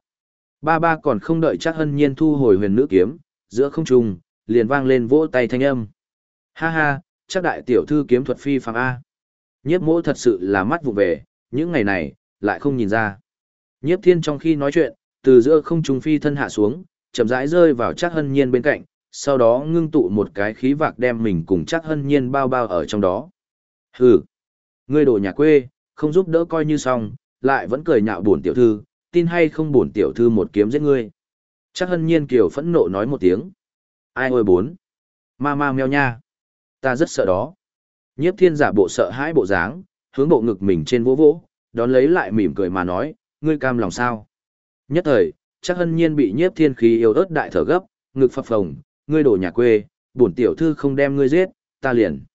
Ba còn không đợi Trác Hân Nhiên thu hồi huyền nữ kiếm, giữa không trung liền vang lên vỗ tay thanh âm. Ha ha, Trác đại tiểu thư kiếm thuật phi phàm a. Nhiếp Mỗ thật sự là mắt vụ về, những ngày này lại không nhìn ra. Nhiếp Thiên trong khi nói chuyện, từ giữa không trung phi thân hạ xuống, chậm rãi rơi vào Trác Hân Nhiên bên cạnh, sau đó ngưng tụ một cái khí vạc đem mình cùng Trác Hân Nhiên bao bao ở trong đó. Hừ, ngươi đồ nhà quê, không giúp đỡ coi như xong, lại vẫn cười nhạo bổn tiểu thư, tin hay không bổn tiểu thư một kiếm giết ngươi. Trác Hân Nhiên kiều phẫn nộ nói một tiếng. Ai ôi bốn, ma meo nha, ta rất sợ đó. Nhiếp Thiên giả bộ sợ hãi bộ dáng, hướng bộ ngực mình trên vỗ vỗ, đón lấy lại mỉm cười mà nói, ngươi cam lòng sao? Nhất thời, Trác Hân Nhiên bị Nhiếp Thiên khí yếu ớt đại thở gấp, ngực phập phồng, ngươi đồ nhà quê, bổn tiểu thư không đem ngươi giết, ta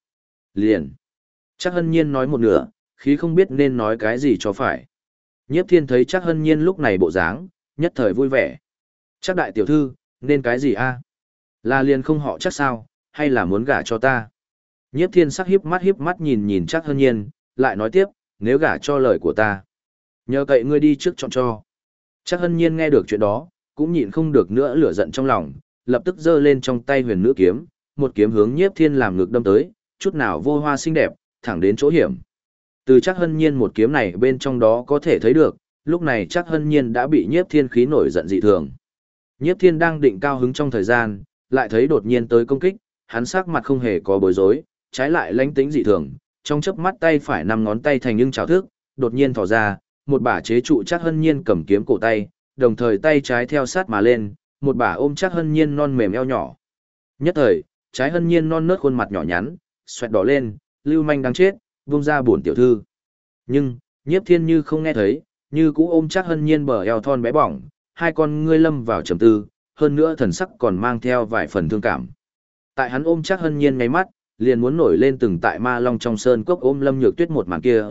liền. Trác Hân Nhiên nói một nửa, khí không biết nên nói cái gì cho phải. Nhiếp Thiên thấy Trác Hân Nhiên lúc này bộ dáng, nhất thời vui vẻ. Trác đại tiểu thư, nên cái gì a? Là liền không họ chắc sao, hay là muốn gả cho ta? Nhiếp Thiên sắc hiếp mắt nhìn Trác Hân Nhiên, lại nói tiếp, nếu gả cho lời của ta, nhờ cậy ngươi đi trước chọn cho. Trác Hân Nhiên nghe được chuyện đó, cũng nhịn không được nữa lửa giận trong lòng, lập tức giơ lên trong tay huyền nữ kiếm, một kiếm hướng Nhiếp Thiên làm ngực đâm tới, chút nào vô hoa xinh đẹp, thẳng đến chỗ hiểm. Từ Trác Hân Nhiên một kiếm này bên trong đó có thể thấy được, lúc này Trác Hân Nhiên đã bị Nhiếp Thiên khí nổi giận dị thường. Nhiếp Thiên đang định cao hứng trong thời gian, lại thấy đột nhiên tới công kích, hắn sắc mặt không hề có bối rối, trái lại lãnh tĩnh dị thường, trong chớp mắt tay phải năm ngón tay thành nhưng chảo thức, đột nhiên thò ra, một bả chế trụ Trác Hân Nhiên cầm kiếm cổ tay, đồng thời tay trái theo sát mà lên, một bả ôm Trác Hân Nhiên non mềm eo nhỏ. Nhất thời, trái Hân Nhiên non nớt khuôn mặt nhỏ nhắn, xoẹt đỏ lên, lưu manh đáng chết, vung ra bổn tiểu thư. Nhưng, Nhiếp Thiên như không nghe thấy, như cũ ôm Trác Hân Nhiên bờ eo thon bé bỏng, hai con ngươi lâm vào trầm tư, hơn nữa thần sắc còn mang theo vài phần thương cảm. Tại hắn ôm Trác Hân Nhiên ngay mắt, liền muốn nổi lên từng tại Ma Long trong sơn cốc ôm Lâm Nhược Tuyết một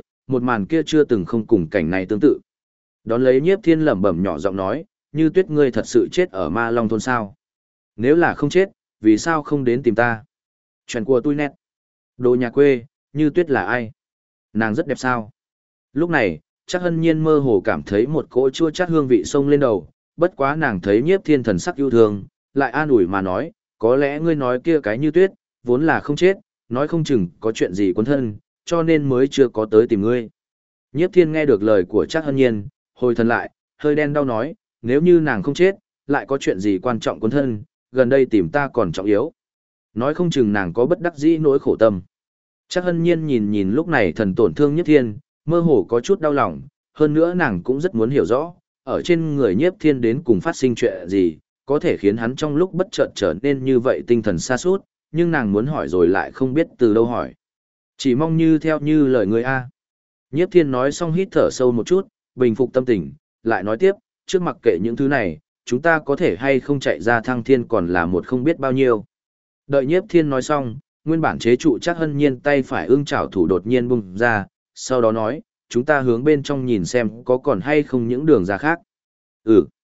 màn kia chưa từng không cùng cảnh này tương tự. Đón lấy Nhiếp Thiên lẩm bẩm nhỏ giọng nói, Như Tuyết ngươi thật sự chết ở Ma Long thôn sao? Nếu là không chết, vì sao không đến tìm ta? Chuyện của tôi nét. Đồ nhà quê, Như Tuyết là ai? Nàng rất đẹp sao? Lúc này, Trác Hân Nhiên mơ hồ cảm thấy một cỗ chua chát hương vị sông lên đầu, bất quá nàng thấy Nhiếp Thiên thần sắc yêu thương, lại an ủi mà nói, có lẽ ngươi nói kia cái Như Tuyết, vốn là không chết, nói không chừng có chuyện gì quấn thân, cho nên mới chưa có tới tìm ngươi. Nhiếp Thiên nghe được lời của Trác Hân Nhiên, hồi thần lại, hơi đen đau nói, nếu như nàng không chết, lại có chuyện gì quan trọng quấn thân, gần đây tìm ta còn trọng yếu. Nói không chừng nàng có bất đắc dĩ nỗi khổ tâm. Trác Hân Nhiên nhìn lúc này thần tổn thương Nhiếp Thiên, mơ hồ có chút đau lòng, hơn nữa nàng cũng rất muốn hiểu rõ, ở trên người Nhiếp Thiên đến cùng phát sinh chuyện gì, có thể khiến hắn trong lúc bất chợt trở nên như vậy tinh thần sa sút, nhưng nàng muốn hỏi rồi lại không biết từ đâu hỏi. Chỉ mong như theo như lời người A. Nhiếp Thiên nói xong hít thở sâu một chút, bình phục tâm tình, lại nói tiếp, trước mặc kệ những thứ này, chúng ta có thể hay không chạy ra Thăng Thiên còn là một không biết bao nhiêu. Đợi Nhiếp Thiên nói xong, nguyên bản chế trụ Trác Hân Nhiên tay phải ương chảo thủ đột nhiên bung ra, sau đó nói, chúng ta hướng bên trong nhìn xem có còn hay không những đường ra khác. Ừ.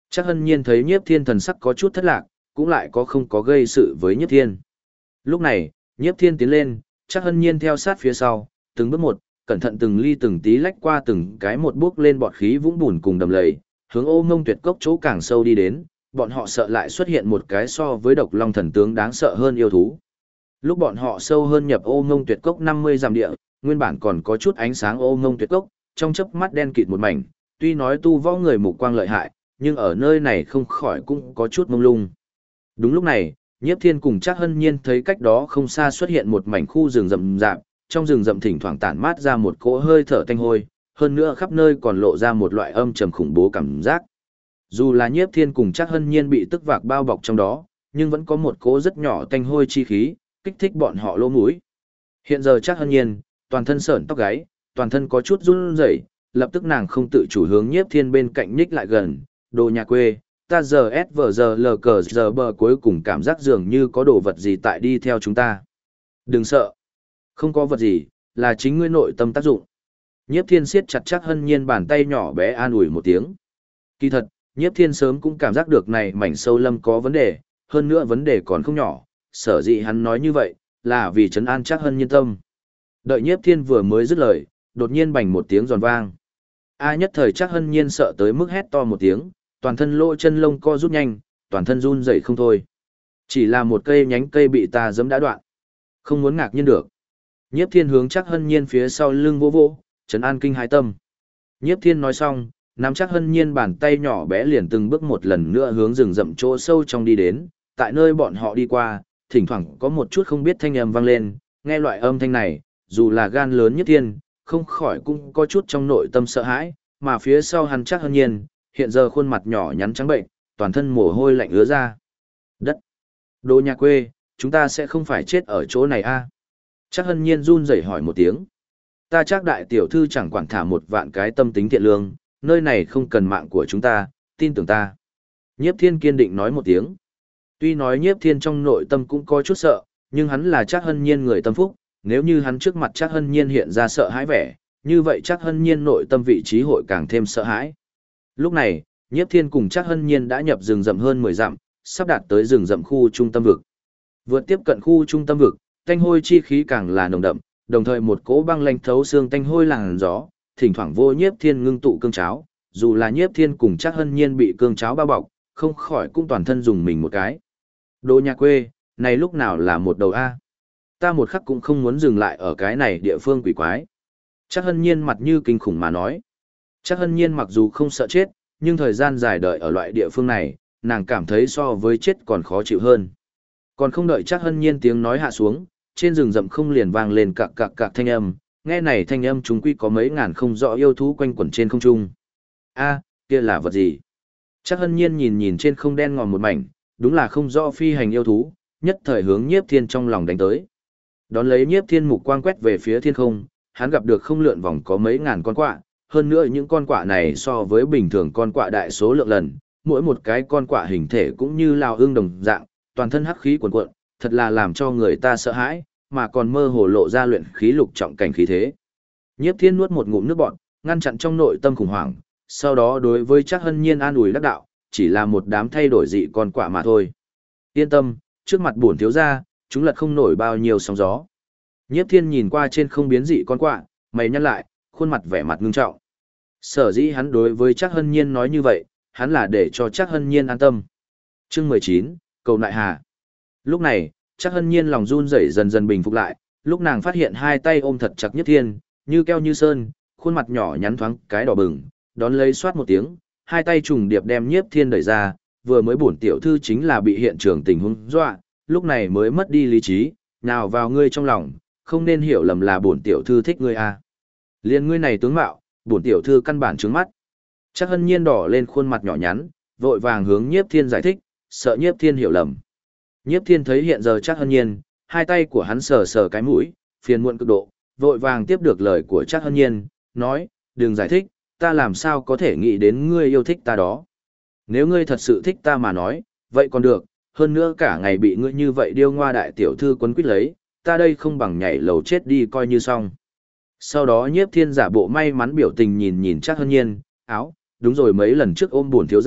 Chắc Hân Nhiên thấy Nhiếp Thiên thần sắc có chút thất lạc, cũng lại có không có gây sự với Nhiếp Thiên. Lúc này, Nhiếp Thiên tiến lên, Chắc Hân Nhiên theo sát phía sau, từng bước một, cẩn thận từng ly từng tí lách qua từng cái một bước lên bọt khí vũng bùn cùng đầm lầy, hướng Ô Mông Tuyệt Cốc chỗ càng sâu đi đến, bọn họ sợ lại xuất hiện một cái so với Độc Long thần tướng đáng sợ hơn yêu thú. Lúc bọn họ sâu hơn nhập Ô Mông Tuyệt Cốc 50 dặm địa, nguyên bản còn có chút ánh sáng Ô Mông Tuyệt Cốc, trong chớp mắt đen kịt một mảnh, tuy nói tu võ người mục quang lợi hại, nhưng ở nơi này không khỏi cũng có chút mông lung. Đúng lúc này, Nhiếp Thiên cùng Trác Hân Nhiên thấy cách đó không xa xuất hiện một mảnh khu rừng rậm rạp, trong rừng rậm thỉnh thoảng tản mát ra một cỗ hơi thở tanh hôi, hơn nữa khắp nơi còn lộ ra một loại âm trầm khủng bố cảm giác. Dù là Nhiếp Thiên cùng Trác Hân Nhiên bị tức vạc bao bọc trong đó, nhưng vẫn có một cỗ rất nhỏ tanh hôi chi khí, kích thích bọn họ lỗ mũi. Hiện giờ Trác Hân Nhiên, toàn thân sởn tóc gáy, toàn thân có chút run rẩy, lập tức nàng không tự chủ hướng Nhiếp Thiên bên cạnh nhích lại gần, đồ nhà quê, ta giờ S vờ giờ lờ cờ giờ bờ cuối cùng cảm giác dường như có đồ vật gì tại đi theo chúng ta. Đừng sợ. Không có vật gì, là chính ngươi nội tâm tác dụng. Nhiếp Thiên siết chặt Trác Hân Nhiên bàn tay nhỏ bé an ủi một tiếng. Kỳ thật, Nhiếp Thiên sớm cũng cảm giác được này mảnh sâu lâm có vấn đề, hơn nữa vấn đề còn không nhỏ, sở dĩ hắn nói như vậy, là vì trấn an Trác Hân Nhiên tâm. Đợi Nhiếp Thiên vừa mới dứt lời, đột nhiên bành một tiếng giòn vang. Nhất thời Trác Hân Nhiên sợ tới mức hét to một tiếng, toàn thân lỗ chân lông co rút nhanh, toàn thân run rẩy không thôi. Chỉ là một cây nhánh cây bị ta giẫm đã đoạn. Không muốn ngạc nhiên được. Nhiếp Thiên hướng Trác Hân Nhiên phía sau lưng vỗ vỗ, trấn an kinh hãi tâm. Nhiếp Thiên nói xong, nắm Trác Hân Nhiên bàn tay nhỏ bé liền từng bước một lần nữa hướng rừng rậm chỗ sâu trong đi đến, tại nơi bọn họ đi qua, thỉnh thoảng có một chút không biết thanh âm vang lên, nghe loại âm thanh này, dù là gan lớn Nhiếp Thiên, không khỏi cũng có chút trong nội tâm sợ hãi, mà phía sau hắn Trác Hân Nhiên, hiện giờ khuôn mặt nhỏ nhắn trắng bệnh, toàn thân mồ hôi lạnh ứa ra. Đất! Đồ nhà quê, chúng ta sẽ không phải chết ở chỗ này a? Trác Hân Nhiên run rẩy hỏi một tiếng. Ta Trác đại tiểu thư chẳng quản thả một vạn cái tâm tính thiện lương, nơi này không cần mạng của chúng ta, tin tưởng ta. Nhiếp Thiên kiên định nói một tiếng. Tuy nói Nhiếp Thiên trong nội tâm cũng có chút sợ, nhưng hắn là Trác Hân Nhiên người tâm phúc, nếu như hắn trước mặt Trác Hân Nhiên hiện ra sợ hãi vẻ, như vậy Trác Hân Nhiên nội tâm vị trí hội càng thêm sợ hãi. Lúc này, Nhiếp Thiên cùng Trác Hân Nhiên đã nhập rừng rậm hơn 10 dặm, sắp đạt tới rừng rậm khu trung tâm vực. Vượt tiếp cận khu trung tâm vực, tanh hôi chi khí càng là nồng đậm, đồng thời một cỗ băng lạnh thấu xương tanh hôi làn gió, thỉnh thoảng vô Nhiếp Thiên ngưng tụ cương cháo, dù là Nhiếp Thiên cùng Trác Hân Nhiên bị cương cháo bao bọc, không khỏi cũng toàn thân dùng mình một cái. Đồ nhà quê, này lúc nào là một đầu a? Ta một khắc cũng không muốn dừng lại ở cái này địa phương quỷ quái. Trác Hân Nhiên mặt như kinh khủng mà nói. Trác Hân Nhiên mặc dù không sợ chết, nhưng thời gian dài đợi ở loại địa phương này, nàng cảm thấy so với chết còn khó chịu hơn. Còn không đợi Trác Hân Nhiên tiếng nói hạ xuống, trên rừng rậm không liền vang lên cạc cạc cạc thanh âm, nghe này thanh âm chúng quy có mấy ngàn không rõ yêu thú quanh quẩn trên không trung. Kia là vật gì? Trác Hân Nhiên nhìn nhìn trên không đen ngòm một mảnh, đúng là không rõ phi hành yêu thú, nhất thời hướng Nhiếp Thiên trong lòng đánh tới. Đón lấy Nhiếp Thiên mục quang quét về phía thiên không, hắn gặp được không lượn vòng có mấy ngàn con quạ, hơn nữa những con quạ này so với bình thường con quạ đại số lượng lần, mỗi một cái con quạ hình thể cũng như lao ương đồng dạng, toàn thân hắc khí cuồn cuộn, thật là làm cho người ta sợ hãi, mà còn mơ hồ lộ ra luyện khí lục trọng cảnh khí thế. Nhiếp Thiên nuốt một ngụm nước bọt, ngăn chặn trong nội tâm khủng hoảng, sau đó đối với Trác Hân Nhiên an ủi đắc đạo, chỉ là một đám thay đổi dị con quạ mà thôi. Yên tâm, trước mặt bổn thiếu gia, chúng lật không nổi bao nhiêu sóng gió. Nhiếp Thiên nhìn qua trên không biến dị con quạ, mày nhăn lại, khuôn mặt vẻ mặt ngưng trọng. Sở dĩ hắn đối với Trác Hân Nhiên nói như vậy, hắn là để cho Trác Hân Nhiên an tâm. Chương 19, cầu nại hà. Lúc này, Trác Hân Nhiên lòng run rẩy dần dần bình phục lại, lúc nàng phát hiện hai tay ôm thật chặt Nhiếp Thiên, như keo như sơn, khuôn mặt nhỏ nhắn thoáng cái đỏ bừng, đón lấy xoát một tiếng, hai tay trùng điệp đem Nhiếp Thiên đẩy ra, vừa mới bổn tiểu thư chính là bị hiện trường tình huống dọa, lúc này mới mất đi lý trí, nào vào ngươi trong lòng, không nên hiểu lầm là bổn tiểu thư thích ngươi à. Liên ngươi này tướng mạo, bổn tiểu thư căn bản trướng mắt. Trác Hân Nhiên đỏ lên khuôn mặt nhỏ nhắn, vội vàng hướng Nhiếp Thiên giải thích, sợ Nhiếp Thiên hiểu lầm. Nhiếp Thiên thấy hiện giờ Trác Hân Nhiên, hai tay của hắn sờ sờ cái mũi, phiền muộn cực độ, vội vàng tiếp được lời của Trác Hân Nhiên, nói, đừng giải thích, ta làm sao có thể nghĩ đến ngươi yêu thích ta đó. Nếu ngươi thật sự thích ta mà nói, vậy còn được, hơn nữa cả ngày bị ngươi như vậy điêu ngoa đại tiểu thư quấn quýt lấy, ta đây không bằng nhảy lầu chết đi coi như xong. Sau đó Nhiếp Thiên giả bộ may mắn biểu tình nhìn nhìn Trác Hân Nhiên, áo, đúng rồi mấy lần trước ôm buồn thiếu gia,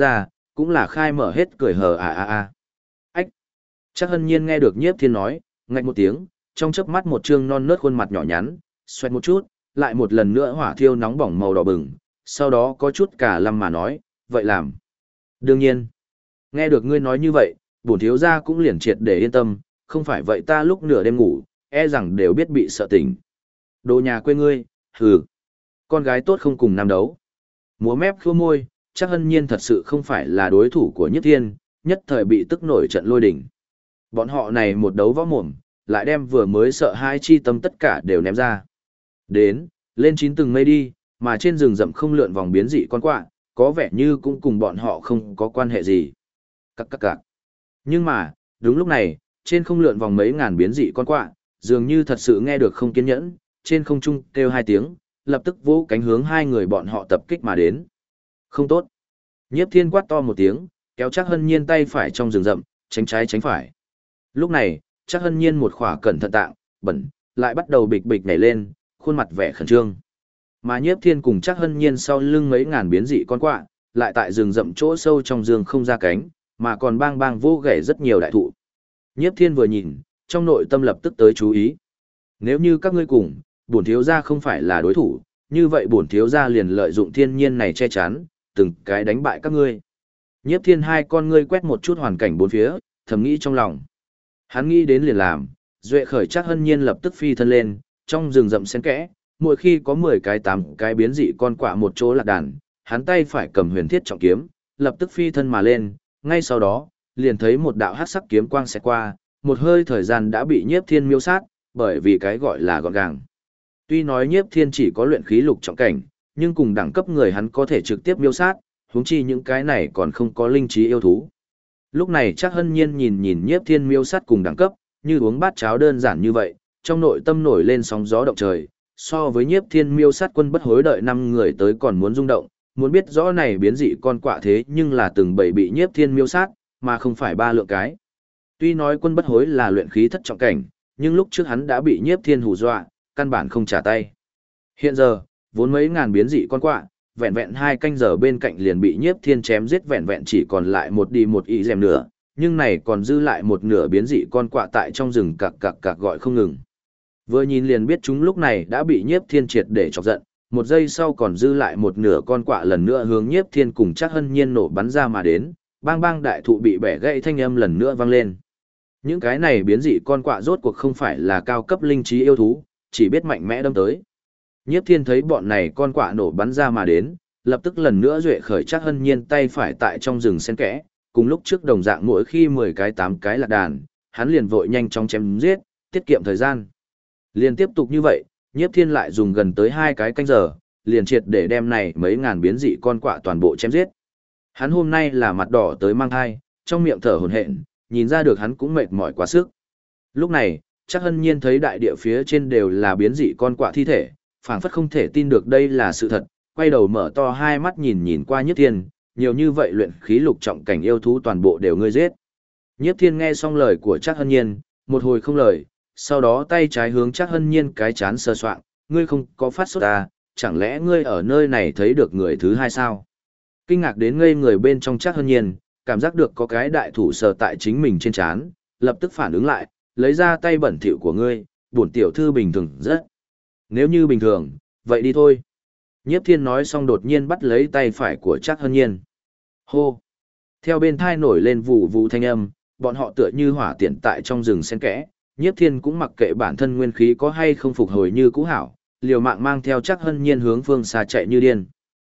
cũng là khai mở hết cười hờ à. Ách! Chắc hân nhiên nghe được Nhiếp Thiên nói, ngạch một tiếng, trong chớp mắt một trương non nớt khuôn mặt nhỏ nhắn, xoẹt một chút, lại một lần nữa hỏa thiêu nóng bỏng màu đỏ bừng, sau đó có chút cả lâm mà nói, vậy làm. Đương nhiên, nghe được ngươi nói như vậy, bổn thiếu gia cũng liền triệt để yên tâm, không phải vậy ta lúc nửa đêm ngủ, e rằng đều biết bị sợ tỉnh. Đồ nhà quê ngươi, hừ. Con gái tốt không cùng nam đấu. Múa mép khua môi, chắc hân nhiên thật sự không phải là đối thủ của Nhất Thiên, nhất thời bị tức nổi trận lôi đỉnh. Bọn họ này một đấu võ mồm, lại đem vừa mới sợ hai chi tâm tất cả đều ném ra. Đến, lên chín từng mây đi, mà trên rừng rậm không lượn vòng biến dị con quạ, có vẻ như cũng cùng bọn họ không có quan hệ gì. Cặc. Nhưng mà, đúng lúc này, trên không lượn vòng mấy ngàn biến dị con quạ, dường như thật sự nghe được không kiên nhẫn, trên không trung kêu hai tiếng, lập tức vỗ cánh hướng hai người bọn họ tập kích mà đến. Không tốt. Nhiếp Thiên quát to một tiếng, kéo chắc hân nhiên tay phải trong rừng rậm, tránh trái tránh phải. Lúc này, chắc hân nhiên một khỏa cẩn thận tạng, bẩn, lại bắt đầu bịch bịch nhảy lên, khuôn mặt vẻ khẩn trương. Mà Nhiếp Thiên cùng chắc hân nhiên sau lưng mấy ngàn biến dị con quạ, lại tại rừng rậm chỗ sâu trong rừng không ra cánh, mà còn bang bang vô gãy rất nhiều đại thụ. Nhiếp Thiên vừa nhìn, trong nội tâm lập tức tới chú ý. Nếu như các ngươi cùng, bổn thiếu gia không phải là đối thủ, như vậy bổn thiếu gia liền lợi dụng thiên nhiên này che chắn, từng cái đánh bại các ngươi. Nhiếp Thiên hai con ngươi quét một chút hoàn cảnh bốn phía, thầm nghĩ trong lòng. Hắn nghĩ đến liền làm, duệ khởi chắc hân nhiên lập tức phi thân lên, trong rừng rậm xen kẽ, mỗi khi có 10 cái 8 cái biến dị con quạ một chỗ lạc đàn, hắn tay phải cầm huyền thiết trọng kiếm, lập tức phi thân mà lên, ngay sau đó, liền thấy một đạo hắc sắc kiếm quang xẹt qua, một hơi thời gian đã bị Nhiếp Thiên miêu sát, bởi vì cái gọi là gọn gàng. Tuy nói Nhiếp Thiên chỉ có luyện khí lục trọng cảnh, nhưng cùng đẳng cấp người hắn có thể trực tiếp miêu sát, huống chi những cái này còn không có linh trí yêu thú. Lúc này chắc hân nhiên nhìn Nhiếp Thiên miêu sát cùng đẳng cấp, như uống bát cháo đơn giản như vậy, trong nội tâm nổi lên sóng gió động trời, so với Nhiếp Thiên miêu sát quân bất hối đợi 5 người tới còn muốn rung động, muốn biết rõ này biến dị con quạ thế nhưng là từng bảy bị Nhiếp Thiên miêu sát, mà không phải 3 lượng cái. Tuy nói quân bất hối là luyện khí thất trọng cảnh, nhưng lúc trước hắn đã bị Nhiếp Thiên hù dọa, căn bản không trả tay. Hiện giờ, vốn mấy ngàn biến dị con quạ, vẹn vẹn 2 canh giờ bên cạnh liền bị Nhiếp Thiên chém giết vẹn vẹn chỉ còn lại một đi một ý dèm nữa, nhưng này còn dư lại một nửa biến dị con quạ tại trong rừng cặc gọi không ngừng. Vừa nhìn liền biết chúng lúc này đã bị Nhiếp Thiên triệt để chọc giận, một giây sau còn dư lại một nửa con quạ lần nữa hướng Nhiếp Thiên cùng chắc hân nhiên nổ bắn ra mà đến, bang bang đại thụ bị bẻ gãy thanh âm lần nữa vang lên. Những cái này biến dị con quạ rốt cuộc không phải là cao cấp linh trí yêu thú, chỉ biết mạnh mẽ đâm tới. Nhiếp Thiên thấy bọn này con quạ nổ bắn ra mà đến, lập tức lần nữa duệ khởi chắc hân nhiên tay phải tại trong rừng xen kẽ, cùng lúc trước đồng dạng mỗi khi 10 cái 8 cái lạc đàn, hắn liền vội nhanh chóng chém giết, tiết kiệm thời gian. Liền tiếp tục như vậy, Nhiếp Thiên lại dùng gần tới 2 cái canh giờ, liền triệt để đem này mấy ngàn biến dị con quạ toàn bộ chém giết. Hắn hôm nay là mặt đỏ tới mang thai, trong miệng thở hổn hển, nhìn ra được hắn cũng mệt mỏi quá sức. Lúc này, chắc hân nhiên thấy đại địa phía trên đều là biến dị con quạ thi thể, phảng phất không thể tin được đây là sự thật, quay đầu mở to hai mắt nhìn qua Nhiếp Thiên, nhiều như vậy luyện khí lục trọng cảnh yêu thú toàn bộ đều ngươi giết. Nhiếp Thiên nghe xong lời của chắc hân nhiên, một hồi không lời, sau đó tay trái hướng chắc hân nhiên cái chán sờ soạng, ngươi không có phát sốt à, chẳng lẽ ngươi ở nơi này thấy được người thứ hai sao? Kinh ngạc đến ngây người bên trong chắc hân nhiên, cảm giác được có cái đại thủ sờ tại chính mình trên chán, lập tức phản ứng lại, lấy ra tay bẩn thỉu của ngươi, bổn tiểu thư bình thường rất. Nếu như bình thường, vậy đi thôi. Nhiếp Thiên nói xong đột nhiên bắt lấy tay phải của Trác Hân Nhiên. Hô! Theo bên thai nổi lên vụ vụ thanh âm, bọn họ tựa như hỏa tiện tại trong rừng xen kẽ. Nhiếp Thiên cũng mặc kệ bản thân nguyên khí có hay không phục hồi như cũ hảo, liều mạng mang theo Trác Hân Nhiên hướng phương xa chạy như điên.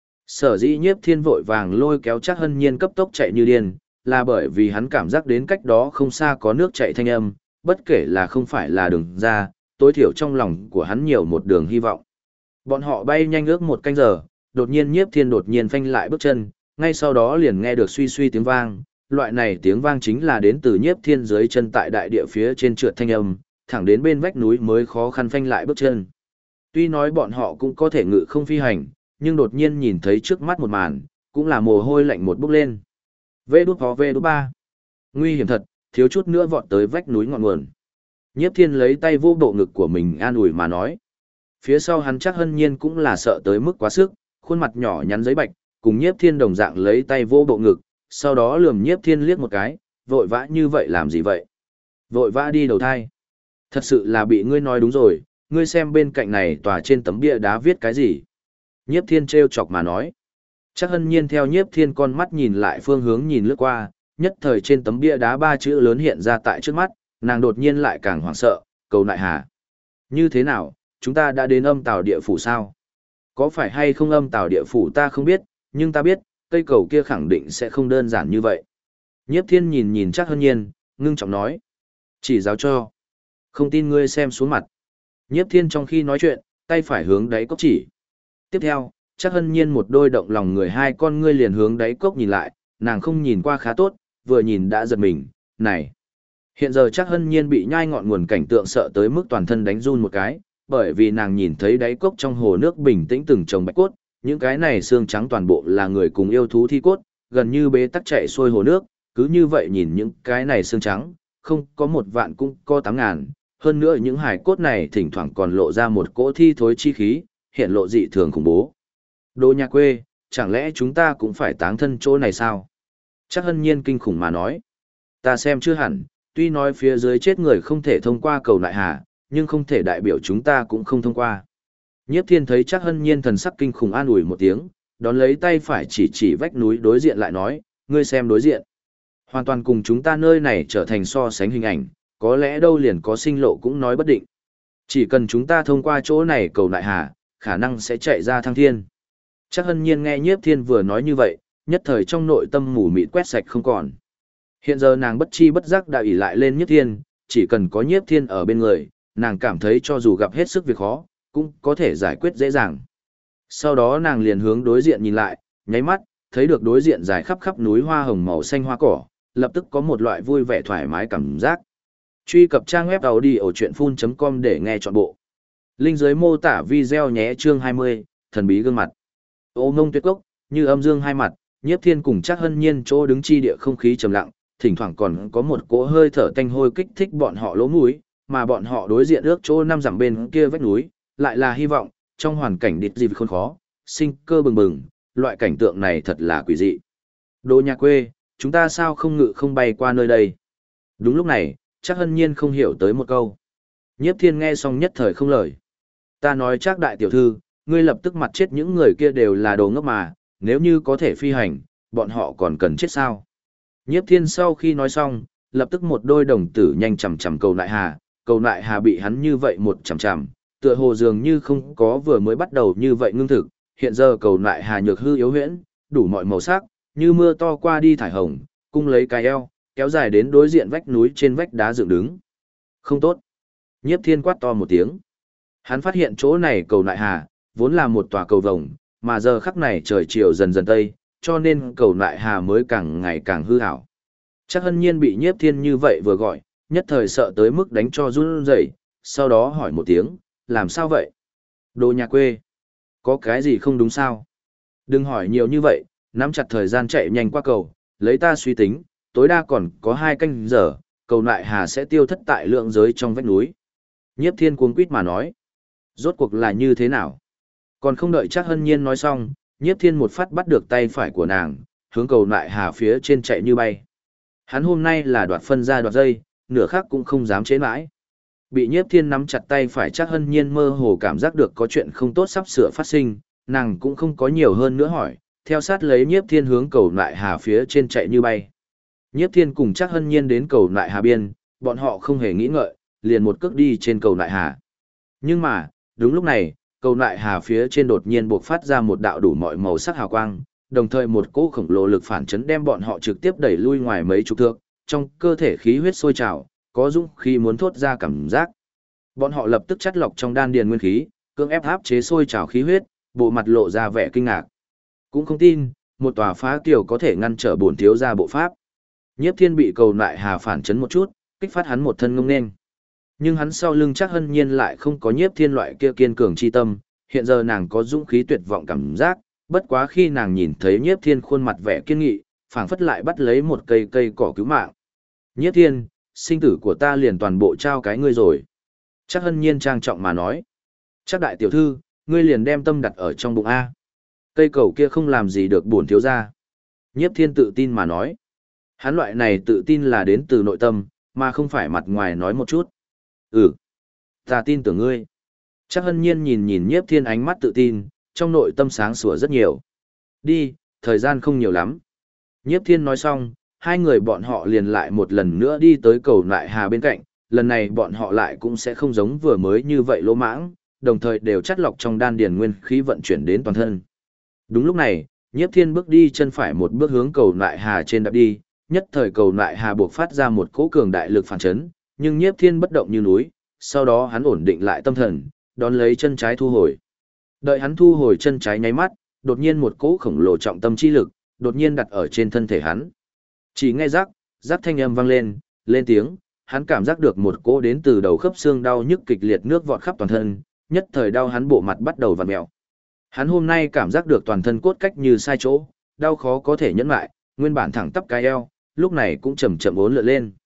Sở dĩ Nhiếp Thiên vội vàng lôi kéo Trác Hân Nhiên cấp tốc chạy như điên, là bởi vì hắn cảm giác đến cách đó không xa có nước chảy thanh âm, bất kể là không phải là đường ra, tối thiểu trong lòng của hắn nhiều một đường hy vọng. Bọn họ bay nhanh ước một canh giờ, đột nhiên Nhiếp Thiên đột nhiên phanh lại bước chân, ngay sau đó liền nghe được suy suy tiếng vang, loại này tiếng vang chính là đến từ Nhiếp Thiên dưới chân tại đại địa phía trên trượt thanh âm, thẳng đến bên vách núi mới khó khăn phanh lại bước chân. Tuy nói bọn họ cũng có thể ngự không phi hành, nhưng đột nhiên nhìn thấy trước mắt một màn, cũng là mồ hôi lạnh một bốc lên. V đút 3. Nguy hiểm thật, thiếu chút nữa vọt tới vách núi ngọn nguồn. Nhiếp Thiên lấy tay vô bộ ngực của mình an ủi mà nói. Phía sau hắn Trác Hân Nhiên cũng là sợ tới mức quá sức, khuôn mặt nhỏ nhắn giấy bạch, cùng Nhiếp Thiên đồng dạng lấy tay vô bộ ngực, sau đó lườm Nhiếp Thiên liếc một cái, vội vã như vậy làm gì vậy? Vội vã đi đầu thai. Thật sự là bị ngươi nói đúng rồi, ngươi xem bên cạnh này tòa trên tấm bia đá viết cái gì? Nhiếp Thiên trêu chọc mà nói. Chắc Hân Nhiên theo Nhiếp Thiên con mắt nhìn lại phương hướng nhìn lướt qua, nhất thời trên tấm bia đá 3 chữ lớn hiện ra tại trước mắt, nàng đột nhiên lại càng hoảng sợ, cầu nại hà. Như thế nào, chúng ta đã đến âm tào địa phủ sao? Có phải hay không âm tào địa phủ ta không biết, nhưng ta biết, cây cầu kia khẳng định sẽ không đơn giản như vậy. Nhiếp Thiên nhìn nhìn Chắc Hân Nhiên, ngưng trọng nói. Chỉ giáo cho. Không tin ngươi xem xuống mặt. Nhiếp Thiên trong khi nói chuyện, tay phải hướng đáy cốc chỉ. Tiếp theo, Chắc Hân Nhiên một đôi động lòng người hai con ngươi liền hướng đáy cốc nhìn lại, nàng không nhìn qua khá tốt, vừa nhìn đã giật mình, này. Hiện giờ Chắc Hân Nhiên bị nhai ngọn nguồn cảnh tượng sợ tới mức toàn thân đánh run một cái, bởi vì nàng nhìn thấy đáy cốc trong hồ nước bình tĩnh từng chồng bạch cốt, những cái này xương trắng toàn bộ là người cùng yêu thú thi cốt, gần như bế tắc chạy xuôi hồ nước, cứ như vậy nhìn những cái này xương trắng, không có 1 vạn cũng có 8.000, hơn nữa những hài cốt này thỉnh thoảng còn lộ ra một cỗ thi thối chi khí, hiện lộ dị thường khủng bố. Đồ nhà quê, chẳng lẽ chúng ta cũng phải táng thân chỗ này sao? Chắc Hân Nhiên kinh khủng mà nói. Ta xem chưa hẳn, tuy nói phía dưới chết người không thể thông qua cầu nại hà, nhưng không thể đại biểu chúng ta cũng không thông qua. Nhiếp Thiên thấy Chắc Hân Nhiên thần sắc kinh khủng an ủi một tiếng, đón lấy tay phải chỉ vách núi đối diện lại nói, ngươi xem đối diện. Hoàn toàn cùng chúng ta nơi này trở thành so sánh hình ảnh, có lẽ đâu liền có sinh lộ cũng nói bất định. Chỉ cần chúng ta thông qua chỗ này cầu nại hà, khả năng sẽ chạy ra thăng thiên. Chắc Hân Nhiên nghe Nhiếp Thiên vừa nói như vậy, nhất thời trong nội tâm mù mịt quét sạch không còn. Hiện giờ nàng bất chi bất giác đã ỷ lại lên Nhiếp Thiên, chỉ cần có Nhiếp Thiên ở bên người, nàng cảm thấy cho dù gặp hết sức việc khó, cũng có thể giải quyết dễ dàng. Sau đó nàng liền hướng đối diện nhìn lại, nháy mắt, thấy được đối diện dài khắp khắp núi hoa hồng màu xanh hoa cỏ, lập tức có một loại vui vẻ thoải mái cảm giác. Truy cập trang web audiochuyenphun.com để nghe trọn bộ. Link dưới mô tả video nhé. Chương 20, thần bí gương mặt. Ô Mông Tuyệt Cốc, như âm dương hai mặt, Nhiếp Thiên cùng Chắc Hân Nhiên chỗ đứng chi địa không khí trầm lặng, thỉnh thoảng còn có một cỗ hơi thở tanh hôi kích thích bọn họ lỗ mũi, mà bọn họ đối diện ước chỗ 5 dặm bên kia vách núi, lại là hy vọng, trong hoàn cảnh địch gì khốn khó, sinh cơ bừng bừng, loại cảnh tượng này thật là quỷ dị. Đồ nhà quê, chúng ta sao không ngự không bay qua nơi đây? Đúng lúc này, Chắc Hân Nhiên không hiểu tới một câu. Nhiếp Thiên nghe xong nhất thời không lời. Ta nói Trác đại tiểu thư, ngươi lập tức mặt chết những người kia đều là đồ ngốc mà, nếu như có thể phi hành, bọn họ còn cần chết sao? Nhiếp Thiên sau khi nói xong, lập tức một đôi đồng tử nhanh chằm chằm cầu nại hà bị hắn như vậy một chằm chằm, tựa hồ dường như không có vừa mới bắt đầu như vậy ngưng thực, hiện giờ cầu nại hà nhược hư yếu huyễn, đủ mọi màu sắc, như mưa to qua đi thải hồng, cung lấy cái eo, kéo dài đến đối diện vách núi trên vách đá dựng đứng. Không tốt. Nhiếp Thiên quát to một tiếng. Hắn phát hiện chỗ này cầu nại hà, vốn là một tòa cầu vồng, mà giờ khắc này trời chiều dần dần tây, cho nên cầu nại hà mới càng ngày càng hư ảo. Chắc Hân Nhiên bị Nhiếp Thiên như vậy vừa gọi, nhất thời sợ tới mức đánh cho run rẩy, sau đó hỏi một tiếng, làm sao vậy? Đồ nhà quê, có cái gì không đúng sao? Đừng hỏi nhiều như vậy, nắm chặt thời gian chạy nhanh qua cầu, lấy ta suy tính, tối đa còn có 2 canh giờ, cầu nại hà sẽ tiêu thất tại lượng giới trong vách núi. Nhiếp Thiên cuống quýt mà nói, rốt cuộc là như thế nào? Còn không đợi Chắc Hân Nhiên nói xong, Nhiếp Thiên một phát bắt được tay phải của nàng, hướng cầu nại hà phía trên chạy như bay. Hắn hôm nay là đoạt phân ra đoạt dây, nửa khác cũng không dám chế mãi. Bị Nhiếp Thiên nắm chặt tay phải Chắc Hân Nhiên mơ hồ cảm giác được có chuyện không tốt sắp sửa phát sinh, nàng cũng không có nhiều hơn nữa hỏi, theo sát lấy Nhiếp Thiên hướng cầu nại hà phía trên chạy như bay. Nhiếp Thiên cùng Chắc Hân Nhiên đến cầu nại hà biên, bọn họ không hề nghĩ ngợi, liền một cước đi trên cầu nại hà. Nhưng mà, đúng lúc này, cầu nại hà phía trên đột nhiên bộc phát ra một đạo đủ mọi màu sắc hào quang, đồng thời một cỗ khổng lồ lực phản chấn đem bọn họ trực tiếp đẩy lui ngoài mấy chục thước, trong cơ thể khí huyết sôi trào, có dũng khí muốn thốt ra cảm giác. Bọn họ lập tức chắt lọc trong đan điền nguyên khí, cưỡng ép áp chế sôi trào khí huyết, bộ mặt lộ ra vẻ kinh ngạc. Cũng không tin, một tòa phá kiều có thể ngăn trở bổn thiếu gia bộ pháp. Nhiếp Thiên bị cầu nại hà phản chấn một chút, kích phát hắn một thân ngông nên. Nhưng hắn sau lưng Chắc Hân Nhiên lại không có Nhiếp Thiên loại kia kiên cường chi tâm, hiện giờ nàng có dũng khí tuyệt vọng cảm giác, bất quá khi nàng nhìn thấy Nhiếp Thiên khuôn mặt vẻ kiên nghị, phảng phất lại bắt lấy một cây cỏ cứu mạng. Nhiếp Thiên, sinh tử của ta liền toàn bộ trao cái ngươi rồi. Chắc Hân Nhiên trang trọng mà nói. Chắc đại tiểu thư, ngươi liền đem tâm đặt ở trong bụng A. Cây cầu kia không làm gì được bổn thiếu gia. Nhiếp Thiên tự tin mà nói. Hắn loại này tự tin là đến từ nội tâm, mà không phải mặt ngoài nói một chút. Ừ, ta tin tưởng ngươi. Chắc Hân Nhiên nhìn nhìn Nhiếp Thiên ánh mắt tự tin, trong nội tâm sáng sủa rất nhiều. Đi, thời gian không nhiều lắm. Nhiếp Thiên nói xong, hai người bọn họ liền lại một lần nữa đi tới cầu Nại Hà bên cạnh, lần này bọn họ lại cũng sẽ không giống vừa mới như vậy lỗ mãng, đồng thời đều chắt lọc trong đan điền nguyên khí vận chuyển đến toàn thân. Đúng lúc này, Nhiếp Thiên bước đi chân phải một bước hướng cầu Nại Hà trên đạp đi, nhất thời cầu Nại Hà buộc phát ra một cỗ cường đại lực phản chấn, nhưng Nhiếp Thiên bất động như núi, sau đó hắn ổn định lại tâm thần, đón lấy chân trái thu hồi. Đợi hắn thu hồi chân trái nháy mắt, đột nhiên một cỗ khổng lồ trọng tâm chi lực, đột nhiên đặt ở trên thân thể hắn. Chỉ nghe rắc, rắc thanh âm vang lên, lên tiếng, hắn cảm giác được một cỗ đến từ đầu khớp xương đau nhức kịch liệt nước vọt khắp toàn thân, nhất thời đau hắn bộ mặt bắt đầu vặn mèo. Hắn hôm nay cảm giác được toàn thân cốt cách như sai chỗ, đau khó có thể nhẫn lại, nguyên bản thẳng tắp cái eo, lúc này cũng chậm chậm uốn lượn lên.